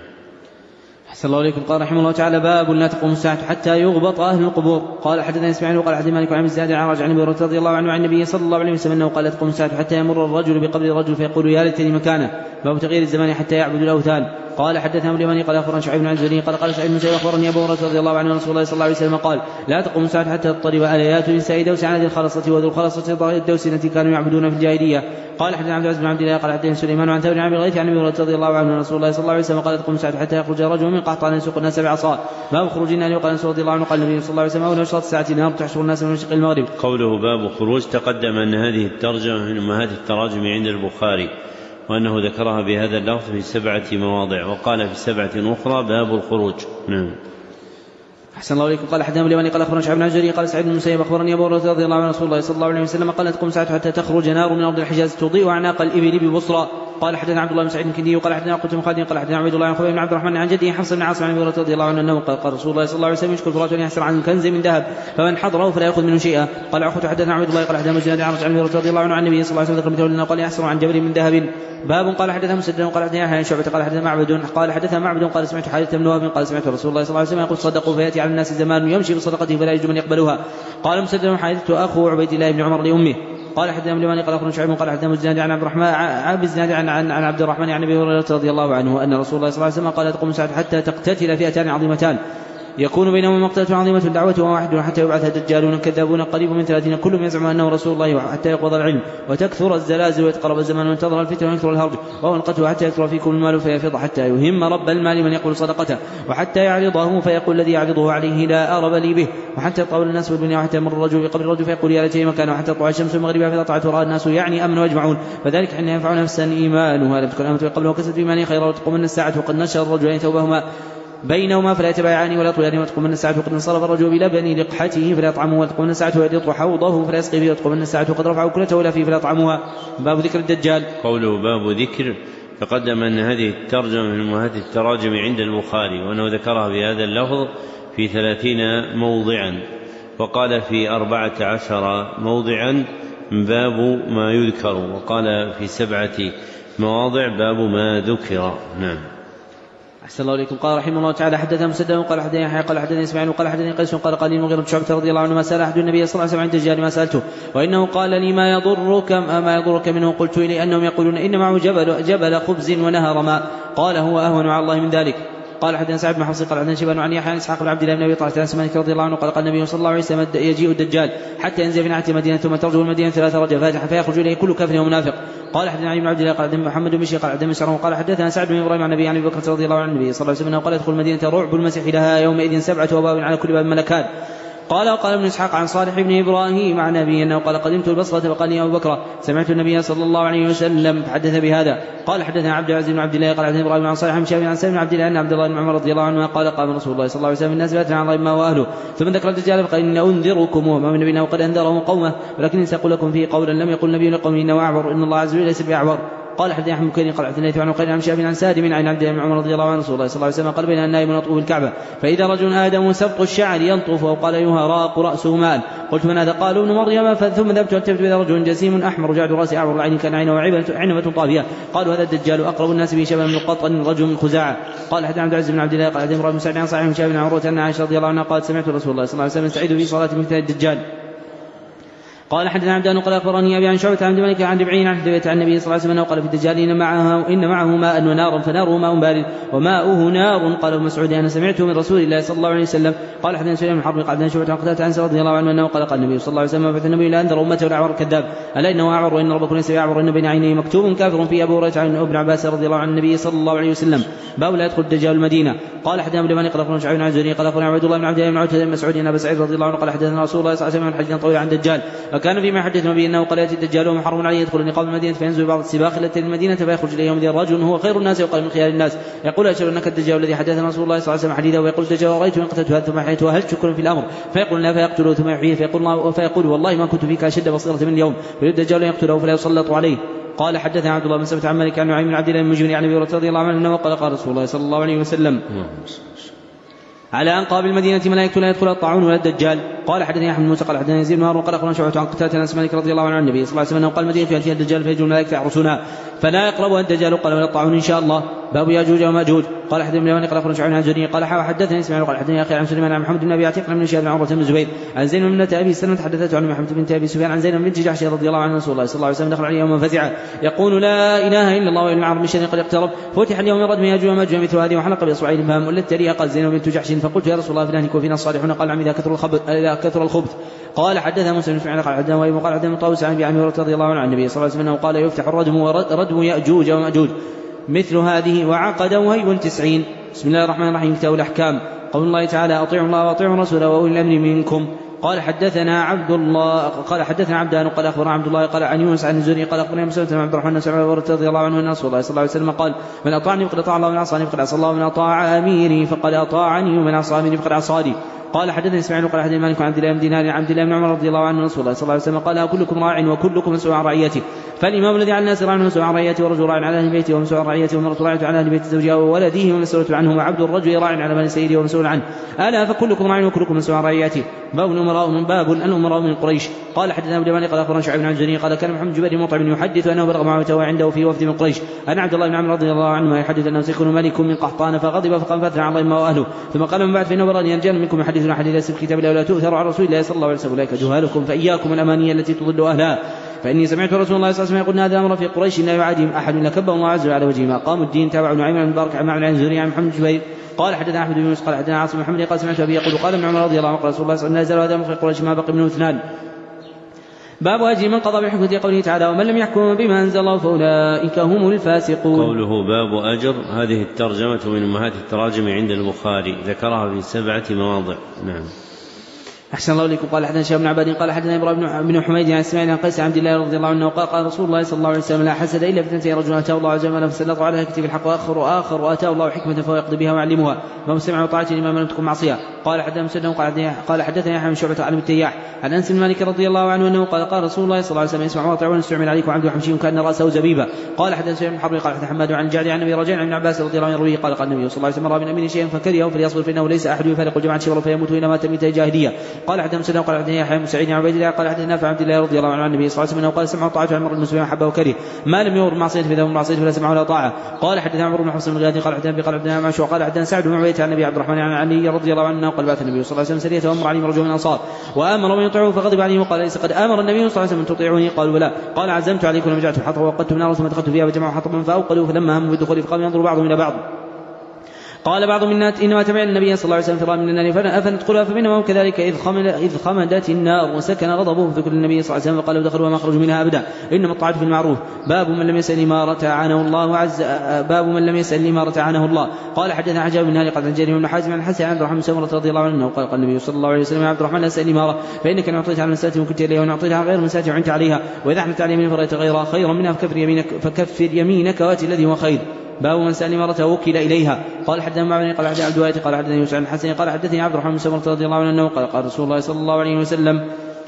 S2: أحسن الله إليكم. قال رحمه الله تعالى باب لا تقوم الساعة حتى يغبط أهل القبور. قال حدثنا إسماعيل وقال حدثنا مالك عن الزاد عن عن أبي هريرة رضي الله عنه عن النبي صلى الله عليه وسلم أنه قال لا تقوم الساعة حتى يمر الرجل بقبر الرجل فيقول يا ليتني مكانه. باب تغيير الزمان حتى يعبد الأوثان. قال حدثنا اليماني قال أخبرنا شعيب بن الزهري قال قال سعيد بن مسيب أخبرني أبو هريرة رضي الله عنه رسول الله صلى الله عليه وسلم قال لا تقوم الساعة حتى تضطرب آليات نساء دوس عن ذي الخلصة وذو الخلصة الدوس التي كانوا يعبدون في الجاهلية. قال حدثنا عبد العزيز بن عبد الله قال حدثنا سليمان عن ثور عن الغيث عن ابي هريرة رضي الله عنه رسول الله صلى الله عليه وسلم قال تقوم الساعة حتى يخرج رجل من قحطان يسوق الناس بعصاه. باب خروج النار. وقال انس رضي الله عنه قال النبي صلى الله عليه وسلم اول اشراط الساعة نار تحشر الناس من مشرق المغرب.
S1: قوله باب خروج تقدم ان هذه الترجمة من امهات التراجم عند البخاري وانه ذكرها بهذا اللفظ في سبعة مواضع وقال في سبعة اخرى باب الخروج. نعم.
S2: أحسن الله إليكم. قال حدثنا اليماني قال أخبرنا شعيب بن الزهري قال سعيد بن المسيب أخبرني أبو هريرة رضي الله عنه رسول الله صلى الله عليه وسلم قال تقوم ساعة حتى تخرج نار من أرض الحجاز تضيء أعناق الإبل ببصرى. قال حدثنا عبد الله بن سعيد الكندي وقال حدثنا عقبة بن خالد قال حدثنا عبد الله بن عبد الرحمن عن جده حفص بن عاصم عن أبي هريرة رضي الله عنه أنه قال رسول الله صلى الله عليه وسلم يشكر فرات أن يحسر عن كنز من ذهب فمن حضره فلا يأخذ منه شيئا. قال عقبة حدثنا عبد الله قال حدثنا مجاهد عن أبي هريرة رضي الله عنه عن النبي صلى الله عليه وسلم ذكر قال يحسر عن جبل من ذهب. باب قال حدثنا مسدد قال حدثنا يحيى شعبة قال حدثنا معبد قال حدثنا معبد قال سمعت حديث بن وهب قال سمعت رسول الله صلى الله عليه وسلم يقول صدقوا فيأتي على الناس زمان يمشي بصدقته فلا يجد من يقبلها. قال مسدد حدثت أخو عبيد الله بن عمر لأمه. قال حدثنا اليماني قال أخبرنا شعيب قال حدثنا مجاهد عن عبد الرحمن عن الزناد عن عن عن عبد الرحمن عن أبي هريرة رضي الله عنه أن رسول الله صلى الله عليه وسلم قال تقوم الساعة حتى تقتتل فئتان عظيمتان يكون بينهما مقتلة عظيمة دعوة واحد حتى يبعث دجالون كذابون قريب من ثلاثين كلهم يزعم أنه رسول الله حتى يقبض العلم وتكثر الزلازل ويتقرب الزمان وينتظر الفتن ويكثر الهرج وهو القتل حتى يكثر فيكم المال فيفيض حتى يهم رب المال من يقول صدقته وحتى يعرضه فيقول الذي يعرضه عليه لا أرب لي به وحتى يطول الناس في الدنيا وحتى يمر الرجل بقبر الرجل فيقول يا ليتني مكانه وحتى تطلع الشمس المغربها فإذا طلعت وراء الناس يعني أمن ويجمعون فذلك حين ينفع نفسا إيمانها لم تكن آمنت قبل وكسبت إيمانها خيرا وتقومن الساعة وقد نشر الرجلين ثوبهما بينهما فلا يتبايعان ولا يطويان وتقومن الساعة وقد انصرف الرجل بلبن لقحته فلا يطعمه وتقومن الساعة ويضيق حوضه فلا يسقي فيه وتقومن الساعة وقد رفع كلته ولا فيه فلا يطعمها. باب ذكر الدجال.
S1: قوله باب ذكر تقدم أن هذه الترجمة من أمهات التراجم عند البخاري وأنه ذكرها بهذا اللفظ في ثلاثين موضعا وقال في أربعة عشر موضعا باب ما يذكر وقال في سبعة مواضع باب ما ذكر. نعم.
S2: أحسن الله إليكم. قال رحمه الله تعالى حدثنا مسدد قال حدثني يحيى قال حدثني إسماعيل قال حدثني قيس قال قال لي المغيرة بن شعبة رضي الله عنه ما سأل أحد النبي صلى الله عليه وسلم عن الدجال ما سألته وإنه قال لي ما يضرك ما يضرك منه قلت إلي أنهم يقولون إن معه جبل, جبل خبز ونهر ماء قال هو أهون على الله من ذلك. قال حدثنا سعد بن حفص قال حدثنا شيبان عن يحيى عن اسحاق بن عبد الله بن ابي طلحه عن مالك رضي الله عنه قال قال النبي صلى الله عليه وسلم يجيء الدجال حتى ينزل في ناحيه المدينه ثم ترجو المدينه ثلاث رجفات فيخرج اليه كل كافر ومنافق. قال حدثنا علي بن عبد الله قال حدثنا محمد بن بشير قال حدثنا مسعر قال حدثنا سعد بن ابراهيم عن النبي عن ابي بكر رضي الله عنه النبي صلى الله عليه وسلم قال يدخل المدينه رعب المسيح لها يومئذ سبعه ابواب على كل باب ملكان. قال وقال ابن اسحاق عن صالح بن ابراهيم عن ابي انه قال قدمت البصره فقال لي ابو بكر سمعت النبي صلى الله عليه وسلم فحدث بهذا. قال حدثنا عبد العزيز بن عبد الله قال حدثنا ابراهيم عن صالح بن شهاب عن سالم بن عبد الله ان عبد الله بن عمر رضي الله عنه قال قام رسول الله صلى الله عليه وسلم الناس باتنا عن الله ما واهله ثم ذكر الدجال فقال ان انذركم وما من نبي وقد انذره قومه ولكن ساقول لكم فيه قولا لم يقل نبي لقومه انه اعور ان الله عز وجل ليس باعور. قال حدثنا احمد بن قال حدثنا عن قيل عن شهاب عن سالم عن عبد الله بن عمر رضي الله عنه رسول الله صلى الله عليه وسلم قال بين النائم يطوف الكعبه فاذا رجل ادم سبط الشعر ينطف وقال ايها راق راسه مال قلت من هذا قالوا ابن مريم ثم ذهبت التفت الى رجل جسيم احمر جعد راسه اعور العين كان عينه وعنبه طافيه قالوا هذا الدجال اقرب الناس به شبه من قطن رجل من خزاعه. قال حدثنا عبد العزيز بن عبد الله قال حدثنا ابراهيم بن سعد عن صحيح بن شهاب عن عروه ان عائشه رضي الله عنها قالت سمعت رسول الله صلى الله عليه وسلم يستعيذ في صلاه مثل الدجال. قال حدثنا عبدان قال اخبرني ابي عن شعبة عن عبد الملك عن ربعين عن حديث عن النبي صلى الله عليه وسلم قال في الدجال ان معه ان معه ماء ونار فناره ماء بارد وماؤه نار. قال ابن مسعود انا سمعته من رسول الله صلى الله عليه وسلم. قال حدثنا سليمان بن حرب قال حدثنا شعبة عن قتادة عن رضي الله عنه انه قال قال النبي صلى الله عليه وسلم بعث النبي الى انذر امته الاعور الكذاب الا انه اعور وان ربكم ليس باعور ان بين عينيه مكتوب كافر في ابو هريره عن ابن عباس رضي الله عن النبي صلى الله عليه وسلم. باب لا يدخل الدجال المدينه. قال حدثنا ابن مالك قال اخبرنا شعيب عن زهري قال اخبرنا عبد الله بن عبد الله بن عتبة بن مسعود ان ابا سعيد رضي الله عنه قال حدثنا رسول الله صلى الله عليه وسلم حديثا طويلا عن الدجال وكان فيما حدثنا به انه قال ياتي الدجال ومحرم عليه يدخل نقاب المدينه فينزل بعض السباق التي المدينه فيخرج اليه يوم الرجل هو خير الناس وقال من خيار الناس يقول اشهد انك الدجال الذي حدثنا رسول الله صلى الله عليه وسلم حديثا ويقول الدجال رايت ان قتلت ثم حييته هل شكر في الامر فيقول لا فيقتله ثم يحييه فيقول الله فيقول والله ما كنت فيك اشد بصيره من اليوم فيريد الدجال يقتله فلا يسلط عليه. قال حدثنا عبد الله بن سبت عن مالك عن نعيم بن عبد الله بن مجبر عن ابي هريره رضي الله عنه انه قال قال رسول الله صلى الله عليه وسلم على أنقاب المدينة ملائكة لا يدخل الطاعون ولا الدجال. قال حدثني أحمد موسى قال حدثني يزيد بن هارون قال أخبرنا شعبة عن قتادة عن مالك رضي الله عنه عن النبي صلى الله عليه وسلم قال المدينة فيها الدجال فيجوا الملائكة يحرسونها فلا يقربها الدجال قال ولا الطاعون إن شاء الله. باب ياجوج وماجوج. قال حدثني ابن قال أخبرنا شعبة عن زهري قال حدثني اسماعيل قال حدثني أخي عن سليمان عن محمد بن أبي عتيق عن شهاب بن عروة بن الزبير عن زينب بنت أبي سلمة حدثته عن محمد بنت أبي سفيان عن زينب بنت جحش رضي الله عنها رسول الله صلى الله عليه وسلم دخل عليه يوما فزعا يقول لا إله إلا الله وإن العرب من شر قد اقترب فتح اليوم ردم ياجوج وماجوج مثل هذه وحلق بإصبعين فهم ولدت ريها قال زينب بنت جحش فقلت يا رسول الله في أهلك وفينا الصالحون قال عم إذا كثر الخبث إذا كثر الخبث. قال حدثنا موسى بن فعل قال حدثنا وإبن قال حدثنا طاووس عن أبي هريرة رضي الله عنه عن النبي صلى الله عليه وسلم قال يفتح الردم وردم يأجوج ومأجوج مثل هذه وعقد وهيب تسعين. بسم الله الرحمن الرحيم. كتاب الأحكام. قول الله تعالى أطيعوا الله وأطيعوا الرسول وأولي الأمر منكم. قال حدثنا عبد الله قال حدثنا عبدان قال أخبرنا عبد الله قال عن يونس عن الزهري قال أخبرنا مسلم بن عبد الرحمن بن عوف رضي الله عنه أن رسول الله صلى الله عليه وسلم قال من أطاعني فقد أطاع الله ومن عصاني فقد عصى الله ومن أطاع أميري فقد أطاعني ومن عصى أميري فقد عصاني. قال حدثني اسماعيل قال حدثني مالك عن عبد الله بن دينار عن عبد الله بن عمر رضي الله عنه رسول الله صلى الله عليه وسلم قال كلكم راع وكلكم مسؤول عن رعيته فالإمام الذي على الناس راع مسؤول عن رعيته والرجل راع على أهل بيته ومسؤول عن رعيته والمرأة راعية على أهل بيت زوجها وولده ومسؤول عنه وعبد الرجل راع على مال سيده ومسؤول عنه ألا فكلكم راع وكلكم مسؤول عن رعيته. باب الأمراء من باب الأمراء من قريش. قال حدثنا ابن مالك قال أخبرنا شعيب عن زهري قال كان محمد جبير مطعم يحدث أنه بلغ معه عنده في وفد من قريش أن عبد الله بن عمرو رضي الله عنه يحدث أنه سيكون ملك من قحطان فغضب فقام فاثنى على الله وأهله ثم قال من بعد فإنه براني رجال منكم يحدثون حديث الكتاب لا تؤثر على رسول الله صلى الله عليه وسلم أولئك جهالكم فإياكم الأمانية التي تضل أهلها فإني سمعت رسول الله صلى الله عليه وسلم يقول هذا أمر في قريش لا يعادهم أحد لكبه الله عز وجل على وجهه ما قام الدين تابع نعيم بن مبارك عن معمر عن زهري عن محمد جبير. قال حدثنا أحمد بن يونس قال حدثنا عاصم محمد قال سمعت أبي يقول قال ابن عمر رضي الله عنه رسول الله صلى الله عليه وسلم هذا أمر في قريش ما بقي منه اثنان. باب أجر من قضى بحكمة قوله تعالى ومن لم يحكم بما أنزل الله فأولئك هم الفاسقون.
S1: قوله باب أجر هذه الترجمة من أمهات التراجم عند البخاري ذكرها في سبعة مواضع. نعم.
S2: أحسن الله إليكم. قال حدثنا شهاب بن عباد قال حدثنا إبراهيم بن حميد عن إسماعيل عن قيس عن عبد الله رضي الله عنه قال قال رسول الله صلى الله عليه وسلم لا حسد إلا في اثنتين رجل آتاه الله عز وجل فسلط على كتب الحق وآخر وآخر وآتاه الله حكمة فهو يقضي بها ويعلمها فمن سمع وطاعته لما لم تكن معصية. قال حدثنا مسدد قال حدثنا يحيى بن شعبة عن التياح عن أنس بن مالك رضي الله عنه أنه قال قال رسول الله صلى الله عليه وسلم اسمع واطع واستعمل عليكم عبد حمشي كأن رأسه زبيبة. قال حدثنا سفيان بن حرب قال حدثنا حماد عن الجعد عن أبي رجاء عن ابن عباس رضي الله عنه قال قال النبي صلى الله عليه وسلم رأى من أمين شيئا فكرهه فليصبر فإنه ليس أحد يفارق الجماعة شبرا فيموت إنما تميت جاهلية. قال حدثنا مسدد قال حدثنا يحيى بن سعيد عن عبيد الله قال حدثنا نافع عبد الله رضي الله عنه عن النبي صلى الله عليه وسلم قال سمع طاعة عمر المسلمين حبه وكره ما لم يور معصية فإذا هم معصية فلا سمع ولا طاعة. قال حدثنا عمرو بن حفص بن غياث قال حدثنا قال حدثنا معشوع قال حدثنا سعد بن عبيد عن النبي عبد الرحمن عن علي رضي الله عنه قال بعث النبي صلى الله عليه وسلم سرية وامر عليهم رجل من الأنصار وآمر من يطيعه فغضب عليه وقال ليس قد آمر النبي صلى الله عليه وسلم تطيعوني قالوا بلى. قال عزمت عليكم ورجعت حطبا وقدت نارا ثم دخلت فيها وجمعوا حطبا فأوقدوا فلما هموا بالدخول فقام ينظر بعضهم إلى بعض. قال بعض منا إنما تبع النبي صلى الله عليه وسلم فرار من النار أفندخلها فمنهم كذلك إذ, إذ خمدت النار وسكن غضبه في كل النبي صلى الله عليه وسلم فقال دخلوا وما خرجوا منها أبدا إنما الطاعة في المعروف. باب من لم يسأل الإمارة عنه الله عز باب من لم يسأل الإمارة عنه الله. قال حدثنا عجاب بن هاني قال عن جرير بن حازم عن حسن عن عبد الرحمن سمرة رضي الله عنه قال قال النبي صلى الله عليه وسلم يا عبد الرحمن لا تسأل الإمارة فإنك إن أعطيتها على مسألة وكنت إليها وإن أعطيتها غير مسألة وعنت عليها وإذا أحدثت على يمين فرأيت غيرها خيرا منها فكفر يمينك فكفر يمينك وأتي الذي هو خير. باب من سأل إمارته وكل إليها. قال حدثنا معبد قال حدثنا عبد الوارث قال حدثنا يوسف عن الحسن قال حدثني عبد الرحمن سمرة رضي الله عنه قال قال رسول الله صلى الله عليه وسلم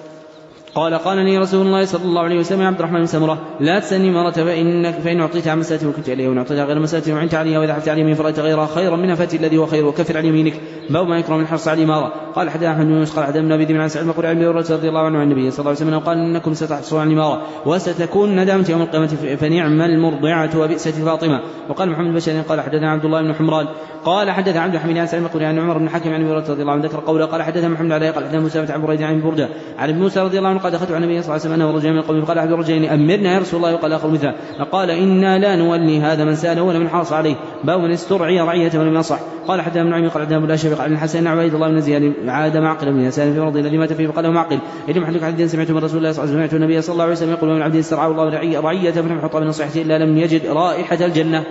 S2: قال قال لي رسول الله صلى الله عليه وسلم يا عبد الرحمن بن سمرة لا تسألني إمارة فإنك فإن أعطيتها عن مسألة وكنت إليها وإن أعطيتها غير مسألة وعنت عليها وإذا حفت على يمين فرأيت غيرها خيرا منها فأتي الذي هو خير وكفر عن يمينك. باب ما يكره من الحرص على الإمارة. قال حدثنا أحمد بن يونس قال حدثنا ابن أبي عن سعيد المقبري عن أبي هريرة رضي الله عنه عن النبي صلى الله عليه وسلم قال إنكم ستحصلون على الإمارة وستكون ندامة يوم القيامة فنعم المرضعة وبئست فاطمة. وقال محمد بن قال حدثنا عبد الله بن حمران قال حدثنا عبد الحميد عن سعيد المقبري عن عمر بن حكيم عن أبي هريرة رضي الله عنه ذكر قوله قال حدثنا محمد عليه قال حدثنا موسى عن بريدة عن بردة عن ابن موسى رضي الله عنه قال دخلت على النبي صلى الله عليه وسلم أنه رجل من القوم قال أحد الرجلين أمرنا يا رسول الله وقال آخر مثله فقال إنا لا نولي هذا من سأله ولا من حرص عليه. باب من استرعي رعيته ولم ينصح. قال حدثنا ابن عمي قال حدثنا ابو الاشعري قال الحسن عن عبيد الله بن زياد عاد معقل بن يسار في مرض الذي مات فيه فقال له معقل إني محدث حديثا سمعت من رسول الله صلى الله عليه وسلم سمعت النبي صلى الله عليه وسلم يقول من عبد استرعاه الله رعيته فلم يحط من نصيحته إلا لم يجد رائحة الجنة.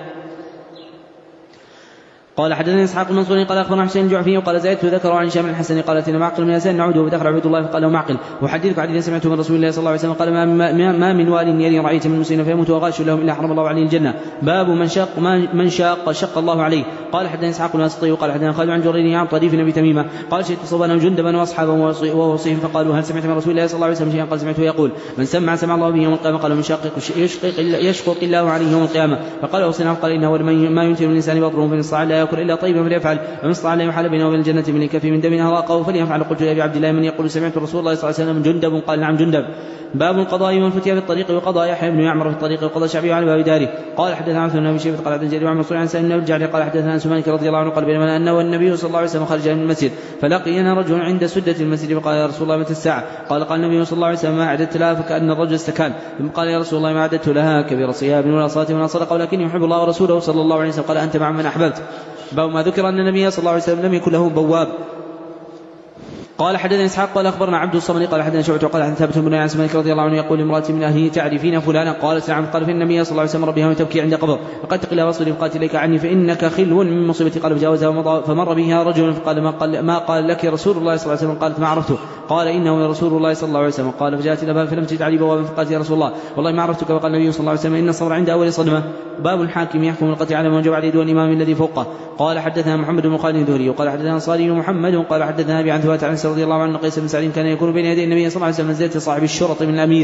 S2: قال حدثنا اسحاق بن منصور قال اخبرنا حسين الجعفي قال زيدت ذكر عن هشام الحسن قال اتينا معقل من يسار نعوده ودخل عبد الله فقال له معقل وحديثك حديثا سمعته من رسول الله صلى الله عليه وسلم قال ما, ما, ما من وال يلي رعيته من المسلمين فيموت وغاش لهم الا حرم الله عليه الجنه. باب من شاق من شاق شق الله عليه. قال حدثنا اسحاق بن واسطي وقال حدثنا خالد عن جرير عن طريف بن ابي تميمه قال شئت صبانا جندبا واصحابه ووصيهم فقالوا هل سمعت من رسول الله صلى الله عليه وسلم شيئا قال سمعته يقول من سمع سمع الله به يوم القيامه قال من شاق يشقق يشقق الله عليه يوم القيامه فقال وصينا قال انه ما ينتهي من الانسان بطنه فان استطاع لا ياكل الا طيبا فليفعل ومن استطاع لا يحال بينه وبين الجنه من كف من دم هراقه فليفعل. قلت يا ابي عبد الله من يقول سمعت رسول الله صلى الله عليه وسلم جندب قال نعم جندب. باب القضاء والفتيا في الطريق وقضاء يحيى بن يعمر في الطريق وقضاء شعبي على باب داره. قال حدثنا عبد بن شيبة قال حدثنا جرير عن منصور عن سالم بن الجعد قال حدثنا انس مالك رضي الله عنه قال بينما انه والنبي صلى الله عليه وسلم خرج من المسجد فلقينا رجل عند سدة المسجد فقال يا رسول الله متى الساعة؟ قال قال النبي صلى الله عليه وسلم ما أعددت لها فكأن الرجل استكان ثم قال يا رسول الله ما أعددت لها كبير صياب ولا صلاة ولا صدقة ولكني يحب الله ورسوله صلى الله عليه وسلم قال أنت مع من أحببت. باب ما ذكر أن النبي صلى الله عليه وسلم لم يكن له بواب. قال حدثنا اسحاق قال اخبرنا عبد الصمد قال حدثنا شعبة قال حدثنا ثابت بن انس مالك رضي الله عنه يقول امرأة من اهله تعرفين فلانا؟ قالت نعم. قال فإن النبي صلى الله عليه وسلم ربها وتبكي عند قبر فقد تقل واصل قالت اليك عني فانك خلو من مصيبتي. قال فجاوزها فمر بها رجل فقال ما قال, ما قال لك رسول الله صلى الله عليه وسلم؟ قالت ما عرفته. قال انه رسول الله صلى الله عليه وسلم. قال فجاءت الى باب فلم تجد علي بوابا فقالت يا رسول الله والله ما عرفتك. وقال النبي صلى الله عليه وسلم ان الصبر عند اول صدمه. باب الحاكم يحكم القتل على من وجب عليه دون الامام الذي فوقه. قال حدثنا محمد بن خالد الذهلي وقال حدثنا صالح محمد قال حدثنا ابي عن ثوات عن رضي الله عنه قيس بن سعيد كان يكون بين يدي النبي صلى الله عليه وسلم منزلة صاحب الشرط من الأمير.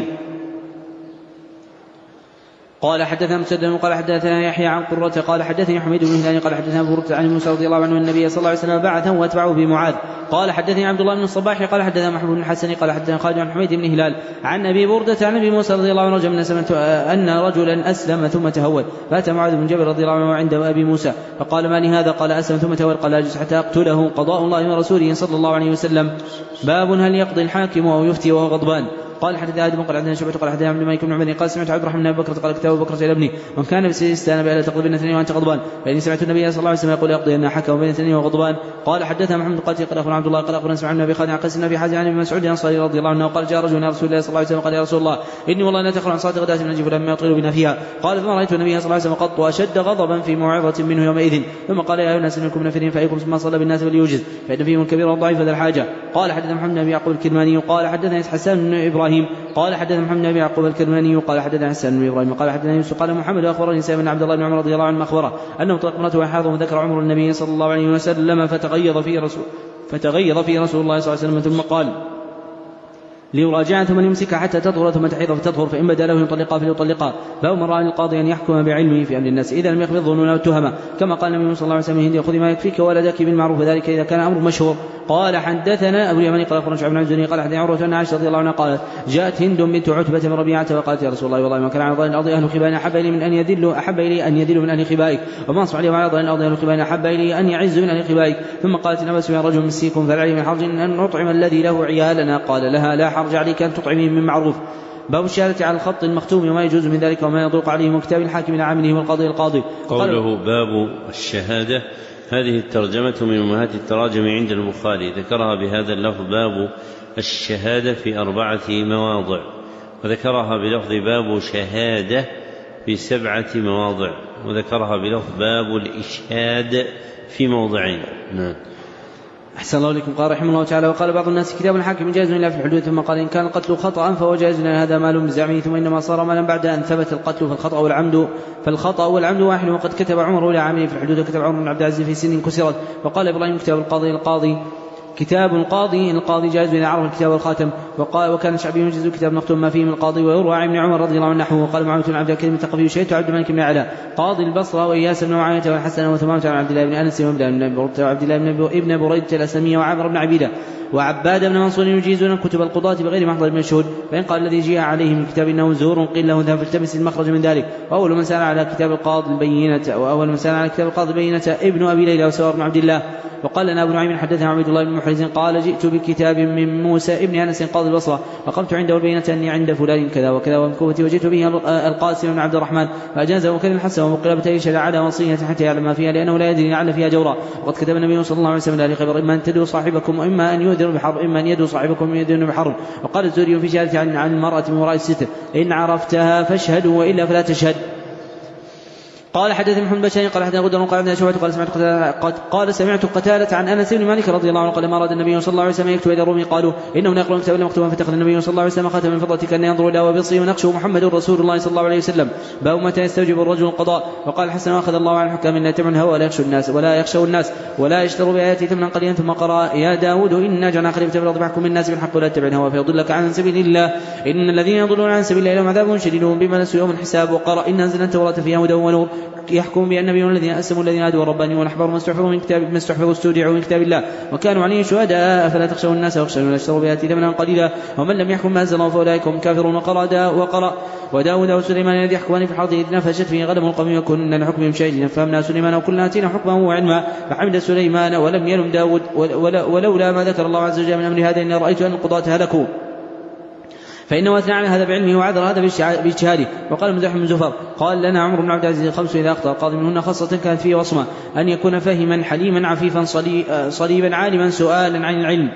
S2: قال حدثنا مسدد قال حدثنا يحيى عن قرة قال حدثني حميد بن هلال قال حدثنا أبو هريرة عن موسى رضي الله عنه النبي صلى الله عليه وسلم بعثه واتبعه بمعاذ. قال حدثني عبد الله بن الصباح قال حدثنا محمود بن الحسن قال حدثنا خالد عن حميد بن هلال عن أبي بردة عن أبي موسى رضي الله عنه رجل من سمعت أن رجلا أسلم ثم تهود فأتى معاذ بن جبل رضي الله عنه عند أبي موسى فقال ما لهذا؟ قال أسلم ثم تهود. قال أجلس حتى أقتله قضاء الله ورسوله صلى الله عليه وسلم. باب هل يقضي الحاكم أو يفتي وهو غضبان؟ قال حدث آدم قال حدثنا شعبة قال حدثنا عبد الملك بن عمر قال سمعت عبد الرحمن بن أبي بكر قال كتاب أبو بكر إلى ابني ومن كان بسجستان بألا تقضبن اثنين وأنت غضبان فإني سمعت النبي صلى الله عليه وسلم يقول يقضي أن حكم بين اثنين وغضبان. قال حدثنا محمد قال قال أخبرنا عبد الله قال أخبرنا سمعنا أبي خالد عن قيس بن أبي حازم عن ابن مسعود الأنصاري رضي الله عنه قال جاء رجل إلى رسول الله صلى الله عليه وسلم قال يا رسول الله إني والله لا تخلو عن صلاة غداة من أجل فلما يطيل بنا فيها. قال فما رأيت النبي صلى الله عليه وسلم قط وأشد غضبا في موعظة منه يومئذ. ثم قال يا أيها الناس منكم نفرين فأيكم ثم صلى بالناس فليوجز فإن فيهم الكبير والضعيف ذا الحاجة. قال حدثنا محمد بن يعقوب الكرماني قال حدثنا حسان بن إبراهيم قال حدثنا محمد بن يعقوب الكرماني قال حدثنا حسان بن إبراهيم قال حدثنا يوسف قال محمد أخبرني سالم بن عبد الله بن عمر رضي الله عنه أخبره أنه طلق امرأته وحاضه وذكر عمر النبي صلى الله عليه وسلم فتغيظ في رسول فتغيظ في رسول الله صلى الله عليه وسلم ثم قال ليراجع ثم يمسك حتى تطهر ثم تحيض فتطهر فإن بدا له يطلقها فليطلقها. فأمر رأى القاضي أن يحكم بعلمه في أمر الناس إذا لم يخفض ظنون التهمة كما قال النبي صلى الله عليه وسلم هندي خذي ما يكفيك ولدك بالمعروف ذلك إذا كان أمر مشهور. قال حدثنا أبو اليماني قال أخبرنا شعبة بن الزهري قال حدثنا عروة أن عائشة رضي الله عنها قالت جاءت هند بنت عتبة من ربيعة وقالت يا رسول الله والله ما كان على ظهر الأرض أهل خبائنا أحب إلي من أن يذلوا أحب إلي أن يذلوا من أهل خبائك وما أصبح لي على ظهر الأرض أهل خبائنا أحب إلي أن يعز من أهل خبائك. ثم قالت إن أبا رجل مسيكم فلعلي من حرج أن نطعم الذي له عيالنا. قال لها لا حرج عليك أن تطعمي من معروف. باب الشهادة على الخط المختوم وما يجوز من ذلك وما يضيق عليه وكتاب الحاكم إلى عامله والقاضي القاضي.
S1: قوله باب الشهادة هذه الترجمة من أمهات التراجم عند البخاري ذكرها بهذا اللفظ باب الشهادة في أربعة مواضع وذكرها بلفظ باب شهادة في سبعة مواضع وذكرها بلفظ باب الإشهاد في موضعين. نعم.
S2: أحسن الله لكم. قال رحمه الله تعالى وقال بعض الناس كتاب الحاكم جائز إلا في الحدود ثم قال إن كان القتل خطأ فهو جائز لأن هذا مال بزعمه ثم إنما صار مالا بعد أن ثبت القتل فالخطأ والعمد فالخطأ والعمد واحد. وقد كتب عمر إلى عامله في الحدود وكتب عمر بن عبد العزيز في سن كسرت. وقال إبراهيم كتاب القاضي القاضي كتاب القاضي القاضي جائز إذا عرف الكتاب والخاتم. وقال وكان الشعبي يجوز كتاب مكتوب ما فيه من القاضي. ويروى عن ابن عمر رضي الله عنه نحوه. وقال معاوية بن عبد الكريم الثقفي شهدت عبد الملك بن علاء قاضي البصرة وإياس بن معاوية والحسن وثمامة عن عبد الله بن أنس وعبد الله بن بريدة الأسلمية وعامر بن عبيدة وعباد بن منصور يجيزون كتب القضاة بغير محضر من الشهود. فإن قال الذي جاء عليه من كتاب إنه زور قيل له ذهب فالتمس المخرج من ذلك. وأول من سأل على كتاب القاضي البينة وأول من سأل على كتاب القاضي البينة ابن أبي ليلى وسوار بن عبد الله. وقال لنا أبو نعيم حدثنا عبد الله بن محرز قال جئت بكتاب من موسى ابن أنس قاضي البصرة وقمت عنده البينة أني عند فلان كذا وكذا ومكوفة وجئت به القاسم بن عبد الرحمن فأجازه وكان الحسن ومقلبته يشهد على وصية حتى يعلم ما فيها لأنه لا يدري لعل فيها جورا. وقد كتب النبي صلى الله عليه وسلم لأهل خيبر إما أن تدعوا صاحبكم وإما أن يؤذن بحرب إما أن يدعوا صاحبكم ويؤذن بحرب. وقال الزهري في شهادة عن, عن المرأة من وراء الستر إن عرفتها فاشهدوا وإلا فلا تشهد. قال حدث محمد بن قال حدثنا غدر قال حدثنا شعبة قال سمعت قال سمعت قتادة عن أنس بن مالك رضي الله عنه قال ما أراد النبي صلى الله عليه وسلم يكتب إلى الروم قالوا إنه نقل كتابا مكتوبا فاتخذ النبي صلى الله عليه وسلم خاتما من فضة كان ينظر إلى وبصره ونقشه محمد رسول الله صلى الله عليه وسلم. باب متى يستوجب الرجل القضاء. وقال الحسن واخذ الله عن الحكام لا يتبعون الهوى ولا يخشوا الناس ولا يخشوا الناس ولا يشتروا بآياته ثمنا قليلا. ثم قرأ يا داود إنا جعلنا خليفة في الأرض فاحكم الناس بالحق ولا تتبع الهوى فيضلك عن سبيل الله إن الذين يضلون عن سبيل الله لهم عذاب شديد بما نسوا يوم الحساب. وقرأ إن أنزلنا التوراة فيها هدى ونور يحكم بأن النبيون الذين أسلموا الذين هادوا والربانيون والأحبار ما استحفظوا من كتاب ما استحفظوا استودعوا من كتاب الله وكانوا عليه شهداء فلا تخشوا الناس واخشوا ولا تشتروا بآياتي ثمنا قليلا ومن لم يحكم ما أنزل الله فأولئك هم كافرون. وقرأ وقرأ وداود وسليمان الذي يحكمان في الحرث إذ نفشت فيه غنم القوم وكنا لحكمهم شاهدين فهمنا سليمان وكلنا آتينا حكما وعلما فحمد سليمان ولم يلم داود ولولا ما ذكر الله عز وجل من أمر هذا إن رأيت أن القضاة هلكوا فإنه أثنى على هذا بعلمه وعذر هذا باجتهاده. وقال مزاح بن زفر قال لنا عمرو بن عبد العزيز خمس إذا أخطأ القاضي منهن خاصة كانت فيه وصمة أن يكون فاهما حليما عفيفا صليبا عالما سؤالا عن العلم.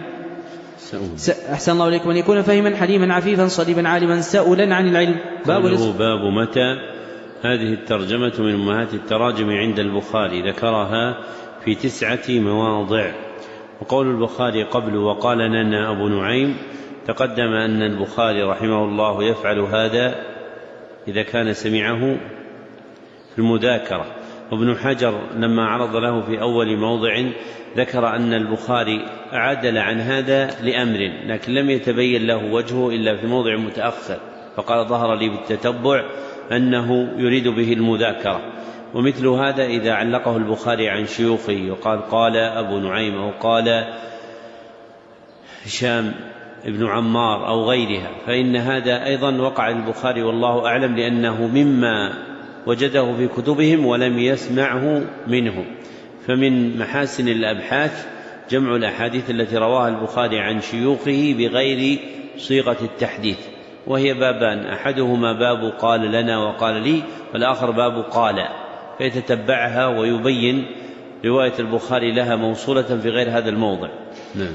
S2: أحسن الله إليكم. أن يكون فاهما حليما عفيفا صليبا عالما سؤالا عن العلم.
S1: باب, باب متى هذه الترجمة من أمهات التراجم عند البخاري ذكرها في تسعة مواضع. وقول البخاري قبل وقال لنا أبو نعيم تقدم أن البخاري رحمه الله يفعل هذا إذا كان سمعه في المذاكرة. وابن حجر لما عرض له في أول موضع ذكر أن البخاري عدل عن هذا لأمر لكن لم يتبين له وجهه إلا في موضع متأخر فقال ظهر لي بالتتبع أنه يريد به المذاكرة. ومثل هذا إذا علقه البخاري عن شيوخه وقال قال أبو نعيم أو قال هشام ابن عمار أو غيرها فإن هذا أيضا وقع البخاري والله أعلم لأنه مما وجده في كتبهم ولم يسمعه منهم. فمن محاسن الأبحاث جمع الأحاديث التي رواها البخاري عن شيوخه بغير صيغة التحديث وهي بابان، أحدهما باب قال لنا وقال لي، والآخر باب قال، فيتتبعها ويبين رواية البخاري لها موصولة في غير هذا الموضع. نعم.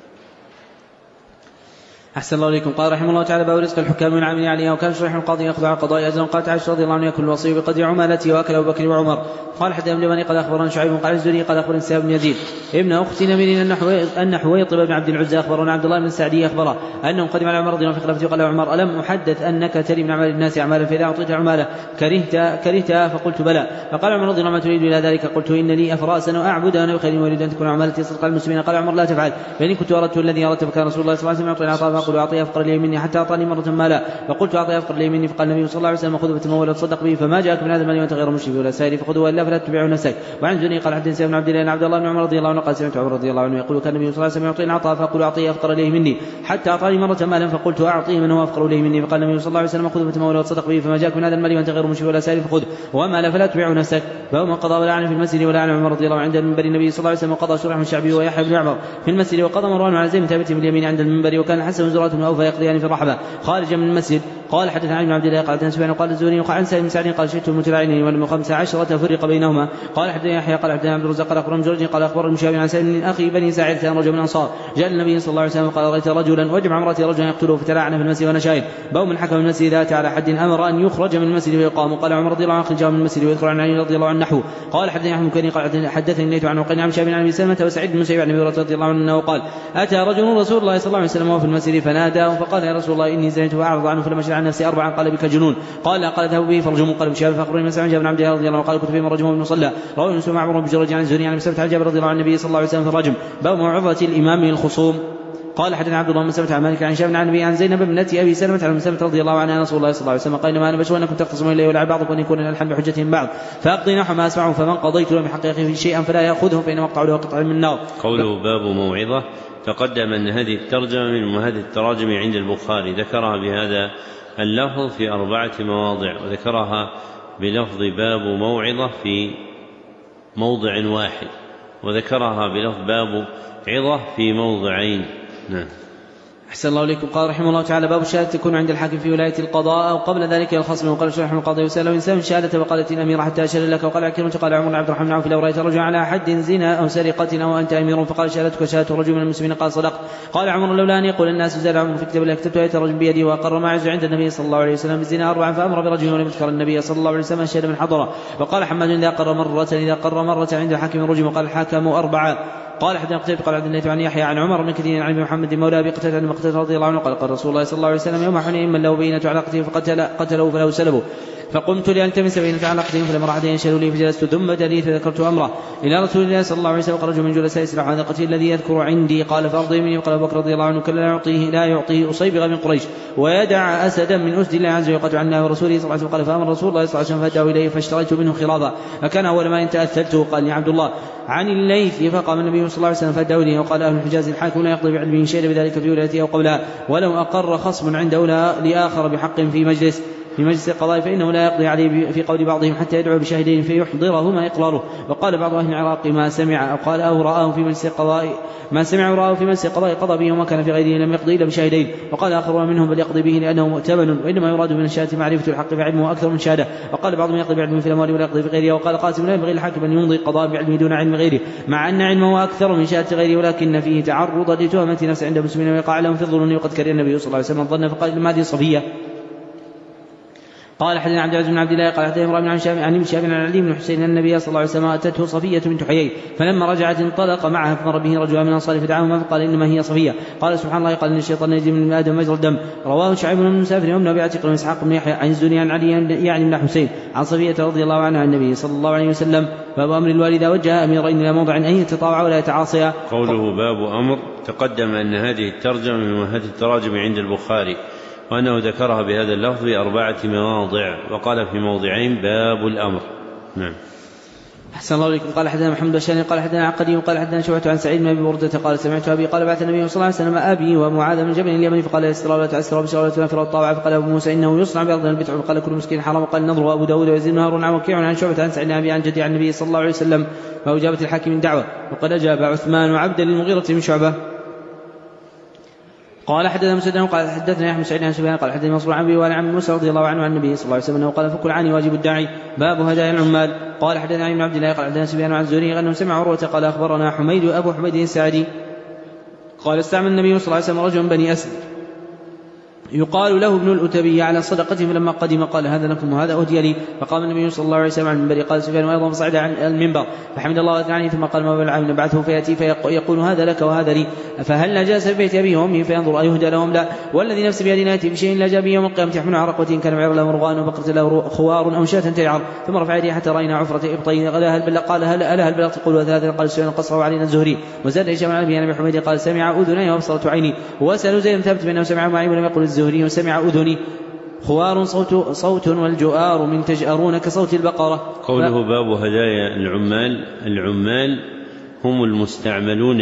S2: أحسن الله إليكم. قال رحمه الله تعالى: باب رزق الحكام من عامل عليها. وكان شريح القاضي يأخذ على قضاء أجرا. قالت عائشة رضي الله عنها: يأكل الوصي بقدر عمالته وأكل أبو بكر وعمر. قال حدثنا ابن قال أخبرنا شعيب قال الزهري قال أخبرنا سعيد بن يزيد ابن أخت نمير أن حويطب بن عبد العزى أخبرنا عبد الله بن السعدي أخبره أنه قدم على عمر رضي الله عنه في خلافته. قال عمر: ألم أحدث أنك تري من أعمال الناس أعمالا فإذا أعطيت عمالة كرهت كرهتها؟ فقلت: بلى. فقال عمر رضي الله عنه: تريد إلى ذلك؟ قلت: إن لي أفراسا وأعبدها أنا بخير وأريد أن تكون عمالتي صدق المسلمين. قال عمر: لا تفعل، فإن كنت أردت الذي أردت فكان رسول الله صلى الله عليه وسلم يعطي العطاء فأقول أعطيه أفقر لي مني حتى أعطاني مرة مالا، فقلت أعطيه أفقر لي مني، فقال النبي صلى الله عليه وسلم: خذ فتمول وتصدق به، فما جاءك من هذا المال وأنت غير مشرك ولا سائل فخذه وإلا فلا تتبعه نفسك. وعن زني قال حدثنا ابن عبد الله عبد الله بن عمر رضي الله عنه قال: سمعت عمر رضي الله عنه يقول: كان النبي صلى الله عليه وسلم يعطيني العطاء فأقول أعطيه أفقر إليه مني حتى أعطاني مرة مالا، فقلت أعطيه من هو أفقر إليه مني، فقال النبي صلى الله عليه وسلم: خذ فتمول وتصدق به، فما جاءك من هذا المال وأنت غير مشرك ولا سائل فخذه وما لا فلا تتبعه نفسك. فهو من قضى ولعن في المسجد ولعن عمر رضي الله عنه عند المنبر النبي صلى الله عليه وسلم، وقضى شريح الشعبي ويحيى بن عمر في المسجد، وقضى مروان على زيد ثابت باليمين عند المنبر، وكان الحسن زرعة بن أوفى يقضيان في الرحبة خارجا من المسجد. قال حدثنا ابن عبد الله قال حدثنا سفيان قال الزهري قال عن سعيد بن سعد قال: شئت المتلاعنين ولم خمس عشرة فرق بينهما. قال حدثنا يحيى قال حدثنا عبد الرزاق قال اخبرنا جريج قال اخبر المشابه عن سعيد من اخي بني ساعدة رجل من الانصار جاء النبي صلى الله عليه وسلم قال: رايت رجلا وجمع امراته رجلا يقتله فتلاعن في المسجد وانا شاهد. باب من حكم المسجد ذات على حد امر ان يخرج من المسجد ويقام. قال عمر رضي الله عنه: خرج من المسجد ويذكر عن علي رضي الله عنه نحوه. قال حدثني احمد بن قال حدثني ليث عن وقيل عن شاب عن ابي سلمة وسعيد بن مسيب عن ابي هريرة رضي الله عنه قال: اتى رجل رسول الله صلى الله عليه وسلم وهو في المسجد فناداه فقال: يا رسول الله اني زنيت واعرض عنه فلم اشهد عن نفسي اربعا. قال: بك جنون. قال: قال اذهبوا به فرجموا. قال بشاب فاخبرني مسعود بن عبد الله رضي الله عنه قال: كنت فيما رجمه ابن صلى رواه ابن سمع عمر بن جريج عن الزهري عن مسعود عن جابر رضي الله عن النبي صلى الله عليه وسلم في الرجم. باب موعظة الامام للخصوم. قال حدثنا عبد الله بن سلمة عن مالك عن شاب عن النبي عن زينب بنت ابي سلمة عن سلمة رضي الله عنها رسول الله صلى الله عليه وسلم قال: انما انا بشر انكم تختصمون الي ولا بعضكم ان يكون الحم بحجتهم بعض فاقضي نحو ما اسمعه، فمن قضيت له بحق اخيه شيئا فلا ياخذه فانما اقطع له قطعا من النار.
S1: قوله باب موعظة تقدم ان هذه الترجمة من مهد التراجم عند البخاري، ذكرها بهذا اللفظ في أربعة مواضع، وذكرها بلفظ باب موعظة في موضع واحد، وذكرها بلفظ باب عظة في موضعين. نعم.
S2: أحسن الله إليكم. قال رحمه الله تعالى: باب الشهادة تكون عند الحاكم في ولاية القضاء أو قبل ذلك الخصم. وقال شرح القاضي: يسأل إنسان شهادة وقالت الأمير حتى أشهد لك. وقال عكرمة قال عمر عبد الرحمن عوف: لو رأيت رجلا على حد زنا أو سرقة أو أنت أمير فقال: شهادتك شهادة رجل من المسلمين. قال: صدقت. قال عمر: لولا أن يقول الناس زاد عمر في كتاب الله كتبت آية الرجل بيدي وأقر ما عز عند النبي صلى الله عليه وسلم بالزنا أربعا فأمر برجل ولم يذكر النبي صلى الله عليه وسلم الشهادة من حضره. وقال حماد: إذا قر مرة إذا قر مرة عند الحاكم الرجل. وقال الحاكم أربعة. قال حدثنا قتيبة قال عبد الله عن يحيى عن عمر بن كثير عن محمد مولى ابي قتادة عن قتادة رضي الله عنه قال: قال رسول الله صلى الله عليه وسلم: يوم حنين من له بينة على قتله فقتل قتله فله سلبه، فقمت لألتمس بينة على قتله فلم أرى أحد ينشر لي فجلست ثم دلي فذكرت أمره إلى رسول الله صلى الله عليه وسلم. قال رجل من جلساء يسرع هذا القتيل الذي يذكر عندي. قال: فأرضي مني. وقال أبو بكر رضي الله عنه: كلا لا يعطيه لا يعطيه أصيبغ من قريش ويدع أسدا من أسد الله عز وجل يقاتل عن الله ورسوله صلى الله عليه وسلم. قال: فأمر رسول الله صلى الله عليه وسلم فأدعوا إليه فاشتريت منه خراضا فكان أول ما إن تأثلته. قال لي عبد الله عن الليث فقام النبي صلى الله عليه وسلم فأدعوا إليه. وقال أهل الحجاز: الحاكم لا يقضي بعلمه شيئا بذلك في ولايته أو قبلها، ولو أقر خصم عند أولى لآخر بحق في مجلس في مجلس القضاء فإنه لا يقضي عليه في قول بعضهم حتى يدعو بشاهدين فيحضرهما إقراره. وقال بعض أهل العراق: ما سمع أو قال أو رآه في مجلس القضاء ما سمع ورآه في مجلس القضاء قضى به وما كان في غيره لم يقضي إلا بشاهدين. وقال آخرون منهم: بل يقضي به لأنه مؤتمن وإنما يراد من الشهادة معرفة الحق فعلمه أكثر من شهادة. وقال بعضهم: يقضي بعلمه في الأموال ولا يقضي في غيرها. وقال قاسم: لا ينبغي الحاكم أن يمضي قضاء بعلمه دون علم غيره مع أن علمه أكثر من شهادة غيره، ولكن فيه تعرض لتهمة نفس عند المسلمين ويقع لهم في الظنون. وقد كره النبي صلى الله عليه وسلم الظن فقال: ما هذه صفية. قال حدثنا عبد العزيز بن عبد الله قال حدثنا امرأة عن شاب عن ابن شهاب عن علي بن حسين أن النبي صلى الله عليه وسلم أتته صفية بنت حيي فلما رجعت انطلق معها فمر به رجل من الأنصار فدعاهما فقال: إنما هي صفية. قال: سبحان الله. قال: إن الشيطان يجري من آدم مجرى الدم. رواه شعيب بن مسافر وابن أبي عتيق وإسحاق بن يحيى عن الزهري عن علي يعني بن حسين عن صفية رضي الله عنها عن النبي صلى الله عليه وسلم. باب أمر الوالدة وجه أميرين إلى موضع أن يتطاوعا ولا يتعاصيا.
S1: قوله باب أمر تقدم أن هذه الترجمة من مهد التراجم عند البخاري، وأنه ذكرها بهذا اللفظ بأربعة مواضع، وقال في موضعين باب الأمر. نعم.
S2: أحسن الله إليكم. قال حدثنا محمد بن قال حدثنا عقدي وقال حدثنا شعبة عن سعيد بن أبي بردة قال: سمعت أبي قال: بعث النبي صلى الله عليه وسلم أبي ومعاذ بن جبل اليمني فقال: يسر ولا تعسر وبشر ولا تنفر والطاوع. فقال أبو موسى: إنه يصنع بأرض البدع. فقال: كل مسكين حرام. وقال النضر وأبو داود ويزيد بن هارون عن وكيع عن شعبة عن سعيد بن أبي عن جدي عن النبي صلى الله عليه وسلم وأجابة الحاكم من دعوة. وقد أجاب عثمان وعبد للمغيرة من شعبة قال حدثنا مسدد قال حدثنا يحيى بن سعيد عن سفيان قال حدثنا منصور عن ابي وعن عن موسى رضي الله عنه عن النبي صلى الله عليه وسلم قال فك العاني واجب الداعي باب هدايا العمال. قال حدثنا ابن عبد الله قال حدثنا سفيان عن الزهري انه سمع عروة قال اخبرنا حميد ابو حميد الساعدي قال استعمل النبي صلى الله عليه وسلم رجلا بني اسد يقال له ابن الأتبي على صدقته فلما قدم قال هذا لكم وهذا أهدي لي. فقام النبي صلى الله عليه وسلم عن المنبر قال سفيان وأيضا فصعد عن المنبر فحمد الله وثنى ثم قال ما بالعام نبعثه فيأتي فيقول هذا لك وهذا لي فهل جالس في بيت أبيه وأمه فينظر أيهدى لهم لا والذي نفس بيدنا يأتي بشيء لا جاء به يوم القيامة يحمل عرقة كان معير له مرغان وبقرة له خوار أو شاة تيعر ثم رفع يديه حتى رأينا عفرة إبطين قال هل ألا هل بلغت قل وثلاثة قال سفيان قصره علينا الزهري وزاد هشام عن أبي أبي حميد قال سمع أذني وأبصرت عيني وسأل زيد ثابت بأنه سمع معي ولم يقل الزهري وسمع أذني خوار صوت, صوت والجؤار من تجأرون كصوت البقرة.
S1: قوله باب هدايا العمال. العمال هم المستعملون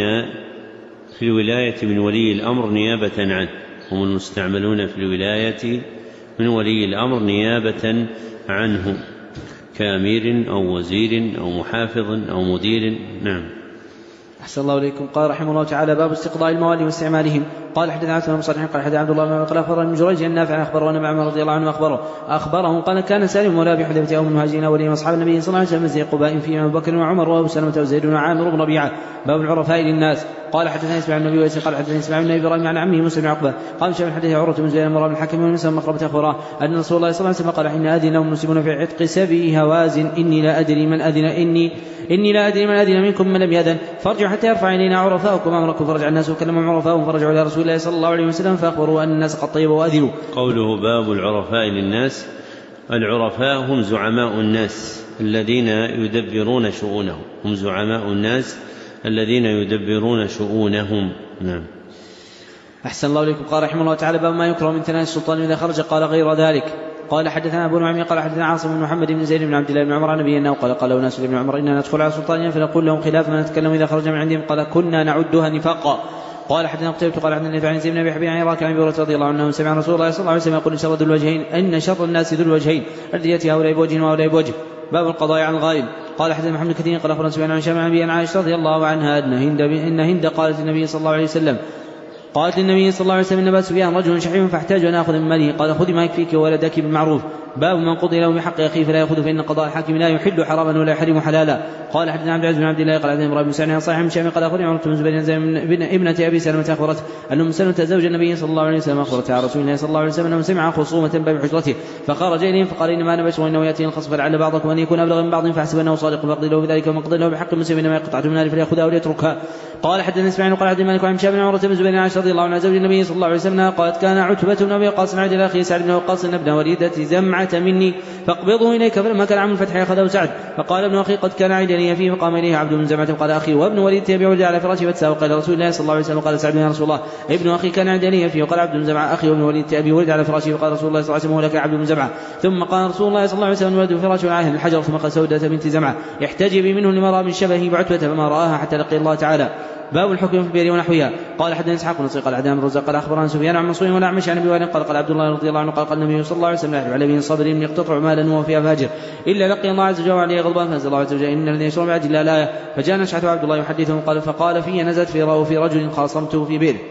S1: في الولاية من ولي الأمر نيابة عنه هم المستعملون في الولاية من ولي الأمر نيابة عنه كأمير أو وزير أو محافظ أو مدير. نعم.
S2: أحسن الله إليكم. قال رحمه الله تعالى باب استقضاء الموالي واستعمالهم. قال حدثنا عثمان بن صالح قال حدثنا عبد الله بن قال أخبرني من جريج النافع أخبره أن معمر رضي الله عنه أخبره أخبره قال كان سالم مولى أبي حذيفة أو من المهاجرين أولين أصحاب النبي صلى الله عليه وسلم مسجد قباء فيه أبو بكر وعمر وأبو سلمة وزيد وعامر بن ربيعة باب العرفاء للناس. قال حدثنا اسماعيل بن ابي قال حدثنا اسماعيل بن ابراهيم عن عمه مسلم بن عقبه قال شاف حدث عروة بن زبير مر بن الحكم بن مسلم مخربة اخبراه ان رسول الله صلى الله عليه وسلم قال حين اذن لهم المسلمون في عتق سبي هوازن اني لا ادري من اذن اني اني لا ادري من اذن منكم من لم يأذن فارجعوا حتى يرفع الينا عرفاؤكم امركم فرجع الناس وكلمهم عرفاؤهم فرجعوا الى رسول الله صلى الله عليه وسلم فاخبروا ان الناس قد طيبوا واذنوا.
S1: قوله باب العرفاء للناس. العرفاء هم زعماء الناس الذين يدبرون شؤونهم هم زعماء الناس الذين يدبرون شؤونهم. نعم.
S2: أحسن الله إليكم. قال رحمه الله تعالى باب ما يكره من ثناء السلطان إذا خرج قال غير ذلك. قال حدثنا أبو نعيم قال حدثنا عاصم بن محمد بن زيد بن عبد الله بن عمر عن النبي أنه قال قال له ناس لابن عمر إننا ندخل على سلطاننا فنقول لهم خلاف ما نتكلم إذا خرج من عندهم قال كنا نعدها نفاقا. قال حدثنا قتيبة قال حدثنا عن زيد بن أبي حبيب عن عراك عن أبي هريرة رضي الله عنه سمع رسول الله صلى الله عليه وسلم يقول إن شر ذو الوجهين أن شر الناس ذو الوجهين الذي يأتي هؤلاء بوجه وهؤلاء بوجه. باب القضاء عن الغائب. قال حدثنا محمد كثير قال أخبرنا سفيان عن هشام عن أبي عائشة رضي الله عنها أن هند إن هند قالت للنبي صلى الله عليه وسلم قالت للنبي صلى الله عليه وسلم إن أبا سفيان رجل شحيح فاحتاج أن آخذ من ماله قال خذ ما يكفيك وولدك بالمعروف. باب من قضي له بحق أخيه فلا يأخذ فإن قضاء الحاكم لا يحل حراما ولا يحرم حلالا. قال حدثنا عبد العزيز بن عبد الله قال حدثنا إبراهيم بن سعد عن صالح بن هشام قال أخبرني عمرو بن زبير بن ابنة أبي سلمة أخبرت أن أم سلمة زوج النبي صلى الله عليه وسلم أخبرت على رسول الله صلى الله عليه وسلم أنه سمع خصومة باب حجرته فخرج إليهم فقال إنما أنا بشر وإنه يأتي الخصف فلعل بعضكم أن يكون أبلغ من بعض فحسب أنه صادق فاقضي له بذلك ومن قضي له بحق المسلم إنما يقطعه من النار فليأخذها وليتركها. قال حدثنا اسماعيل قال حدثنا مالك عن هشام بن عمرو بن زبير عائشة رضي الله عنها زوج النبي صلى الله عليه وسلم قالت كان عتبة بن أبي وقاص عند أخي سعد بن وقاص ابن وليدة زمعة مني فاقبضه إليك فلما كان عام الفتح أخذه سعد فقال ابن أخي قد كان عيدني فيه فقام إليه عبد من زمعة قال أخي وابن وليد يبيع ولد على فراشه فتساوى قال رسول الله صلى الله عليه وسلم قال سعد يا رسول الله ابن أخي كان عيدني فيه وقال عبد من زمعة أخي وابن وليد أبي ولد على فراشه فقال رسول الله صلى الله عليه وسلم لك عبد من زمعة ثم قال رسول الله صلى الله عليه وسلم ولد فراشه عاهل الحجر ثم قال سودة بنت زمعة يحتجب منه لما رأى من شبهه بعتبة فما رآها حتى لقي الله تعالى. باب الحكم في البير ونحوها. قال حدثنا اسحاق بن نصير قال حدثنا الرزاق قال اخبرنا سفيان عن منصور والاعمش عن ابي وائل قال قال عبد الله رضي الله عنه قال قال النبي صلى الله عليه وسلم يحلف على به صبر يقتطع مالا وهو فيها فاجر الا لقي الله عز وجل عليه غضبان فانزل الله عز وجل ان الذين يشرون بعد الله الايه فجاء نشعث عبد الله يحدثهم قال فقال في نزلت في في رجل خاصمته في بئر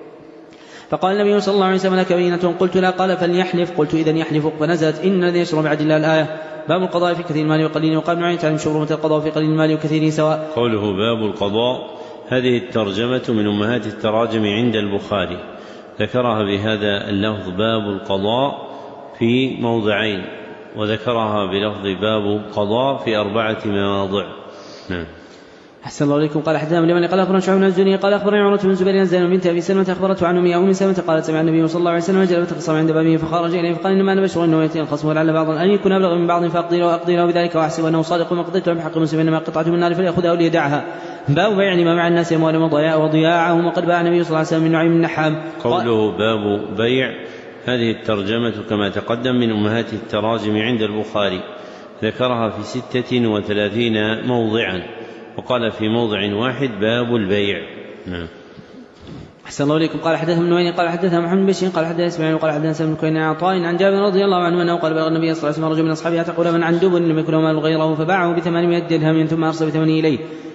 S2: فقال النبي صلى الله عليه وسلم لك بينة قلت لا قال فليحلف قلت اذا يحلف فنزلت ان الذين يشرون بعد الله الايه. باب القضاء في كثير المال وقليله وقال نوعين تعلم شبرمة القضاء في قليل المال وكثيره سواء.
S1: قوله باب القضاء هذه الترجمة من أمهات التراجم عند البخاري ذكرها بهذا اللفظ باب القضاء في موضعين وذكرها بلفظ باب قضاء في أربعة مواضع. نعم.
S2: أحسن الله عليكم. قال حدثنا من قال أخبرنا شعيب بن الزهري قال أخبرني عروة بن زبير عن زينب بنت أبي سلمة أخبرته عن أم سلمة قالت سمع النبي صلى الله عليه وسلم جلبت خصام عند بابه فخرج إليه فقال إنما أنا بشر إنه يأتي الخصم ولعل بعضا أن يكون أبلغ من بعض فأقضي له وأقضي له بذلك وأحسب أنه صادق وما قضيت بحق مسلم إنما قطعة من النار فليأخذها وليدعها. باب بيع ما مع الناس أموالهم وضياعهم وقد باع النبي صلى الله عليه وسلم من نعيم النحام.
S1: قوله باب بيع هذه الترجمة كما تقدم من أمهات التراجم عند البخاري ذكرها في ستة وثلاثين موضعا وقال في موضع واحد باب البيع. نعم.
S2: أحسن الله إليكم. قال حدثنا ابن نوين قال حدثنا محمد بن بشير قال حدثنا اسماعيل قال حدثنا سلم بن كيان عن عطاء عن جابر رضي الله عنه أنه قال بلغ النبي صلى الله عليه وسلم رجل من أصحابه يعتق من عن دبر لم يكن له مال غيره فباعه بثمانمائة درهم ثم أرسل بثمنه إليه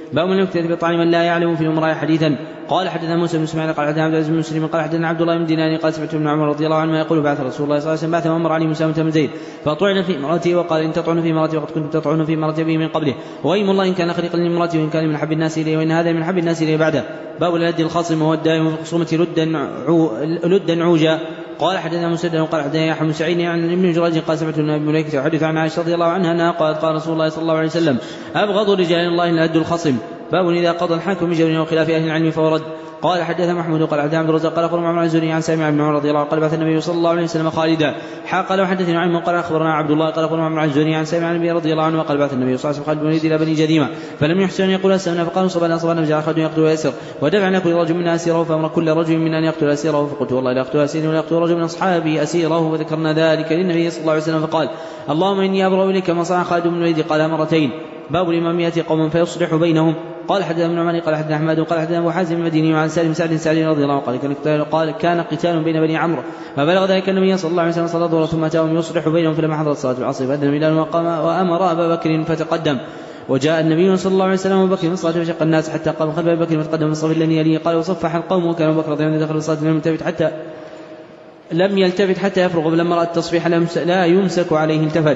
S2: باب من يكتب بطعن من لا يعلم في الأمراء حديثا. قال حدثنا موسى بن اسماعيل قال حدثنا عبد العزيز بن مسلم قال حدثنا عبد الله بن دينار قال سمعت ابن عمر رضي الله عنهما يقول بعث رسول الله صلى الله عليه وسلم بعث وامر عليه مسامة بن زيد فطعن في امراته وقال ان تطعن في امراته وقد كنتم تطعن في امرة ابيه من قبله وايم الله ان كان خليقا لامراته وان كان من حب الناس اليه وان هذا من حب الناس اليه بعده. باب الهدي الخاصم وهو الدائم في الخصومة لدا عو... لدا عوجا. قال حدثنا مسدد قال حدثنا يحيى بن سعيد عن ابن جريج قال سمعت ابن مليكة يحدث عن عائشة رضي الله عنها انها قالت قال رسول الله صلى الله عليه وسلم ابغض رجال الله الهد الخصم. باب اذا قضى الحاكم بجور وخلاف اهل العلم فورد. قال حدثنا محمود قال حدثنا عبد الرزاق قال اخبرنا عمرو الزهري عن سامع بن عمر رضي الله عنه قال بعث النبي صلى الله عليه وسلم خالدا. قال وحدثني عن قال اخبرنا عبد الله قال اخبرنا عمرو الزهري عن سامع النبي رضي الله عنه وقال بعث النبي صلى الله عليه وسلم خالد بن الى بني جذيمه فلم يحسن ان يقول اسلمنا فقالوا صبنا صبنا فجعل خالد يقتل ويسر ودفعنا كل رجل منا اسيره فامر كل رجل منا ان يقتل اسيره فقلت والله لا اقتل اسيره ولا اقتل رجل من اصحابي اسيره فذكرنا ذلك للنبي صلى الله عليه وسلم فقال اللهم اني ابرأ اليك ما صنع خالد بن الوليد قال مرتين. باب الامام ياتي قوما فيصلح بينهم. قال حدثنا ابن عمر قال حدثنا احمد قال حدثنا ابو حازم المديني وعن سالم سعد سعد رضي الله عنه قال كان قتال بين بني عمرو فبلغ ذلك النبي صلى الله عليه وسلم صلى الله ثم اتاهم يصلح بينهم فلما حضرت صلاه العصر فاذن بلال وقام وامر ابا بكر فتقدم وجاء النبي صلى الله عليه وسلم وابو بكر في الصلاه فشق الناس حتى قام خلف ابي بكر فتقدم في الصف الذي يليه. قال وصفح القوم وكان ابو بكر رضي الله عنه دخل الصلاه لم يلتفت حتى لم يلتفت حتى يفرغ فلما راى التصفيح لا يمسك عليه التفت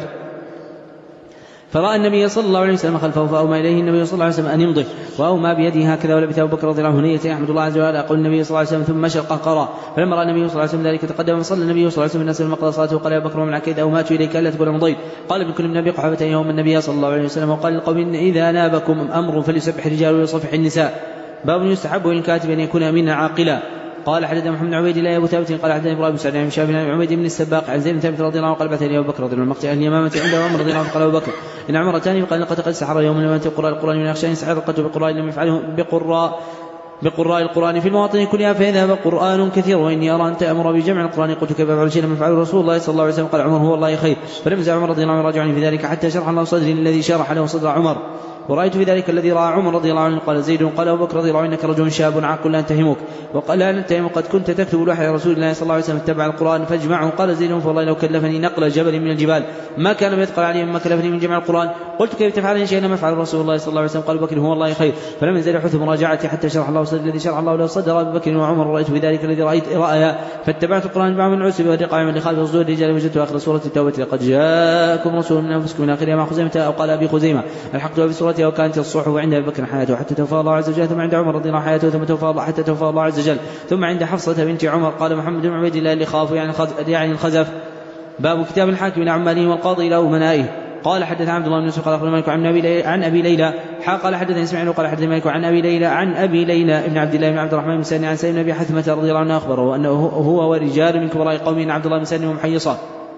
S2: فرأى النبي صلى الله عليه وسلم خلفه فأومى إليه النبي صلى الله عليه وسلم أن يمضي وأومى بيده هكذا ولبث أبو بكر رضي الله عنه نية أحمد الله عز وجل أقول النبي صلى الله عليه وسلم ثم شق قرأ فلما رأى النبي صلى الله عليه وسلم ذلك تقدم وصلى النبي صلى الله عليه وسلم الناس لما قضى صلاته وقال يا أبو بكر ومن عكيد أو ماتوا إليك ألا تكون مضيت. قال ابن كل من أبي قحافة يوم النبي صلى الله عليه وسلم وقال للقوم إذا نابكم أمر فليسبح الرجال ويصفح النساء. باب يستحب للكاتب أن يكون أمينا عاقلا. قال حدثنا محمد بن عبيد الله ابو ثابت قال حدثنا ابراهيم بن سعد عن شافعي عن عبيد بن السباق عن زيد بن ثابت رضي الله عنه قال بعث ابو بكر رضي الله عنه مقتل اهل اليمامه عنده عمر رضي الله عنه قال ابو بكر ان عمر اتاني فقال لقد قد سحر يوم اليمامه قراء القران من يخشى ان سحر القتل بقراء لم يفعله بقراء بقراء القرآن في المواطن كلها فيذهب قرآن كثير وإني أرى أن تأمر بجمع القرآن. قلت كيف أفعل شيء لم يفعله رسول الله صلى الله عليه وسلم قال عمر هو الله خير. فلم يزع عمر رضي الله عنه راجعني في ذلك حتى شرح الله صدري الذي شرح له صدر عمر ورأيت في ذلك الذي رأى عمر رضي الله عنه. قال زيد قال أبو بكر رضي الله عنه إنك رجل شاب عاقل لا نتهمك. وقال لا نتهم قد كنت تكتب الوحي رسول الله صلى الله عليه وسلم اتبع القرآن فاجمعه. قال زيد فوالله لو كلفني نقل جبل من الجبال ما كان يثقل عليه مما كلفني من جمع القرآن. قلت كيف تفعل شيئا لم يفعل رسول الله صلى الله عليه وسلم قال بكر هو الله خير. فلم يزل حث مراجعتي حتى شرح الله صدر الذي شرح الله له صدر أبي بكر وعمر. رأيت في ذلك الذي رأيت رأيا فاتبعت القرآن بعض من عسب ودقع من لخالف صدور الرجال وجدت آخر سورة التوبة لقد جاءكم رسول من أنفسكم من آخرها مع خزيمة أو قال أبي خزيمة الحقتها بسورتها وكانت الصحف وعند أبي بكر حياته حتى توفى الله عز وجل ثم عند عمر رضي الله عنه حياته ثم توفى الله حتى توفى الله عز وجل ثم عند حفصة بنت عمر. قال محمد بن عبيد الله اللي خافوا يعني, يعني الخزف. باب كتاب الحاكم إلى عماله والقاضي إلى أمنائه. قال حدث عبد الله بن يوسف قال أخبرنا مالك عن أبي ليلى عن أبي ليلى قال حدثني إسماعيل قال حدثني مالك عن أبي ليلى عن أبي ليلى ابن عبد الله بن عبد الرحمن بن سالم عن سالم بن أبي حثمة رضي الله عنه أخبره أنه هو ورجال من كبراء قومه عبد الله بن سالم ومحيصة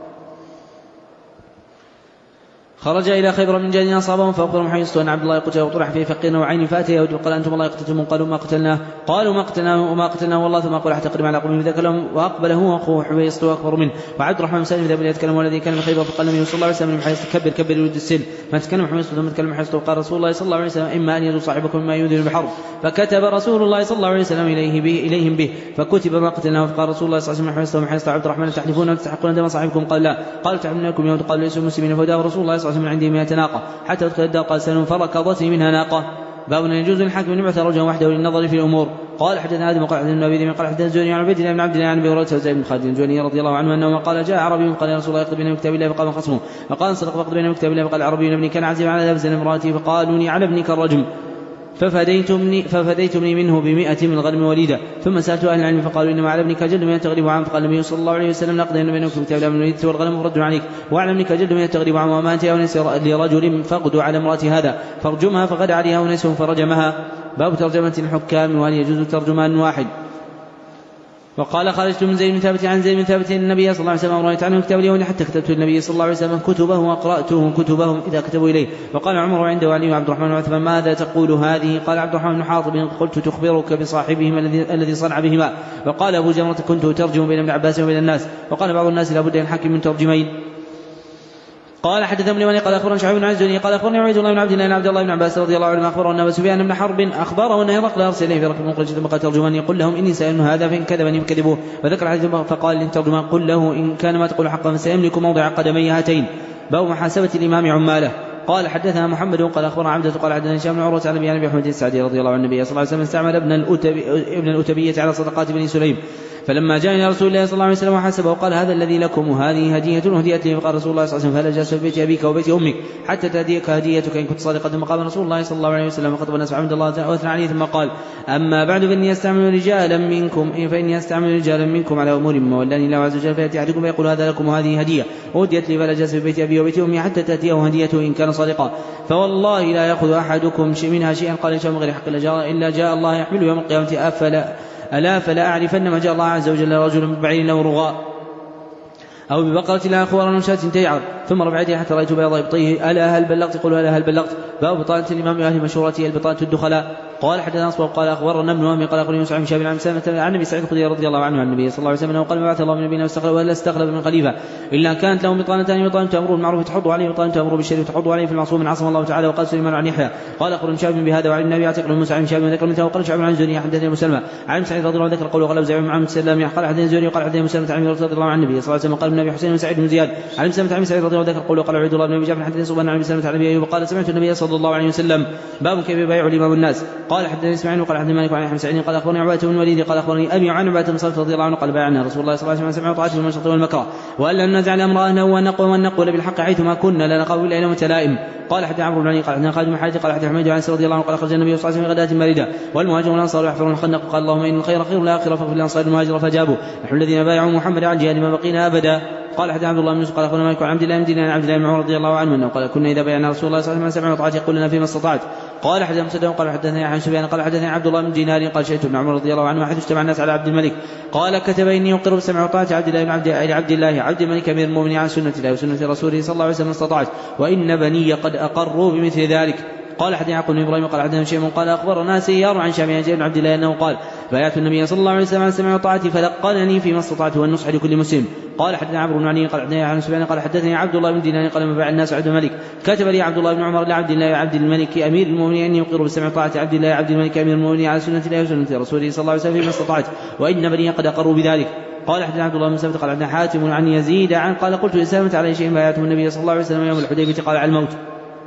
S2: خرج إلى خيبر من جانب أصابهم فأخبر محيصة أن عبد الله قتل وطرح في فقير وعين فأتى يهود قال أنتم الله قتلتم قالوا ما قتلناه قالوا ما قتلناه وما قتلناه والله ثم قال حتى قدم على قومه فذاك لهم وأقبل هو أخوه حويصة أكبر منه وعبد الرحمن بن سالم ذهب يتكلم والذي كان من خيبر فقال النبي صلى الله عليه وسلم محيصة كبر كبر يريد السن فتكلم محيصة ثم تكلم محيصة وقال رسول الله صلى الله عليه وسلم إما أن يدعو صاحبكم ما ينذر بحرب فكتب رسول الله صلى الله عليه وسلم إليه به إليهم به فكتب ما قتلناه فقال رسول الله صلى الله عليه وسلم محيصة ومحيصة عبد الرحمن تحلفون وتستحقون دم صاحبكم قال لا قال تعلمونكم يهود قال ليسوا مسلمين فداه رسول الله صلى الله عليه وسلم عندي مئة ناقة حتى ادخل الدار قال سلم فركضتني منها ناقة. باب أن يجوز للحاكم أن يبعث رجلا وحده للنظر في الأمور. قال حدثنا آدم قال حدثنا أبي ذئب قال حدثنا الزهري عن عبيد الله بن عبد الله عن أبي هريرة وزيد بن خالد الجهني رضي الله عنه أنه قال جاء عربي قال يا رسول الله اقض بين كتاب الله فقام خصمه فقال صدق فاقض بين كتاب الله فقال عربي ابني كان عزيما على لبس امرأتي فقالوني على ابنك الرجم ففديتمني, ففديتمني منه بمئة من غنم وليدة ثم سألت أهل العلم فقالوا إنما على ابنك جلد من التغريب عام فقال النبي صلى الله عليه وسلم نقضي بينكم كتاب الله من وليدة والغنم فرد عليك وعلى ابنك جلد من التغريب عام وما أنت أونس لرجل فقد على امرأة هذا فارجمها فغد عليها أونسه فرجمها. باب ترجمة الحكام وهل يجوز ترجمان واحد. وقال خرجت من زيد بن ثابت عن زيد بن ثابت النبي صلى الله عليه وسلم أمرني عنه كتاب اليوم حتى كتبت النبي صلى الله عليه وسلم كتبه وقرأته كتبهم إذا كتبوا إليه. وقال عمر عنده علي وعبد الرحمن وعثمان ماذا تقول هذه؟ قال عبد الرحمن بن حاطب قلت تخبرك بصاحبهما الذي الذي صنع بهما. وقال أبو جمرة كنت أترجم بين ابن عباس وبين الناس. وقال بعض الناس لا بد أن حكم من ترجمين. قال حدثني ولي قال أخبرنا شعيب بن عزوني قال أخبرني عبيد الله بن عبد الله بن عبد الله بن عباس رضي الله عنه أخبره أن أبا سفيان بن حرب أخبره أن هرقل أرسل إليه في ركب مخرج ثم قال ترجمان يقول لهم إني سائل هذا فإن كذبني فكذبوه. وذكر حديث فقال للترجمان قل له إن كان ما تقول حقا فسيملك موضع قدمي هاتين. باب محاسبة الإمام عماله. قال حدثنا محمد قال أخبرنا عبدة قال حدثنا هشام بن عروة عن أبي أبي حميد السعدي رضي الله عنه النبي صلى الله عليه وسلم استعمل ابن الأتبي ابن الأتبية على صدقات بني سليم فلما جاء إلى رسول الله صلى الله عليه وسلم وحسبه وقال هذا الذي لكم وهذه هدية أهديت لي. فقال رسول الله صلى الله عليه وسلم فلا جلس في بيت أبيك وبيت أمك حتى تهديك هديتك إن كنت صادقا. ثم قام رسول الله صلى الله عليه وسلم وخطب الناس فحمد الله وأثنى عليه ثم قال أما بعد فإني أستعمل رجالا منكم فإني أستعمل رجالا منكم على أمور مما ولاني الله عز وجل فيأتي أحدكم فيقول هذا لكم وهذه هدية أهديت لي فلا جلس في بيت أبي وبيت أمي حتى تأتيه هديته إن كان صادقا فوالله لا يأخذ أحدكم منها شيئا قال إن شاء من غير حق إلا جاء الله يحمل يوم القيامة أفلا ألا فلا أعرفن ما جاء الله عز وجل رجل ببعير له رغاء أو ببقرة لها خوار أو شاة تيعر ثم رفعته حتى رأيت بياض إبطيه ألا هل بلغت قلوا ألا هل بلغت. باب بطانة الإمام أهل مشورته البطانة الدخلاء. قال حدثنا أصبر قال أخبرنا ابن وهب قال أخبرني مسعود بن شهاب عن سلمة عن النبي سعيد الخدري رضي الله عنه عن النبي صلى الله عليه وسلم قال ما بعث الله من نبينا واستخلف ولا استخلف من خليفة إلا كانت له بطانتان بطانة تأمر بالمعروف تحض عليه وبطانة تأمر بالشر تحض عليه في المعصوم من عصم الله تعالى. وقال سليمان عن يحيى قال أخبرني شهاب بهذا وعن النبي اعتقل موسى بن شهاب ذكر مثله وقال شعب عن الزهري حدثني مسلمة عن سعيد رضي الله عنه ذكر قوله قال زعيم عن سلام قال حدثني الزهري قال حدثني مسلمة عن رضي الله عن النبي صلى الله عليه وسلم قال النبي حسين بن سعيد بن زياد عن مسلمة عن سعيد رضي الله عنه ذكر قوله قال عبد الله بن ابي جعفر حدثني سبحان عن مسلمة عن ابي ايوب قال سمعت النبي صلى الله عليه وسلم. باب كيف يبايع الامام الناس. قال حدثني اسماعيل وقال حدثني مالك عن احمد سعيد قال اخبرني عباده بن الوليد قال اخبرني ابي عن عباده بن صلت رضي الله عنه قال بايعنا رسول الله صلى الله عليه وسلم سمع وطاعته المنشط والمكره وان لم نزع الامر اهله وان نقول وان نقول بالحق حيثما كنا لا نخاف الا يوم تلائم. قال حتى عمرو بن علي قال حدثنا خالد بن حاتم قال حدثنا حميد عن رضي الله عنه قال خرج النبي صلى الله عليه وسلم غداة باردة والمهاجرون والانصار يحفرون الخندق قال اللهم ان الخير خير الاخره ففي الانصار المهاجر فجابوا نحن الذين بايعوا محمد عن جهاد ما بقينا ابدا. قال حدثنا عبد الله بن يوسف قال اخبرنا مالك عن عبد الله بن دينار عن عبد الله بن عمر رضي الله عنه انه قال كنا اذا بايعنا رسول الله صلى الله عليه وسلم سمعنا وطاعته يقول لنا فيما استطعت. قال حدثنا مسدد قال حدثنا يحيى بن سفيان قال حدثنا عبد الله بن دينار قال شهدت ابن عمر رضي الله عنه حيث اجتمع الناس على عبد الملك قال كتب اني اقر بسمع وطاعه عبد الله بن عبد عبد الله عبد الملك امير المؤمنين عن سنه الله وسنه رسوله صلى الله عليه وسلم استطعت وان بني قد اقروا بمثل ذلك. قال حدثنا يعقوب بن ابراهيم قال حدثنا شيء قال اخبرنا سيار عن شامي عن عبد الله انه قال بايعت النبي صلى الله عليه وسلم على سمع وطاعته فلقنني فيما استطعت والنصح لكل مسلم. قال حدثنا عمرو بن علي قال حدثنا عن سفيان قال حدثني عبد الله بن دينار قال ما باع الناس عبد الملك كتب لي عبد الله بن عمر لعبد الله عبد الملك امير المؤمنين اني اقر بسمع وطاعه عبد الله عبد الملك امير المؤمنين على سنه الله وسنه رسوله صلى الله عليه وسلم فيما استطعت وان بني قد اقروا بذلك. قال حدثنا عبد الله بن سلمة قال حدثنا حاتم عن يزيد عن قال قلت لسلمة على شيء بايعته النبي صلى الله عليه وسلم يوم الحديبيه قال على الموت.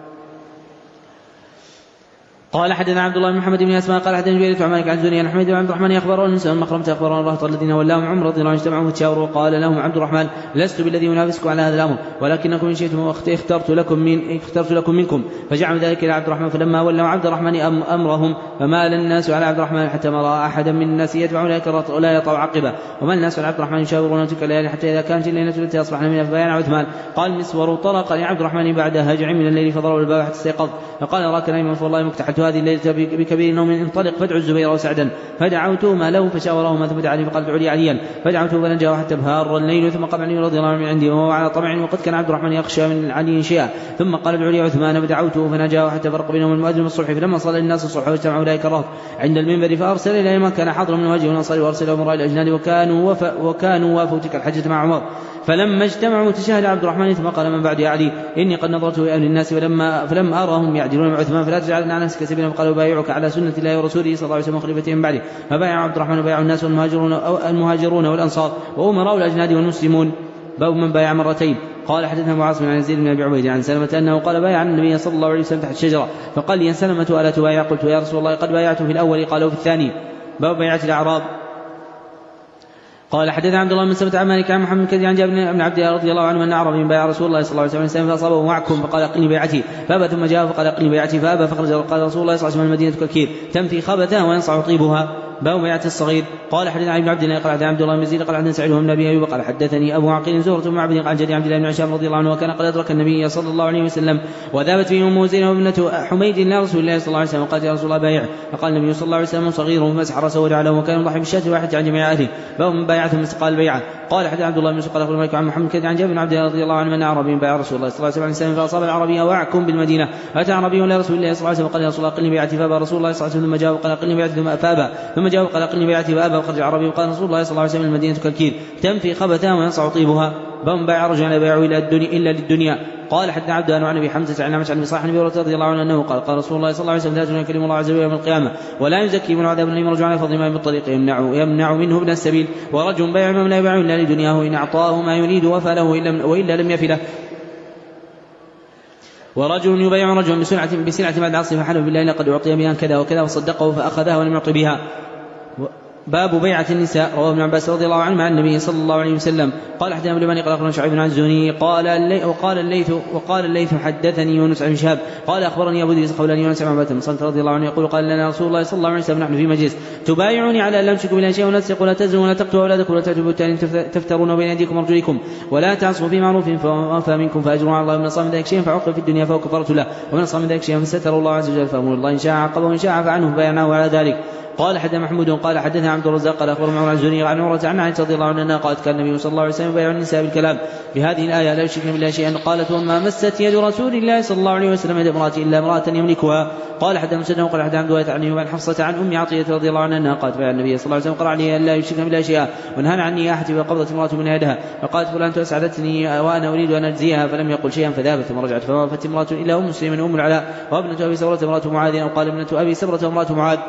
S2: قال حدثنا عبد الله بن محمد بن اسماء قال حدثنا جرير عن مالك عن زني عن حميد بن عبد الرحمن اخبره ان سلم مخرمه اخبرنا الرهط الذين ولاهم عمر رضي الله عنه اجتمعوا فتشاوروا قال لهم عبد الرحمن لست بالذي ينافسكم على هذا الامر ولكنكم ان شئتم اخترت لكم من اخترت لكم منكم فجعلوا ذلك الى عبد الرحمن فلما ولوا عبد الرحمن امرهم فمال الناس على عبد الرحمن حتى ما راى احدا من الناس يتبع ذلك ولا يطع عقبه وما الناس على عبد الرحمن يشاورون تلك الليالي حتى اذا كانت الليله التي اصبحنا منها فبايعنا عثمان. قال مسور طرق لعبد الرحمن بعد هجع من الليل فضرب الباب حتى استيقظ فقال اراك نائما فوالله مكتحلت هذه الليله بكبير نوم انطلق فادعوا الزبير وسعدا فدعوتهما له فشاورهما ثم دعا لي فقال ادعوا لي عليا فدعوته فنجاه حتى بهار الليل ثم قام علي رضي الله عنه من عندي وهو على طمع وقد كان عبد الرحمن يخشى من علي شيئا ثم قال ادعوا لي عثمان فدعوته فنجاه حتى فرق بينهم المؤذن والصبح فلما صلى الناس الصبح واجتمعوا اولئك الرهط عند المنبر فارسل الى من كان حاضرا من وجه والانصار وارسل امراء الاجناد وكانوا وف وكانوا وافوا تلك الحجه مع عمر فلما اجتمعوا تشاهد عبد الرحمن ثم قال من بعد يا علي اني قد نظرت الى اهل الناس فلما فلم ارهم يعدلون مع عثمان فلا تجعل عن نفسك سبيلا فقال بايعك على سنه الله ورسوله صلى الله عليه وسلم خليفته من بعده فبايع عبد الرحمن وبايع الناس والمهاجرون أو المهاجرون والانصار وامراء الاجناد والمسلمون. باب من بايع مرتين. قال حدثنا معاص بن يزيد بن ابي عبيد عن سلمة انه قال بايع النبي صلى الله عليه وسلم تحت الشجره فقال لي سلمة الا تبايع قلت يا رسول الله قد بايعته في الاول قال وفي الثاني. باب بيعه الاعراب. قال حدثنا عبد الله بن سلمة عن مالك عن محمد كذي عن جابر بن عبد الله رضي الله عنه ان اعرابيا بايع رسول الله صلى الله عليه وسلم فاصابه معكم فقال اقلني بيعتي فابى ثم جاء فقال اقلني بيعتي فابى فخرج قال رسول الله صلى الله عليه وسلم المدينه كالكير تنفي خبثها وينصع طيبها. باب بيعة الصغير. قال حدثنا ابن عبد الله قال حدثنا عبد الله بن يزيد قال حدثنا سعيد بن ابي ايوب قال حدثني ابو عقيل زهرة بن عبد قال جدي عبد الله بن هشام رضي الله عنه وكان قد ادرك النبي صلى الله عليه وسلم وذابت فيه ام زينب ابنه حميد الى رسول الله صلى الله عليه وسلم قالت يا رسول الله بايع فقال النبي صلى الله عليه وسلم صغير فمسح راسه ودعا وكان يضحي بالشاة واحد عن جميع اهله. باب من بايعه ثم استقال البيعه. قال حدثنا عبد الله بن يوسف قال اخبرنا مالك عن محمد كذي عن جابر بن عبد الله رضي الله عنه ان اعرابيا بايع رسول الله صلى الله عليه وسلم فاصاب العربي واعكم بالمدينه اتى عربي الى رسول الله صلى الله عليه وسلم قال يا رسول الله قلني بيعتي فابى رسول الله صلى الله عليه وسلم ثم جاء وقال قلني بيعتي ثم فابى ثم جاء وقال قلني بيعتي فابى وخرج عربي وقال رسول الله صلى الله عليه وسلم المدينه كالكير تنفي خبثها وينصع طيبها. باب بايع رجل لا يبايع الى الدنيا الا للدنيا. قال حدثنا عبد عن ابي حمزه عن عمش عن صاحب النبي رضي الله عنه انه قال قال رسول الله صلى الله عليه وسلم لا يكلم الله عز وجل يوم القيامه ولا يزكي من عذاب النار رجل على فضل ما بالطريق يمنع يمنع منه ابن السبيل ورجل بايع لا يبايع الا لدنياه ان اعطاه ما يريد وفى له والا لم يفله ورجل يبايع رجلا بسلعة بسلعة بعد عصر فحلف بالله لقد أعطي بها كذا وكذا وصدقه فأخذها ولم يعط بها. باب بيعة النساء. رواه ابن عباس رضي الله عنه مع النبي صلى الله عليه وسلم. قال حدثنا ابن بني قال أخبرنا شعيب بن الزهري قال الليث وقال الليث وقال الليث حدثني يونس بن شهاب قال أخبرني أبو إدريس قولان يونس بن عبادة بن صلت رضي الله عنه يقول قال لنا رسول الله صلى الله عليه وسلم نحن في مجلس تبايعوني على أن لا تشركوا بالله شيئا ولا تسرقوا ولا تزنوا ولا تقتلوا أولادكم ولا تأتوا ببهتان تفترون بين أيديكم وأرجلكم ولا تعصوا في معروف فوفى منكم فأجر على الله ومن صام ذلك شيئا فعوقب في الدنيا فهو كفارة له ومن صام ذلك شيئا فستر الله عز وجل فأمر الله إن شاء عقبه وإن شاء عفى عنه فبايعناه على ذلك. قال حدثنا محمود قال حدثنا عبد الرزاق قال اخبرنا عمر الزهري عن عمرة عن عائشة رضي الله عنها قالت كان النبي صلى الله عليه وسلم يبايع النساء بالكلام بهذه الآية لا يشركن بالله شيئا. قالت وما مست يد رسول الله صلى الله عليه وسلم يد امرأة إلا امرأة يملكها. قال حدثنا مسدد وقال حدثنا عبد الوارث عن أيوب عن حفصة عن أم عطية رضي الله عنها قالت بايع النبي صلى الله عليه وسلم قرأ عليه أن لا يشركن بالله شيئا ونهانا عن نياحة وقبضت امرأة من يدها فقالت فلان أسعدتني وأنا أريد أن أجزيها فلم يقل شيئا فذهبت ثم رجعت فوافت امرأة إلى أم مسلم أم العلاء وابنة أبي سبرة امرأة معاذ أو قال ابنة أبي سبرة امرأة معاذ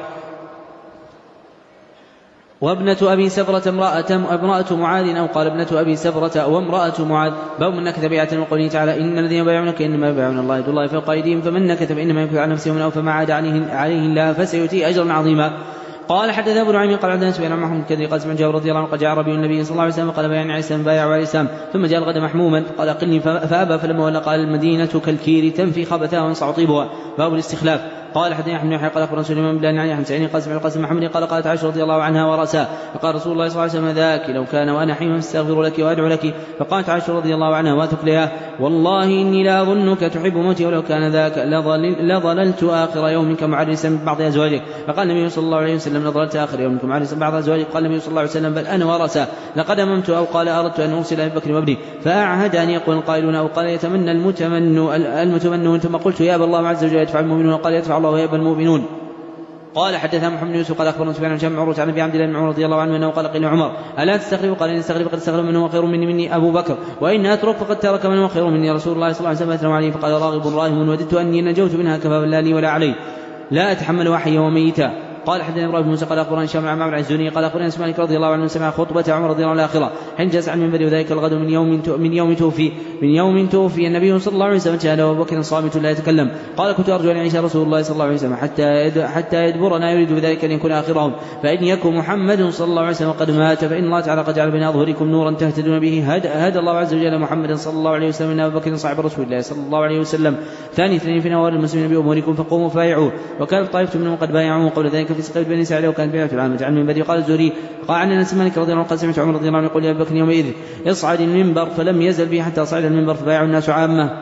S2: وابنة أبي سبرة امرأة امرأة معاذ أو قال ابنة أبي سبرة وامرأة معاذ. باب من نكث بيعة وقوله تعالى إن الذين يبايعونك إنما يبايعون الله يد الله فوق أيديهم فمن نكث فإنما ينكث على نفسه ومن أوفى ما عاد عليه عليه الله فسيؤتيه أجرا عظيما. قال حدثنا ابو نعيم قال عندنا سفيان عن محمود الكدري قال سمعت جابر رضي الله عنه قد جاء عربي النبي صلى الله عليه وسلم قال بايعني عيسى بايع عليه السلام ثم جاء الغد محموما قال قلني فابى فلما ولى قال المدينه كالكير تنفي خبثها وينصع طيبها. باب الاستخلاف. قال حدثنا احمد بن يحيى قال اخبرنا سليمان بن بلال عن سعيد قال سمعت القاسم محمد قال قالت عائشه رضي الله عنها وراسها فقال رسول الله صلى الله عليه وسلم ذاك لو كان وانا حيما استغفر لك وادعو لك. فقالت عائشه رضي الله عنها وثقلها والله اني لا اظنك تحب موتي ولو كان ذاك لظللت اخر يومك معرسا ببعض ازواجك. فقال النبي صلى الله عليه وسلم لظللت اخر يومك معرسا ببعض ازواجك. قال النبي صلى الله عليه وسلم بل انا ورثه لقد اممت او قال اردت ان ارسل ابي بكر وابني فاعهد ان يقول القائلون او قال يتمنى المتمن المتمنون ثم قلت يا الله عز وجل يدفع المؤمنون وقال يدفع الله ويأبى المؤمنون. قال حدثنا محمد يوسف قال اخبرنا سفيان عن جمع عروه عن ابي عبد الله بن عمر رضي الله عنه انه قال قيل عمر الا تستخلف قال ان استخلف فقد استخلف منه وخير مني مني ابو بكر وان اترك فقد ترك منه وخير مني رسول الله صلى الله عليه وسلم اثنوا عليه فقال راغب راهب وددت اني نجوت منها كفى لا لي ولا علي لا اتحمل وحيا وميتا. قال حدثنا ابراهيم بن موسى قال اخبرنا هشام عن عمرو الزهري قال اخبرنا انس مالك رضي الله عنه سمع خطبه عمر رضي الله عنه الاخره حين جلس عن المنبر وذلك الغد من يوم من يوم توفي من يوم توفي النبي صلى الله عليه وسلم شهد ابو بكر صامت لا يتكلم. قال كنت ارجو ان يعيش رسول الله صلى الله عليه وسلم حتى حتى يدبرنا يريد بذلك ان يكون اخرهم فان يكن محمد صلى الله عليه وسلم قد مات فان الله تعالى قد جعل بين اظهركم نورا تهتدون به هدى الله عز وجل محمدا صلى الله عليه وسلم ان ابو بكر صاحب رسول الله صلى الله عليه وسلم ثاني اثنين في نوار المسلمين باموركم فقوموا فايعوه. وكانت طائفه منهم قد بايعوه قبل ذلك في سقيف بني سعد وكان بيعة العامة عن المنبر. قال الزهري قال عن انس مالك رضي الله عنه قال سمعت عمر رضي الله عنه يقول يا ابي بكر يومئذ اصعد المنبر فلم يزل به حتى صعد المنبر فبايعوا الناس عامه.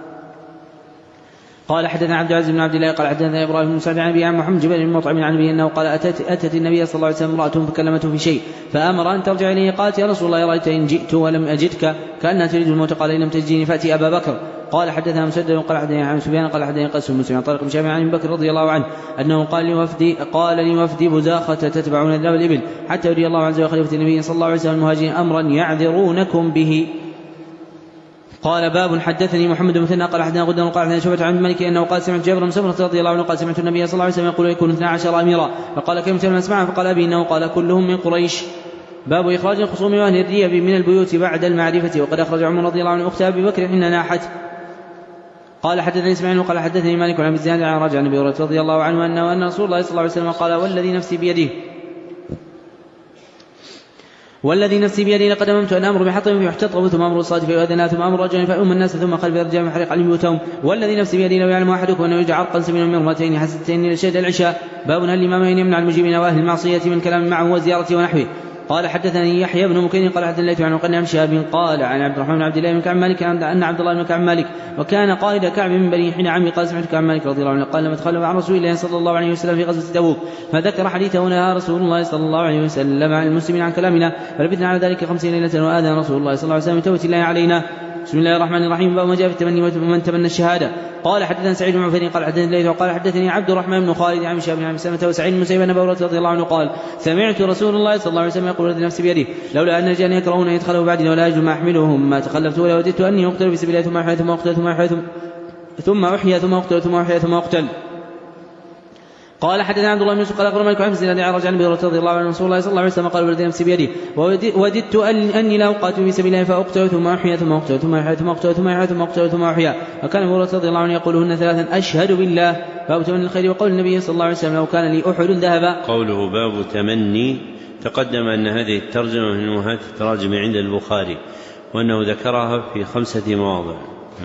S2: قال حدثنا عبد العزيز بن عبد الله قال حدثنا ابراهيم بن سعد عن ابي عن محمد جبل بن مطعم عن ابي انه قال اتت, أتت النبي صلى الله عليه وسلم امراه فكلمته في شيء فامر ان ترجع اليه. قالت يا رسول الله رايت ان جئت ولم اجدك كانها تريد الموت قال ان لم تجدني فاتي ابا بكر. قال حدثنا مسدد قال حدثنا عن سفيان قال حدثنا قاسم بن مسلم عن طارق بن شامع عن ابي بكر رضي الله عنه انه قال لوفد قال لوفد بزاخه تتبعون ذنب الابل حتى يري الله عز وجل خليفه النبي صلى الله عليه وسلم المهاجرين امرا يعذرونكم به. قال باب حدثني محمد بن مثنى قال حدثنا غدا قال حدثنا شعبة عن الملك انه قال سمعت جابر بن سمرة رضي الله عنه قال سمعت النبي صلى الله عليه وسلم يقول يكون اثنا عشر اميرا فقال كم تلم اسمعها فقال ابي انه قال كلهم من قريش. باب اخراج الخصوم واهل الريب من البيوت بعد المعرفه وقد اخرج عمر رضي الله عنه اخت ابي بكر حين ناحت. قال حدثني اسماعيل وقال حدثني مالك عن ابي الزناد عن راجع عن ابي هريره رضي الله عنه انه ان رسول الله صلى الله عليه وسلم قال والذي نفسي بيده والذي نفسي بيده لقد اممت ان امر بحطب فيحتطب ثم امر الصلاه فيؤذن ثم امر رجل فيؤم الناس ثم خلف الرجال محرق عليهم بيوتهم والذي نفسي بيده لو يعلم احدكم انه يجعل عرقا سمينا من مرتين حسنتين لشهد العشاء. باب هل الامامين يمنع المجرمين واهل المعصيه من كلام معه وزيارته ونحوه. قال حدثني يحيى بن مكين قال حدثنا الليث عن قنع شهاب قال عن عبد الرحمن بن عبد الله بن كعب مالك ان عبد الله بن كعب مالك وكان قائد كعب من بني حين عمي قال سمعت كعب مالك رضي الله عنه قال لما تخلف عن رسول الله صلى الله عليه وسلم في غزوه تبوك فذكر حديثه نهى رسول الله صلى الله عليه وسلم عن المسلمين عن كلامنا فلبثنا على ذلك خمسين ليله واذن رسول الله صلى الله عليه وسلم توبه الله علينا. بسم الله الرحمن الرحيم. باب ما جاء في التمني ومن تمنى الشهاده. قال حدثنا سعيد بن عفير قال حدثني الليث وقال حدثني عبد الرحمن بن خالد عن شهاب بن سلمة وسعيد بن مسيب بن ابي هريره رضي الله عنه قال سمعت رسول الله صلى الله عليه وسلم يقول الذي نفسي بيده لولا ان الرجال يكرهون ان يدخلوا بعدي ولا اجد ما احملهم ما تخلفت ولا وددت اني اقتل في سبيل الله ثم احيا ثم اقتل ثم احيا ثم احيا ثم اقتل ثم احيا ثم اقتل. قال حدثنا عبد الله بن يوسف قال أخبرنا مالك عن زياد عرج عن أبي هريرة رضي الله عنه رسول الله صلى الله عليه وسلم قال والذي نفسي بيده وددت أني لا أقاتل في سبيل الله فأقتل ثم أحيا ثم أقتل ثم أحيا ثم أقتل ثم أحيا ثم أقتل ثم أحيا. وكان أبو هريرة رضي الله عنه يقولهن ثلاثا أشهد بالله باب تمني الخير. وقول النبي صلى الله عليه وسلم لو كان لي أحد ذهبا.
S1: قوله باب تمني تقدم أن هذه الترجمة من أمهات التراجم عند البخاري وأنه ذكرها في خمسة مواضع.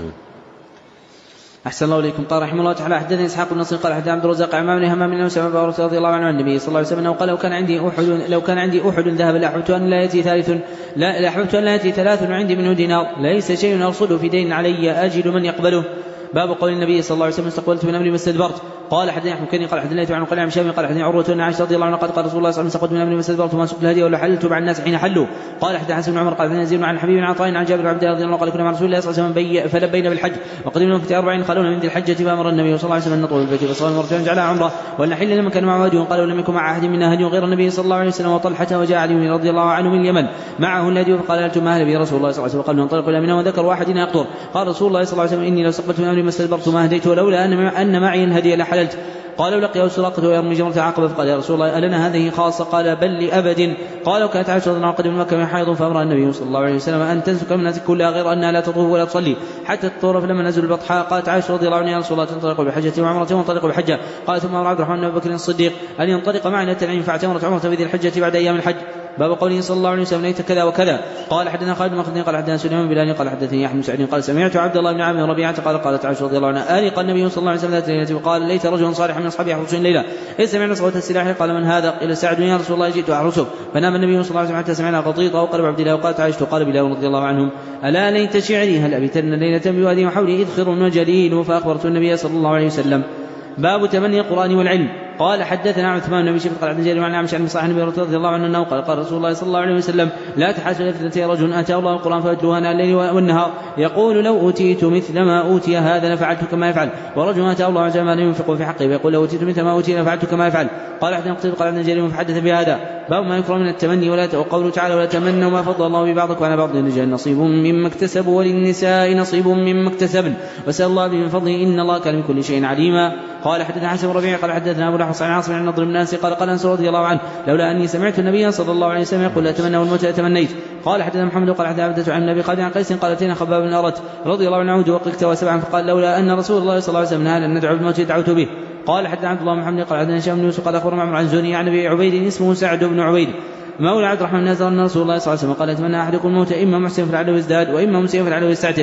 S2: أحسن الله إليكم. قال رحمه الله تعالى حدثني إسحاق بن نصر قال حدثنا عبد الرزاق عن عمامر همام بن أسامة رضي الله عنه عن النبي صلى الله عليه وسلم قال لو كان عندي أحد لو كان عندي أحد ذهب لأحببت أن لا يأتي ثالث لا لأحببت أن لا يأتي ثلاث عندي منه دينار ليس شيء أرصده في دين علي أجد من يقبله. باب قول النبي صلى الله عليه وسلم استقبلت من أمري ما استدبرت. قال حدثني أحمد كني قال حدثني عن قال عن شام قال حدثني عروة بن عائشة رضي الله عنها قال قال رسول الله صلى الله عليه وسلم استقبلت من أمري ما استدبرت وما سقت الهدي ولا حللت مع الناس حين حلوا. قال حدثنا حسن بن عمر قال حدثنا زيد عن حبيب بن عطاء عن جابر بن عبد الله رضي الله عنه قال كنا مع رسول الله صلى الله عليه وسلم فلبينا بالحج وقدمنا في أربعين خلونا من ذي الحجة فأمر النبي صلى الله عليه وسلم أن نطوف البيت فصلى مرتين جعلها عمره ولنحل لما كان معه هدي. قال ولم يكن مع أحد منا هدي غير النبي صلى الله عليه وسلم وطلحة وجاء علي رضي الله عنه من اليمن معه الهدي فقال أنتم أهل به رسول الله صلى الله عليه وسلم قال ننطلق إلى منى وذكر واحدنا يقطر. قال رسول الله صلى الله عليه وسلم إني لو استقبلت من أمري ما استدبرت ما هديت ولولا أن معي الهدي لحللت. قالوا لقيه سراقة ويرمي جمرة عقبة فقال يا رسول الله ألنا هذه خاصة؟ قال بل لأبد. قالوا كانت عائشة رضي الله عنها قدم مكة من حيض فأمر النبي صلى الله عليه وسلم أن تنسك من الناس كلها غير أنها لا تطوف ولا تصلي حتى تطور. فلما نزل البطحاء قالت عائشة رضي الله عنها يا رسول الله تنطلق بحجة وعمرة وانطلق بحجة. قال ثم أمر عبد الرحمن بن بكر الصديق أن ينطلق معنا التنعيم فاعتمرت عمرة في ذي الحجة بعد أيام الحج. باب قوله صلى الله عليه وسلم ليت كذا وكذا. قال حدثنا خالد بن خالد قال حدثنا سليمان بن بلال قال حدثني أحمد بن سعيد قال سمعت عبد الله بن عامر ربيعة قال قالت عائشة رضي الله عنها آلق النبي صلى الله عليه وسلم ذات ليلة وقال ليت رجلا صالحا من أصحابه يحرس الليلة إذ سمعنا صوت السلاح قال من هذا؟ قيل سعد يا رسول الله جئت أحرسه. فنام النبي صلى الله عليه وسلم حتى سمعنا غطيطه وقلب عبد الله. وقالت عائشة قال بلال رضي الله عنهم ألا ليت شعري هل أبيتن ليلة بوادي وحولي إذخر وجليل فأخبرت النبي صلى الله عليه وسلم. باب تمني القرآن والعلم. قال حدثنا عثمان بن بشير قال حدثنا جرير عن عمش عن مصاحب النبي رضي الله عنه انه قال قال رسول الله صلى الله عليه وسلم لا تحاسب اثنتي رجل اتاه الله القرآن فيتلوه آناء الليل والنهار يقول لو اوتيت مثل ما اوتي هذا لفعلت كما يفعل ورجل اتاه الله عز وجل ينفق في حقه فيقول لو اوتيت مثل ما اوتي لفعلت كما يفعل. قال حدثنا قتيبة قال عن جرير فحدث بهذا. باب ما يكره من التمني ولا وقوله تعالى ولا تمنوا ما فضل الله ببعضكم على بعض للرجال نصيب مما اكتسبوا وللنساء نصيب مما اكتسبن وسأل الله من فضله ان الله كان بكل شيء عليما. قال حدثنا حسن بن ربيع قال حدثنا ابو الحصن عن عاصم عن نضر بن الناس قال قال انس رضي الله عنه لولا اني سمعت النبي صلى الله عليه وسلم يقول لا تمنوا الموت لتمنيت. قال حدثنا محمد قال حدثنا عبدة عن النبي قال عن قيس قال اتينا خباب بن ارت رضي الله عنه وقلت وسبعا فقال لولا ان رسول الله صلى الله عليه وسلم نهى ان ندعو بالموت دعوت به. قال حدثنا عبد الله محمد قال حدثنا هشام بن يوسف قال اخبرنا معمر عن زهري عن ابي عبيد اسمه سعد بن عبيد مولى عبد الرحمن نازل ان رسول الله صلى الله عليه وسلم قال اتمنى احدكم الموت اما محسن فلعله يزداد واما مسيء فلعله يستعتب.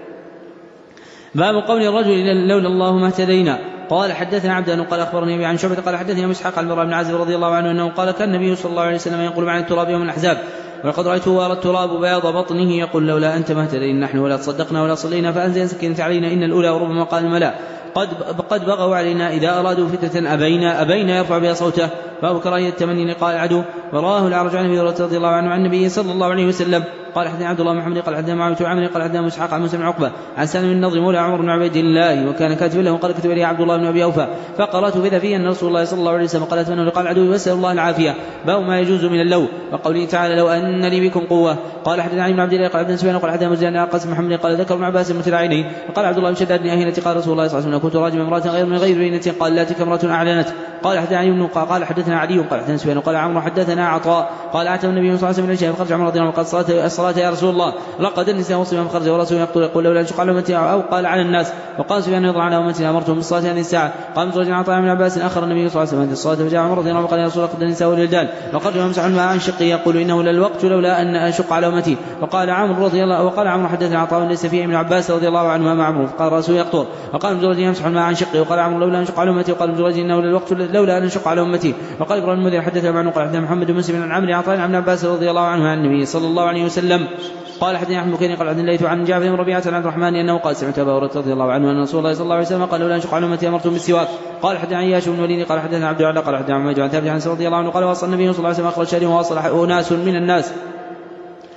S2: باب قول الرجل لولا الله ما اهتدينا. قال حدثنا عبدان قال اخبرني ابي عن شعبة قال حدثني ابو اسحاق عن البراء بن عازب رضي الله عنه انه قال كان النبي صلى الله عليه وسلم يقول عن التراب يوم الاحزاب ولقد رايته وارى التراب بياض بطنه يقول لولا انت ما اهتدينا نحن ولا تصدقنا ولا صلينا فانزل سكينة علينا ان الاولى وربما قال الملا قد قد بغوا علينا اذا ارادوا فتنة ابينا ابينا يرفع بها صوته. باب كراهية التمني لقاء العدو. وراه الاعرج عن ابي هريرة رضي الله عنه عن النبي صلى الله عليه وسلم قال حدثنا عبد الله محمد قال حدثنا معاوية عمرو قال حدثنا اسحاق عن موسى بن عقبة عن سالم بن النضر مولى عمر بن عبيد الله وكان كاتبا له قال كتب لي عبد الله بن ابي اوفى فقرات بذا فيه ان رسول الله صلى الله عليه وسلم قال اتمنوا لقاء العدو واسال الله العافيه. باب ما يجوز من اللو. وقوله تعالى لو ان لي بكم قوه. قال حدثنا علي بن عبد الله قال حدثنا سفيان قال حدثنا مزيد عن قاسم محمد قال ذكر ابن عباس مثل عينيه وقال عبد الله بن شداد بن اهينة قال رسول الله صلى الله عليه وسلم كنت راجما امراه غير من غير بينة قال لا تلك امراه اعلنت. قال حدثنا علي بن قال حدثنا علي قال حدثنا سفيان قال عمرو حدثنا عطاء قال اتى النبي صلى الله عليه وسلم العشاء فخرج عمر رضي الله عنه قال الصلاه الصلاه يا رسول الله لقد النساء مسلما فخرج ورسول يقول يقول لولا ان شق على امتي او قال على الناس. وقال سفيان يضع على امتي امرتهم بالصلاه هذه الساعه. قام زوج عطاء بن عباس اخر النبي صلى الله عليه وسلم الصلاه فجاء عمر رضي الله عنه قال يا رسول الله قد النساء والولدان وقد يمسح الماء عن شقي يقول انه للوقت لولا ان اشق على امتي. وقال عمرو رضي الله وقال عمرو حدثنا عطاء ليس فيه ابن عباس رضي الله عنهما مع عمرو فقال رسول يقطر. وقال ابن جريج يمسح الماء عن شقي وقال عمرو لولا ان اشق على امتي. وقال ابن جريج انه للوقت لولا ان اشق على امتي. وقال ابراهيم المذيع حدثنا معه قال حدثنا محمد بن مسلم عن عمرو عطاء عن ابن عباس رضي الله عنه عن النبي صلى الله عليه وسلم قال حدثنا احمد بن قال حدثنا ليث عن جابر بن ربيعة عن عبد الرحمن انه قال سمعت ابا هريرة رضي الله عنه ان رسول الله صلى الله عليه وسلم قال لولا ان اشق على امتي امرتم بالسواك. قال حدثنا عياش بن الوليد قال حدثنا عبد الله قال حدثنا عماد عن ثابت عن رضي الله عنه قال وصل النبي صلى الله عليه وسلم اخرج شهر وواصل اناس من الناس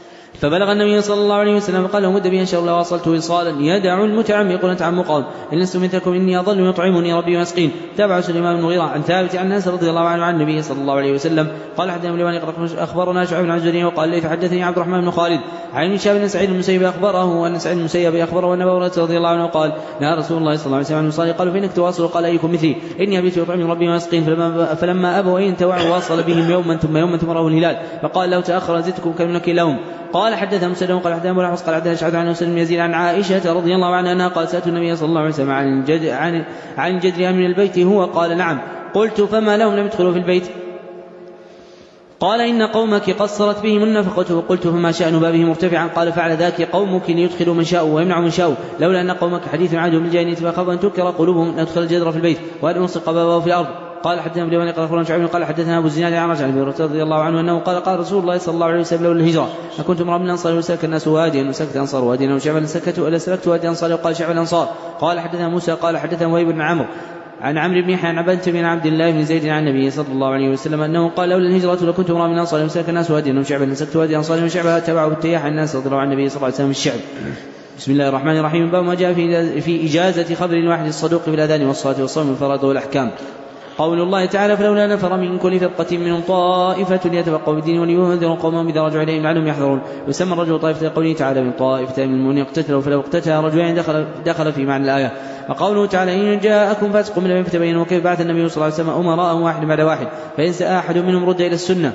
S2: فبلغ النبي صلى الله عليه وسلم فقال له مد بي إن شاء الله واصلت وصالا يدع المتعمق نتعمق قال إن لست مثلكم إني أظل يطعمني ربي ويسقين. تابع سليمان بن المغيرة عن ثابت عن أنس رضي الله عنه عن النبي صلى الله عليه وسلم قال حدثنا بن أخبرنا شعيب بن عزوري وقال لي حدثني عبد الرحمن بن خالد عن شاب بن سعيد المسيب أخبره أن سعيد المسيب أخبره أن أبا هريرة رضي الله عنه قال نهى رسول الله صلى الله عليه وسلم عن الوصال قالوا فإنك تواصل قال أيكم مثلي إني أبيت يطعمني ربي ويسقين. فلما, فلما أبوا أن توعوا واصل بهم يوما ثم يوما ثم رأوا الهلال فقال لو تأخر زدتكم كمنك لهم. قال حدثنا مسلم قال حدثنا ابو الحفص قال حدثنا شعبة عن مسلم يزيد عن عائشة رضي الله عنها أنها قال سألت النبي صلى الله عليه وسلم عن الجد عن عن جدرها من البيت هو قال نعم. قلت فما لهم لم يدخلوا في البيت؟ قال إن قومك قصرت بهم النفقة. وقلت فما شأن بابه مرتفعا؟ قال فعل ذاك قومك ليدخلوا من شاءوا ويمنع من شاءوا لولا أن قومك حديث عهدهم بالجاهلية فخاف أن تنكر قلوبهم أن ندخل الجدر في البيت وأن نلصق بابه في الأرض. قال حدثنا ابن قال اخبرنا شعيب قال حدثنا ابو الزناد عن رجل ابي رضي الله عنه انه قال قال رسول الله صلى الله عليه وسلم لولا الهجره فكنت امرا من الانصار وسلك الناس واديا وسكت انصار واديا وشعبا سكتوا الا سلكت وادي انصار وقال شعب الانصار. قال حدثنا موسى قال حدثنا وهيب بن عمرو عن عمرو بن يحيى عن عبد بن عبد الله بن زيد عن النبي صلى الله عليه وسلم انه قال لولا الهجره لكنت امرا من الانصار وسلك الناس واديا وشعبا سكت وادي انصار وشعبا تبعه التياح الناس رضي الله عن النبي صلى الله عليه وسلم الشعب. بسم الله الرحمن الرحيم. باب ما جاء في في اجازه خبر الواحد الصدوق بالاذان والصلاه والصوم والفرائض والاحكام. قول الله تعالى فلولا نفر من كل فرقة منهم طائفة ليتفقهوا بالدين ولينذروا قومهم إذا رجعوا إليهم لعلهم يحذرون. يسمى الرجل طائفة قوله تعالى من طائفة من المؤمنين اقتتلوا فلو اقتتل رجلين دخل, دخل في معنى الآية. وقوله تعالى إن جاءكم فاسق بنبأ فتبينوا كيف بعث النبي صلى الله عليه وسلم أمراء واحد بعد واحد فإن ساء أحد منهم رد إلى السنة.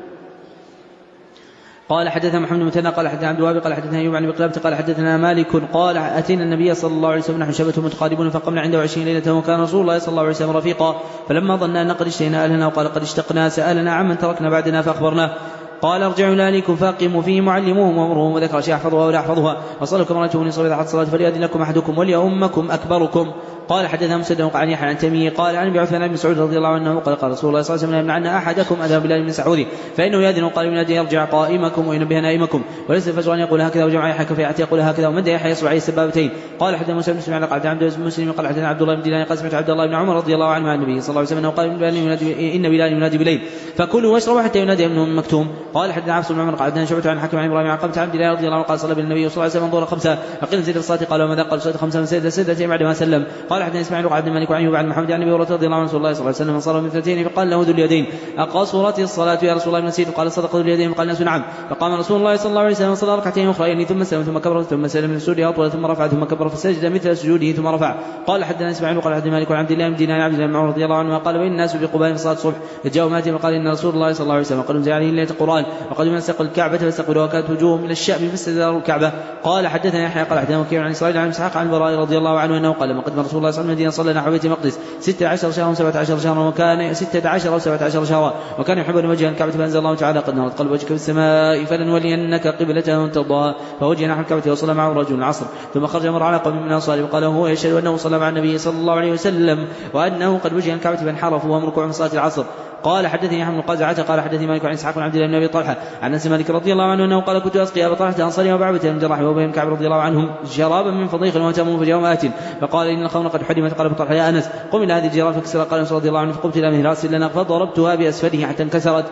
S2: قال حدثنا محمد بن مثنى قال حدثنا عبد الوهاب قال حدثنا ايوب عن بقلابة قال حدثنا مالك قال اتينا النبي صلى الله عليه وسلم نحن شبه متقاربون فقمنا عنده عشرين ليله وكان رسول الله صلى الله عليه وسلم رفيقا فلما ظن ان قد اشتهينا اهلنا وقال قد اشتقنا سالنا عمن تركنا بعدنا فاخبرناه قال ارجعوا لأهليكم فاقموا فيهم وعلموهم وامروهم وذكر شيء يحفظها ولا يحفظها وصلوا كما رأيتموني صلى حتى الصلاة فليأذن لكم أحدكم وليؤمكم أكبركم. قال حدثنا مسدد عن يحيى عن تميمي قال عن ابي عثمان بن مسعود رضي الله عنه قال قال رسول الله صلى الله عليه وسلم يمنع عنا احدكم اذهب بلال بن سعود فانه يأذن وقال ينادي يرجع قائمكم وينبه نائمكم وليس الفجر ان يقول هكذا وجمع يحيى كفيعتي يقول هكذا ومد يحيى يصبح عليه السبابتين. قال حدثنا موسى بن سليمان قال عبد الله بن مسلم قال حدثنا عبد الله بن دينار قال سمعت عبد الله بن عمر رضي الله عنه عن النبي صلى الله عليه وسلم قال ان بلال ينادي بليل فكلوا واشربوا حتى ينادي ابن مكتوم. قال حدثنا عبد الله بن عمر قال حدثنا شعبة عن حكم عن ابراهيم عن قبة عبد الله رضي الله عنه قال صلى بالنبي صلى الله عليه وسلم ظهر خمسه فقيل زيد الصلاه قال وماذا قال صلاه خمسه سيد سيدتين بعد ما سلم. قال حدثنا اسماعيل قال مالك وعن بعد محمد عن ابي هريره رضي الله عنه رسول الله صلى الله عليه وسلم صلى من اثنتين فقال له ذو اليدين اقصرت الصلاه يا رسول الله من نسيت قال صدق ذو اليدين فقال الناس نعم. فقام رسول الله صلى الله عليه وسلم صلى ركعتين اخرين ثم سلم ثم كبر ثم سلم من سجوده اطول ثم رفع ثم كبر فسجد مثل سجوده ثم رفع. قال حدثنا اسماعيل قال حدثنا مالك عن عبد الله بن دينار عبد الله بن عمر رضي الله عنه قال وان الناس في قباء صلاه الصبح جاءوا ماتي وقال ان رسول الله صلى الله عليه وسلم قال انزل عليه ليله القران وقد من سقوا الكعبه فاستقبلوا وكانت وجوههم من الشام فاستداروا الكعبه. قال حدثنا يحيى قال حدثنا وكيع عن اسرائيل عن اسحاق عن البراء رضي الله عنه انه قال لما قدم رسول الله صلى الله عليه وسلم صلى نحو بيت المقدس ستة عشر شهرا سبعة عشر شهرا وكان ستة عشر وسبعة عشر شهرا وكان يحب ان وجه الكعبه فانزل الله تعالى قد نورت قلب وجهك في السماء فلنولينك قبلة ترضاها فوجه نحو الكعبه وصلى معه رجل العصر ثم خرج مر على قوم من الانصار وقال هو يشهد انه صلى مع النبي صلى الله عليه وسلم وانه قد وجه الكعبه فانحرفوا وهم ركوع من صلاه العصر. قال حدثني يحيى بن قزعة قال حدثني مالك عن اسحاق بن عبد الله بن ابي طلحه عن انس مالك رضي الله عنه انه قال كنت اسقي ابا طلحه انصاري وابا عبده بن جراح وابي كعب رضي الله عنهم شرابا من فضيخ وتمر فجاءهم آت فقال ان الخمر قد حرمت. قال ابو طلحه يا انس قم الى هذه الجراب فكسر. قال انس رضي الله عنه فقمت الى من راس لنا فضربتها باسفله حتى انكسرت.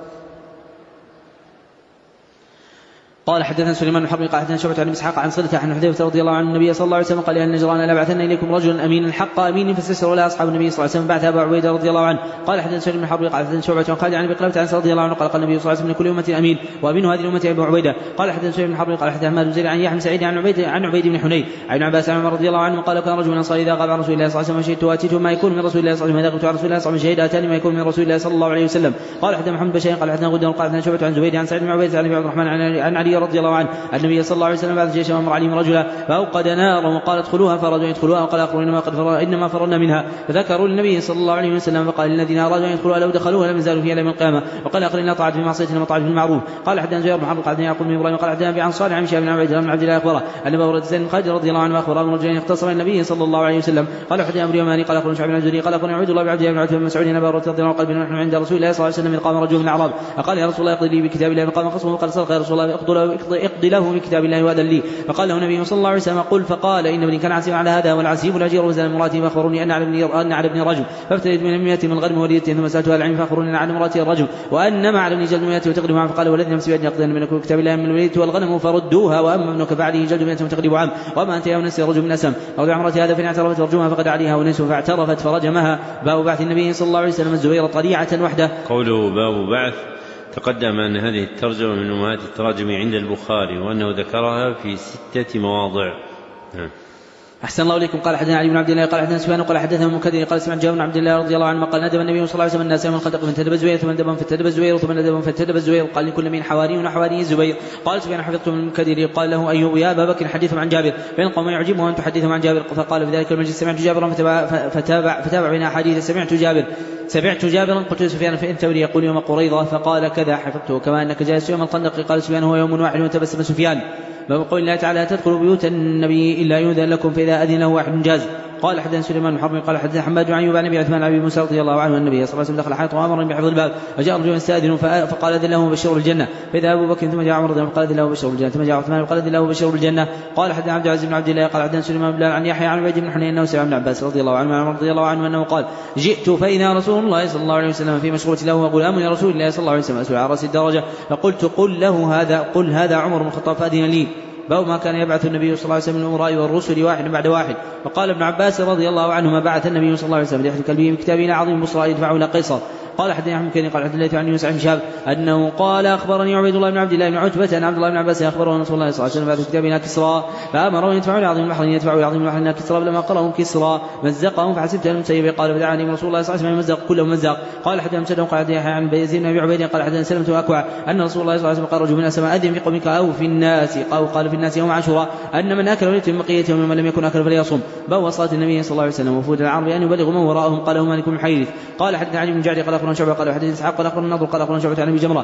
S2: قال حدثنا سليمان بن حرب قال حدثنا شعبة عن اسحاق عن صلة عن حذيفة رضي الله عنه النبي صلى الله عليه وسلم قال يا النجران لا بعثنا اليكم رجلا امينا حق امين فاستسروا له اصحاب النبي صلى الله عليه وسلم بعث ابا عبيده رضي الله عنه. قال حدثنا سليمان بن حرب قال حدثنا شعبة عن خالد عن ابي قلابة عن رضي الله عنه قال قال النبي صلى الله عليه وسلم لكل امه امين وامين هذه الامه ابو عبيده. قال حدثنا سليمان بن حرب قال حدثنا احمد بن زيد عن يحيى بن سعيد عن عبيد عن عبيد بن حنين عن عباس عن عمر رضي الله عنه قال كان رجل من الانصار اذا غاب عن رسول الله صلى الله عليه وسلم شهدت واتيته ما يكون من رسول الله صلى الله عليه وسلم اذا قلت عن رسول الله صلى الله عليه وسلم شهيد ما يكون من رسول الله صلى الله عليه وسلم. قال حدثنا محمد بن بشير قال حدثنا غدر قال حدثنا شعبة عن زبيد عن سعيد بن عبيده عن ابي عبد الرحمن عن علي رضي الله عنه النبي صلى الله عليه وسلم بعد جيش وامر عليهم رجلا فاوقد نارا وقال ادخلوها فرجوا يدخلوها وقال اخرون انما قد فر انما فررنا منها فذكروا للنبي صلى الله عليه وسلم فقال الذين ارادوا ان يدخلوها لو دخلوها لم يزالوا فيها الى يوم القيامه. وقال اخرين لا طاعه في معصيه انما طاعه في المعروف. قال حدثنا زهير بن حرب قال حدثنا يعقوب بن ابراهيم قال حدثنا ابي عن صالح عن شهاب بن عبد الله بن عبد الله اخبره ان ابا هريره بن خالد رضي الله عنه اخبره ان رجلا اختصم النبي صلى الله عليه وسلم. قال حدثنا ابو اليماني قال اخبرنا شعب بن الزهري قال اخبرنا عبد الله بن عبد الله بن عتبه بن مسعود ان ابا هريره رضي الله عنه قال نحن عند رسول الله صلى الله عليه وسلم قام رجل من الاعراب فقال يا رسول الله اقضي لي بكتاب الله فقام خصمه وقال صدق يا رسول الله اقضوا له اقض له من كتاب الله وأذن لي. فقال له النبي صلى الله عليه وسلم قل. فقال إن ابني كان عسيرا على هذا والعسيب الأجير وزال امرأتي فأخبروني أن على ابني أن على ابني رجل فابتليت من المئة من الغنم وليدته ثم سألتها العلم فأخبروني أن على امرأتي الرجل وأن مع ابني جلد مئة وتقرب عام. فقال والذي نفسي بيده يقضين منكم كتاب الله من الوليدة والغنم فردوها وأما ابنك فعليه جلد مئة وتقرب عام وما أنت يا نسي رجل من أسم أو امرأتي هذا فإن اعترفت فرجمها فقد عليها ونسف فاعترفت فرجمها. باب بعث النبي صلى الله عليه وسلم الزبير طليعة وحده.
S1: قوله باب بعث تقدم أن هذه الترجمة من أمهات التراجم عند البخاري وأنه ذكرها في ستة مواضع.
S2: أحسن الله إليكم. قال حدثنا علي بن عبد الله قال حدثنا سفيان قال حدثنا المكدر قال سمعت جابر بن عبد الله رضي الله عنه قال ندب النبي صلى الله عليه وسلم الناس يوم الخندق فانتدب الزبير ثم ندبهم فانتدب الزبير ثم ندبهم فانتدب الزبير قال لكل من حواري وحواري الزبير. قال سفيان حفظت من المكدر قال له أيوب يا أبا بكر حدثهم عن جابر فإن قوم يعجبهم أن تحدثهم عن جابر. فقال في ذلك المجلس سمعت جابرا فتابع فتابع بين أحاديث سمعت جابر سمعت جابرا قلت سفيان فإن تولي يقول يوم قريظة فقال كذا حفظته كما أنك جالس يوم الخندق. قال سفيان هو يوم واحد وتبسم سفيان. باب قول الله تعالى تدخلوا بيوت النبي إلا يؤذن لكم فإذا أذن له واحد جاز. قال حدثنا سليمان بن حرب قال حدثنا حماد عن أيوب عن أبي عثمان أبي موسى رضي الله عنه النبي صلى الله عليه وسلم دخل حائط وأمر بحفظ الباب فجاء رجل يستأذن فقال أذن له بشر الجنة فإذا أبو بكر ثم جاء عمر فقال أذن له بشر الجنة ثم جاء عثمان فقال أذن له بشر الجنة. قال حدثنا عبد العزيز بن عبد الله قال حدثنا سليمان بن عن يحيى عن عبيد بن حنين أنه سمع ابن عباس رضي الله عنه رضي الله عنه أنه قال جئت فإذا رسول الله صلى الله عليه وسلم في مشغولة له وغلام لرسول الله صلى الله عليه وسلم أسوأ على رأس الدرجة فقلت قل له هذا قل هذا عمر بن الخطاب فأذن لي. باب ما كان يبعث النبي صلى الله عليه وسلم من الأمراء والرسل واحد بعد واحد. وقال ابن عباس رضي الله عنهما بعث النبي صلى الله عليه وسلم ليحد كلبه من كتابه عظيم بصرى يدفعه إلى قيصر. قال حدثني أحمد كان قال حدثني عن يونس عن شهاب أنه قال أخبرني عبيد الله بن عبد الله بن عتبة أن عبد الله بن عباس أخبره أن رسول الله صلى الله عليه وسلم بعث كتابنا كسرى فأمره يدفعوا لعظيم البحر يدفعوا لعظيم البحر كسرى لما قرأهم كسرى مزقهم فحسبت أن المسيب قال فدعاني رسول الله صلى الله عليه وسلم مزق كله مزق. قال حدثنا مسدد قال حدثني عن يزيد بن أبي عبيد قال حدثنا سلمة وأكوع أن رسول الله صلى الله عليه وسلم قال رجل من السماء أذن في قومك أو في الناس أو قال في الناس يوم عاشوراء أن من أكل وليت من بقية يوم من لم يكن أكل فليصم. باب وصاة النبي صلى الله عليه وسلم وفود العرب أن يبلغوا من وراءهم. قال مالك بن حيرث قال حدثنا علي بن جعفر قال أخبرنا شعبة قال حدثنا إسحاق قال أخبرنا النضر قال أخبرنا شعبة عن أبي جمرة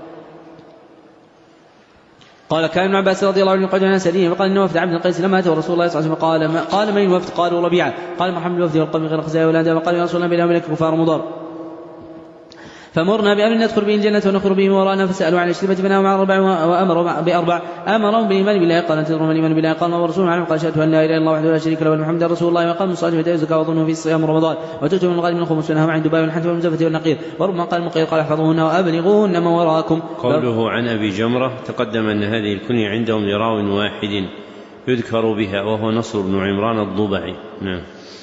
S2: قال كان ابن عباس رضي الله عنه قد عن سديه فقال إنه وفد عبد القيس لما أتى رسول الله صلى الله عليه وسلم قال ما قال من الوفد قالوا ربيعة قال محمد الوفد والقوم غير خزايا ولا دابة قال يا رسول الله بلا ملك كفار مضر فمرنا بأمر ندخل به الجنة ونخر به وراءنا فسألوا عن الشربة بنا مع أربع وأمروا بأربع أمرهم بالإيمان بالله قال تدرون الإيمان بالله قال ورسول عنه قال شهدت أن لا إله إلا الله وحده لا شريك له ومحمد رسول الله وقام الصلاة وإيتاء الزكاة وظنه في صيام رمضان وتؤتوا من الغالب من الخمس ونهى عن دباء والحنث والمزفة والنقير وربما قال المقير قال احفظوهن وأبلغوهن من وراءكم.
S1: قوله عن أبي جمرة تقدم أن هذه الكنية عندهم لراو واحد يذكر بها وهو نصر بن عمران الضبعي. نعم.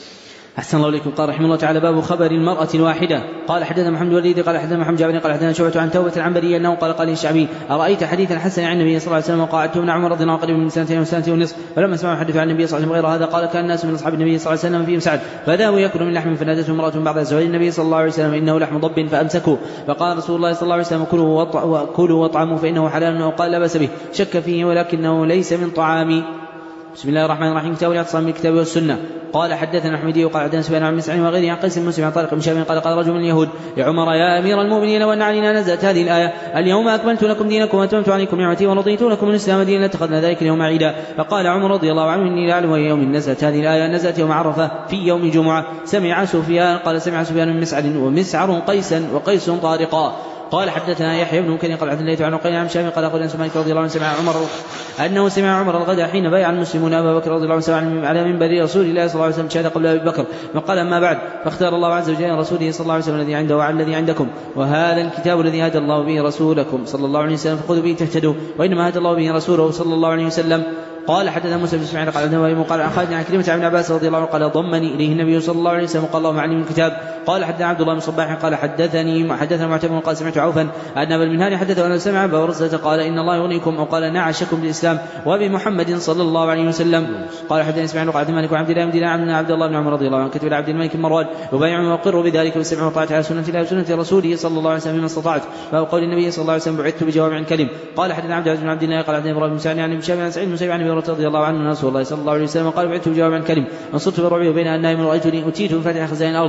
S2: أحسن الله إليكم. قال رحمه الله تعالى باب خبر المرأة الواحدة. قال حدثنا محمد الوليد قال حدثنا محمد جابر قال حدثنا شعبة عن توبة العنبري أنه قال قال الشعبي أرأيت حديثا حسنا عن النبي صلى الله عليه وسلم وقعدت من عمر رضي الله عنه قريب من سنتين وسنتين ونصف فلما سمعوا حدث عن النبي صلى الله عليه وسلم غير هذا قال كان الناس من أصحاب النبي صلى الله عليه وسلم فيهم سعد فذهبوا يأكلوا من لحم فنادته امرأة بعد زواج النبي صلى الله عليه وسلم إنه لحم ضب فأمسكوا فقال رسول الله صلى الله عليه وسلم كلوا واطعموا فإنه حلال وقال لا بأس به شك فيه ولكنه ليس من طعامي. بسم الله الرحمن الرحيم. كتاب الاعتصام من الكتاب والسنة. قال حدثنا أحمدي وقال حدثنا سفيان عن مسعود وغيره عن قيس بن مسلم عن طارق بن شهاب قال قال رجل من اليهود لعمر يا أمير المؤمنين وأن علينا نزلت هذه الآية اليوم أكملت لكم دينكم وأتممت عليكم نعمتي ورضيت لكم الإسلام دينا لاتخذنا ذلك اليوم عيدا. فقال عمر رضي الله عنه إني لأعلم يوم نزلت هذه الآية نزلت يوم عرفة في يوم الجمعة. سمع سفيان قال سمع سفيان من مسعد ومسعر قيسا وقيس طارقا. قال حدثنا يحيى بن مكين قال حدثنا الليث عن عقيل عن شام قال قال مالك رضي الله عنه سمع عمر أنه سمع عمر الغدا حين بايع المسلمون أبا بكر رضي الله عنه على منبر رسول الله صلى الله عليه وسلم شهد قبل أبي بكر فقال أما بعد فاختار الله عز وجل رسوله صلى الله عليه وسلم الذي عنده وعلى الذي عندكم وهذا الكتاب الذي هدى الله به رسولكم صلى الله عليه وسلم فخذوا به تهتدوا وإنما هدى الله به رسوله صلى الله عليه وسلم. قال حدثنا موسى بن اسماعيل قال حدثنا قال عن خالد عن كلمة عن عباس رضي الله عنه قال ضمني إليه النبي صلى الله عليه وسلم قال اللهم علمني من الكتاب. قال حدثنا عبد الله بن صباح قال حدثني حدثنا معتمر قال سمعت عوفا أن أبا المنهال حدثه أنه سمع أبا برزة قال إن الله يغنيكم أو قال نعشكم بالإسلام وبمحمد صلى الله عليه وسلم. قال حدثنا اسماعيل قال مالك وعبد الله بن دينار عن عبد الله بن عمر رضي الله عنه كتب إلى عبد الملك مروان يبايع ويقر بذلك والسمع والطاعة على سنة الله وسنة رسوله صلى الله عليه وسلم ما استطعت. فهو قول النبي صلى الله عليه وسلم بعثت بجوامع الكلم. قال حدثنا عبد العزيز بن عبد الله قال حدثنا ابراهيم بن سعد عن ابن شهاب عن سعيد بن مسيب عن ابي هريرة رضي الله عنه رسول الله صلى الله عليه وسلم قال بعثت بجوامع الكلم انصرت برعبي وبين النائم ورأيتني أتيت من فتح خزائن الأرض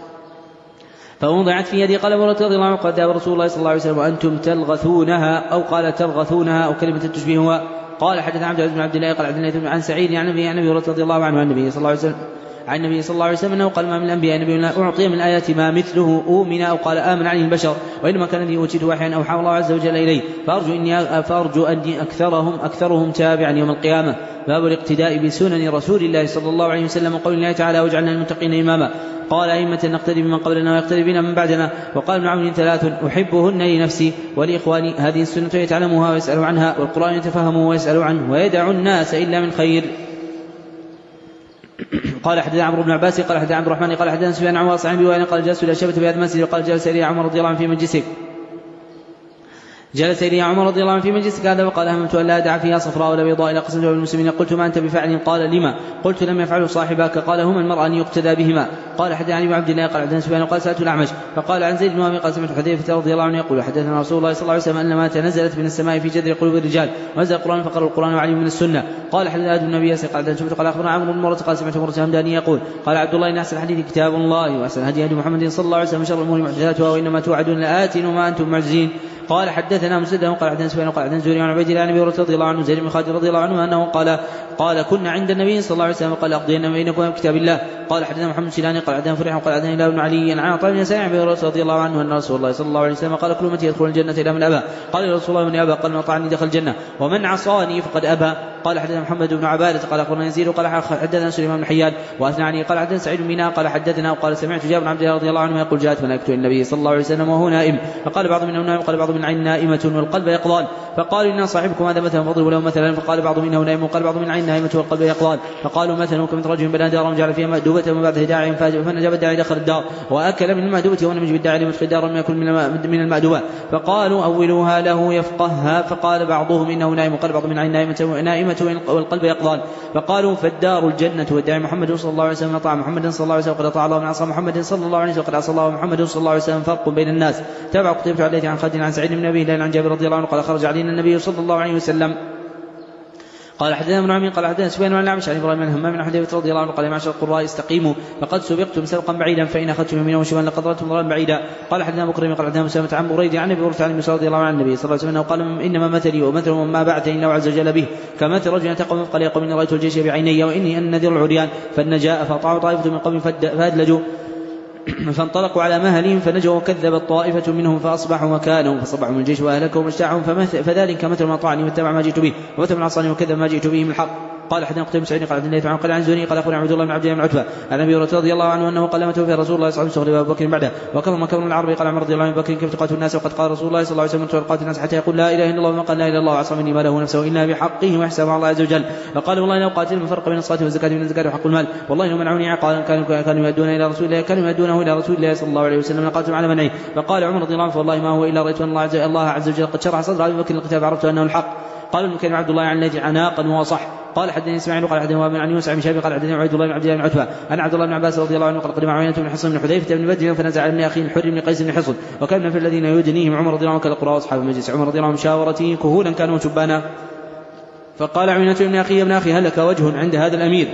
S2: فوضعت في يدي قال أبو هريرة رضي الله عنه قال رسول الله صلى الله عليه وسلم وأنتم تلغثونها أو قال ترغثونها أو كلمة تشبهها. قال حدثنا عبد العزيز بن عبد الله قال عبد الله عن سعيد عن ابي عن ابي هريرة رضي الله عنه عن النبي صلى الله عليه وسلم عن النبي صلى الله عليه وسلم أنه قال ما من الأنبياء نبي أعطي من الآيات ما مثله أؤمن أو قال آمن عليه البشر، وإنما كان الذي أوتيت وحيا أوحى الله عز وجل إليه، فأرجو إني فأرجو أني أكثرهم أكثرهم تابعا يوم القيامة. باب الاقتداء بسنن رسول الله صلى الله عليه وسلم وقول الله تعالى واجعلنا المتقين إماما. قال أئمة نقتدي بمن قبلنا ويقتدي بنا من بعدنا. وقال ابن عون ثلاث أحبهن لنفسي ولإخواني، هذه السنة يتعلمها ويسأل عنها، والقرآن يتفهمه ويسأل عنه، ويدع الناس إلا من خير. قال حدثنا عمرو بن عباس قال حدثنا عبد الرحمن قال حدثنا سفيان عن واصع بن وائل قال جلست إلى شبة في هذا المسجد وقال جلس إلي عمر رضي الله عنه في مجلسه جلس إلي عمر رضي الله عنه في مجلس هذا وقال هممت أن لا أدع فيها صفراء ولا بيضاء إلى قسمت بالمسلمين. قلت ما أنت بفعل؟ قال لما؟ قلت لم يفعله صاحبك. قال هما المرأة أن يقتدى بهما. قال حدثنا علي بن عبد الله قال حدثنا سفيان قال سألت الأعمش فقال عن زيد بن وهب قال سمعت حذيفة رضي الله عنه يقول حدثنا رسول الله صلى الله عليه وسلم أن ما تنزلت من السماء في جذر قلوب الرجال ونزل القرآن فقرأ القرآن وعلم من السنة. قال حدثنا آدم النبي قال حدثنا شفت قال أخبرنا عمرو بن مرة قال سمعت مرة همداني يقول قال عبد الله إن أحسن الحديث كتاب الله وأحسن هدي هدي محمد صلى الله عليه وسلم شر الأمور محدثاتها وإنما توعدون لآت وما أنتم معجزين. قال حدثنا مسدد قال حدثنا سفيان قال حدثنا زهري عن عبيد الله عن ابي هريره رضي الله عنه زيد بن خالد رضي الله عنه انه قال قال كنا عند النبي صلى الله عليه وسلم قال اقضين بينكم بكتاب الله. قال حدثنا محمد سيلاني قال حدثنا فرح قال حدثنا هلال بن علي عن عطاء بن يسار عن ابي هريره رضي الله عنه ان رسول الله صلى الله عليه وسلم قال كل امتي يدخل الجنه الا من ابى. قال يا رسول الله من ابى؟ قال من اطاعني دخل الجنه ومن عصاني فقد ابى. قال حدثنا محمد بن عباده قال اخبرنا يزيد قال حدثنا سليمان بن حيان واثنى عليه قال حدثنا سعيد بن مينا قال حدثنا وقال سمعت جابر بن عبد الله رضي الله عنه يقول جاءت ملائكه النبي صلى الله عليه وسلم وهو نائم فقال بعض منهم نائم قال بعض من العين نائمه والقلب يقظان فقالوا إن صاحبكم هذا مثلا فاضربوا له مثلا فقال بعض منه نائم وقال بعض من العين نائمه والقلب يقظان فقالوا مثلا كمثل رجل بنى دارا وجعل فيها مأدوبة ومن بعده داعي فنجاب الداعي دخل الدار وأكل من المأدوبة ولم يجب الداعي لمدخل الدار ولم يأكل من المأدوبة فقالوا أولوها له يفقهها فقال بعضهم إنه نائم وقال بعض من العين نائمة, نائمة والقلب يقظان فقالوا فالدار الجنة والداعي محمد صلى الله عليه وسلم أطاع محمد صلى الله عليه وسلم وقد أطاع الله من عصى محمد صلى الله عليه وسلم وقد عصى الله محمد صلى الله عليه وسلم فرق بين الناس. تابع قتيبة عليه عن خالد عن سعيد بن أبي هلال عن جابر رضي الله عنه قال خرج علينا النبي صلى الله عليه وسلم. قال حدثنا ابن عمي قال حدثنا سفيان عن الأعمش عن ابراهيم بن همام بن حذيفة رضي الله عنه قال يا معشر القراء استقيموا فقد سبقتم سبقا بعيدا فإن أخذتم يمينا وشمالا لقد ضللتم ضلالا بعيدا. قال حدثنا أبو كريم قال حدثنا مسلمة عن بريد عن ابي هريرة عن النبي رضي الله عنه النبي صلى الله عليه وسلم قال انما مثلي ومثل ما بعثني الله عز وجل به كمثل رجل تقوم فقال يقوم اني رايت الجيش بعيني واني النذير العريان فالنجاء فاطاعوا طائفة من قوم فادلجوا فانطلقوا على مهلهم فنجوا وكذبت طائفة منهم فأصبحوا مكانهم فصبحوا من الجيش وأهلكهم واشتاعهم فذلك مثل ما طعني واتبع ما جئت به ومثل من عصاني وكذب ما جئت به من الحق. قال حدثنا قتيبة بن سعيد قال حدثنا يدفع قال عن زهري قال اخبرنا عبد الله بن عبد الله بن عتبة عن ابي هريرة رضي الله عنه انه قال لما توفي رسول الله صلى الله عليه وسلم ابو بكر بعده وكرم كرم العربي قال عمر رضي الله عنه بكر كيف تقاتل الناس وقد قال رسول الله صلى الله عليه وسلم تقاتل الناس حتى يقول لا اله الا الله وما قال لا اله الا الله وعصى مني ما له نفسه الا بحقه ويحسب على الله عز وجل. فقال والله لو قاتل من فرق بين الصلاه والزكاه من الزكاه وحق المال والله لو منعوني عقالا كانوا كانوا يؤدون الى رسول الله كانوا يؤدونه الى رسول الله صلى الله عليه وسلم لقاتلوا على منعه. فقال عمر رضي الله عنه والله ما هو الا رايت ان الله عز وجل قد شرح صدر ابي بكر القتال عرفت انه الحق. قال ابن كريم عبد الله عن الذي عناقا وهو صح. قال حدثني اسماعيل قال حدثنا وابن عن يونس عن شابي قال حدثني عبد الله بن عبد الله بن عتبة أن عبد الله بن عباس رضي الله عنه قال قدم عيينة بن حصن بن حذيفة بن بدر فنزع ابن أخيه الحر بن قيس بن حصن وكان في الذين يدنيهم عمر رضي الله عنه كالقراء واصحاب المجلس. عمر رضي الله عنه مشاورته كهولا كانوا شبانا فقال عيينة ابن أخي ابن أخي هل لك وجه عند هذا الأمير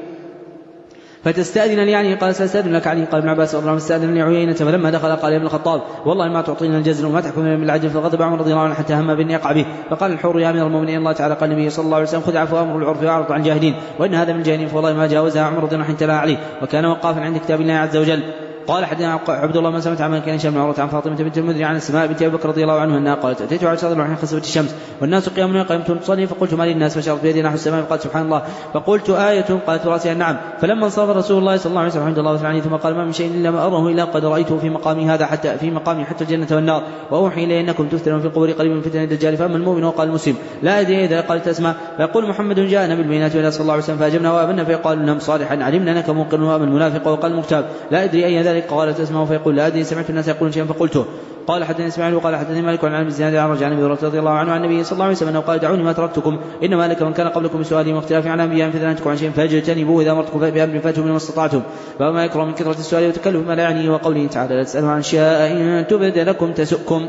S2: فتستأذن لي يعني؟ قال سأستأذن لك علي. قال ابن عباس رضي الله عنه استأذن لي عيينة فلما دخل قال يا ابن الخطاب والله ما تعطينا الجزر وما تحكم من العدل. فغضب عمر رضي الله عنه حتى هم بأن يقع به. فقال الحر يا أمير المؤمنين الله تعالى قال النبي صلى الله عليه وسلم خذ عفو أمر العرف وأعرض عن الجاهلين وإن هذا من الجاهلين فوالله ما جاوزها عمر رضي الله عنه حتى لا عليه وكان وقافا عند كتاب الله عز وجل. قال حدثنا عبد الله بن سلمة عن كان هشام بن عروة عن فاطمة بنت المنذر عن السماء بنت أبي بكر رضي الله عنه أنها قالت أتيت على صدر وحين خسفت الشمس والناس قيام وقيمت تصلي فقلت ما للناس فشرت بيدي نحو السماء فقال سبحان الله فقلت آية قالت راسها نعم. فلما انصرف رسول الله صلى الله عليه وسلم الحمد لله وسلم ثم قال ما من شيء إلا ما أره إلا قد رأيته في مقامي هذا حتى في مقامي حتى الجنة والنار وأوحي إلي أنكم تفتنون في القبور قريب من فتن الدجال فأما المؤمن وقال المسلم لا أدري إذا قالت أسماء فيقول محمد جاءنا بالبينات إلى صلى الله عليه وسلم فأجبنا وأبنا فيقال لهم صالحا علمنا أنك موقن وأما المنافق وقال المغتاب لا أدري أي ذلك قالت أسماء فيقول لا أدري سمعت الناس يقولون شيئا فقلته. قال حدثني اسماعيل وقال حدثني مالك عن ابي الزناد عن رجع عن ابي هريره رضي الله عنه عن النبي صلى الله عليه وسلم انه قال دعوني ما تركتكم انما لك من كان قبلكم بسؤالهم واختلافهم عن انبيائهم فذنتكم عن شيء فاجتنبوه اذا امرتكم بامر فاتوا منه ما استطعتم. فما يكره من كثره السؤال وتكلف ما لا يعنيه وقوله تعالى لا تسالوا عن شيء ان تبد لكم تسؤكم.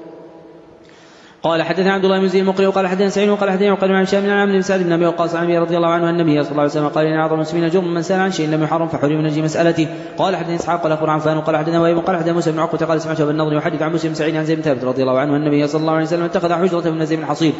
S2: قال حدثنا عبد الله بن زيد المقري وقال حدثنا سعيد وقال حدثنا وقال عن هشام بن عمرو بن سعد بن ابي وقاص عن رضي الله عنه النبي صلى الله عليه وسلم قال ان اعظم المسلمين جرم من سال عن شيء لم يحرم فحرم من اجل مسالته. قال حدثنا اسحاق قال اخبر عفان وقال حدثنا وهيب قال حدثنا موسى بن عقبه قال سمعت ابن النضر يحدث عن مسلم سعيد عن زيد بن ثابت رضي الله عنه النبي صلى الله عليه وسلم اتخذ حجره من زيد بن حصير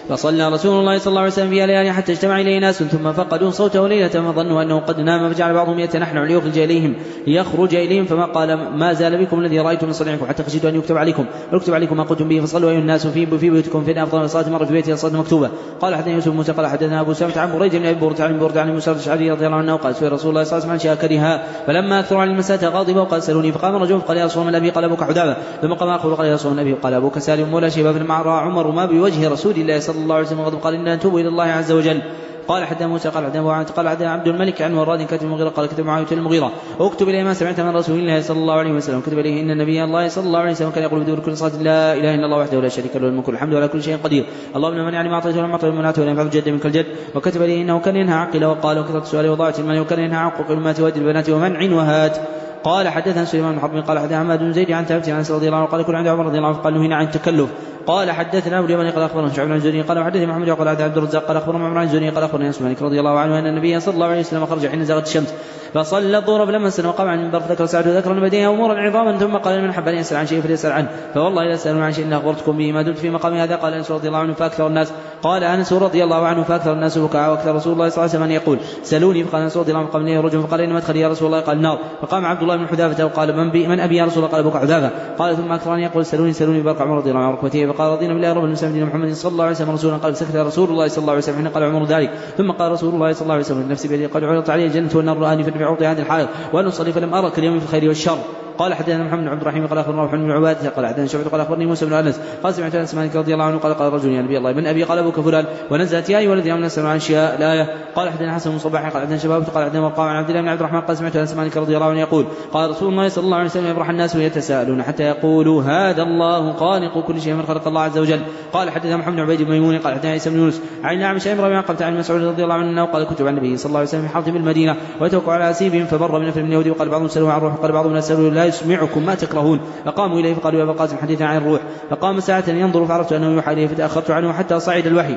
S2: فصلى رسول الله صلى الله عليه وسلم فيها ليالي حتى اجتمع إليه ناس ثم فقدوا صوته ليلة فظنوا أنه قد نام فجعل بعضهم يتنحنح ليخرج إليهم ليخرج إليهم فما قال ما زال بكم الذي رأيتم من صنيعكم حتى خشيت أن يكتب عليكم ويكتب عليكم ما قلتم به فصلوا أيها الناس في بيوتكم فإن أفضل الصلاة مرة في بيته الصلاة مكتوبة. قال حدثنا يوسف موسى قال حدثنا أبو سامة عن بريد بن أبي برد عن برد عن موسى الأشعري رضي الله عنه قال سئل رسول الله صلى الله عليه وسلم عن شيء فلما أكثر عن المساء غاضب وقال سألوني فقام رجل قال يا رسول الله من أبي قال أبوك حذافة ثم قام آخر قال يا رسول الله قال أبوك سالم مولى شيبة فلما رأى عمر ما بوجه رسول الله صلى الله عليه وسلم غضب قال إننا نتوب إلى الله عز وجل. قال حدثنا موسى قال حدثنا معاذ قال حدثنا عبد الملك عن وراد كتب المغيرة قال كتب معاوية المغيرة اكتب إليه ما سمعت من رسول الله صلى الله عليه وسلم كتب إليه إن النبي الله صلى الله عليه وسلم كان يقول بدور كل صلاة لا إله إلا الله وحده لا شريك له الملك والحمد على كل شيء قدير اللهم من يعني ما أعطيته ولم أعطه المنعته ولم يفعل جد منك الجد. وكتب إليه إنه كان ينهى عقل وقال وكثرة السؤال وضاعة المال وكان ينهى عن عقوق الأمهات وأد البنات ومنع وهات. قال حدثنا سليمان بن حرب قال حدثنا حماد بن زيد عن ثابت عن انس رضي الله عنه قال كل عند عمر رضي الله عنه قال نهينا عن التكلف. قال حدثنا ابو اليمن قال اخبرنا شعيب بن الزهري قال حدثني محمد قال عبد الرزاق قال اخبرنا عمرو بن الزهري قال اخبرنا انس مالك رضي الله عنه ان النبي صلى الله عليه وسلم خرج حين زاغت الشمس فصلى الظهر فلما سلم وقام عن المنبر فذكر سعد وذكر المدينه امورا عظاما ثم قال من حب ان يسال عن شيء فليسال عنه فوالله لا اسالون عن شيء الا اخبرتكم به ما دمت في مقام هذا. قال انس رضي الله عنه فاكثر الناس قال انس رضي الله عنه فاكثر الناس بكاء واكثر رسول الله صلى الله عليه وسلم يقول سالوني فقال انس رضي الله عنه قام اليه رجل فقال ان مدخلي يا رسول الله قال النار فقام عبد الله بن حذافه وقال من بي من ابي يا رسول الله قال ابوك حذافه قال ثم اكثر ان يقول سالوني سالوني بركع عمر رضي الله عنه ركبتيه فقال رضينا بالله رب المسلمين محمد صلى الله عليه وسلم رسولا قال سكت رسول الله صلى الله عليه وسلم قال عمر ذلك ثم قال رسول الله صلى الله عليه وسلم نفسي بيدي قد عرضت علي الجنه والنار رآني فنبي عوضي هذه الحائط وان اصلي فلم ارك اليوم في الخير والشر. قال حدثنا محمد بن عبد الرحيم قال اخبرنا روح بن عباده قال حدثنا شعبة قال اخبرني موسى بن انس قال سمعت انس مالك رضي الله عنه قال قال رجل يا نبي الله من ابي قال ابوك فلان ونزلت يا ايها الذين امنوا اسالوا عن اشياء الايه. قال حدثنا حسن بن صباح قال حدثنا شباب قال حدثنا وقام عن عبد الله بن عبد الرحمن قال سمعت انس مالك رضي الله عنه يقول قال رسول الله صلى الله عليه وسلم يبرح الناس ويتساءلون حتى يقولوا هذا الله خالق كل شيء من خلق الله عز وجل. قال حدثنا محمد بن عبيد بن ميمون قال حدثنا عيسى بن يونس عن نعم شيخ ابراهيم قال عن مسعود رضي الله عنه قال كنت مع النبي صلى الله عليه وسلم في حرب المدينه وتوكل على اسيبهم فبر من نفر من اليهود وقال بعضهم سالوه عن الروح وقال بعضهم سالوه لا يسمعكم ما تكرهون فقاموا اليه فقالوا يا ابا القاسم حدثنا عن الروح فقام ساعه ينظر فعرفت انه يوحى اليه فتاخرت عنه حتى صعد الوحي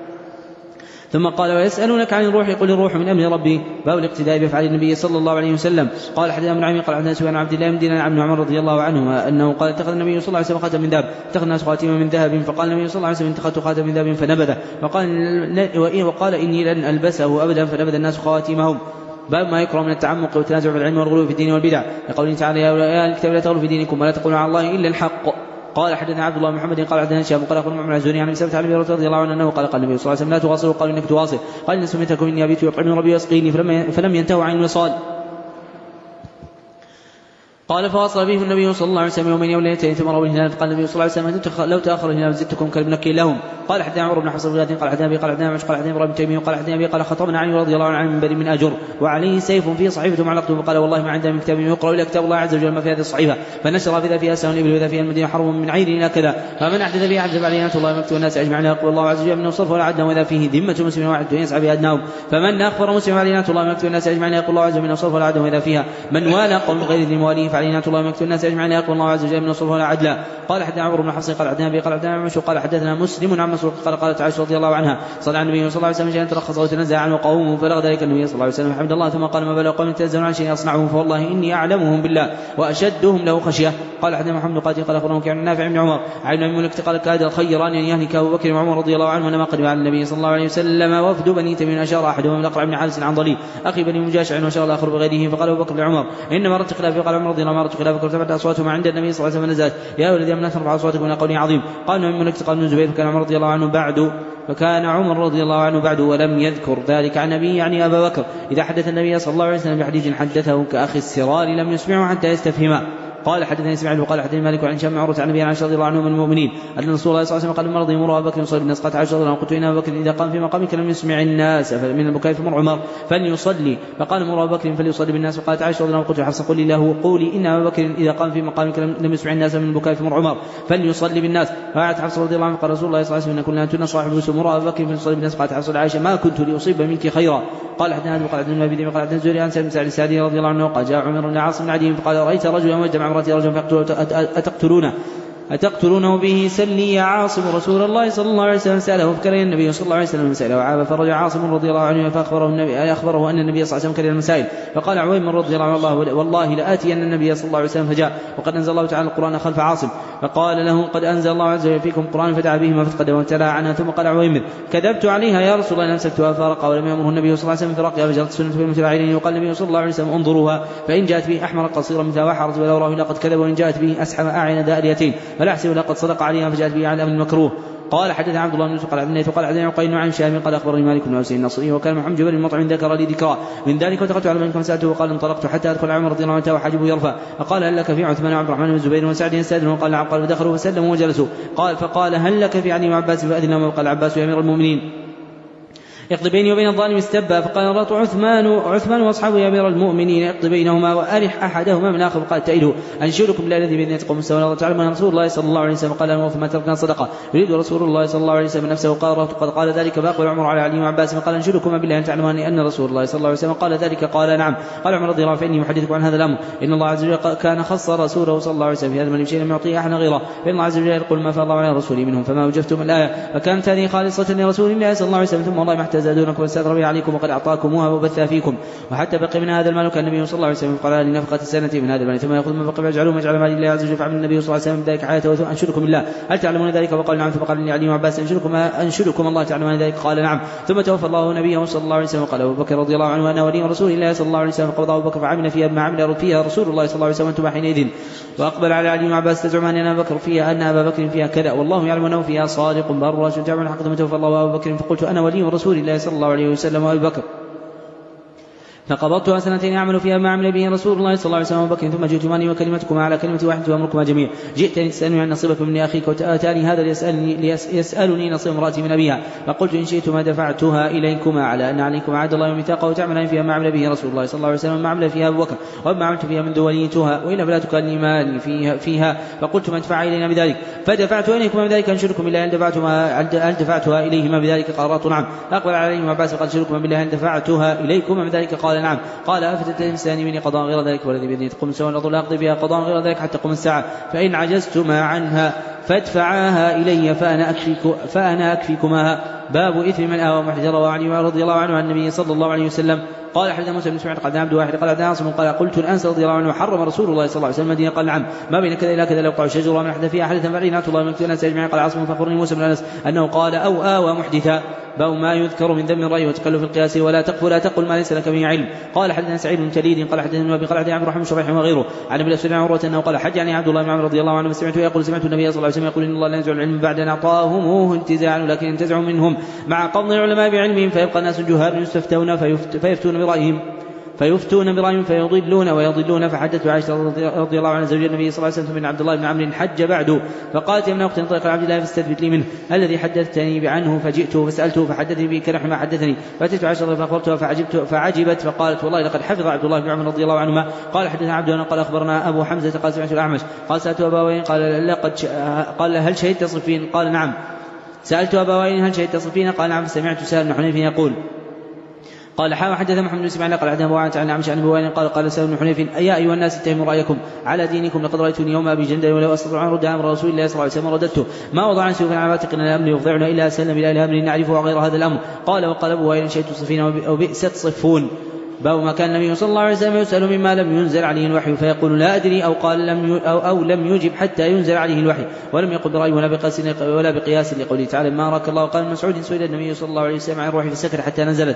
S2: ثم قال ويسألونك عن الروح يقول الروح من أمر ربي باب الاقتداء بأفعال النبي صلى الله عليه وسلم. قال حدثنا ابن عمي قال حدثنا سفيان عن عبد الله بن دينار عن عمر رضي الله عنهما أنه قال اتخذ النبي صلى الله عليه وسلم خاتم من ذهب اتخذ الناس خاتما من ذهب فقال النبي صلى الله عليه وسلم اتخذت خاتم من ذهب فنبذه وقال, وقال إني لن ألبسه أبدا فنبذ الناس خواتمهم. باب ما يكره من التعمق والتنازع في العلم والغلو في الدين والبدع لقوله تعالى يا أولياء الكتاب لا تغلوا في دينكم ولا تقولوا على الله إلا الحق. قال حدثنا عبد الله بن محمد قال حدثنا هشام قال اخبرنا عمرو الزهري عن ابي سلمة عن ابي هريرة رضي الله عنه انه قال قال النبي صلى الله عليه وسلم لا تواصلوا قالوا انك تواصل قال ان سمعتكم اني ابيت يطعمني ربي يسقيني فلم ينتهوا عن الوصال. قال فواصل بهم النبي صلى الله عليه وسلم يومين وليلتين ثم روى الهلال فقال النبي صلى الله عليه وسلم لو تاخر الهلال زدتكم كالمنكي لهم. قال حدثنا عمرو بن حفص بن قال حدثنا ابي قال حدثنا قال حدثنا ابراهيم تيمي قال حدثنا ابي قال خطبنا علي رضي الله عنه عن منبر من اجر وعليه سيف فيه صحيفه معلقه فقال والله ما عندنا من كتاب يقرا الا كتاب الله عز وجل ما في هذه الصحيفه فنشر فيها فيها سهم الابل وذا فيها المدينه حرم من عير الى كذا فمن احدث فيها حدث عليه الله مكتوب الناس اجمعين يقول الله عز وجل من الصرف ولا عدنا وذا فيه ذمه مسلم واحد يسعى بها ادناهم فمن اخبر مسلم علينا الله مكتوب الناس اجمعين يقول الله عز وجل من الصرف ولا عدنا وذا فيها من والى قوم غير ذي مواليه فعلينا الله مكتوب الناس اجمعين يقول الله عز وجل من الصرف ولا عدلا. قال حدثنا عمرو بن حفص قال حدثنا ابي قال حدثنا عمشو قال حدثنا مسلم عن مسروق قال قالت عائشه رضي الله عنها صلى على النبي صلى الله عليه وسلم شيئا ترخص وتنزع عنه قومه فبلغ ذلك النبي صلى الله عليه وسلم حمد الله ثم قال ما بلغ قوم يتنزلون عن شيء يصنعه فوالله اني اعلمهم بالله واشدهم له خشيه. قال حدثنا محمد قال قال اخبرنا كان نافع بن عمر عن ابن ملك قال كاد الخيران ان يهلك ابو بكر وعمر رضي الله عنه لما قدم على النبي صلى الله عليه وسلم وفد بني تميم اشار احدهم من الاقرع بن حارس عن ضليل اخي بني مجاشع وشار الاخر بغيره فقال ابو بكر لعمر انما ردت خلافه قال عمر رضي الله عنه ردت خلافه ارتفعت اصواتهما عند النبي صلى الله عليه وسلم نزلت يا اولاد يا من ترفع اصواتكم من قول عظيم. قال ابن ملك قال ابن الزبير فكان عمر رضي الله عنه بعد فكان عمر رضي الله عنه بعد ولم يذكر ذلك عن النبي يعني أبا بكر إذا حدث النبي صلى الله عليه وسلم بحديث حدثه كأخي السرار لم يسمعه حتى يستفهمه. قال حدثني اسماعيل وقال حدثني مالك عن هشام عروة عن النبي عائشة رضي الله عنه من المؤمنين أن رسول الله صلى الله عليه وسلم قال المرض يمر أبا بكر يصلي بالناس قالت عائشة رضي الله عنها قلت إن أبا بكر إذا قام في مقامك لم يسمع الناس من البكاء فمر عمر فليصلي فقال مر أبا بكر فليصلي بالناس وقالت عائشة رضي الله عنها قلت حفصة قولي له قولي إن أبا بكر إذا قام في مقامك لم يسمع الناس من البكاء فمر عمر فليصلي بالناس. قالت حفصة رضي الله عنها قال رسول الله صلى الله عليه وسلم كنا أنتن صاحب يوسف مر أبا بكر فليصلي بالناس قالت حفصة عائشة ما كنت لأصيب منك خيرا. قال حدثنا وقال حدثنا ابي قال حدثنا الزهري عن سالم بن سعد رضي الله عنه قال جاء عمر بن عاص بن عدي فقال رايت رجلا وجمع امراته رجلا فاقتلوه أتقتلونه أتقتلونه به سلي يا عاصم رسول الله صلى الله عليه وسلم سأله فكره النبي صلى الله عليه وسلم سأله وعاب فرجع عاصم رضي الله عنه فأخبره النبي أخبره أن النبي صلى الله عليه وسلم كره المسائل فقال عويمر رضي الله عنه والله لآتي أن النبي صلى الله عليه وسلم فجاء وقد أنزل الله تعالى القرآن خلف عاصم فقال له قد أنزل الله عز وجل فيكم القرآن فدعا بهما فتقدم وتلا عنها ثم قال عويمر كذبت عليها يا رسول الله أمسكتها فارقها ولم يأمره النبي صلى الله عليه وسلم فرقها فجرت السنة في المتباعدين وقال النبي صلى الله عليه وسلم انظروها فإن جاءت به أحمر قصيرا مثل وحرت ولو راه لقد كذب وإن جاءت به أسحم أعين داريتين فلا أحسب لقد صدق عليها فجاءت به على أمر المكروه. قال حدث عبد الله بن يوسف قال عبد قال عبد عقيل عن شام قال أخبرني مالك بن أنس النصري وكان محمد جبل المطعم ذكر لي ذكرى من ذلك وتقلت على من سألته وقال انطلقت حتى أدخل عمر رضي الله عنه وحاجبه يرفع فقال هل لك في عثمان وعبد الرحمن وزبير وسعد يستأذن وقال نعم قال فدخلوا وسلموا وجلسوا قال فقال هل لك في علي وعباس فأذن وقال عباس يا أمير المؤمنين اقض بيني وبين الظالم استبا فقال رات عثمان عثمان واصحابه يا امير المؤمنين اقض بينهما وارح احدهما من اخر قال تأيده انشدكم بالله الذي بيدنا تقوم السماء والارض تعلم ان رسول الله صلى الله عليه وسلم قال وفما تركنا صدقه يريد رسول الله صلى الله عليه وسلم نفسه قال قد قال ذلك فاقبل عمر على علي وعباس قال انشدكم بالله ان تعلمون ان رسول الله صلى الله عليه وسلم قال ذلك قال نعم قال عمر رضي الله عنه فاني محدثكم عن هذا الامر ان الله عز وجل كان خص رسوله صلى الله عليه وسلم في هذا من شيء لم يعطيه احد غيره فان الله عز وجل يقول ما فاض الله على رسوله منهم فما وجفتم الايه فكانت هذه خالصه لرسول الله صلى الله عليه وسلم ثم والله ما احتزادونكم واستغرب عليكم وقد أعطاكموها وبثها فيكم وحتى بقي من هذا المال كان النبي صلى الله عليه وسلم قال لنفقة السنة من هذا المال ثم يأخذ من بقي فيجعلوه يجعل مال الله عز وجل فعمل النبي صلى الله عليه وسلم ذلك حياته أنشدكم بالله هل تعلمون ذلك وقال نعم فقال لي علي وعباس أنشدكم, أنشدكم الله تعلمون ذلك قال نعم ثم توفى الله نبيه صلى الله عليه وسلم قال أبو بكر رضي الله عنه أنا ولي رسول الله صلى الله عليه وسلم قبض أبو بكر فعمل فيها ما عمل فيها رسول الله صلى الله عليه وسلم أنتم حينئذ وأقبل على علي وعباس تزعمان أن أبا بكر فيها أن أبا بكر فيها كذا والله يعلم أنه فيها صادق بر راشد تعمل حق ثم توفى الله أبو بكر فقلت أنا ولي رسول الله صلى الله عليه وسلم وأبي بكر فقبضتها سنتين يعمل فيها ما عمل به رسول الله صلى الله عليه وسلم وبكر ثم جئتماني وكلمتكما على كلمة واحدة وأمركما جميع جئتني تسألني عن نصيبك من أخيك وتأتاني هذا ليسألني, يسألني نصيب امرأتي من أبيها فقلت إن شئتما دفعتها إليكما على أن عليكم عهد الله وميثاقه وتعملان فيها ما عمل به رسول الله صلى الله عليه وسلم ما عمل فيها أبو بكر وما عملت فيها منذ وليتها وإلا فلا تكلني مالي فيها, فيها فقلت ما ادفع إلينا بذلك فدفعتها إليكما بذلك أنشدكم بالله هل دفعتها, هل دفعتها إليهما بذلك قال نعم أقبل عليهم عباس فقال أنشدكم بالله هل دفعتها إليكما بذلك قال نعم قال فتتنساني مني قضاء غير ذلك والذي بيدني تقوم السماء والأرض لا أقضي بها قضاء غير ذلك حتى تقوم الساعة فإن عجزتما عنها فادفعاها إلي فأنا, أكفيك فأنا أكفيكماها باب إثم من آوى محدث رواه علي رضي الله عنه عن النبي صلى الله عليه وسلم قال حدثنا موسى بن اسماعيل قال عبد واحد قال عبد عاصم قال قلت الأنس رضي الله عنه حرم رسول الله صلى الله عليه وسلم المدينة قال نعم ما بين كذا إلى كذا لو قع شجر ومن أحدث فيها حدثا فعلينا الله من كتنا سيجمع قال عاصم فأخبرني موسى بن أنس أنه قال أو آوى محدثا باب ما يذكر من ذم الرأي وتكلف في القياس ولا تقف ولا تقل ما ليس لك به علم قال حدثنا سعيد بن تليد قال حدثنا أبي قال حدثنا عبد الرحمن شريح وغيره عن ابن الأسود عن عروة أنه قال حج يعني عبد الله بن عمرو رضي الله عنه سمعته يقول سمعت النبي صلى الله عليه وسلم يقول إن الله لا ينزع العلم بعد أن أعطاهموه انتزاعا ولكن ينتزع منهم مع قبض العلماء بعلمهم فيبقى الناس جهال يستفتون فيفت فيفتون برأيهم فيفتون برأيهم فيضلون ويضلون فحدثت عائشة رضي الله عنها زوج النبي صلى الله عليه وسلم من عبد الله بن عمرو حج بعده فقالت يا ابن أخت انطلق عبد الله فاستثبت لي منه الذي حدثتني عنه فجئته فسألته فحدثني به كنحو ما حدثني فأتيت عائشة فأخبرتها فعجبت فعجبت فقالت والله لقد حفظ عبد الله بن عمرو رضي الله عنهما قال حدثنا عبد الله قال أخبرنا أبو حمزة قال سمعت الأعمش قال سألت أبوين قال لقد قال هل شهدت صفين قال نعم سألت أبوين هل شهدت صفين قال نعم فسمعت سهل بن حنيف يقول قال حاول حدث محمد بن اسماعيل قال حدثنا ابو عن عن عمش عن بوين قال قال سهل بن حنيف ايا ايها الناس اتهموا رايكم على دينكم لقد رايتني يوم ابي جندل ولو استطيع ان رد امر رسول الله صلى الله عليه وسلم رددته ما وضعنا سيوفا على عاتقنا الامر يفضعنا الا سلم الى الامر نعرفه غير هذا الامر قال وقال ابو وائل شئت صفين او بئست صفون باب ما كان النبي صلى الله عليه وسلم يسأل مما لم ينزل عليه الوحي فيقول لا أدري أو قال لم أو, أو لم يجب حتى ينزل عليه الوحي ولم يقل برأي ولا بقياس ولا بقياس لقوله تعالى ما راك الله قال مسعود سئل النبي صلى الله عليه وسلم عن الروح فسكت حتى نزلت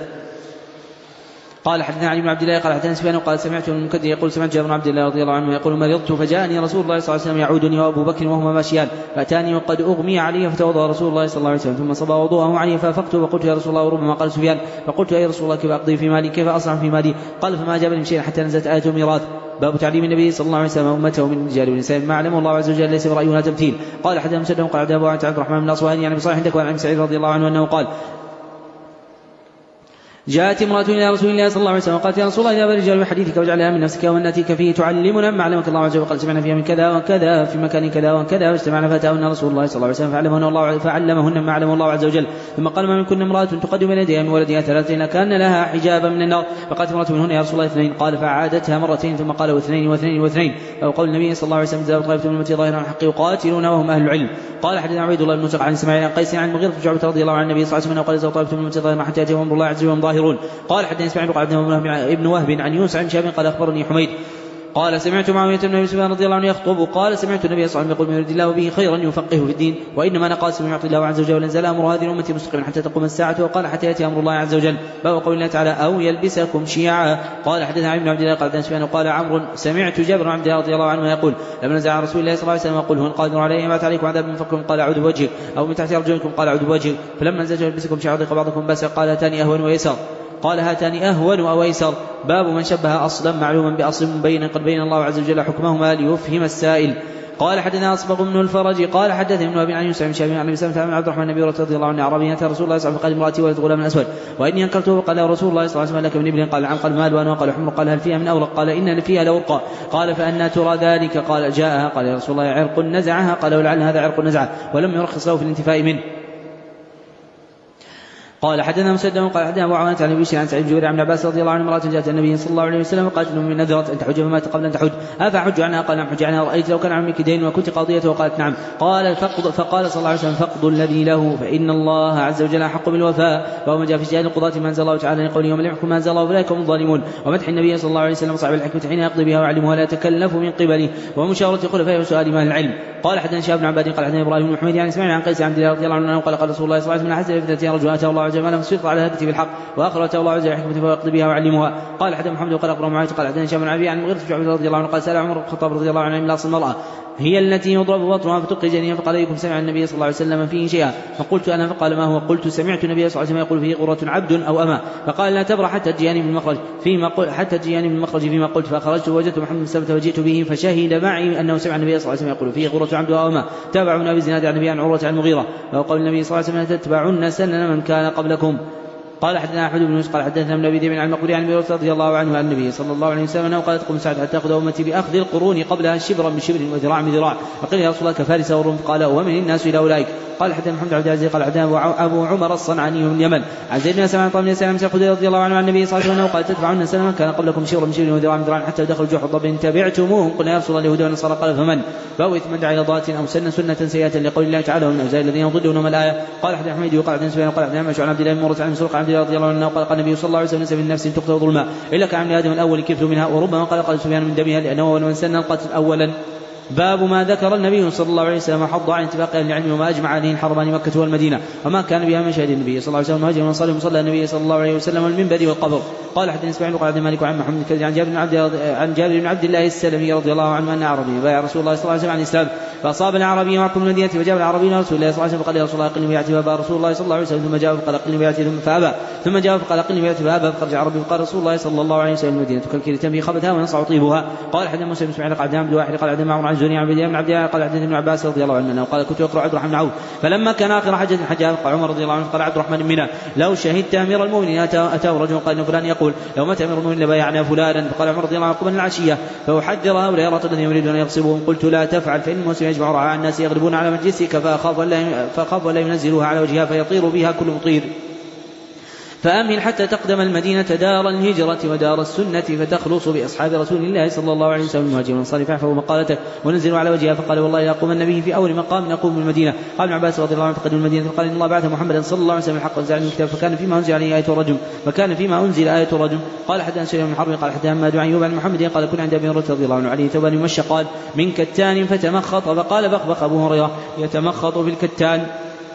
S2: قال حدثنا علي بن عبد الله قال حدثنا سفيان قال سمعت المكدر يقول سمعت جابر بن عبد الله رضي الله عنه يقول مرضت فجاءني رسول الله صلى الله عليه وسلم يعودني وابو بكر وهما ماشيان فاتاني وقد اغمي علي فتوضا رسول الله صلى الله عليه وسلم ثم صبا وضوءه علي فافقت وقلت يا رسول الله وربما قال سفيان فقلت يا رسول الله كيف اقضي في مالي كيف اصنع في مالي قال فما جابني شيئا حتى نزلت آية الميراث باب تعليم النبي صلى الله عليه وسلم امته من الرجال والنساء ما علمه الله عز وجل ليس برأي ولا تمثيل قال حدثنا مسدد قال حدثنا ابو عبد الرحمن بن الاصفهاني عن ابي صالح عندك وعن ابي سعيد رضي الله عنه انه قال جاءت امرأة إلى رسول الله صلى الله عليه وسلم وقالت يا رسول الله إذا برجال بحديثك واجعلها من نفسك ومن نأتيك فيه تعلمنا ما علمك الله عز وجل. قال سمعنا فيها من كذا وكذا في مكان كذا وكذا واجتمعنا فأتاهن رسول الله صلى الله عليه وسلم فعلمهن الله فعلمهن ما علم الله عز وجل. ثم قال ما منكن امرأة تقدم بين يديها من ولدها ثلاثين كان لها حجابا من النار. فقالت امرأة منهن يا رسول الله اثنين. قال فعادتها مرتين ثم قال واثنين واثنين واثنين. أو قول النبي صلى الله عليه وسلم إذا طائفة من أمتي ظاهرا الحق يقاتلون وهم أهل العلم. قال حدثنا عبيد الله بن مسعود عن اسماعيل عن قيس عن المغيرة بن شعبة رضي الله عن النبي صلى الله عليه وسلم قال إذا طائفة من أمتي ظاهرا حتى يأتيهم أمر الله عز وجل وهم ظاهرون. قال حدثنا اسماعيل قال ابن وهب عن يونس عن شهاب قال أخبرني حميد قال سمعت معاوية بن أبي سفيان رضي الله عنه يخطب قال سمعت النبي صلى الله عليه وسلم يقول من يريد الله به خيرا يفقهه في الدين وإنما أنا قاسم يعطي الله عز وجل انزل أمر هذه الأمة مستقيما حتى تقوم الساعة وقال حتى يأتي أمر الله عز وجل. باب قول الله تعالى أو يلبسكم شيعا. قال حدثنا ابن عبد الله قال حدثنا سفيان قال عمرو سمعت جابر بن عبد الله رضي الله عنه يقول لما نزل عن رسول الله صلى الله عليه وسلم يقول هو القادر عليه يبعث عليكم عذاب من فوقكم قال أعوذ بوجهك أو من تحت أرجلكم قال أعوذ بوجهك فلما نزل يلبسكم شيعا ضيق بعضكم بس قال هاتان أهون ويسر قال هاتان أهون أو أيسر. باب من شبه أصلا معلوما بأصل مبين قد بين الله عز وجل حكمهما ليفهم السائل. قال حدثنا أصبغ بن الفرج قال حدثني ابن أبي عن يوسف بن شهاب عن أبي سلمة عن عبد الرحمن النبي رضي الله عنه عربي أتى رسول الله صلى الله عليه وسلم فقال امرأتي ولد غلام أسود وإني أنكرته قال رسول الله صلى الله عليه وسلم لك من ابن قال نعم قال مال وأنا قال حمر قال هل فيها من أورق قال إن فيها لورقا قال فأنا ترى ذلك قال جاءها قال يا رسول الله عرق نزعها قال ولعل هذا عرق نزعه ولم يرخص له في الانتفاء منه. قال حدثنا مسدد قال حدثنا ابو عوانة عن ابي عن سعيد بن جبير عن عباس رضي الله عنه امرأة جاءت النبي صلى الله عليه وسلم وقالت له من نذرت ان تحج فمات قبل ان تحج افحج عنها قال نعم حج عنها رايت لو كان عمك دين وكنت قاضية وقالت نعم قال فقد فقال صلى الله عليه وسلم فقد الذي له فان الله عز وجل احق بالوفاء. وما جاء في اجتهاد القضاة ما انزل الله تعالى لقوله ومن يحكم ما انزل الله فاولئك هم الظالمون ومدح النبي صلى الله عليه وسلم صاحب الحكمة حين يقضي بها ويعلمها لا يتكلف من قبله ومشاورة خلفائه وسؤال اهل العلم. قال حدثنا شهاب بن عباد قال حدثنا ابراهيم بن حميد يعني اسماعيل عن قيس عن عبد الله رضي الله عنه قال قال رسول الله صلى الله عليه وسلم حسن فتنة رجل اتاه الله عز وجل فسلط على هدته بالحق واخر اتاه الله عز وجل حكمته فيقضي بها ويعلمها. قال حدثنا محمد قال اخبرنا معاوية قال حدثنا شهاب بن عباد عن المغيرة بن شعبة رضي الله عنه قال سأل عمر بن الخطاب رضي الله عنه من اصل المرأة هي التي يضرب بطنها فتقي جنينها فقال أيكم سمع النبي صلى الله عليه وسلم فيه شيئا فقلت أنا فقال ما هو قلت سمعت النبي صلى الله عليه وسلم يقول فيه غرة عبد أو أما فقال لا تبرح حتى تجيئني من المخرج فيما قلت حتى تجيئني من المخرج فيما قلت فخرجت ووجدت محمد بن سلمة وجئت به فشهد معي أنه سمع النبي صلى الله عليه وسلم يقول فيه غرة عبد أو أما. تابعنا بزناد عن النبي عن عروة عن المغيرة وقال النبي صلى الله عليه وسلم تتبعون سنن من كان قبلكم. قال حدثنا أحمد بن يوسف قال حدثنا ابن أبي ذئب عن المقبري عن أبي رضي الله عنه عن النبي صلى الله عليه وسلم أنه قال تقوم الساعة حتى تأخذ أمتي بأخذ القرون قبلها شبرا بشبر وذراع بذراع فقيل يا رسول الله كفارس وروم قال ومن الناس إلى أولئك. قال حدثنا محمد عبد العزيز قال حدثنا أبو عمر الصنعاني من اليمن عن زيد بن سلمة بن سلمة الخدري رضي الله عنه عن النبي صلى الله عليه وسلم قال تتبعون سنة من كان قبلكم شبرا بشبر وذراع بذراع حتى دخلوا جحر ضب تبعتموهم قلنا يا رسول الله اليهود والنصارى قال فمن باوي من دعا إلى ضالة أو سن سنة سيئة لقول الله تعالى ومن أوزار الذين يضلون الآية. قال حدثنا حميد وقال حدثنا سفيان قال حدثنا عمش عن عبد الله بن مرة عن مسروق عن عبد الله رضي الله عنه قال قال النبي صلى الله عليه وسلم ليس من نفس تقتل ظلما إلا كعمل آدم الأول كفل منها وربما قال قال سفيان من دمها لأنه من سن القتل أولا. باب ما ذكر النبي صلى الله عليه وسلم حض عن اتفاق اهل العلم وما اجمع عليه الحرمان مكة والمدينة وما كان بها من شهد النبي صلى الله عليه وسلم وهجر من صلى مصلى النبي صلى الله عليه وسلم والمنبر والقبر. قال حدثنا اسماعيل قال مالك عن محمد كذب عن جابر بن عبد عن جابر بن عبد الله السلمي رضي الله عنه ان عربي بايع رسول الله صلى الله عليه وسلم عن الاسلام فاصاب العربي معكم المدينة فجاء العربي رسول الله صلى الله عليه وسلم فقال يا رسول الله قل بيعتي فابى رسول الله صلى الله عليه وسلم ثم جاء فقال قل بيعتي ثم فابى ثم جاء فقال قل بيعتي فابى فخرج عربي فقال رسول الله صلى الله عليه وسلم المدينة كالكيل تنبي خبثها ونصع طيبها. قال حدثنا موسى بن اسماعيل قال عبد الواحد قال عبد معمر عن الزهري عن بن عبد قال حدثنا ابن عباس رضي الله عنه قال كنت اقرا عبد الرحمن بن عوف فلما كان اخر حجه حجها قال عمر رضي الله عنه قال عبد الرحمن منا لو شهدت امير المؤمنين اتاه رجل قال ان فلان يقول لو مات امير المؤمنين لبايعنا فلانا فقال عمر رضي الله عنه قبل العشيه فاحذر هؤلاء الرطل الذين يريدون ان يغصبوهم قلت لا تفعل فان المسلم يجمع رعاع الناس يغلبون على مجلسك فاخاف فاخاف لا ينزلوها على وجهها فيطير بها كل مطير فأمهل حتى تقدم المدينة دار الهجرة ودار السنة فتخلص بأصحاب رسول الله صلى الله عليه وسلم المهاجر والأنصار فاعفوا مقالته ونزلوا على وجهها فقال والله لا أقوم النبي في أول مقام نقوم المدينة. قال ابن عباس رضي الله عنه فقدم المدينة فقال إن الله بعث محمدا صلى الله عليه وسلم الحق وانزل عليه الكتاب فكان فيما أنزل عليه آية الرجم وكان فيما أنزل آية الرجم. قال حدثنا سليمان بن حرب قال حدثنا حماد عن أيوب عن محمد قال كنا عند أبي هريرة رضي الله عنه عليه ثوبان يمشى قال من كتان فتمخط فقال بخبخ أبو هريرة يتمخط في الكتان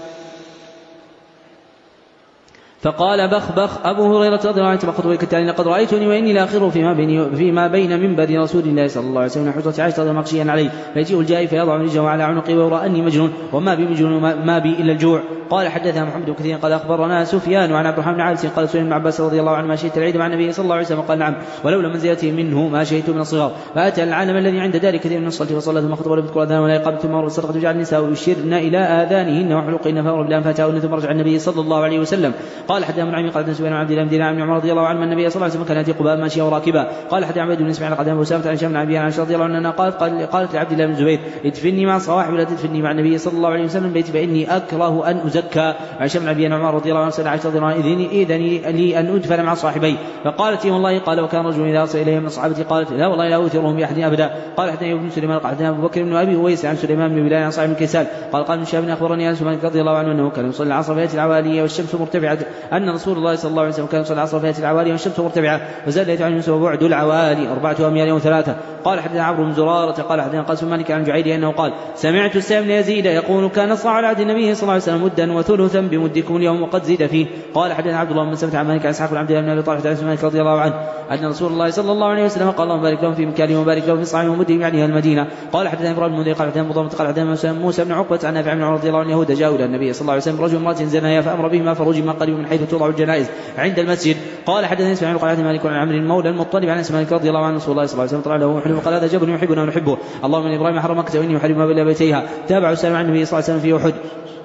S2: فقال بخبخ أبو هريرة رضي الله عنه تمخط في الكتان لقد رأيتني وإني لاخر فيما بين فيما بين منبر رسول الله صلى الله عليه وسلم حجرة عائشة مغشيا عليه فيجيء الجائي فيضع رجله على عنقي ويرى أني مجنون وما بي مجنون ما بي إلا الجوع. قال حدثنا محمد بن كثير قال أخبرنا سفيان عن عبد الرحمن بن عابس قال سئل ابن عباس رضي الله عنه ما شهدت العيد مع النبي صلى الله عليه وسلم قال نعم ولولا منزلته منه ما شهدت من الصغار. فأتى العالم الذي عند ذلك كثير من الصلاة وصلى ثم خطب ولم يذكر أذان ولا إقامة ثم الصدقة وجعل النساء يشرن إلى آذانهن وحلقهن فأمر بالأنفات ثم رجع النبي صلى الله عليه وسلم. قال حدثنا ابن عمي قال حدثنا سفيان بن عبد الله بن دينار بن عمر رضي الله عنه أن النبي صلى الله عليه وسلم كان يأتي قباء ماشيا وراكبا. قال حدثنا عبيد بن اسماعيل قال حدثنا أسامة عن هشام بن أبي عائشة رضي الله عنها قالت قالت لعبد الله بن الزبير ادفني مع الصواحب ولا تدفني مع النبي صلى الله عليه وسلم بيتي فإني أكره أن أزكى. هشام بن أبي عمر رضي الله عنه سأل عائشة رضي الله عنها إذن لي أن أدفن مع صاحبي فقالت والله. قال وكان رجل إذا أرسل إليه من صحابتي قالت لا والله لا أوثرهم بأحد أبدا. قال حدثنا ابن سليمان قال حدثنا أبو بكر بن أبي هويس عن سليمان بن بلال عن صاحب كيسان قال قال من شاب أخبرني أنس رضي الله عنه أنه كان يصلي العصر فيأتي العوالية والشمس مرتفعة أن رسول الله صلى الله عليه وسلم كان يصلي العصر فيأتي العوالية والشمس مرتفعة وزاد يتعلم يوسف وبعد العوالي أربعة أميال وثلاثة. قال حدثنا عمرو بن زرارة قال حدثنا قاسم مالك عن جعيد أنه قال سمعت السائب بن يزيد يقول كان الصاع على عهد النبي صلى الله عليه وسلم مدا وثلثا بمدكم اليوم وقد زيد فيه. قال حدثنا عبد الله بن مسلمة عن مالك عن اسحاق بن عبد الله بن ابي طالب عن مالك رضي الله عنه أن رسول الله صلى الله عليه وسلم قال اللهم بارك لهم في مكانهم وبارك لهم في صاعهم ومدهم يعني المدينة. قال حدثنا ابراهيم بن قال حدثنا مضامة قال حدثنا موسى بن عقبة عن نافع بن عمر رضي الله عنه يهود جاءوا الى النبي صلى الله عليه وسلم رجل امرأة زنايا فأمر بهما فرجما قريب من حيث توضع الجنائز عند المسجد. قال حدثنا اسماعيل قال حدثنا مالك عن عمرو المولى المطلب عن اسماعيل رضي الله عنه رسول الله صلى الله عليه وسلم طلع له وحده وقال هذا جبل يحبنا ونحبه اللهم ان ابراهيم حرم مكة واني احرمها بلا بيتيها. تابع سلم عن النبي صلى الله عليه وسلم في احد.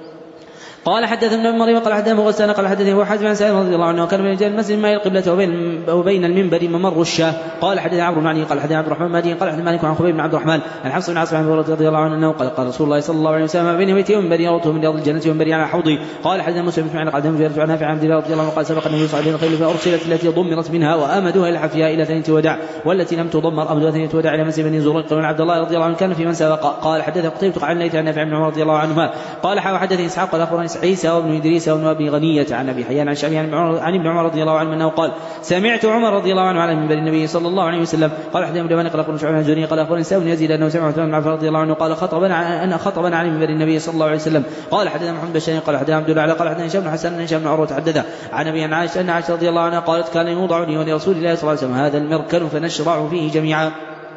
S2: قال حدثنا ابن مريم قال حدثنا مغسان قال حدثني ابو حازم عن سعيد رضي الله عنه وكان من رجال المسجد ما القبلة وبين وبين المنبر ممر الشاه. قال حدثنا عمرو بن علي قال حدثنا عبد الرحمن مالك قال حدثنا مالك عن خبيب بن عبد الرحمن عن حفص بن عاصم رضي الله عنه انه قال قال رسول الله صلى الله عليه وسلم ما بين بيتي ومنبري يرته من رياض الجنة ومنبري على حوضي. قال حدثنا موسى بن اسماعيل قال حدثنا عن نافع عن عبد الله رضي الله عنه قال سبق النبي صلى الله عليه وسلم فارسلت التي ضمرت منها وامدوها الى حفيها الى ثنية وداع والتي لم تضمر امدوها ثنية وداع الى مسجد بني زريق قال عبد الله رضي الله عنه كان في من سبق. قال حدثنا قتيبة عن ليث عن نافع بن عمر رضي الله عنهما قال حدثني اسحاق قال اخبرني عيسى وابن ادريس وابن ابي غنية عن ابي حيان عن شعبي عن ابن عمر رضي الله عنه انه قال سمعت عمر رضي الله عنه على منبر النبي صلى الله عليه وسلم. قال حدثنا ابن بن قال اخبرني شعبي عن زهري قال اخبرني سعد بن يزيد انه سمع عثمان بن عفان رضي الله عنه قال خطبنا انا خطبنا على منبر النبي صلى الله عليه وسلم. قال حدثنا محمد بن شيخ قال حدثنا عبد الله قال حدثنا هشام بن حسن ان هشام بن عروه حدث عن ابي عائشه ان عائشه رضي الله عنها قالت كان يوضع لي ولرسول الله صلى الله عليه وسلم هذا المركل فنشرع فيه جميعا.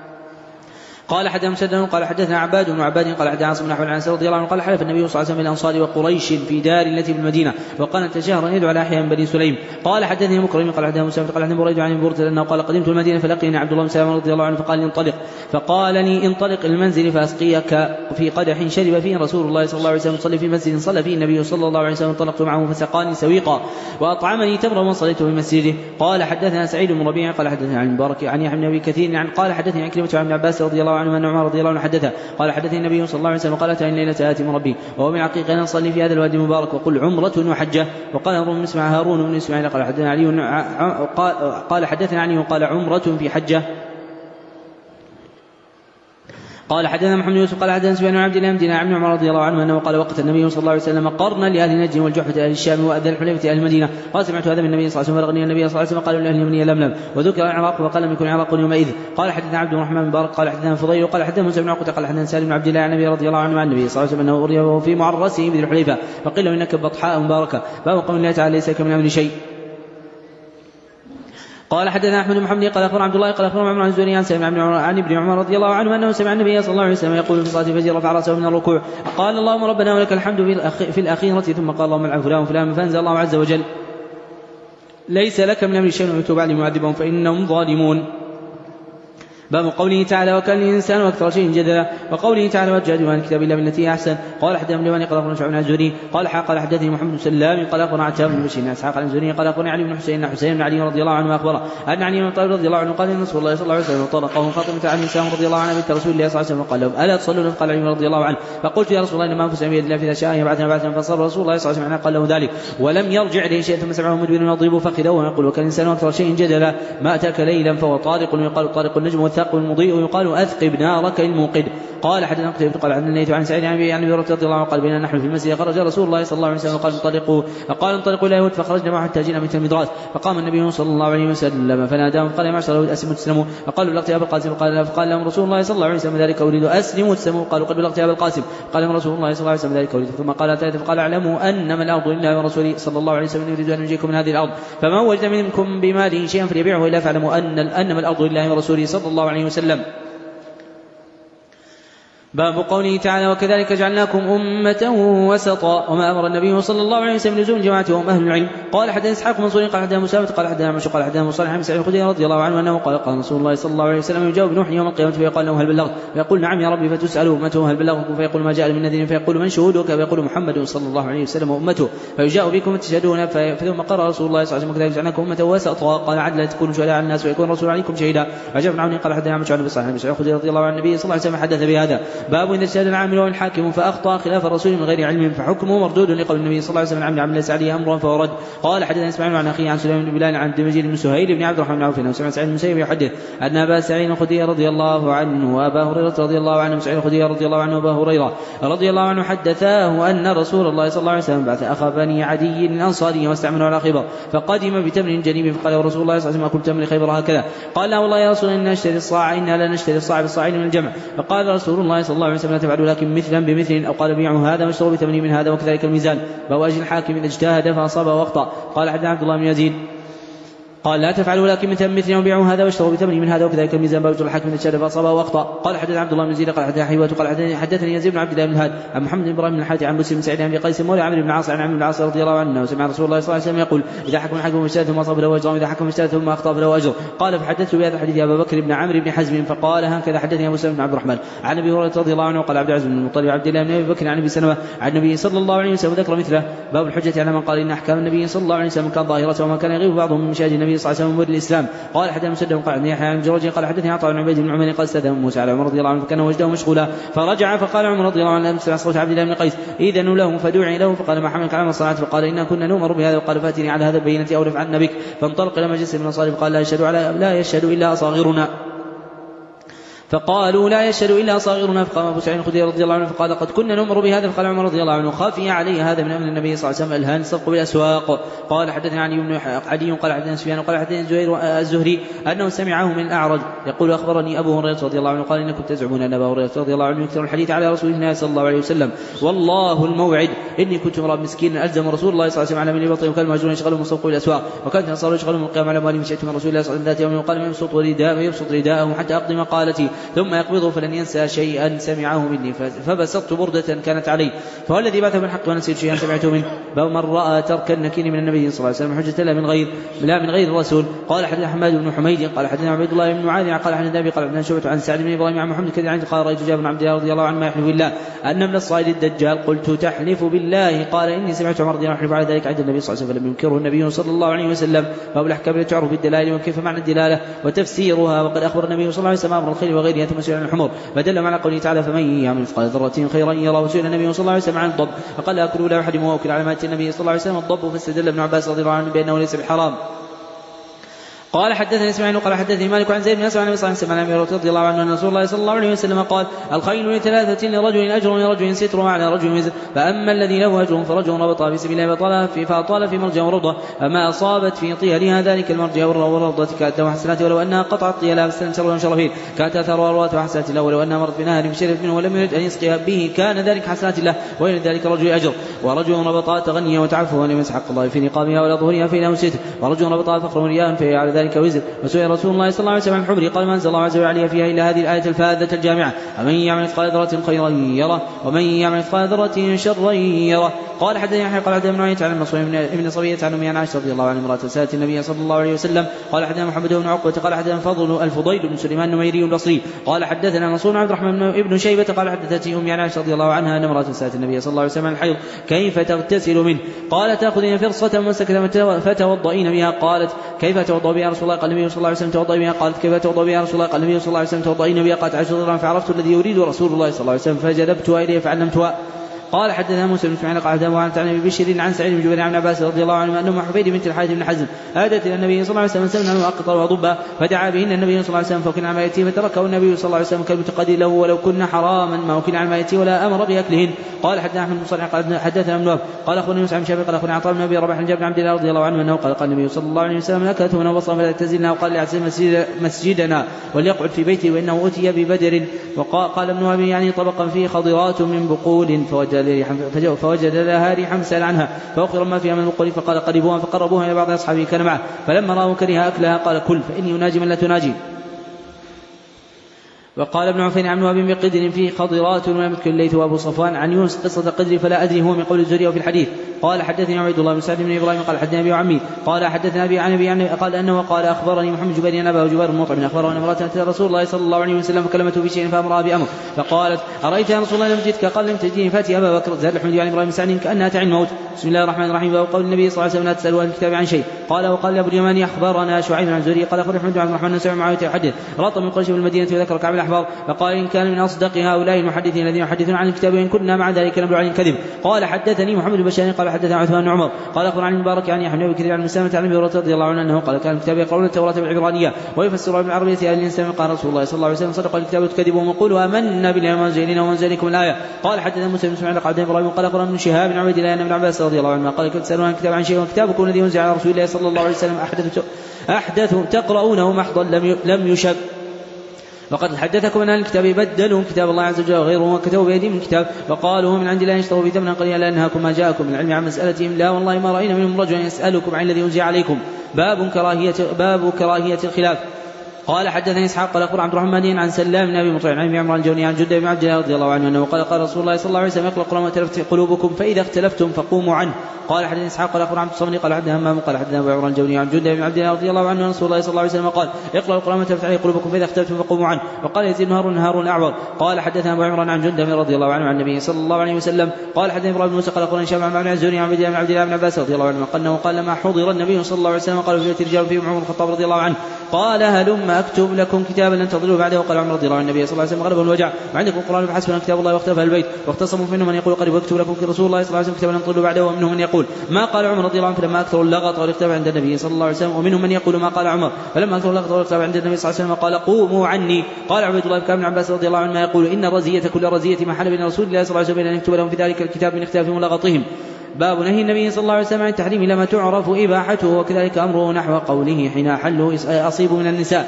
S2: قال حدثنا مسدد قال حدثنا عباد بن عباد قال حدثنا عاصم بن نحو عن انس رضي الله عنه قال حلف النبي صلى الله عليه وسلم بالانصار وقريش في دار التي بالمدينه وكانت شهرا يدعو على احياء بني سليم. قال حدثني مكرم قال حدثنا مسافر قال حدثنا بريد عن برده انه قال قدمت المدينه فلقيني عبد الله بن سلام رضي الله عنه فقال لي انطلق فقال لي انطلق المنزل فاسقيك في قدح شرب فيه رسول الله صلى الله عليه وسلم صلي في مسجد صلى فيه النبي صلى الله عليه وسلم انطلقت معه فسقاني سويقا واطعمني تمرا وصليت في مسجده. قال حدثنا سعيد بن ربيع قال حدثنا عن المبارك عن يحيى بن ابي كثير عن قال حدثني عكرمة عن ابن عباس رضي الله عنه ان عمر رضي الله عنه حدثه قال حدثني النبي صلى الله عليه وسلم قال اتاني ليله اتي من ربي وهو من عقيق ان نصلي في هذا الوادي المبارك وقل عمره وحجه. وقال هارون بن اسماعيل هارون بن اسماعيل قال حدثنا علي قال حدثنا علي قال عمره في حجه. قال حدثنا محمد يوسف قال حدثنا سفيان بن عبد الله بن دينار عن عمر رضي الله عنه انه قال وقت النبي صلى الله عليه وسلم قرنا لاهل نجد والجحفة اهل الشام واذن الحليفة اهل المدينه. قال سمعت هذا من النبي صلى الله عليه وسلم فبلغني النبي صلى الله عليه وسلم قال لاهل اليمن لملم وذكر العراق وقال لم يكن العراق يومئذ. قال حدثنا عبد الرحمن بن بارك قال حدثنا فضيل قال حدثنا موسى بن عقبة قال حدثنا سالم بن عبد الله عن النبي رضي الله عنه عن النبي صلى الله عليه وسلم انه اري وهو في معرسه بذي الحليفة فقيل له انك بطحاء مباركه باب قول الله تعالى ليس كمن امر شيء. قال حدثنا احمد بن محمد قال اخبرنا عبد الله قال اخبرنا عمرو عن الزهري عن سالم عن ابن عمر رضي الله عنه انه سمع النبي صلى الله عليه وسلم يقول في صلاه الفجر رفع راسه من الركوع قال اللهم ربنا ولك الحمد في الاخيره ثم قال اللهم العن فلان وفلان فانزل الله عز وجل ليس لك من امر شيء ويتوب عليهم ويعذبهم فانهم ظالمون. باب قوله تعالى وكان الانسان اكثر شيء جدلا وقوله تعالى وجاهدوا عن كتاب الله بالتي احسن. قال حدثنا ابن لواني قال اخبرنا شعبان عن الزهري قال قال حدثني محمد بن سلام قال اخبرنا عتاب بن بشير عن اسحاق عن الزهري قال اخبرني علي بن حسين حسين بن علي رضي الله عنه اخبره ان علي بن طالب رضي الله عنه قال ان رسول الله صلى الله عليه وسلم طلقه فاطمه عن النساء رضي الله عنها بنت رسول الله صلى الله عليه وسلم قال لهم الا تصلون؟ قال علي رضي الله عنه فقلت يا رسول الله انما انفسنا بيد الله في اشياء يبعثنا بعثا فصار رسول الله صلى الله عليه وسلم قال له ذلك ولم يرجع اليه شيئا ثم سمعه مدبر يضرب فخذه ويقول وكان الانسان اكثر شيء جدلا ما اتاك ليلا فهو طارق ويقال طارق النجم والثاقب المضيء ويقال أثقب نارك الموقد. قال حدثنا قتيبة قال عن الليث عن سعيد عن ابي رضي الله عنه قال بيننا نحن في المسجد خرج رسول الله صلى الله عليه وسلم قال انطلقوا فقال انطلقوا الى يهود فخرجنا معه حتى جئنا بيت المدراس فقام النبي صلى الله عليه وسلم فناداهم قال يا معشر اليهود اسلموا تسلموا فقالوا بلغت يا ابا القاسم قال فقال لهم رسول الله صلى الله عليه وسلم ذلك اريد اسلموا تسلموا قالوا قد بلغت يا ابا القاسم قال لهم رسول الله صلى الله عليه وسلم ذلك اريد ثم قال ثالثا فقال اعلموا انما الارض لله ورسوله صلى الله عليه وسلم يريد ان ينجيكم من هذه الارض فمن وجد منكم بماله شيئا فليبيعه الا فاعلموا ان انما الارض لله ورسوله صلى الله عليه وسلم. باب قوله تعالى وكذلك جعلناكم أمة وسطا وما أمر النبي صلى الله عليه وسلم لزوم جماعة وهم أهل العلم. قال حدثنا إسحاق منصور قال حدثنا مسامة قال حدثنا مشو قال حدثنا مصالح بن سعيد الخدري رضي الله عنه أنه قال قال رسول الله صلى الله عليه وسلم يجاوب نوح يوم القيامة فيقال له هل بلغت فيقول نعم يا ربي فتسأله أمته هل بلغكم فيقول ما جاء من نذير فيقول من شهودك فيقول محمد صلى الله عليه وسلم وأمته فيجاء بكم تشهدون ثم قرأ رسول الله صلى الله عليه وسلم كذلك جعلناكم أمة وسطا قال عدلا تكونوا شهداء على الناس ويكون الرسول عليكم شهيدا. عجب بن عون قال حدثنا مشو بن صالح بن سعيد الخدري رضي الله عن النبي صلى الله عليه وسلم حدث بهذا. باب إذا اجتهد العامل والحاكم فأخطأ خلاف الرسول من غير علم فحكمه مردود لقول النبي صلى الله عليه وسلم عن عمل ليس عليه أمر فهو رد. قال حدثنا إسماعيل عن أخيه عن سليمان بن بلال عن دمجيل بن سهيل بن عبد الرحمن بن عوف أنه سمع سعيد بن المسيب يحدث أن أبا سعيد الخدري رضي الله عنه وأبا هريرة رضي الله عنه سعيد الخدري رضي الله عنه وأبا هريرة رضي الله عنه حدثاه أن رسول الله صلى الله عليه وسلم بعث أخا بني عدي الأنصاري واستعمله على خيبر فقدم بتمر جنيب فقال رسول الله صلى الله عليه وسلم أكل تمر خيبر هكذا. قال لا والله يا رسول إنا نشتري الصاع إنا لا نشتري الصاع بالصاعين من الجمع. فقال رسول الله صلى الله عليه وسلم لا تفعلوا لكن مثلا بمثل أو قال بيعوا هذا واشتروا بثمن من هذا وكذلك الميزان. باب أجر الحاكم إذا اجتهد فأصاب وأخطأ. قال حدثنا عبد الله بن يزيد قال لا تفعلوا لكن مثل مثل وبيعوا هذا واشتروا بثمن من هذا وكذلك الميزان. باب أجر الحاكم إذا اجتهد فأصاب وأخطأ. قال حدثنا عبد الله بن يزيد قال حدثنا حيوة قال حدثني يزيد بن عبد الله بن الهاد عن محمد بن إبراهيم بن الحارث عن مسلم بن سعيد عن قيس مولى عمرو بن العاص عن عمرو بن العاص رضي الله عنه وسمع رسول الله صلى الله عليه وسلم يقول إذا حكم الحاكم اجتهد ثم أصاب له أجر وإذا حكم اجتهد ثم أخطأ فله أجر. قال فحدثت بهذا الحديث أبا بكر بن عمرو بن حزم فقال هكذا حدثني أبو سلمة بن عبد الرحمن عن أبي هريرة رضي الله عنه قال عبد العزيز بن المطلب عبد الله بن أبي بكر عن أبي سلمة عن النبي صلى الله عليه وسلم ذكر مثله. باب الحجة على من قال إن أحكام النبي صلى الله عليه وسلم كان ظاهرة وما كان يغيب بعضهم من مشاهد النبي صلى الله عليه وسلم أمور الإسلام. قال حدثنا مسدد قال عن يحيى عن جريج قال حدثني عطاء بن عبيد بن عمر قال استأذن موسى على عمر رضي الله عنه فكان وجده مشغولا فرجع فقال عمر رضي الله عنه سمع صوت عبد الله بن قيس إذن له فدعي له فقال ما حملك على الصلاة فقال إنا كنا نؤمر بهذا وقال فاتني على هذا البينة أو رفعن بك فانطلق إلى مجلس من الأنصار فقال لا يشهد على لا يشهد إلا أصاغرنا فقالوا لا يشهد إلا صاغرنا. فقام أبو سعيد الخدري رضي الله عنه فقال قد كنا نؤمر بهذا. فقال عمر رضي الله عنه خافي علي هذا من أمر النبي صلى الله عليه وسلم الهان الصفق بالأسواق. قال حدثنا علي بن عدي قال حدثنا سفيان قال حدثنا زهير الزهري أنه سمعه من الأعرج يقول أخبرني أبو هريرة رضي الله عنه قال إنكم تزعمون أن أبا هريرة رضي الله عنه يكثر الحديث على رسول الله صلى الله عليه وسلم والله الموعد إني كنت امرأ مسكين ألزم رسول الله صلى الله عليه وسلم على من بطنه وكان المهاجرون يشغلهم الصفق بالأسواق وكانت الأنصار يشغلهم القيام على أموالهم شئت من رسول الله صلى الله عليه وسلم وقال من يبسط رداءه يبسط رداءه حتى أقضي مقالتي ثم يقبضه فلن ينسى شيئا سمعه مني فبسطت بردة كانت علي فهو الذي بعث بالحق ونسيت شيئا سمعته منه. باب من رأى ترك النكير من النبي صلى الله عليه وسلم حجة لا من غير لا من غير الرسول. قال حدثنا حماد بن حميد قال حدثنا عبد الله بن معاذ قال حدثنا النبي قال حدثنا شعبة عن سعد بن ابراهيم عن محمد كذا عن قال رأيت جابر بن عبد الله رضي الله عنه ما يحلف بالله أن من الصائد الدجال قلت تحلف بالله قال إني سمعت عمر رضي الله عنه يحلف على ذلك عند النبي صلى الله عليه وسلم فلم ينكره النبي صلى الله عليه وسلم. باب الأحكام التي تعرف بالدلائل وكيف معنى الدلالة وتفسيرها. وقد أخبر النبي صلى الله عليه وسلم أمر الخيل وغيرها تمثل عن الحمر فدل على قوله تعالى فمن يعمل مثقال ذرة خيرا يره. وسئل النبي صلى الله عليه وسلم عن الضب فقال لا أكل ولا أحد وأكل على مات النبي صلى الله عليه وسلم الضب فاستدل ابن عباس رضي الله عنه بأنه ليس بحرام. قال حدثني اسماعيل قال حدثني مالك عن زيد بن اسلم عن النبي صلى الله عليه وسلم رضي الله عنه ان رسول الله صلى الله عليه وسلم قال الخيل لثلاثه لرجل اجر ولرجل ستر وعلى رجل وزر فاما الذي له اجر فرجل ربطها في سبيل الله فطال في فاطال في مرجع ورضه فما اصابت في طيلها ذلك المرجع والرضه كانت حسنات ولو انها قطعت طيلها فاستنشر وانشر فيه كانت اثر وروات وحسنات له ولو انها مرت بنهر فشربت منه ولم يرد ان يسقيها به كان ذلك حسنات له وإن ذلك رجل اجر. ورجل ربطها تغنيا وتعفوا ولم يمسحق الله في نقابها ولا ظهورها فإنه ستر. ورجل ربطها فقر ورياء فهي على ذلك وزر. رسول الله صلى الله عليه وسلم عن حبري قال ما أنزل الله عز وجل عليها فيها إلا هذه الآية الفاذة الجامعة ومن يعمل مثقال ذرة خيرا يره ومن يعمل مثقال ذرة شرا يره. قال حدثني يحيى قال حدثنا معين عن المصري ابن صبية عن أم عائشة رضي الله عنها امرأة سألت النبي صلى الله عليه وسلم. قال حدثنا محمد بن عقبة قال حدثنا فضل الفضيل بن سليمان النميري البصري قال حدثنا منصور عبد الرحمن ابن شيبة قال حدثتني أم عائشة رضي الله عنها أن امرأة سألت النبي صلى الله عليه وسلم عن الحيض كيف تغتسل منه قال تأخذين فرصة وسكتة فتوضئين بها. قالت كيف توضأ بها رسول الله قال النبي صلى الله عليه وسلم توضأ بها. قالت كيف توضأ بها رسول الله قال النبي صلى الله عليه وسلم توضئين بها. قالت عائشة رضي الله عنها فعرفت الذي يريد رسول الله صلى الله عليه وسلم فجذبتها إليه فعلمتها. قال حدثنا موسى بن اسماعيل قال حدثنا عن ابي بشر عن سعيد بن جبير عن عباس رضي الله عنه انه حفيد بنت الحارث بن حزم اتت الى النبي صلى الله عليه وسلم سمنا واقطر وضبا فدعا بهن النبي صلى الله عليه وسلم فوكل عن ما ياتيه فتركه النبي صلى الله عليه وسلم كالمتقدر له ولو كنا حراما ما وكل عن ما ياتيه ولا امر باكلهن. قال حدثنا احمد بن صالح قال حدثنا ابن وهب قال اخبرني موسى بن شابه قال اخبرني عطاء بن ابي رباح عن جابر بن عبد الله رضي الله عنه انه قال قال النبي صلى الله عليه وسلم اكلته من وصى فلا تزلنا وقال لعسى مسجدنا وليقعد في بيته وانه اتي ببدر. وقال ابن وهب يعني طبقا فيه خضرات من بقول فوجد فوجد لها ريحا سأل عنها فأخر ما فيها من البقول فقال قربوها فقربوها إلى بعض أصحابه كان معه فلما رأوا كره أكلها قال كل فإني أناجي من لا تناجي. وقال ابن عفين عن وهب بن قدر فيه خضرات ولم يذكر الليث وابو صفوان عن يونس قصة قدر فلا أدري هو من قول الزهري وفي الحديث. قال حدثني عبيد الله بن سعد بن ابراهيم قال حدثني ابي عمي قال حدثنا ابي عن ابي عن قال انه قال اخبرني محمد جبير ان ابا جبير المطعم اخبره ان امراه اتت رسول الله صلى الله عليه وسلم فكلمته في شيء فامرها بامر فقالت ارايت يا رسول الله لم جئتك قال لم تجدني فاتي ابا بكر. زاد الحمد عن ابراهيم سعد كانها تعي الموت. بسم الله الرحمن الرحيم. وقول النبي صلى الله عليه وسلم لا تسالوا عن الكتاب عن شيء. قال وقال ابو اليماني اخبرنا شعيب عن الزهري قال اخبر الحمد عن الرحمن سمع معاويه يحدث رط من قريش بالمدينه وذكر كعب الاحبار فقال ان كان من اصدق هؤلاء المحدثين الذين يحدثون عن الكتاب وان كنا مع ذلك نبلغ عن الكذب. قال حدثني محمد بن بشار قال حدثنا عثمان بن عمر قال اخبر عن المبارك عن يحيى بن كثير عن مسلمة عن ابي هريره رضي الله عنه انه قال كان الكتاب يقرؤون التوراه بالعبرانيه ويفسرها بالعربيه اهل الاسلام. قال رسول الله صلى الله عليه وسلم صدق الكتاب وتكذبوا وقولوا امنا بالله وما انزل الينا وما انزل اليكم الايه. قال حدثنا موسى بن اسماعيل قال ابراهيم قال اخبر ابن شهاب بن عبيد الله ان ابن عباس رضي الله عنه قال كنت تسالون عن الكتاب عن شيء وكتابكم الذي انزل على رسول الله صلى الله عليه وسلم احدث احدث تقرؤونه محضا لم لم يشب. وقد حدثكم أن الكتاب بدلوا كتاب الله عز وجل وغيره وكتبوا بأيديهم الكتاب وقالوا من عند الله اشتروا بثمنا قليلا لأنهاكم ما جاءكم من العلم عن مسألتهم لا والله ما رأينا منهم رجلا يسألكم عن الذي أنزل عليكم. باب كراهية باب كراهية الخلاف. قال حدثني اسحاق قال اخبر عبد الرحمن عن سلام بن ابي مطيع عن ابي عمران الجوني عن جده بن عبد الله رضي الله عنه انه قال قال رسول الله صلى الله عليه وسلم اقرأوا القرآن وتلفت قلوبكم فاذا اختلفتم فقوموا عنه. قال حدثني اسحاق قال اخبر عبد الصمد قال حدثنا همام قال حدثنا ابو عمران الجوني عن جده بن عبد الله رضي الله عنه ان رسول الله صلى الله عليه وسلم قال اقرأوا القرآن وتلفت عليه قلوبكم فاذا اختلفتم فقوموا عنه. وقال يزيد بن هارون هارون الاعور قال حدثنا ابو عمران عن جده رضي الله عنه عن النبي صلى الله عليه وسلم قال حدثنا ابراهيم بن موسى قال اخبرني هشام عن الزهري عن عبد الله بن عباس رضي الله عنه انه قال لما حضر النبي صلى الله عليه وسلم قال في رجال فيهم عمر الخطاب رضي الله عنه قال هلم اكتب لكم كتابا لن تضلوا بعده. وقال عمر رضي الله عنه النبي صلى الله عليه وسلم غلبه الوجع وعندكم القرآن فحسبنا كتاب الله واختلف البيت واختصموا منهم من يقول قريب واكتب لكم رسول الله صلى الله عليه وسلم كتابا لن تضلوا بعده ومنهم من يقول ما قال عمر رضي الله عنه فلما اكثر اللغط والاختلاف عند النبي صلى الله عليه وسلم ومنهم من يقول ما قال عمر فلما اكثر اللغط والاختلاف عند النبي صلى الله عليه وسلم قال قوموا عني. قال عبيد الله بن عباس رضي الله عنه ما يقول ان الرزية كل رزية ما حل بين رسول الله صلى الله عليه وسلم ان يكتب لهم في ذلك الكتاب من اختلافهم ولغطهم. باب نهي النبي صلى الله عليه وسلم عن التحريم لما تعرف إباحته وكذلك أمره نحو قوله حين أحله أصيب من النساء.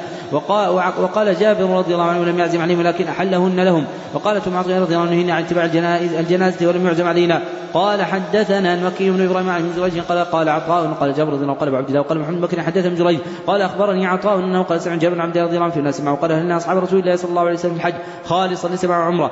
S2: وقال جابر رضي الله عنه لم يعزم عليهم ولكن أحلهن لهم. وقالت أم عطية رضي الله عنه عن اتباع الجنازة ولم يعزم علينا. قال حدثنا المكي بن إبراهيم عن جريج قال قال عطاء قال جابر رضي الله عنه قال عبد الله وقال محمد بكر حدثنا جريج قال أخبرني عطاء أنه قال سمع جابر بن عبد الله رضي الله عنه في الناس معه قال هل أصحاب رسول الله صلى الله عليه وسلم في الحج خالصا لسبع عمره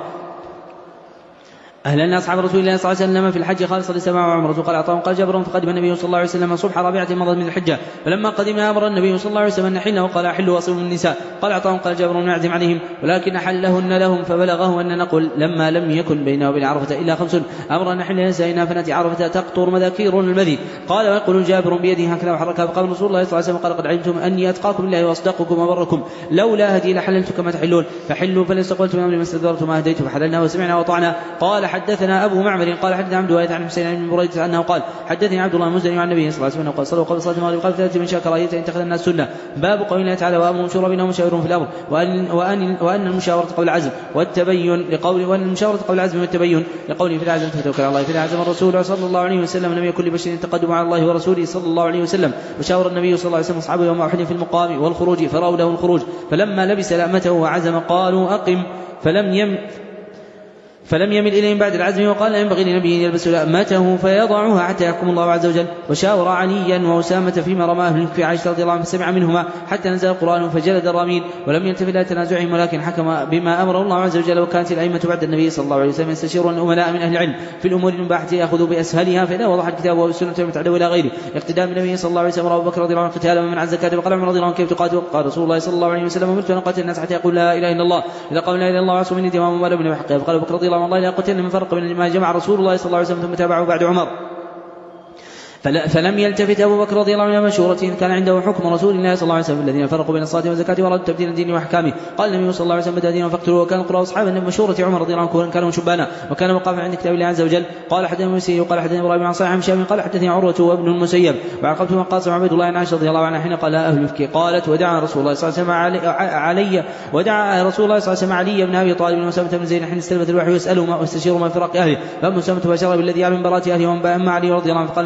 S2: أهلا أصحاب رسول الله صلى الله عليه وسلم في الحج خالصا لسماع وعمرة. قال عطاء قال جابر فقدم النبي صلى الله عليه وسلم صبح رابعة مضت من الحجة فلما قدمنا أمر النبي صلى الله عليه وسلم أن نحله وقال أحلوا وأصلوا النساء. قال عطاء قال جابر نعزم عليهم ولكن أحلهن لهم فبلغه أن نقول لما لم يكن بينه وبين عرفة إلا خمس أمر أن نحل نسائنا فنأتي عرفة تقطر مذاكير المذي. قال ويقول جابر بيده هكذا وحركها فقال رسول الله صلى الله عليه وسلم قال قد علمتم أني أتقاكم الله وأصدقكم وبركم لولا هدي لحللت كما تحلون فحلوا فلن استقبلت من أمر ما استدبرت ما هديت فحللنا وسمعنا وطعنا. قال حدثنا أبو معمر قال حدثنا عبد الله عن حسين بن بريدة أنه قال حدثني عبد الله المزني عن النبي صلى الله عليه وسلم قال صلوا قبل صلاة المغرب قال ثلاثة من شاء كراهية أن تأخذ الناس سنة. باب قول الله تعالى وأمرهم شورى بينهم وشاورهم في الأمر وأن, وأن, وأن المشاورة قبل العزم والتبين لقول وأن المشاورة قبل العزم والتبين لقوله في العزم فتوكل على الله في العزم الرسول صلى الله عليه وسلم لم يكن لبشر تقدم على الله ورسوله صلى الله عليه وسلم. وشاور النبي صلى الله عليه وسلم أصحابه يوم أحد في المقام والخروج فرأوا له الخروج فلما لبس لأمته وعزم قالوا أقم فلم يم فلم يمل إليهم بعد العزم وقال ينبغي لنبي أن يلبس لأمته فيضعها حتى يحكم الله عز وجل. وشاور عليا وأسامة فيما رماه في عائشة رضي الله عنها فسمع منهما حتى نزل القرآن فجلد الرامين ولم يلتفت إلى تنازعهم ولكن حكم بما أمر الله عز وجل. وكانت الأئمة بعد النبي صلى الله عليه وسلم يستشيرون الأملاء من أهل العلم في الأمور المباحة يأخذوا بأسهلها فإذا وضح الكتاب والسنة المتعدة إلى غيره اقتداء بالنبي صلى الله عليه وسلم. أبو بكر رضي الله عنه قتال ومن عن الزكاة وقال عمر رضي الله عنه كيف تقاتل قال رسول الله صلى الله عليه وسلم أمرت أن أقاتل الناس حتى يقول لا إله إلا الله إذا قال لا إله إلا الله وعصوا مني دماءهم ولا بني حقها. فقال أبو بكر رضي الله عنه لا قتلنا من فرق بين ما جمع رسول الله صلى الله عليه وسلم ثم تابعه بعد عمر فلم يلتفت أبو بكر رضي الله عنه مشورة كان عنده حكم رسول الله صلى الله عليه وسلم الذين فرقوا بين الصلاة والزكاة وأرادوا تبديل الدين وأحكامه. قال النبي صلى الله عليه وسلم بدأ دينهم فاقتلوا وكان قراء أصحاب النبي مشورة عمر رضي الله عنه كانوا شبانا وكان وقافا عند كتاب الله عز وجل. قال حدثنا المسيء وقال حدثنا إبراهيم عن صالح عن شام قال حدثني عروة وابن المسيب وعقبت من قاسم عبد الله عن عائشة رضي الله عنها حين قال أهل الإفك قالت ودعا رسول الله صلى الله عليه وسلم علي ودعا رسول الله صلى الله عليه وسلم علي بن أبي طالب وأسامة بن زيد حين استلمت الوحي يسأله ما واستشير ما فراق أهله فأما أسامة فبشر بالذي يعلم براءة أهله وأما علي رضي الله عنه فقال من ضيق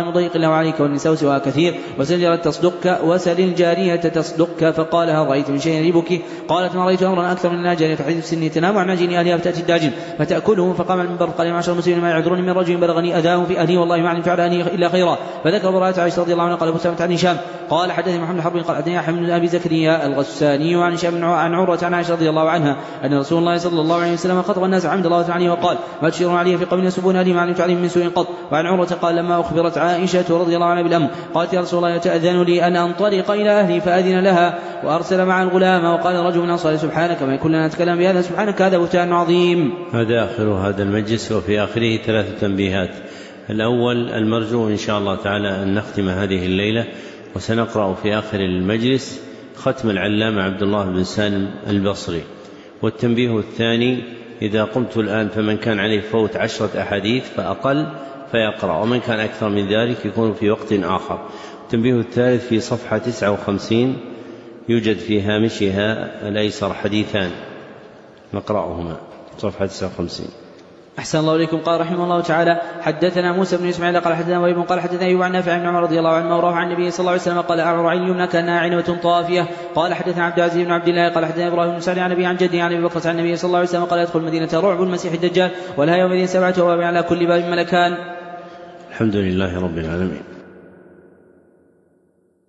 S2: الله عليك والنساء سواء كثير وسل تصدقك وسل الجارية تصدقك. فقال هل رأيت من شيء يريبك؟ قالت ما رأيت أمرا أكثر من الناجر فحديث السن تنام عن عجين أهلها فتأتي الداجن فتأكله. فقام المنبر قال يا معشر المسلمين ما يعذرني من رجل بلغني أذاه في أهلي والله ما علمت فعل أهلي إلا خيرا. فذكر براءة عائشة رضي الله عنها. قال أبو سلمة عن هشام قال حدثني محمد حرب قال حدثني أحمد بن أبي زكريا الغساني وعن هشام عن عروة عن عائشة رضي الله عنها أن رسول الله صلى الله عليه وسلم خطب الناس عمد الله عليه وقال ما تشيرون عليه في قوم يسبون أهلي ما علمت عليهم من سوء قط. وعن عروة قال لما أخبرت عائشة رضي الله عنها بالأمر قالت يا رسول الله تأذن لي أن أنطلق إلى أهلي فأذن لها وأرسل مع الغلام. وقال رجل من أنصار سبحانك ما يكون لنا نتكلم بهذا سبحانك هذا بهتان عظيم.
S1: هذا آخر هذا المجلس وفي آخره ثلاث تنبيهات. الأول المرجو إن شاء الله تعالى أن نختم هذه الليلة وسنقرأ في آخر المجلس ختم العلامة عبد الله بن سالم البصري. والتنبيه الثاني إذا قمت الآن فمن كان عليه فوت عشرة أحاديث فأقل فيقرأ ومن كان أكثر من ذلك يكون في وقت آخر. التنبيه الثالث في صفحة تسعة وخمسين يوجد في هامشها الأيسر حديثان نقرأهما صفحة تسعة وخمسين.
S2: أحسن الله إليكم. قال رحمه الله تعالى حدثنا موسى بن إسماعيل قال حدثنا وابن قال حدثنا أيوب عن نافع بن عمر رضي الله عنه وراه عن النبي صلى الله عليه وسلم قال أعور عين اليمنى كأنها عنبة طافية. قال حدثنا عبد العزيز بن عبد الله قال حدثنا إبراهيم بن سعد عن أبي عن جدي عن أبي بكر عن النبي صلى الله عليه وسلم قال يدخل المدينة رعب المسيح الدجال ولها يومئذ سبعة أبواب على كل باب ملكان.
S1: الحمد لله رب العالمين.